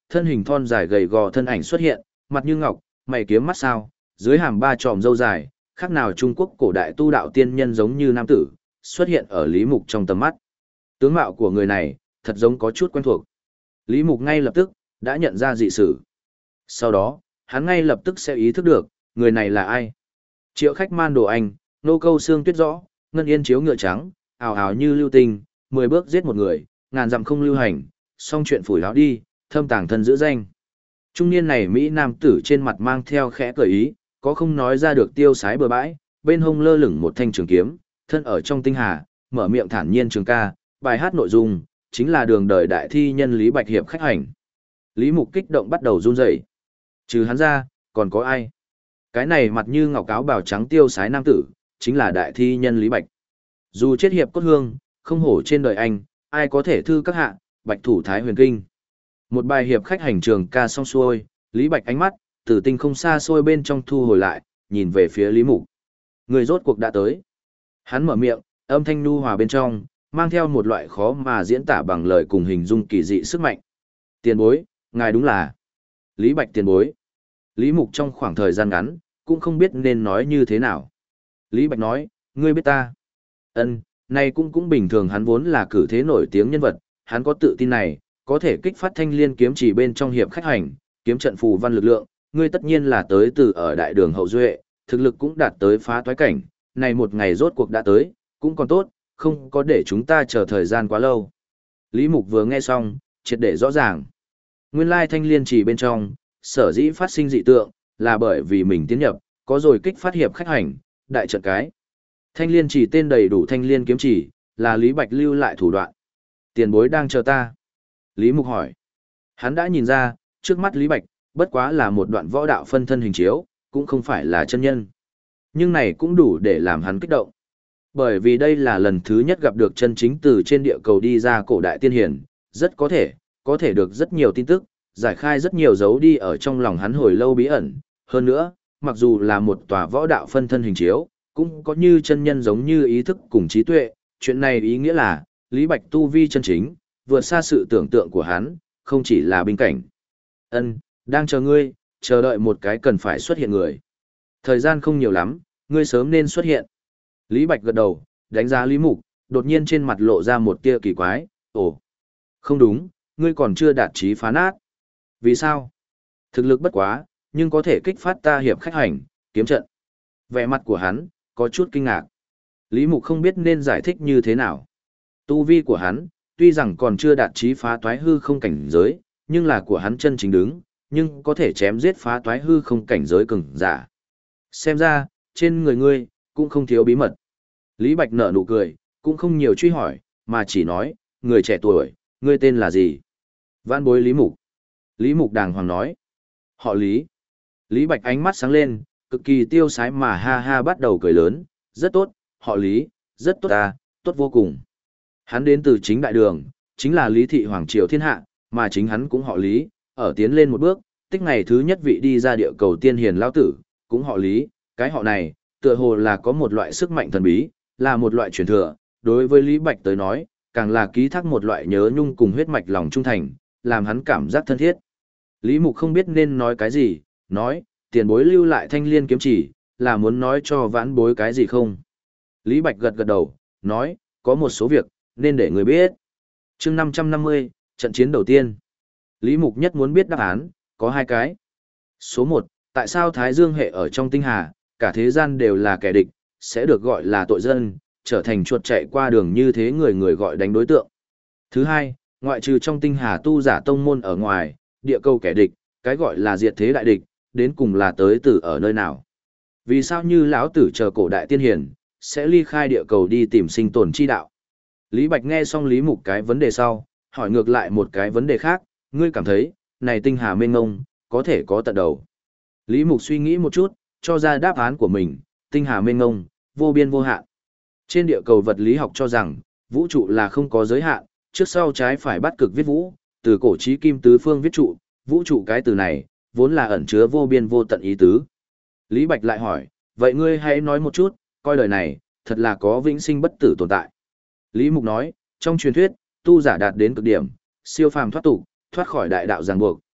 thân hình thon dài gầy gò thân ảnh xuất hiện, mặt như ngọc, mày kiếm mắt sao, dưới hàm ba tròm râu dài, khác nào Trung Quốc cổ đại tu đạo tiên nhân giống như nam tử, xuất hiện ở Lý Mục trong tầm mắt. Tướng mạo của người này, thật giống có chút quen thuộc. Lý Mục ngay lập tức, đã nhận ra dị sử. Sau đó, hắn ngay lập tức sẽ ý thức được, người này là ai. Triệu Khách Man Đồ Anh, nô câu xương tuyết rõ, ngân yên chiếu ngựa trắng, ào ào như lưu tinh, 10 bước giết một người, ngàn dặm không lưu hành, xong chuyện phủi láo đi, thâm tàng thân giữ danh. Trung niên này Mỹ nam tử trên mặt mang theo khẽ cười ý, có không nói ra được tiêu sái bừa bãi, bên hông lơ lửng một thanh trường kiếm, thân ở trong tinh hà, mở miệng thản nhiên trường ca, bài hát nội dung, chính là đường đời đại thi nhân Lý Bạch Hiệp khách hành. Lý Mục kích động bắt đầu run rẩy. Trừ hắn ra, còn có ai? Cái này mặt như ngọc áo bào trắng tiêu sái nam tử, chính là đại thi nhân Lý Bạch. Dù chết hiệp cốt hương, không hổ trên đời anh, ai có thể thư các hạ, Bạch thủ thái huyền kinh. Một bài hiệp khách hành trường ca xong xuôi, Lý Bạch ánh mắt, từ tinh không xa xôi bên trong thu hồi lại, nhìn về phía Lý Mục. Người rốt cuộc đã tới. Hắn mở miệng, âm thanh nhu hòa bên trong, mang theo một loại khó mà diễn tả bằng lời cùng hình dung kỳ dị sức mạnh. Tiền bối, ngài đúng là Lý Bạch tiền bối. Lý Mục trong khoảng thời gian ngắn, cũng không biết nên nói như thế nào. Lý Bạch nói, ngươi biết ta. Ân, này cũng bình thường, hắn vốn là cử thế nổi tiếng nhân vật, hắn có tự tin này, có thể kích phát thanh liên kiếm chỉ bên trong hiệp khách hành, kiếm trận phù văn lực lượng, ngươi tất nhiên là tới từ ở đại đường hậu duệ, thực lực cũng đạt tới phá toái cảnh, này một ngày rốt cuộc đã tới, cũng còn tốt, không có để chúng ta chờ thời gian quá lâu. Lý Mục vừa nghe xong, triệt để rõ ràng. Nguyên lai thanh liên chỉ bên trong, sở dĩ phát sinh dị tượng, là bởi vì mình tiến nhập, có rồi kích phát hiệp khách hành, đại trận cái. Thanh liên chỉ tên đầy đủ thanh liên kiếm chỉ, là Lý Bạch lưu lại thủ đoạn. Tiền bối đang chờ ta. Lý Mục hỏi. Hắn đã nhìn ra, trước mắt Lý Bạch, bất quá là một đoạn võ đạo phân thân hình chiếu, cũng không phải là chân nhân. Nhưng này cũng đủ để làm hắn kích động. Bởi vì đây là lần thứ nhất gặp được chân chính từ trên địa cầu đi ra cổ đại tiên hiển, rất có thể được rất nhiều tin tức, giải khai rất nhiều dấu đi ở trong lòng hắn hồi lâu bí ẩn. Hơn nữa, mặc dù là một tòa võ đạo phân thân hình chiếu, cũng có như chân nhân giống như ý thức cùng trí tuệ, chuyện này ý nghĩa là, Lý Bạch tu vi chân chính, vượt xa sự tưởng tượng của hắn, không chỉ là binh cảnh. Ân, đang chờ ngươi, chờ đợi một cái cần phải xuất hiện người. Thời gian không nhiều lắm, ngươi sớm nên xuất hiện. Lý Bạch gật đầu, đánh giá Lý Mục, đột nhiên trên mặt lộ ra một tia kỳ quái, ồ, không đúng, ngươi còn chưa đạt chí phá nát. Vì sao? Thực lực bất quá, nhưng có thể kích phát ta hiệp khách hành, kiếm trận. Vẻ mặt của hắn, có chút kinh ngạc. Lý Mục không biết nên giải thích như thế nào. Tu vi của hắn, tuy rằng còn chưa đạt chí phá toái hư không cảnh giới, nhưng là của hắn chân chính đứng, nhưng có thể chém giết phá toái hư không cảnh giới cường giả. Xem ra, trên người ngươi, cũng không thiếu bí mật. Lý Bạch nở nụ cười, cũng không nhiều truy hỏi, mà chỉ nói, người trẻ tuổi, ngươi tên là gì? Vãn bối Lý Mục. Lý Mục đàng hoàng nói. Họ Lý. Lý Bạch ánh mắt sáng lên, cực kỳ tiêu sái mà ha ha bắt đầu cười lớn, rất tốt, họ Lý, rất tốt ta, tốt vô cùng. Hắn đến từ chính đại đường, chính là Lý thị hoàng triều thiên hạ, mà chính hắn cũng họ Lý, ở tiến lên một bước, tích ngày thứ nhất vị đi ra địa cầu tiên hiền lao tử, cũng họ Lý, cái họ này, tựa hồ là có một loại sức mạnh thần bí, là một loại truyền thừa, đối với Lý Bạch tới nói, càng là ký thác một loại nhớ nhung cùng huyết mạch lòng trung thành, làm hắn cảm giác thân thiết. Lý Mục không biết nên nói cái gì, nói, tiền bối lưu lại thanh liên kiếm chỉ, là muốn nói cho vãn bối cái gì không? Lý Bạch gật gật đầu, nói, có một số việc, nên để người biết. Chương 550, trận chiến đầu tiên. Lý Mục nhất muốn biết đáp án, có hai cái. Số 1, tại sao Thái Dương hệ ở trong tinh hà, cả thế gian đều là kẻ địch, sẽ được gọi là tội dân, trở thành chuột chạy qua đường như thế người người gọi đánh đối tượng. Thứ hai, ngoại trừ trong tinh hà tu giả tông môn ở ngoài, địa cầu kẻ địch, cái gọi là diệt thế đại địch, đến cùng là tới từ ở nơi nào? Vì sao như lão tử chờ cổ đại tiên hiền, sẽ ly khai địa cầu đi tìm sinh tồn chi đạo? Lý Bạch nghe xong Lý Mục cái vấn đề sau, hỏi ngược lại một cái vấn đề khác, ngươi cảm thấy, này tinh hà mênh mông, có thể có tận đầu. Lý Mục suy nghĩ một chút, cho ra đáp án của mình, tinh hà mênh mông, vô biên vô hạn. Trên địa cầu vật lý học cho rằng, vũ trụ là không có giới hạn, trước sau trái phải bắt cực viết vũ, từ cổ chí kim tứ phương viết trụ, vũ trụ cái từ này, vốn là ẩn chứa vô biên vô tận ý tứ. Lý Bạch lại hỏi, vậy ngươi hãy nói một chút, coi đời này, thật là có vĩnh sinh bất tử tồn tại. Lý Mục nói, trong truyền thuyết, tu giả đạt đến cực điểm, siêu phàm thoát tục, thoát khỏi đại đạo ràng buộc,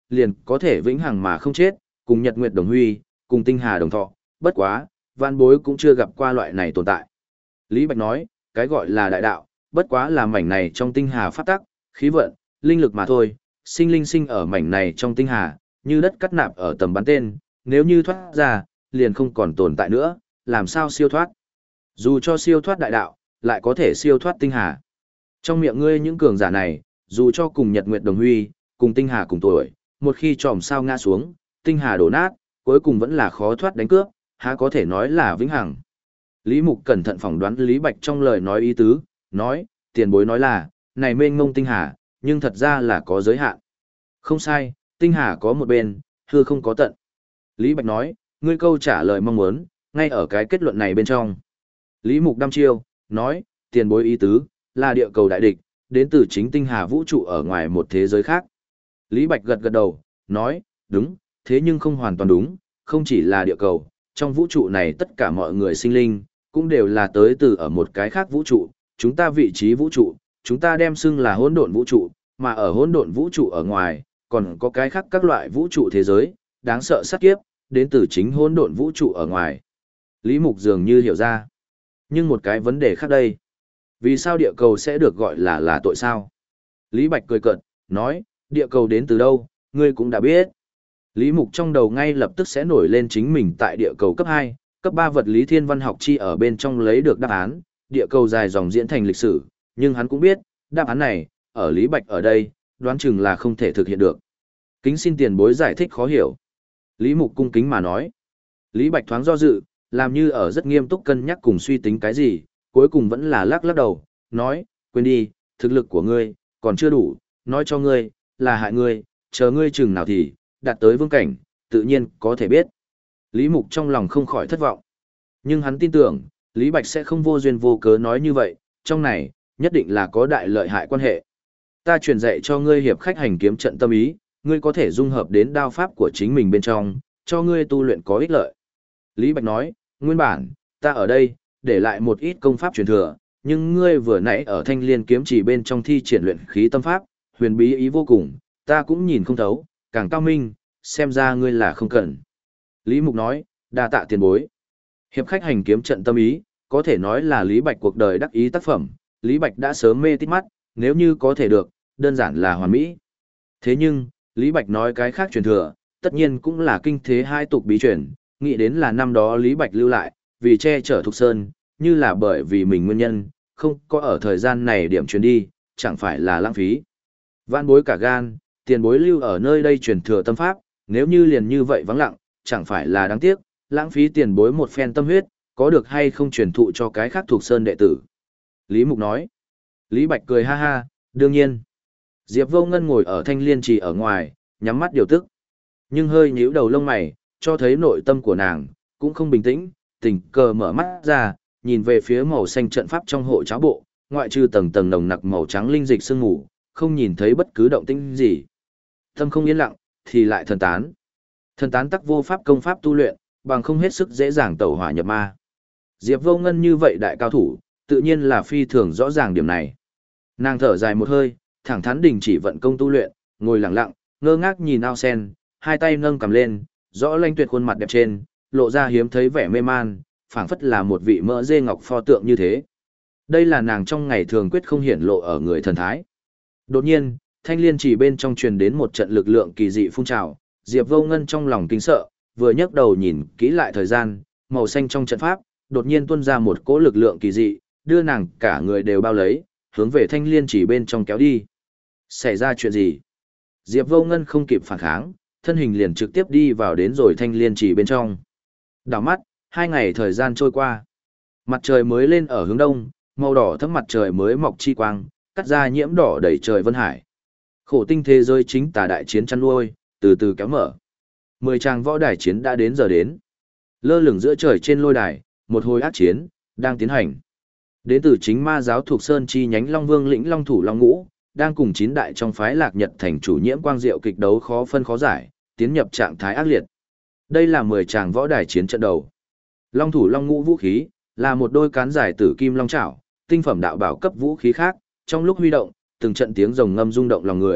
liền có thể vĩnh hằng mà không chết, cùng nhật nguyệt đồng huy, cùng tinh hà đồng thọ, bất quá, vạn bối cũng chưa gặp qua loại này tồn tại. Lý Bạch nói, cái gọi là đại đạo, bất quá là mảnh này trong tinh hà pháp tắc, khí vận, linh lực mà thôi, sinh linh sinh ở mảnh này trong tinh hà, như đất cắt nạp ở tầm bắn tên, nếu như thoát ra, liền không còn tồn tại nữa, làm sao siêu thoát. Dù cho siêu thoát đại đạo, lại có thể siêu thoát tinh hà. Trong miệng ngươi những cường giả này, dù cho cùng nhật nguyệt đồng huy, cùng tinh hà cùng tuổi, một khi tròm sao ngã xuống, tinh hà đổ nát, cuối cùng vẫn là khó thoát đánh cướp, há có thể nói là vĩnh hằng. Lý Mục cẩn thận phỏng đoán Lý Bạch trong lời nói ý tứ, nói, tiền bối nói là, này mênh mông tinh hà, nhưng thật ra là có giới hạn. Không sai, tinh hà có một bên, hư không có tận. Lý Bạch nói, ngươi câu trả lời mong muốn, ngay ở cái kết luận này bên trong. Lý Mục đăm chiêu, nói, tiền bối ý tứ, là địa cầu đại địch, đến từ chính tinh hà vũ trụ ở ngoài một thế giới khác. Lý Bạch gật gật đầu, nói, đúng, thế nhưng không hoàn toàn đúng, không chỉ là địa cầu, trong vũ trụ này tất cả mọi người sinh linh, cũng đều là tới từ ở một cái khác vũ trụ, chúng ta vị trí vũ trụ, chúng ta đem xưng là hỗn độn vũ trụ, mà ở hỗn độn vũ trụ ở ngoài, còn có cái khác các loại vũ trụ thế giới, đáng sợ sát kiếp, đến từ chính hỗn độn vũ trụ ở ngoài. Lý Mục dường như hiểu ra. Nhưng một cái vấn đề khác đây. Vì sao địa cầu sẽ được gọi là tội sao? Lý Bạch cười cợt, nói, địa cầu đến từ đâu, ngươi cũng đã biết. Lý Mục trong đầu ngay lập tức sẽ nổi lên chính mình tại địa cầu cấp 2, cấp 3 vật lý thiên văn học chi ở bên trong lấy được đáp án, địa cầu dài dòng diễn thành lịch sử, nhưng hắn cũng biết, đáp án này, ở Lý Bạch ở đây, đoán chừng là không thể thực hiện được. Kính xin tiền bối giải thích khó hiểu. Lý Mục cung kính mà nói. Lý Bạch thoáng do dự, làm như ở rất nghiêm túc cân nhắc cùng suy tính cái gì, cuối cùng vẫn là lắc lắc đầu, nói, quên đi, thực lực của ngươi, còn chưa đủ, nói cho ngươi, là hại ngươi, chờ ngươi chừng nào thì, đạt tới vương cảnh, tự nhiên có thể biết. Lý Mục trong lòng không khỏi thất vọng. Nhưng hắn tin tưởng, Lý Bạch sẽ không vô duyên vô cớ nói như vậy, trong này, nhất định là có đại lợi hại quan hệ. Ta truyền dạy cho ngươi hiệp khách hành kiếm trận tâm ý, ngươi có thể dung hợp đến đao pháp của chính mình bên trong, cho ngươi tu luyện có ích lợi. Lý Bạch nói, nguyên bản, ta ở đây, để lại một ít công pháp truyền thừa, nhưng ngươi vừa nãy ở thanh liên kiếm chỉ bên trong thi triển luyện khí tâm pháp, huyền bí ý vô cùng, ta cũng nhìn không thấu, càng cao minh, xem ra ngươi là không cần. Lý Mục nói, đa tạ tiền bối. Hiệp khách hành kiếm trận tâm ý, có thể nói là Lý Bạch cuộc đời đắc ý tác phẩm, Lý Bạch đã sớm mê tít mắt, nếu như có thể được, đơn giản là hoàn mỹ. Thế nhưng, Lý Bạch nói cái khác truyền thừa, tất nhiên cũng là kinh thế hai tục bí truyền, nghĩ đến là năm đó Lý Bạch lưu lại, vì che chở Thục Sơn, như là bởi vì mình nguyên nhân, không có ở thời gian này điểm truyền đi, chẳng phải là lãng phí. Vạn bối cả gan, tiền bối lưu ở nơi đây truyền thừa tâm pháp, nếu như liền như vậy vắng lặng, chẳng phải là đáng tiếc, lãng phí tiền bối một phen tâm huyết, có được hay không truyền thụ cho cái khác Thục Sơn đệ tử. Lý Mục nói. Lý Bạch cười ha ha, đương nhiên. Diệp Vô Ngân ngồi ở thanh liên trì ở ngoài, nhắm mắt điều tức. Nhưng hơi nhíu đầu lông mày, cho thấy nội tâm của nàng, cũng không bình tĩnh, tình cờ mở mắt ra, nhìn về phía màu xanh trận pháp trong hộ cháo bộ, ngoại trừ tầng tầng nồng nặc màu trắng linh dịch sương mù, không nhìn thấy bất cứ động tĩnh gì. Tâm không yên lặng, thì lại thần tán. Thần tán tắc vô pháp công pháp tu luyện, bằng không hết sức dễ dàng tẩu hỏa nhập ma. Diệp Vô Ngân như vậy đại cao thủ, tự nhiên là phi thường rõ ràng điểm này. Nàng thở dài một hơi, thẳng thắn đình chỉ vận công tu luyện, ngồi lặng lặng, ngơ ngác nhìn ao sen, hai tay nâng cầm lên, rõ lanh tuyệt khuôn mặt đẹp trên, lộ ra hiếm thấy vẻ mê man, phảng phất là một vị mỡ dê ngọc pho tượng như thế. Đây là nàng trong ngày thường quyết không hiển lộ ở người thần thái. Đột nhiên, thanh liên chỉ bên trong truyền đến một trận lực lượng kỳ dị phun trào, Diệp Vô Ngân trong lòng kinh sợ, vừa nhấc đầu nhìn kỹ lại thời gian, màu xanh trong trận pháp, đột nhiên tuôn ra một cỗ lực lượng kỳ dị, đưa nàng cả người đều bao lấy, hướng về thanh liên chỉ bên trong kéo đi. Xảy ra chuyện gì? Diệp Vô Ngân không kịp phản kháng, thân hình liền trực tiếp đi vào đến rồi thanh liên chỉ bên trong. Đảo mắt, 2 ngày thời gian trôi qua. Mặt trời mới lên ở hướng đông, màu đỏ thẫm mặt trời mới mọc chi quang, cắt ra nhiễm đỏ đầy trời vân hải. Khổ tinh thế giới chính tà đại chiến chăn nuôi, từ từ kéo mở. 10 tràng võ đài chiến đã đến giờ đến. Lơ lửng giữa trời trên lôi đài, một hồi ác chiến đang tiến hành. Đến từ chính ma giáo thuộc Sơn chi nhánh Long Vương lĩnh Long thủ Long Ngũ, đang cùng 9 đại trong phái Lạc Nhật thành chủ nhiễm quang diệu kịch đấu khó phân khó giải, tiến nhập trạng thái ác liệt. Đây là 10 tràng võ đài chiến trận đầu. Long thủ Long Ngũ vũ khí là một đôi cán dài tử kim long chảo, tinh phẩm đạo bảo cấp vũ khí khác, trong lúc huy động, từng trận tiếng rồng ngâm rung động lòng người,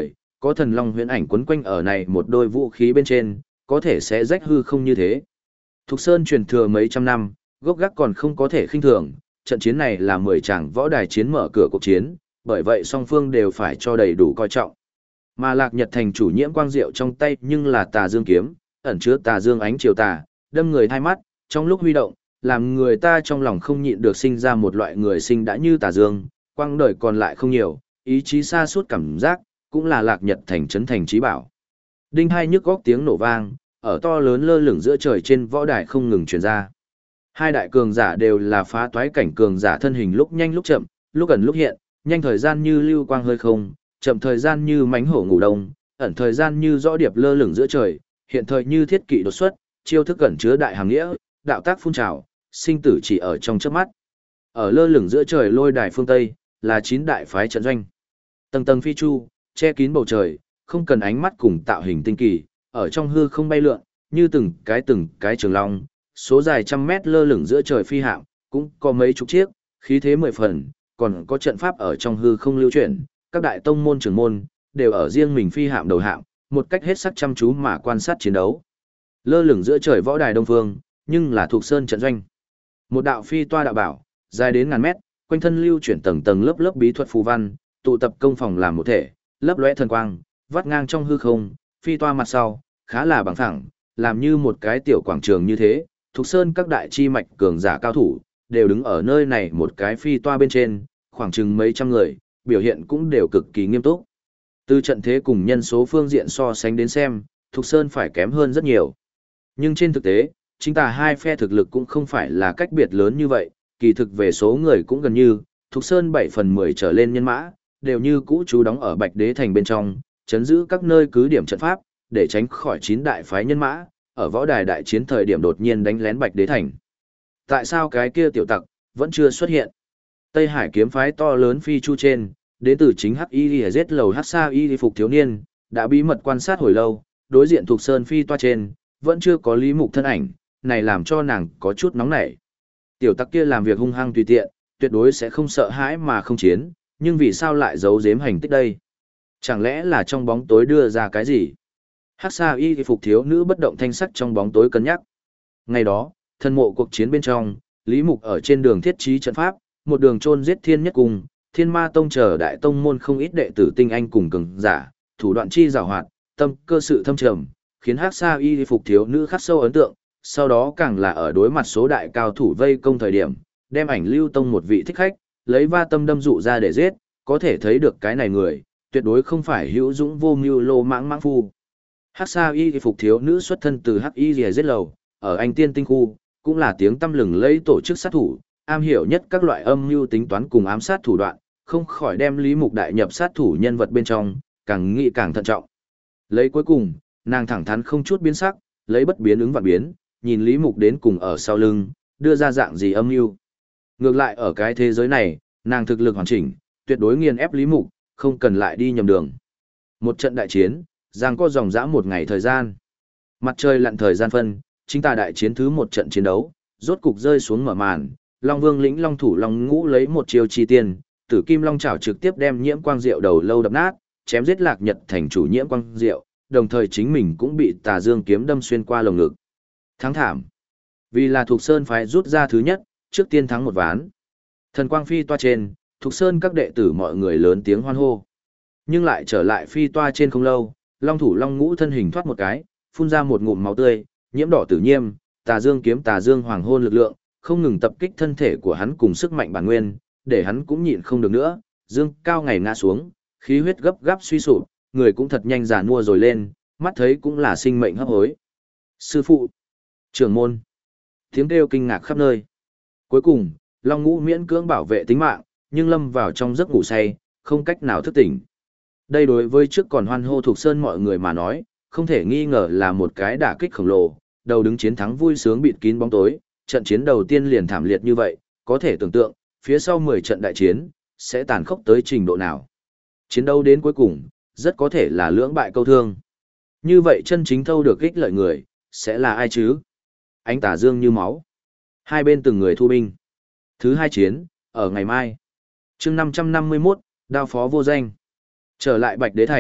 có thần long huyễn ảnh quấn quanh ở này một đôi vũ khí bên trên, có thể sẽ rách hư không như thế. Thục Sơn truyền thừa mấy trăm năm, gốc gác còn không có thể khinh thường, trận chiến này là 10 tràng võ đài chiến mở cửa cuộc chiến, bởi vậy song phương đều phải cho đầy đủ coi trọng. Mà Lạc Nhật Thành chủ Nhiễm Quang Diệu trong tay nhưng là Tà Dương kiếm, ẩn chứa tà dương ánh chiều tà, đâm người thay mắt, trong lúc huy động, làm người ta trong lòng không nhịn được sinh ra một loại người sinh đã như tà dương, quang đời còn lại không nhiều, ý chí xa suốt cảm giác, cũng là Lạc Nhật Thành trấn thành trí bảo. Đinh hai nhức góc tiếng nổ vang, ở to lớn lơ lửng giữa trời trên võ đài không ngừng truyền ra. Hai đại cường giả đều là phá toái cảnh cường giả thân hình lúc nhanh lúc chậm, lúc ẩn lúc hiện, nhanh thời gian như lưu quang hơi không, chậm thời gian như mánh hổ ngủ đông, ẩn thời gian như rõ điệp lơ lửng giữa trời, hiện thời như thiết kỵ đột xuất, chiêu thức ẩn chứa đại hàm nghĩa, đạo tác phun trào, sinh tử chỉ ở trong chớp mắt. Ở lơ lửng giữa trời lôi đài phương Tây, là 9 đại phái trận doanh. Tầng tầng phi chu, che kín bầu trời, không cần ánh mắt cùng tạo hình tinh kỳ, ở trong hư không bay lượn, như từng cái trường long, số dài trăm mét lơ lửng giữa trời phi hạm, cũng có mấy chục chiếc, khí thế 10 phần, còn có trận pháp ở trong hư không lưu chuyển, các đại tông môn trưởng môn, đều ở riêng mình phi hạm đầu hạm, một cách hết sắc chăm chú mà quan sát chiến đấu. Lơ lửng giữa trời võ đài đông phương, nhưng là thuộc sơn trận doanh. Một đạo phi toa đạo bảo, dài đến ngàn mét, quanh thân lưu chuyển tầng tầng lớp lớp bí thuật phù văn, tụ tập công phòng làm một thể, lấp lóe thần quang, vắt ngang trong hư không, phi toa mặt sau, khá là bằng phẳng, làm như một cái tiểu quảng trường như thế, thuộc sơn các đại chi mạch cường giả cao thủ, đều đứng ở nơi này một cái phi toa bên trên, khoảng chừng mấy trăm người, biểu hiện cũng đều cực kỳ nghiêm túc. Từ trận thế cùng nhân số phương diện so sánh đến xem, Thục Sơn phải kém hơn rất nhiều. Nhưng trên thực tế, chính tà hai phe thực lực cũng không phải là cách biệt lớn như vậy, kỳ thực về số người cũng gần như, Thục Sơn 7 phần 10 trở lên nhân mã, đều như cũ trú đóng ở Bạch Đế Thành bên trong, chấn giữ các nơi cứ điểm trận pháp, để tránh khỏi 9 đại phái nhân mã, ở võ đài đại chiến thời điểm đột nhiên đánh lén Bạch Đế Thành. Tại sao cái kia tiểu tặc vẫn chưa xuất hiện? Tây Hải kiếm phái to lớn phi chu trên, đến từ chính Hắc Y giết lầu Hắc Sa Y phục thiếu niên, đã bí mật quan sát hồi lâu, đối diện thuộc sơn phi toa trên, vẫn chưa có Lý Mục thân ảnh, này làm cho nàng có chút nóng nảy. Tiểu tặc kia làm việc hung hăng tùy tiện, tuyệt đối sẽ không sợ hãi mà không chiến, nhưng vì sao lại giấu giếm hành tích đây? Chẳng lẽ là trong bóng tối đưa ra cái gì? Hắc Sa Y phục thiếu nữ bất động thanh sắc trong bóng tối cân nhắc. Ngày đó, thân mộ cuộc chiến bên trong, Lý Mục ở trên đường thiết trí trận pháp, một đường chôn giết Thiên Nhất Cung, Thiên Ma Tông chờ đại tông môn không ít đệ tử tinh anh cùng cường giả, thủ đoạn chi giàu hoạt, tâm cơ sự thâm trầm, khiến Hắc Sa Y phục thiếu nữ khắc sâu ấn tượng, sau đó càng là ở đối mặt số đại cao thủ vây công thời điểm, đem ảnh Lưu Tông một vị thích khách, lấy va tâm đâm dụ ra để giết, có thể thấy được cái này người, tuyệt đối không phải hữu dũng vô mưu lô mãng mãng phu. Hắc Sa Y phục thiếu nữ xuất thân từ Hắc Y giết lầu, ở Anh Tiên Tinh khu, cũng là tiếng tăm lừng lẫy tổ chức sát thủ, am hiểu nhất các loại âm mưu tính toán cùng ám sát thủ đoạn, không khỏi đem Lý Mục đại nhập sát thủ nhân vật bên trong, càng nghĩ càng thận trọng. Lấy cuối cùng, nàng thẳng thắn không chút biến sắc, lấy bất biến ứng vạn biến, nhìn Lý Mục đến cùng ở sau lưng, đưa ra dạng gì âm mưu. Ngược lại ở cái thế giới này, nàng thực lực hoàn chỉnh, tuyệt đối nghiền ép Lý Mục, không cần lại đi nhầm đường. Một trận đại chiến, giằng co dòng dã một ngày thời gian. Mặt trời lặn thời gian phân, chính tà đại chiến thứ một trận chiến đấu, rốt cục rơi xuống mở màn, Long Vương lĩnh Long thủ Long Ngũ lấy một chiêu chi tiền, Tử Kim Long chảo trực tiếp đem Nhiễm Quang Diệu đầu lâu đập nát, chém giết Lạc Nhật Thành chủ Nhiễm Quang Diệu, đồng thời chính mình cũng bị Tà Dương kiếm đâm xuyên qua lồng ngực. Thắng thảm. Vì là Thục Sơn phái rút ra thứ nhất, trước tiên thắng một ván. Thần quang phi toa trên, Thục Sơn các đệ tử mọi người lớn tiếng hoan hô. Nhưng lại trở lại phi toa trên không lâu, Long thủ Long Ngũ thân hình thoát một cái, phun ra một ngụm máu tươi, nhiễm đỏ tử nhiễm, Tà Dương kiếm Tà Dương hoàng hôn lực lượng, không ngừng tập kích thân thể của hắn cùng sức mạnh bản nguyên, để hắn cũng nhịn không được nữa, dương cao ngày ngã xuống, khí huyết gấp gáp suy sụp, người cũng thật nhanh già nua rồi lên, mắt thấy cũng là sinh mệnh hấp hối. Sư phụ, trưởng môn, tiếng kêu kinh ngạc khắp nơi. Cuối cùng, Long Ngũ miễn cưỡng bảo vệ tính mạng, nhưng lâm vào trong giấc ngủ say, không cách nào thức tỉnh. Đây đối với trước còn hoan hô thuộc sơn mọi người mà nói, không thể nghi ngờ là một cái đả kích khổng lồ, đầu đứng chiến thắng vui sướng bịt kín bóng tối, trận chiến đầu tiên liền thảm liệt như vậy, có thể tưởng tượng, phía sau 10 trận đại chiến, sẽ tàn khốc tới trình độ nào. Chiến đấu đến cuối cùng, rất có thể là lưỡng bại câu thương. Như vậy chân chính thâu được ích lợi người, sẽ là ai chứ? Ánh tà dương như máu. Hai bên từng người thu binh. Thứ hai chiến, ở ngày mai. chương 551, đao phó vô danh. Trở lại Bạch Đế Thành,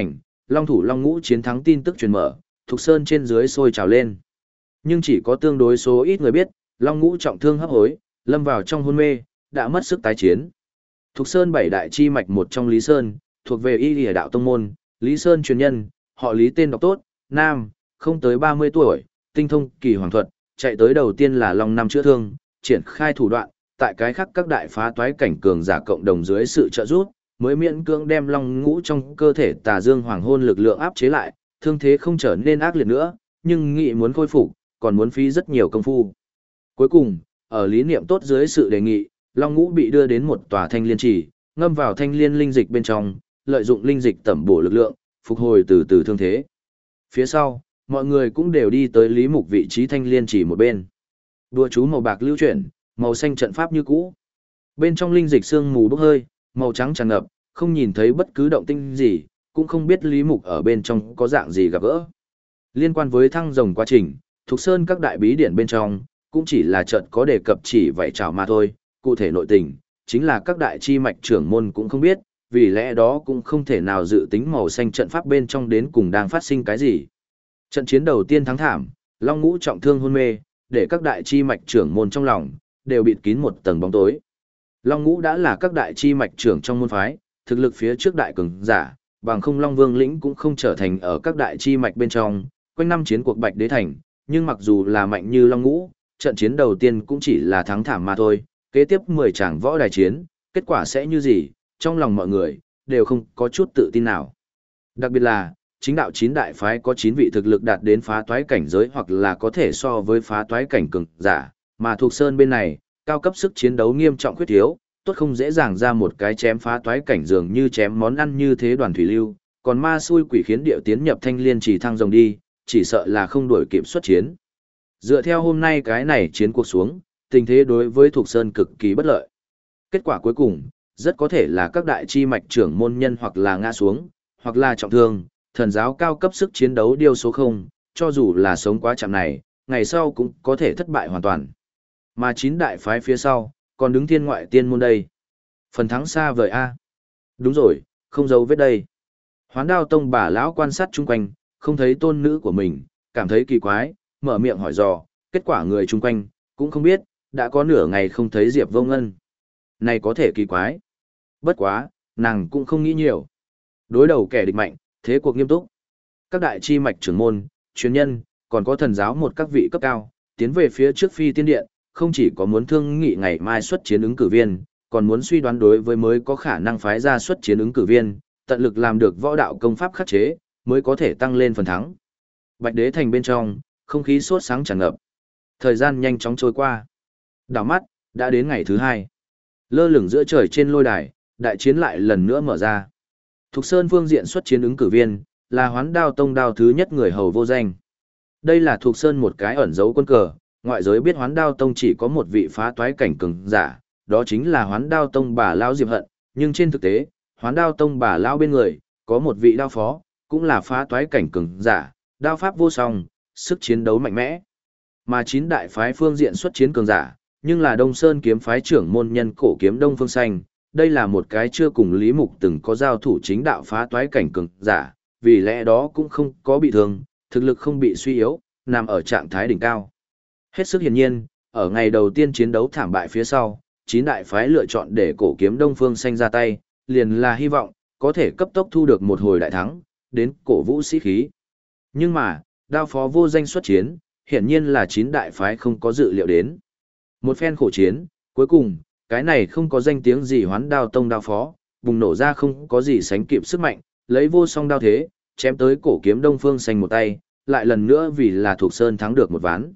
Long thủ Long Ngũ chiến thắng tin tức truyền mở, Thục Sơn trên dưới sôi trào lên. Nhưng chỉ có tương đối số ít người biết, Long Ngũ trọng thương hấp hối, lâm vào trong hôn mê, đã mất sức tái chiến. Thục Sơn bảy đại chi mạch một trong Lý Sơn, thuộc về Y Lìa đạo tông môn, Lý Sơn truyền nhân, họ Lý tên đọc tốt, nam, không tới 30 tuổi, tinh thông kỳ hoàng thuật, chạy tới đầu tiên là Long năm chữa thương, triển khai thủ đoạn, tại cái khác các đại phá toái cảnh cường giả cộng đồng dưới sự trợ giúp, mới miễn cưỡng đem Long Ngũ trong cơ thể Tà Dương Hoàng Hôn lực lượng áp chế lại, thương thế không trở nên ác liệt nữa, nhưng nghị muốn khôi phục, còn muốn phí rất nhiều công phu. Cuối cùng, ở lý niệm tốt dưới sự đề nghị, Long Ngũ bị đưa đến một tòa thanh liên trì, ngâm vào thanh liên linh dịch bên trong, lợi dụng linh dịch tẩm bổ lực lượng, phục hồi từ từ thương thế. Phía sau, mọi người cũng đều đi tới Lý Mục vị trí thanh liên trì một bên. Đùa chú màu bạc lưu chuyển, màu xanh trận pháp như cũ. Bên trong linh dịch sương mù bốc hơi, màu trắng tràn ngập, không nhìn thấy bất cứ động tĩnh gì, cũng không biết Lý Mục ở bên trong có dạng gì gặp gỡ. Liên quan với thăng rồng quá trình, Thục Sơn các đại bí điển bên trong, cũng chỉ là chợt có đề cập chỉ vậy trào mà thôi, cụ thể nội tình, chính là các đại chi mạch trưởng môn cũng không biết, vì lẽ đó cũng không thể nào dự tính màu xanh trận pháp bên trong đến cùng đang phát sinh cái gì. Trận chiến đầu tiên thắng thảm, Long Ngũ trọng thương hôn mê, để các đại chi mạch trưởng môn trong lòng, đều bịt kín một tầng bóng tối. Long Ngũ đã là các đại chi mạch trưởng trong môn phái, thực lực phía trước đại cường giả, bằng không Long Vương lĩnh cũng không trở thành ở các đại chi mạch bên trong, quanh năm chiến cuộc Bạch Đế Thành, nhưng mặc dù là mạnh như Long Ngũ, trận chiến đầu tiên cũng chỉ là thắng thảm mà thôi, kế tiếp 10 tràng võ đài chiến, kết quả sẽ như gì, trong lòng mọi người, đều không có chút tự tin nào. Đặc biệt là, chính đạo 9 đại phái có 9 vị thực lực đạt đến phá toái cảnh giới hoặc là có thể so với phá toái cảnh cường giả, mà thuộc Sơn bên này, cao cấp sức chiến đấu nghiêm trọng khuyết thiếu, tốt không dễ dàng ra một cái chém phá toái cảnh dường như chém món ăn như thế đoàn thủy lưu, còn ma xui quỷ khiến điệu tiến nhập thanh liên chỉ thăng rồng đi, chỉ sợ là không đuổi kịp xuất chiến. Dựa theo hôm nay cái này chiến cuộc xuống, tình thế đối với Thục Sơn cực kỳ bất lợi. Kết quả cuối cùng, rất có thể là các đại chi mạch trưởng môn nhân hoặc là ngã xuống, hoặc là trọng thương, thần giáo cao cấp sức chiến đấu điêu số 0, cho dù là sống quá chậm này, ngày sau cũng có thể thất bại hoàn toàn. Mà 9 đại phái phía sau, còn đứng thiên ngoại tiên môn đây. Phần thắng xa vời A. Đúng rồi, không dấu vết đây. Hoán Đao Tông bà lão quan sát chung quanh, không thấy tôn nữ của mình, cảm thấy kỳ quái, mở miệng hỏi dò, kết quả người chung quanh, cũng không biết, đã có nửa ngày không thấy Diệp Vô Ngân. Này có thể kỳ quái. Bất quá, nàng cũng không nghĩ nhiều. Đối đầu kẻ địch mạnh, thế cuộc nghiêm túc. Các đại chi mạch trưởng môn, chuyên nhân, còn có thần giáo một các vị cấp cao, tiến về phía trước phi tiên điện, không chỉ có muốn thương nghị ngày mai xuất chiến ứng cử viên, còn muốn suy đoán đối với mới có khả năng phái ra xuất chiến ứng cử viên, tận lực làm được võ đạo công pháp khắc chế, mới có thể tăng lên phần thắng. Bạch Đế Thành bên trong, không khí sốt sáng tràn ngập. Thời gian nhanh chóng trôi qua. Đảo mắt, đã đến ngày thứ 2. Lơ lửng giữa trời trên lôi đài, đại chiến lại lần nữa mở ra. Thục Sơn phương diện xuất chiến ứng cử viên, là Hoán Đao Tông đao thứ nhất người hầu vô danh. Đây là Thục Sơn một cái ẩn dấu quân cờ, ngoại giới biết Hoán Đao Tông chỉ có một vị phá toái cảnh cường giả, đó chính là Hoán Đao Tông bà lão Diệp Hận, nhưng trên thực tế, Hoán Đao Tông bà lão bên người, có một vị đao phó, cũng là phá toái cảnh cường giả, đao pháp vô song, sức chiến đấu mạnh mẽ. Mà 9 đại phái phương diện xuất chiến cường giả, nhưng là Đông Sơn kiếm phái trưởng môn nhân cổ kiếm Đông Phương Xanh, đây là một cái chưa cùng Lý Mục từng có giao thủ chính đạo phá toái cảnh cường giả, vì lẽ đó cũng không có bị thương, thực lực không bị suy yếu, nằm ở trạng thái đỉnh cao. Hết sức hiển nhiên, ở ngày đầu tiên chiến đấu thảm bại phía sau, 9 đại phái lựa chọn để cổ kiếm Đông Phương Xanh ra tay, liền là hy vọng có thể cấp tốc thu được một hồi đại thắng, đến cổ vũ sĩ khí. Nhưng mà, đao phó vô danh xuất chiến, hiển nhiên là 9 đại phái không có dự liệu đến. Một phen khổ chiến, cuối cùng, cái này không có danh tiếng gì Hoán Đao Tông đao phó, bùng nổ ra không có gì sánh kịp sức mạnh, lấy vô song đao thế, chém tới cổ kiếm Đông Phương Xanh một tay, lại lần nữa vì là Thục Sơn thắng được một ván.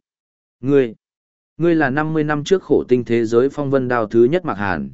Ngươi là 50 năm trước khổ tinh thế giới phong vân đao thứ nhất Mạc Hàn,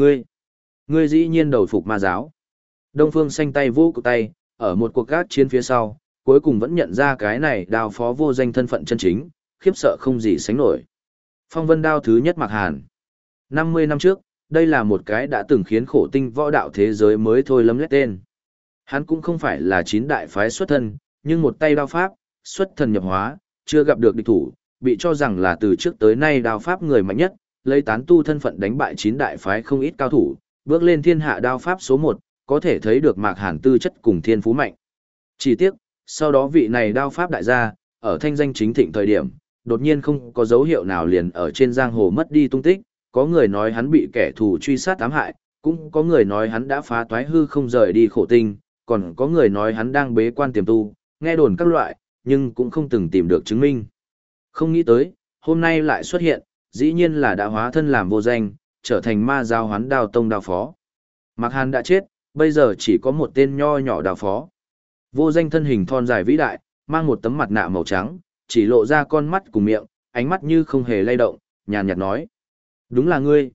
ngươi dĩ nhiên đầu phục ma giáo. Đông Phương Xanh tay vô cụ tay, ở một cuộc gác chiến phía sau, cuối cùng vẫn nhận ra cái này đao phó vô danh thân phận chân chính, khiếp sợ không gì sánh nổi. Phong vân đao thứ nhất Mạc Hàn. 50 năm trước, đây là một cái đã từng khiến khổ tinh võ đạo thế giới mới thôi lấm lét tên. Hắn cũng không phải là 9 đại phái xuất thân, nhưng một tay đao pháp, xuất thần nhập hóa, chưa gặp được địch thủ, bị cho rằng là từ trước tới nay đao pháp người mạnh nhất, lấy tán tu thân phận đánh bại 9 đại phái không ít cao thủ, bước lên thiên hạ đao pháp số 1, có thể thấy được Mạc Hàn tư chất cùng thiên phú mạnh. Chỉ tiếc, sau đó vị này đao pháp đại gia, ở thanh danh chính thịnh thời điểm, đột nhiên không có dấu hiệu nào liền ở trên giang hồ mất đi tung tích, có người nói hắn bị kẻ thù truy sát ám hại, cũng có người nói hắn đã phá toái hư không rời đi khổ tinh, còn có người nói hắn đang bế quan tiềm tu, nghe đồn các loại, nhưng cũng không từng tìm được chứng minh. Không nghĩ tới, hôm nay lại xuất hiện, dĩ nhiên là đã hóa thân làm vô danh, trở thành ma giao hoán đao tông đao phó. Mạc Hàn đã chết, bây giờ chỉ có một tên nho nhỏ đao phó. Vô danh thân hình thon dài vĩ đại, mang một tấm mặt nạ màu trắng, chỉ lộ ra con mắt cùng miệng, ánh mắt như không hề lay động, nhàn nhạt nói. Đúng là ngươi,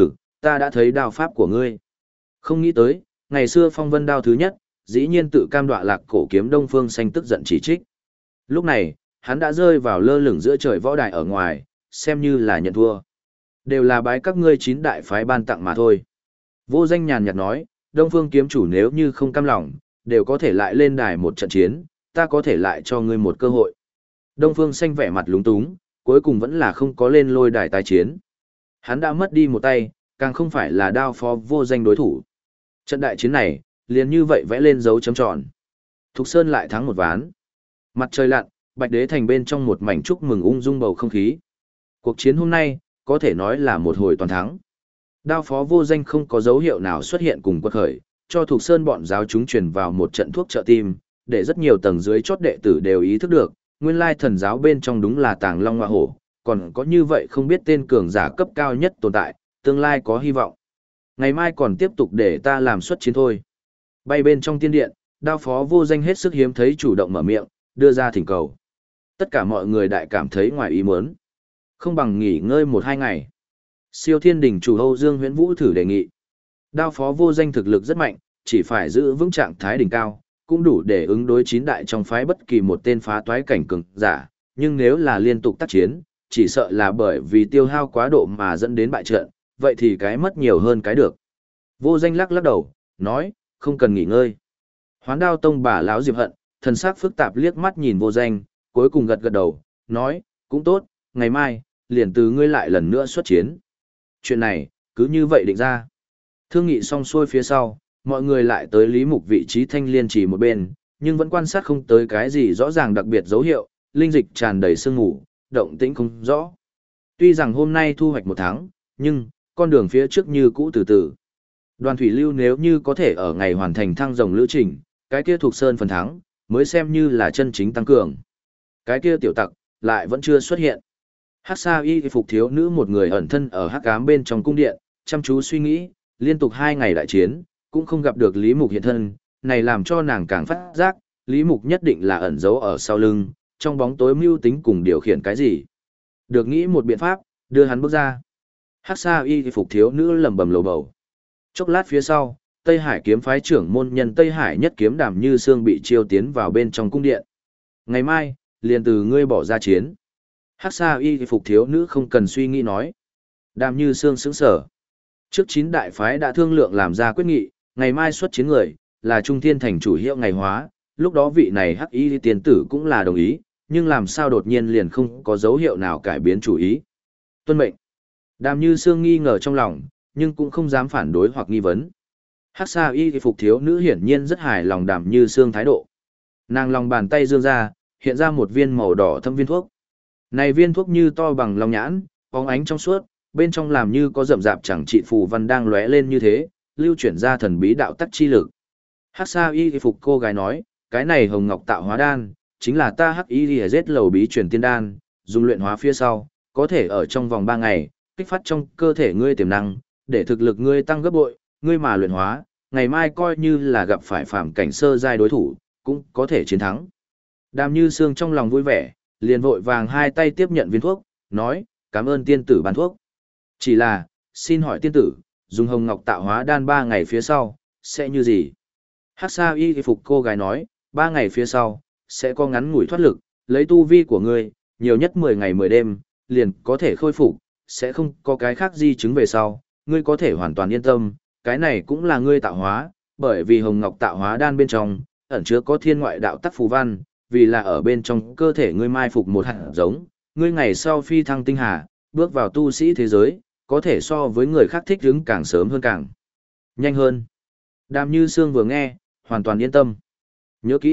ta đã thấy đao pháp của ngươi. Không nghĩ tới, ngày xưa phong vân đao thứ nhất, dĩ nhiên tự cam đoạ lạc cổ kiếm Đông Phương Xanh tức giận chỉ trích. Lúc này, hắn đã rơi vào lơ lửng giữa trời võ đài ở ngoài, xem như là nhận thua. Đều là bái các ngươi 9 đại phái ban tặng mà thôi. Vô danh nhàn nhạt nói, Đông Phương kiếm chủ nếu như không cam lòng, đều có thể lại lên đài một trận chiến, ta có thể lại cho ngươi một cơ hội. Đông Phương Xanh vẻ mặt lúng túng, cuối cùng vẫn là không có lên lôi đài tái chiến. Hắn đã mất đi một tay, càng không phải là đao phó vô danh đối thủ. Trận đại chiến này, liền như vậy vẽ lên dấu chấm tròn. Thục Sơn lại thắng một ván. Mặt trời lặn, Bạch Đế thành bên trong một mảnh chúc mừng ung dung bầu không khí. Cuộc chiến hôm nay, có thể nói là một hồi toàn thắng. Đao phó vô danh không có dấu hiệu nào xuất hiện cùng quật khởi, cho Thục Sơn bọn giáo chúng truyền vào một trận thuốc trợ tim, để rất nhiều tầng dưới chót đệ tử đều ý thức được, nguyên lai thần giáo bên trong đúng là tàng long hoa hổ, còn có như vậy không biết tên cường giả cấp cao nhất tồn tại, tương lai có hy vọng. Ngày mai còn tiếp tục để ta làm xuất chiến thôi. Bay bên trong tiên điện, đao phó vô danh hết sức hiếm thấy chủ động mở miệng, đưa ra thỉnh cầu. Tất cả mọi người đại cảm thấy ngoài ý muốn. Không bằng nghỉ ngơi 1-2 ngày. Siêu thiên đỉnh chủ Âu Dương Huyễn Vũ thử đề nghị. Đao phó vô danh thực lực rất mạnh, chỉ phải giữ vững trạng thái đỉnh cao, cũng đủ để ứng đối 9 đại trong phái bất kỳ một tên phá toái cảnh cường giả, nhưng nếu là liên tục tác chiến, chỉ sợ là bởi vì tiêu hao quá độ mà dẫn đến bại trận, vậy thì cái mất nhiều hơn cái được. Vô danh lắc lắc đầu, nói, không cần nghỉ ngơi. Hoán đao tông bà lão Diệp Hận, thần sắc phức tạp liếc mắt nhìn vô danh, cuối cùng gật gật đầu, nói, cũng tốt, ngày mai, liền từ ngươi lại lần nữa xuất chiến. Chuyện này, cứ như vậy định ra. Thương nghị xong xuôi phía sau, mọi người lại tới Lý Mục vị trí thanh liên chỉ một bên, nhưng vẫn quan sát không tới cái gì rõ ràng đặc biệt dấu hiệu, linh dịch tràn đầy sương mù, động tĩnh không rõ. Tuy rằng hôm nay thu hoạch 1 tháng, nhưng con đường phía trước như cũ từ từ. Đoàn thủy lưu nếu như có thể ở ngày hoàn thành thăng rồng lữ trình, cái kia thuộc sơn phần thắng, mới xem như là chân chính tăng cường. Cái kia tiểu tặc, lại vẫn chưa xuất hiện. Hắc Sa Y phục thiếu nữ một người ẩn thân ở hắc ám bên trong cung điện, chăm chú suy nghĩ, liên tục 2 ngày đại chiến, cũng không gặp được Lý Mục hiện thân, này làm cho nàng càng phát giác, Lý Mục nhất định là ẩn giấu ở sau lưng, trong bóng tối mưu tính cùng điều khiển cái gì. Được nghĩ một biện pháp, đưa hắn bước ra. Hắc Sa Y phục thiếu nữ lẩm bẩm lầu bầu. Chốc lát phía sau, Tây Hải kiếm phái trưởng môn nhân Tây Hải nhất kiếm Đàm Như Sương bị chiêu tiến vào bên trong cung điện. Ngày mai, liền từ ngươi bỏ ra chiến. Hắc Sa Y phục thiếu nữ không cần suy nghĩ nói. Đàm Như Sương sững sờ. Trước 9 đại phái đã thương lượng làm ra quyết nghị, ngày mai xuất chiến người, là Trung Thiên Thành chủ hiệu ngày hóa, lúc đó vị này Hắc Y tiên tử cũng là đồng ý, nhưng làm sao đột nhiên liền không có dấu hiệu nào cải biến chủ ý. Tuân mệnh. Đàm Như Sương nghi ngờ trong lòng, nhưng cũng không dám phản đối hoặc nghi vấn. Hắc Sa Y phục thiếu nữ hiển nhiên rất hài lòng Đàm Như Sương thái độ. Nàng lòng bàn tay dương ra, hiện ra một viên màu đỏ thâm viên thuốc. Này viên thuốc như to bằng lòng nhãn, bóng ánh trong suốt, bên trong làm như có rậm rạp chẳng trị phù văn đang lóe lên như thế, lưu chuyển ra thần bí đạo tắc chi lực. Hắc Sa Y phục cô gái nói, cái này hồng ngọc tạo hóa đan, chính là ta Hắc Y giết lầu bí truyền tiên đan, dùng luyện hóa phía sau, có thể ở trong vòng 3 ngày, kích phát trong cơ thể ngươi tiềm năng, để thực lực ngươi tăng gấp bội, ngươi mà luyện hóa, ngày mai coi như là gặp phải phàm cảnh sơ giai đối thủ, cũng có thể chiến thắng. Đàm Như Sương trong lòng vui vẻ, liền vội vàng 2 tay tiếp nhận viên thuốc, nói, cảm ơn tiên tử ban thuốc. Chỉ là, xin hỏi tiên tử, dùng hồng ngọc tạo hóa đan 3 ngày phía sau, sẽ như gì? Hắc Sa Y phục cô gái nói, 3 ngày phía sau, sẽ có ngắn ngủi thoát lực, lấy tu vi của ngươi, nhiều nhất 10 ngày 10 đêm, liền có thể khôi phục, sẽ không có cái khác di chứng về sau, ngươi có thể hoàn toàn yên tâm, cái này cũng là ngươi tạo hóa, bởi vì hồng ngọc tạo hóa đan bên trong, ẩn chứa có thiên ngoại đạo tắc phù văn, vì là ở bên trong cơ thể ngươi mai phục một hạt giống, ngươi ngày sau phi thăng tinh hà, bước vào tu sĩ thế giới, có thể so với người khác thích ứng càng sớm hơn càng nhanh hơn. Đàm Như Sương vừa nghe, hoàn toàn yên tâm. Nhớ kỹ,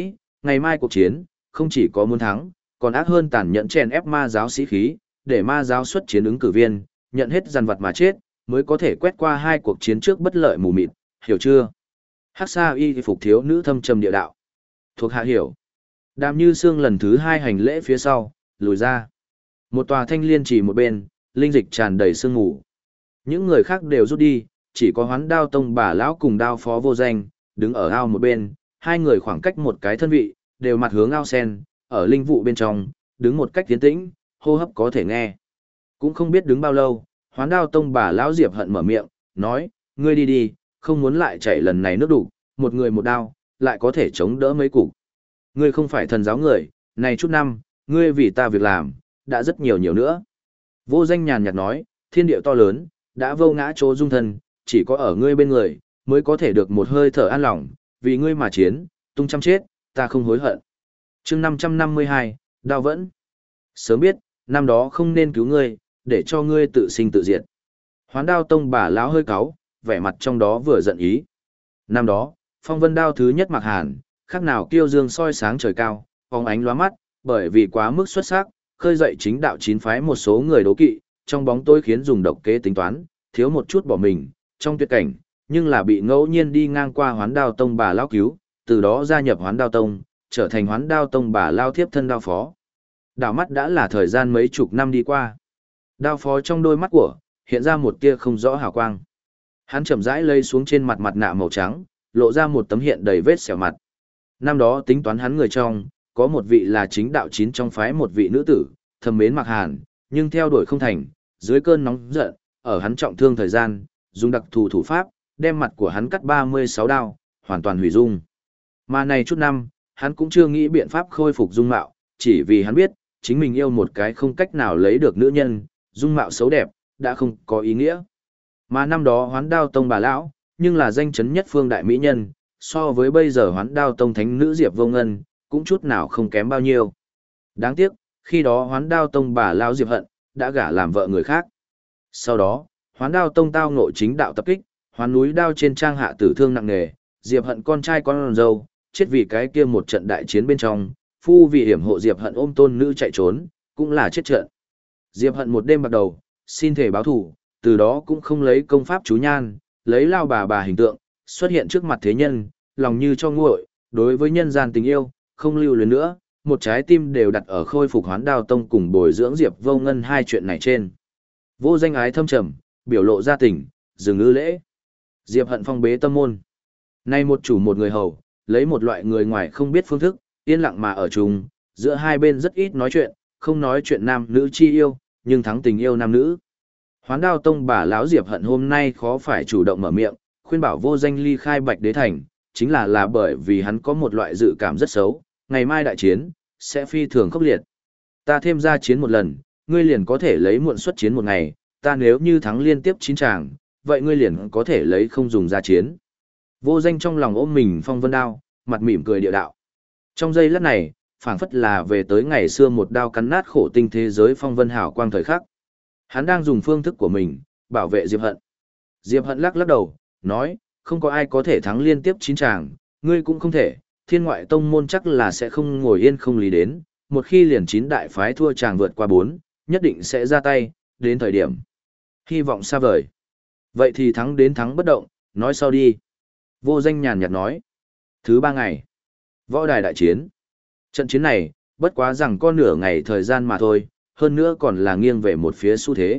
ngày mai cuộc chiến, không chỉ có muốn thắng, còn ác hơn tàn nhẫn chèn ép ma giáo sĩ khí, để ma giáo xuất chiến ứng cử viên, nhận hết dằn vặt mà chết, mới có thể quét qua hai cuộc chiến trước bất lợi mù mịt, hiểu chưa? Hắc Sa Y phục thiếu nữ thâm trầm địa đạo. Thuộc hạ hiểu. Đàm Như Sương lần thứ hai hành lễ phía sau, lùi ra. Một tòa thanh liên chỉ một bên, linh dịch tràn đầy sương mù. Những người khác đều rút đi, chỉ có Hoán Đao Tông bà lão cùng Đao Phó Vô Danh, đứng ở ao một bên, hai người khoảng cách một cái thân vị, đều mặt hướng ao sen, ở linh vụ bên trong, đứng một cách tiến tĩnh, hô hấp có thể nghe. Cũng không biết đứng bao lâu, Hoán Đao Tông bà lão Diệp Hận mở miệng, nói, ngươi đi đi, không muốn lại chảy lần này nước đủ, một người một đao, lại có thể chống đỡ mấy cục. Ngươi không phải thần giáo người, này chút năm, ngươi vì ta việc làm, đã rất nhiều nhiều nữa. Vô Danh nhàn nhạt nói, thiên địa to lớn, đã vô ngã chỗ dung thân, chỉ có ở ngươi bên người, mới có thể được một hơi thở an lòng, vì ngươi mà chiến, tung trăm chết, ta không hối hận. Chương 552, Đao Vẫn. Sớm biết, năm đó không nên cứu ngươi, để cho ngươi tự sinh tự diệt. Hoán Đao Tông bà lão hơi cáu, vẻ mặt trong đó vừa giận ý. Năm đó, phong vân đao thứ nhất mặc hàn, khác nào kiêu dương soi sáng trời cao, phóng ánh lóa mắt, bởi vì quá mức xuất sắc, khơi dậy chính đạo chín phái một số người đố kỵ, trong bóng tối khiến dùng độc kế tính toán, thiếu một chút bỏ mình, trong tuyệt cảnh, nhưng là bị ngẫu nhiên đi ngang qua Hoán Đao Tông bà lão cứu, từ đó gia nhập Hoán Đao Tông, trở thành Hoán Đao Tông bà lao thiếp thân đao phó. Đảo mắt đã là thời gian mấy chục năm đi qua. Đao phó trong đôi mắt của, hiện ra một tia không rõ hào quang. Hắn chậm rãi lây xuống trên mặt mặt nạ màu trắng, lộ ra một tấm hiện đầy vết sẹo mặt. Năm đó tính toán hắn người trong, có một vị là chính đạo chín trong phái một vị nữ tử, thầm mến Mạc Hàn, nhưng theo đuổi không thành, dưới cơn nóng giận, ở hắn trọng thương thời gian, dùng đặc thù thủ pháp, đem mặt của hắn cắt 36 đao, hoàn toàn hủy dung. Mà này chút năm, hắn cũng chưa nghĩ biện pháp khôi phục dung mạo, chỉ vì hắn biết, chính mình yêu một cái không cách nào lấy được nữ nhân, dung mạo xấu đẹp, đã không có ý nghĩa. Mà năm đó Hoán Đao Tông bà lão, nhưng là danh chấn nhất phương đại mỹ nhân, so với bây giờ Hoán Đao Tông thánh nữ Diệp Vô Ngân, cũng chút nào không kém bao nhiêu. Đáng tiếc, khi đó Hoán Đao Tông bà lão Diệp Hận, đã gả làm vợ người khác. Sau đó, Hoán Đao Tông tao ngộ chính đạo tập kích, Hoán núi đao trên trang hạ tử thương nặng nề, Diệp Hận con trai con dâu, chết vì cái kia một trận đại chiến bên trong, phu vì hiểm hộ Diệp Hận ôm tôn nữ chạy trốn, cũng là chết trận. Diệp Hận một đêm bắt đầu, xin thể báo thù, từ đó cũng không lấy công pháp chú nhan, lấy lao bà hình tượng, xuất hiện trước mặt thế nhân, lòng như cho nguội, đối với nhân gian tình yêu, không lưu luyến nữa, một trái tim đều đặt ở khôi phục Hoán Đao Tông cùng bồi dưỡng Diệp Vô Ngân hai chuyện này trên. Vô Danh ái thâm trầm, biểu lộ ra tình, dừng ư lễ. Diệp Hận phong bế tâm môn. Nay một chủ một người hầu, lấy một loại người ngoài không biết phương thức, yên lặng mà ở chung, giữa hai bên rất ít nói chuyện, không nói chuyện nam nữ chi yêu, nhưng thắng tình yêu nam nữ. Hoán Đao Tông bà lão Diệp Hận hôm nay khó phải chủ động mở miệng, khuyên bảo Vô Danh ly khai Bạch Đế Thành, chính là bởi vì hắn có một loại dự cảm rất xấu, ngày mai đại chiến sẽ phi thường khốc liệt. Ta thêm ra chiến một lần, ngươi liền có thể lấy muộn xuất chiến một ngày, ta nếu như thắng liên tiếp 9 tràng, vậy ngươi liền có thể lấy không dùng ra chiến. Vô Danh trong lòng ôm mình phong vân đao, mặt mỉm cười địa đạo. Trong giây lát này, phảng phất là về tới ngày xưa một đao cắn nát khổ tinh thế giới phong vân hào quang thời khắc. Hắn đang dùng phương thức của mình, bảo vệ Diệp Hận. Diệp Hận lắc lắc đầu, nói, không có ai có thể thắng liên tiếp 9 tràng, ngươi cũng không thể, thiên ngoại tông môn chắc là sẽ không ngồi yên không lý đến, một khi liền 9 đại phái thua tràng vượt qua 4, nhất định sẽ ra tay, đến thời điểm. Hy vọng xa vời. Vậy thì thắng đến thắng bất động, nói sau đi. Vô Danh nhàn nhạt nói. Thứ 3 ngày. Võ đài đại chiến. Trận chiến này, bất quá rằng có nửa ngày thời gian mà thôi, hơn nữa còn là nghiêng về một phía xu thế.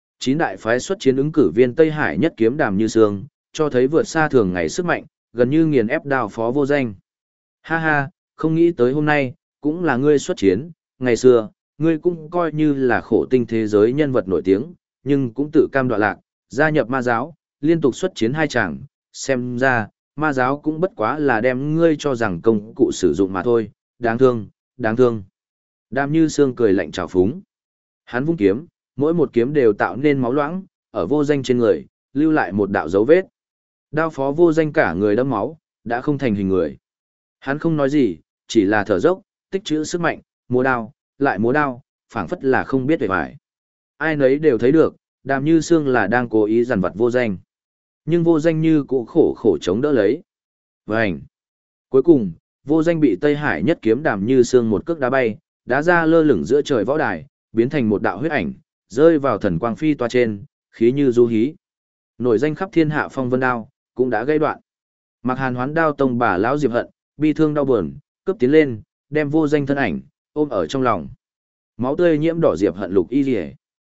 9 đại phái xuất chiến ứng cử viên Tây Hải nhất kiếm Đàm Như Sương, cho thấy vượt xa thường ngày sức mạnh, gần như nghiền ép Đao Phó Vô Danh. Ha ha, không nghĩ tới hôm nay, cũng là ngươi xuất chiến, ngày xưa, ngươi cũng coi như là khổ tinh thế giới nhân vật nổi tiếng, nhưng cũng tự cam đoạ lạc, gia nhập ma giáo, liên tục xuất chiến 2 chàng, xem ra, ma giáo cũng bất quá là đem ngươi cho rằng công cụ sử dụng mà thôi, đáng thương, đáng thương. Đàm Như Sương cười lạnh trào phúng. Hắn vung kiếm, mỗi một kiếm đều tạo nên máu loãng, ở Vô Danh trên người, lưu lại một đạo dấu vết. Đao Phó Vô Danh cả người đẫm máu, đã không thành hình người. Hắn không nói gì, chỉ là thở dốc, tích trữ sức mạnh, múa đao, lại múa đao, phảng phất là không biết về vải. Ai nấy đều thấy được, Đàm Như Sương là đang cố ý dằn vặt Vô Danh. Nhưng Vô Danh như cũ khổ khổ chống đỡ lấy. Vành. Cuối cùng, Vô Danh bị Tây Hải nhất kiếm Đàm Như Sương một cước đá bay, đá ra lơ lửng giữa trời võ đài, biến thành một đạo huyết ảnh, rơi vào thần quang phi toa trên, khí như du hí. Nổi danh khắp thiên hạ phong vân đao, cũng đã gây đoạn. Mạc Hàn hoán đao tông bà lão Diệp Hận, bi thương đau buồn, cướp tiến lên, đem Vô Danh thân ảnh ôm ở trong lòng. Máu tươi nhiễm đỏ Diệp Hận lục y liễu.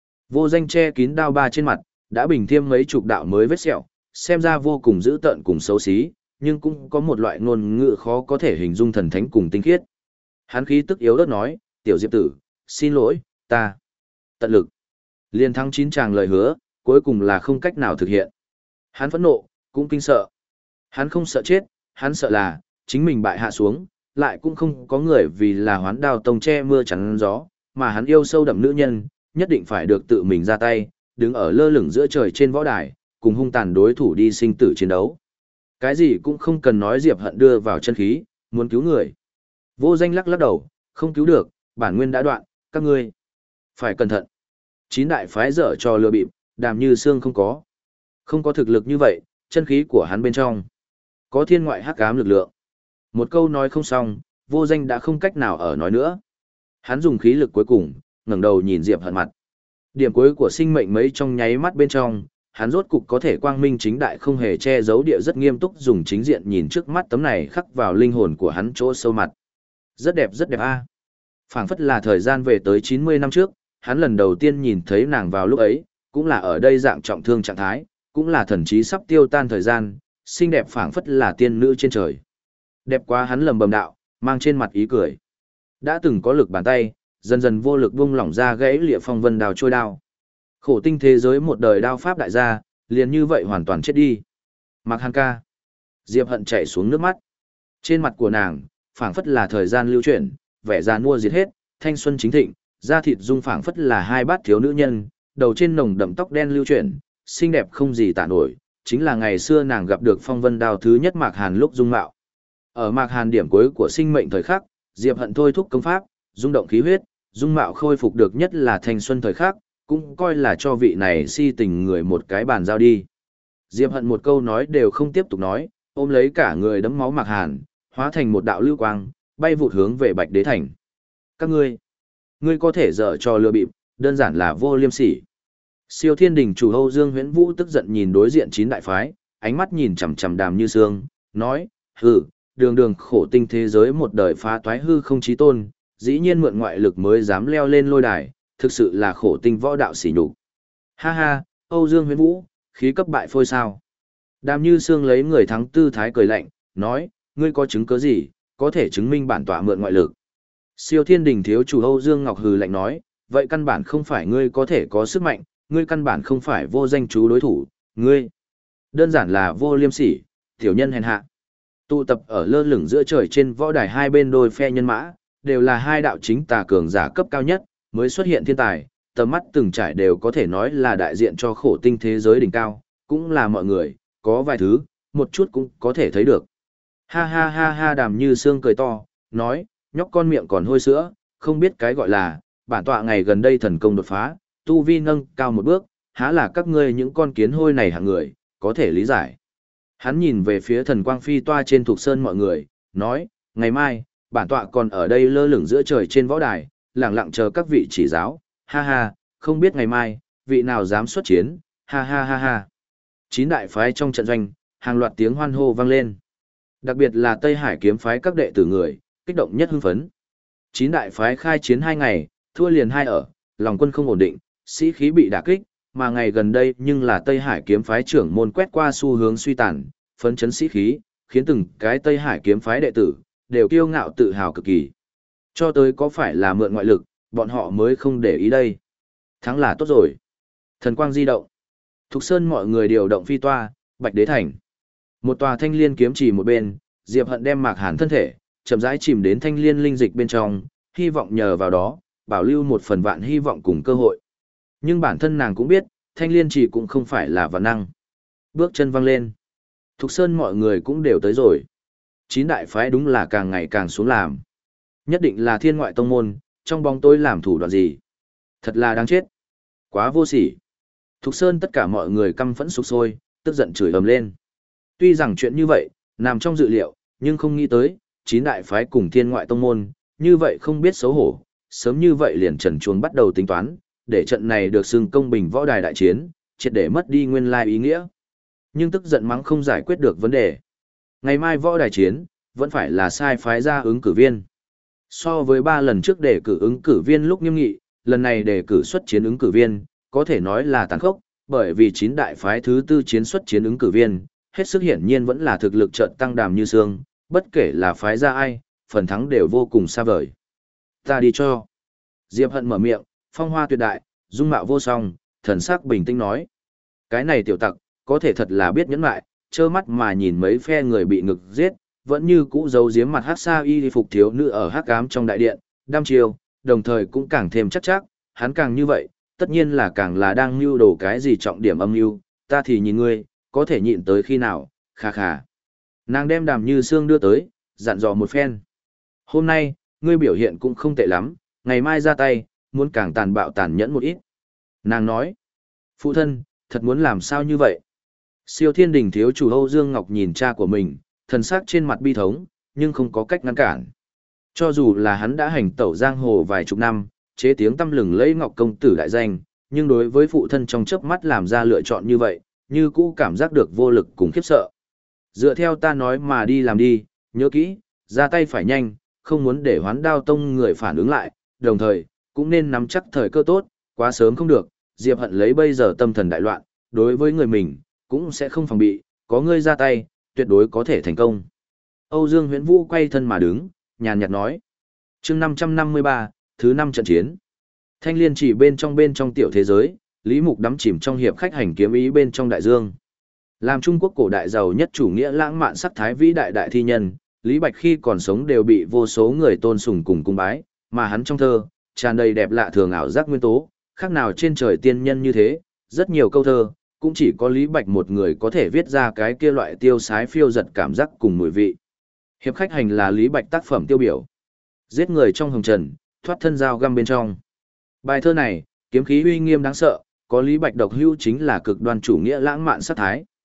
Vô Danh che kín đao ba trên mặt, đã bình thêm mấy chục đạo mới vết sẹo, xem ra vô cùng dữ tợn cùng xấu xí, nhưng cũng có một loại ngôn ngữ khó có thể hình dung thần thánh cùng tinh khiết. Hắn khí tức yếu ớt nói, "Tiểu Diệp tử, xin lỗi, ta tận lực." Liên thắng 9 tràng lời hứa, cuối cùng là không cách nào thực hiện. Hắn phẫn nộ, cũng kinh sợ. Hắn không sợ chết, hắn sợ là chính mình bại hạ xuống, lại cũng không có người vì là Hoán Đao tông che mưa chắn gió, mà hắn yêu sâu đậm nữ nhân, nhất định phải được tự mình ra tay, đứng ở lơ lửng giữa trời trên võ đài, cùng hung tàn đối thủ đi sinh tử chiến đấu. Cái gì cũng không cần nói, Diệp Hận đưa vào chân khí, muốn cứu người. Vô Danh lắc lắc đầu, không cứu được, bản nguyên đã đoạn, các ngươi phải cẩn thận. 9 đại phái dở trò lừa bịp, Đàm Như Sương không có. Không có thực lực như vậy, chân khí của hắn bên trong có thiên ngoại hắc ám lực lượng. Một câu nói không xong, Vô Danh đã không cách nào ở nói nữa. Hắn dùng khí lực cuối cùng, ngẩng đầu nhìn Diệp Hận mặt. Điểm cuối của sinh mệnh mấy trong nháy mắt bên trong, hắn rốt cục có thể quang minh chính đại không hề che giấu địa rất nghiêm túc dùng chính diện nhìn trước mắt tấm này khắc vào linh hồn của hắn chỗ sâu mặt. Rất đẹp a. Phảng phất là thời gian về tới 90 năm trước, hắn lần đầu tiên nhìn thấy nàng vào lúc ấy, cũng là ở đây dạng trọng thương trạng thái, cũng là thần trí sắp tiêu tan thời gian, xinh đẹp phảng phất là tiên nữ trên trời. Đẹp quá, hắn lầm bầm đạo, mang trên mặt ý cười. Đã từng có lực bàn tay, dần dần vô lực buông lỏng ra gãy lịa phong vân đào trôi đao. Khổ tinh thế giới một đời đao pháp đại gia, liền như vậy hoàn toàn chết đi. Mạc Hàn ca. Diệp Hận chảy xuống nước mắt. Trên mặt của nàng, phảng phất là thời gian lưu chuyển, vẻ già nua diệt hết, thanh xuân chính thịnh, da thịt dung phảng phất là hai bát thiếu nữ nhân, đầu trên nồng đậm tóc đen lưu chuyển, xinh đẹp không gì tả nổi, chính là ngày xưa nàng gặp được phong vân đao thứ nhất Mạc Hàn lúc dung mạo. Ở Mạc Hàn điểm cuối của sinh mệnh thời khắc, Diệp Hận thôi thúc công pháp, rung động khí huyết, dung mạo khôi phục được nhất là thanh xuân thời khắc, cũng coi là cho vị này si tình người một cái bàn giao đi. Diệp Hận một câu nói đều không tiếp tục nói, ôm lấy cả người đẫm máu Mạc Hàn, hóa thành một đạo lưu quang, bay vụt hướng về Bạch Đế Thành. Các ngươi có thể dở trò lừa bịp, đơn giản là vô liêm sỉ. Siêu Thiên Đình chủ Âu Dương Huyễn Vũ tức giận nhìn đối diện 9 đại phái, ánh mắt nhìn chằm chằm Đàm Như Sương, nói, hừ, đường đường khổ tinh thế giới một đời phá toái hư không chí tôn, dĩ nhiên mượn ngoại lực mới dám leo lên lôi đài, thực sự là khổ tinh võ đạo sỉ nhục. Ha ha, Âu Dương Huyễn Vũ, khí cấp bại phôi sao. Đàm Như Sương lấy người thắng tư thái cười lạnh, nói, ngươi có chứng cứ gì, có thể chứng minh bản tọa mượn ngoại lực. Siêu Thiên Đình thiếu chủ Âu Dương Ngọc hừ lạnh nói, vậy căn bản không phải ngươi có thể có sức mạnh, ngươi căn bản không phải Vô Danh chú đối thủ, ngươi đơn giản là vô liêm sỉ, tiểu nhân hèn hạ. Tụ tập ở lơ lửng giữa trời trên võ đài hai bên đôi phe nhân mã, đều là hai đạo chính tà cường giả cấp cao nhất, mới xuất hiện thiên tài, tầm mắt từng trải đều có thể nói là đại diện cho khổ tinh thế giới đỉnh cao, cũng là mọi người, có vài thứ, một chút cũng có thể thấy được. Ha ha ha ha, Đàm Như Sương cười to, nói, nhóc con miệng còn hôi sữa, không biết cái gọi là, bản tọa ngày gần đây thần công đột phá, tu vi nâng cao một bước, há là các ngươi những con kiến hôi này hạng người, có thể lý giải. Hắn nhìn về phía thần quang phi toa trên Thục Sơn mọi người, nói, ngày mai, bản tọa còn ở đây lơ lửng giữa trời trên võ đài, lặng lặng chờ các vị chỉ giáo, ha ha, không biết ngày mai, vị nào dám xuất chiến, ha ha ha ha. 9 đại phái trong trận doanh, hàng loạt tiếng hoan hô vang lên. Đặc biệt là Tây Hải kiếm phái các đệ tử người, kích động nhất hưng phấn. 9 đại phái khai chiến 2 ngày, thua liền 2 ở, lòng quân không ổn định, sĩ khí bị đả kích, mà ngày gần đây nhưng là Tây Hải kiếm phái trưởng môn quét qua xu hướng suy tàn, phấn chấn sĩ khí, khiến từng cái Tây Hải kiếm phái đệ tử đều kiêu ngạo tự hào cực kỳ. Cho tới có phải là mượn ngoại lực, bọn họ mới không để ý đây. Thắng là tốt rồi. Thần quang di động. Thục Sơn mọi người điều động phi toa, Bạch Đế Thành. Một tòa thanh liên kiếm chỉ một bên, Diệp Hận đem Mạc Hàn thân thể, chậm rãi chìm đến thanh liên linh dịch bên trong, hy vọng nhờ vào đó, bảo lưu một phần vạn hy vọng cùng cơ hội. Nhưng bản thân nàng cũng biết, thanh liên chỉ cũng không phải là vạn năng. Bước chân văng lên. Thục Sơn mọi người cũng đều tới rồi. 9 đại phái đúng là càng ngày càng xuống làm. Nhất định là thiên ngoại tông môn, trong bóng tối làm thủ đoạn gì. Thật là đáng chết. Quá vô sỉ. Thục Sơn tất cả mọi người căm phẫn sục sôi, tức giận chửi ầm lên. Tuy rằng chuyện như vậy, nằm trong dự liệu, nhưng không nghĩ tới, chín đại phái cùng thiên ngoại tông môn, như vậy không biết xấu hổ, sớm như vậy liền trần chuồng bắt đầu tính toán, để trận này được xưng công bình võ đài đại chiến, triệt để mất đi nguyên lai ý nghĩa. Nhưng tức giận mắng không giải quyết được vấn đề. Ngày mai võ đài chiến, vẫn phải là sai phái ra ứng cử viên. So với 3 lần trước đề cử ứng cử viên lúc nghiêm nghị, lần này đề cử xuất chiến ứng cử viên, có thể nói là tàn khốc, bởi vì 9 đại phái thứ tư chiến xuất chiến ứng cử viên, hết sức hiển nhiên vẫn là thực lực trận tăng đàm như xương, bất kể là phái ra ai, phần thắng đều vô cùng xa vời. Ta đi cho. Diệp Hận mở miệng, phong hoa tuyệt đại, dung mạo vô song, thần sắc bình tĩnh nói. Cái này tiểu tặc, có thể thật là biết nhẫn lại, trơ mắt mà nhìn mấy phe người bị ngực giết, vẫn như cũ giấu giếm mặt hắc sa y phục thiếu nữ ở hắc ám trong đại điện, đăm chiêu, đồng thời cũng càng thêm chắc, hắn càng như vậy, tất nhiên là càng là đang mưu đồ cái gì trọng điểm âm mưu, ta thì nhìn ngươi, có thể nhịn tới khi nào, khà khà. Nàng đem Đàm Như Sương đưa tới, dặn dò một phen. Hôm nay, ngươi biểu hiện cũng không tệ lắm, ngày mai ra tay, muốn càng tàn bạo tàn nhẫn một ít. Nàng nói, phụ thân, thật muốn làm sao như vậy? Siêu Thiên Đình thiếu chủ Âu Dương Ngọc nhìn cha của mình, thần sắc trên mặt bi thống, nhưng không có cách ngăn cản. Cho dù là hắn đã hành tẩu giang hồ vài chục năm, chế tiếng tăm lừng lấy Ngọc công tử đại danh, nhưng đối với phụ thân trong chớp mắt làm ra lựa chọn như vậy, như cũ cảm giác được vô lực cùng khiếp sợ. Dựa theo ta nói mà đi làm đi, nhớ kỹ, ra tay phải nhanh, không muốn để Hoán Đao Tông người phản ứng lại, đồng thời, cũng nên nắm chắc thời cơ tốt, quá sớm không được, Diệp Hận lấy bây giờ tâm thần đại loạn, đối với người mình, cũng sẽ không phòng bị, có ngươi ra tay, tuyệt đối có thể thành công. Âu Dương Huyễn Vũ quay thân mà đứng, nhàn nhạt nói. Chương 553, thứ 5 trận chiến. Thanh Liên chỉ bên trong tiểu thế giới, Lý Mục đắm chìm trong hiệp khách hành kiếm ý bên trong đại dương. Làm Trung Quốc cổ đại giàu nhất chủ nghĩa lãng mạn sắc thái vĩ đại đại thi nhân, Lý Bạch khi còn sống đều bị vô số người tôn sùng cùng cung bái, mà hắn trong thơ, tràn đầy đẹp lạ thường ảo giác nguyên tố, khác nào trên trời tiên nhân như thế, rất nhiều câu thơ, cũng chỉ có Lý Bạch một người có thể viết ra cái kia loại tiêu sái phiêu giật cảm giác cùng mùi vị. Hiệp khách hành là Lý Bạch tác phẩm tiêu biểu. Giết người trong hồng trần, thoát thân dao găm bên trong. Bài thơ này, kiếm khí uy nghiêm đáng sợ, có Lý Bạch độc hữu chính là cực đoan chủ nghĩa lãng mạn sát thái.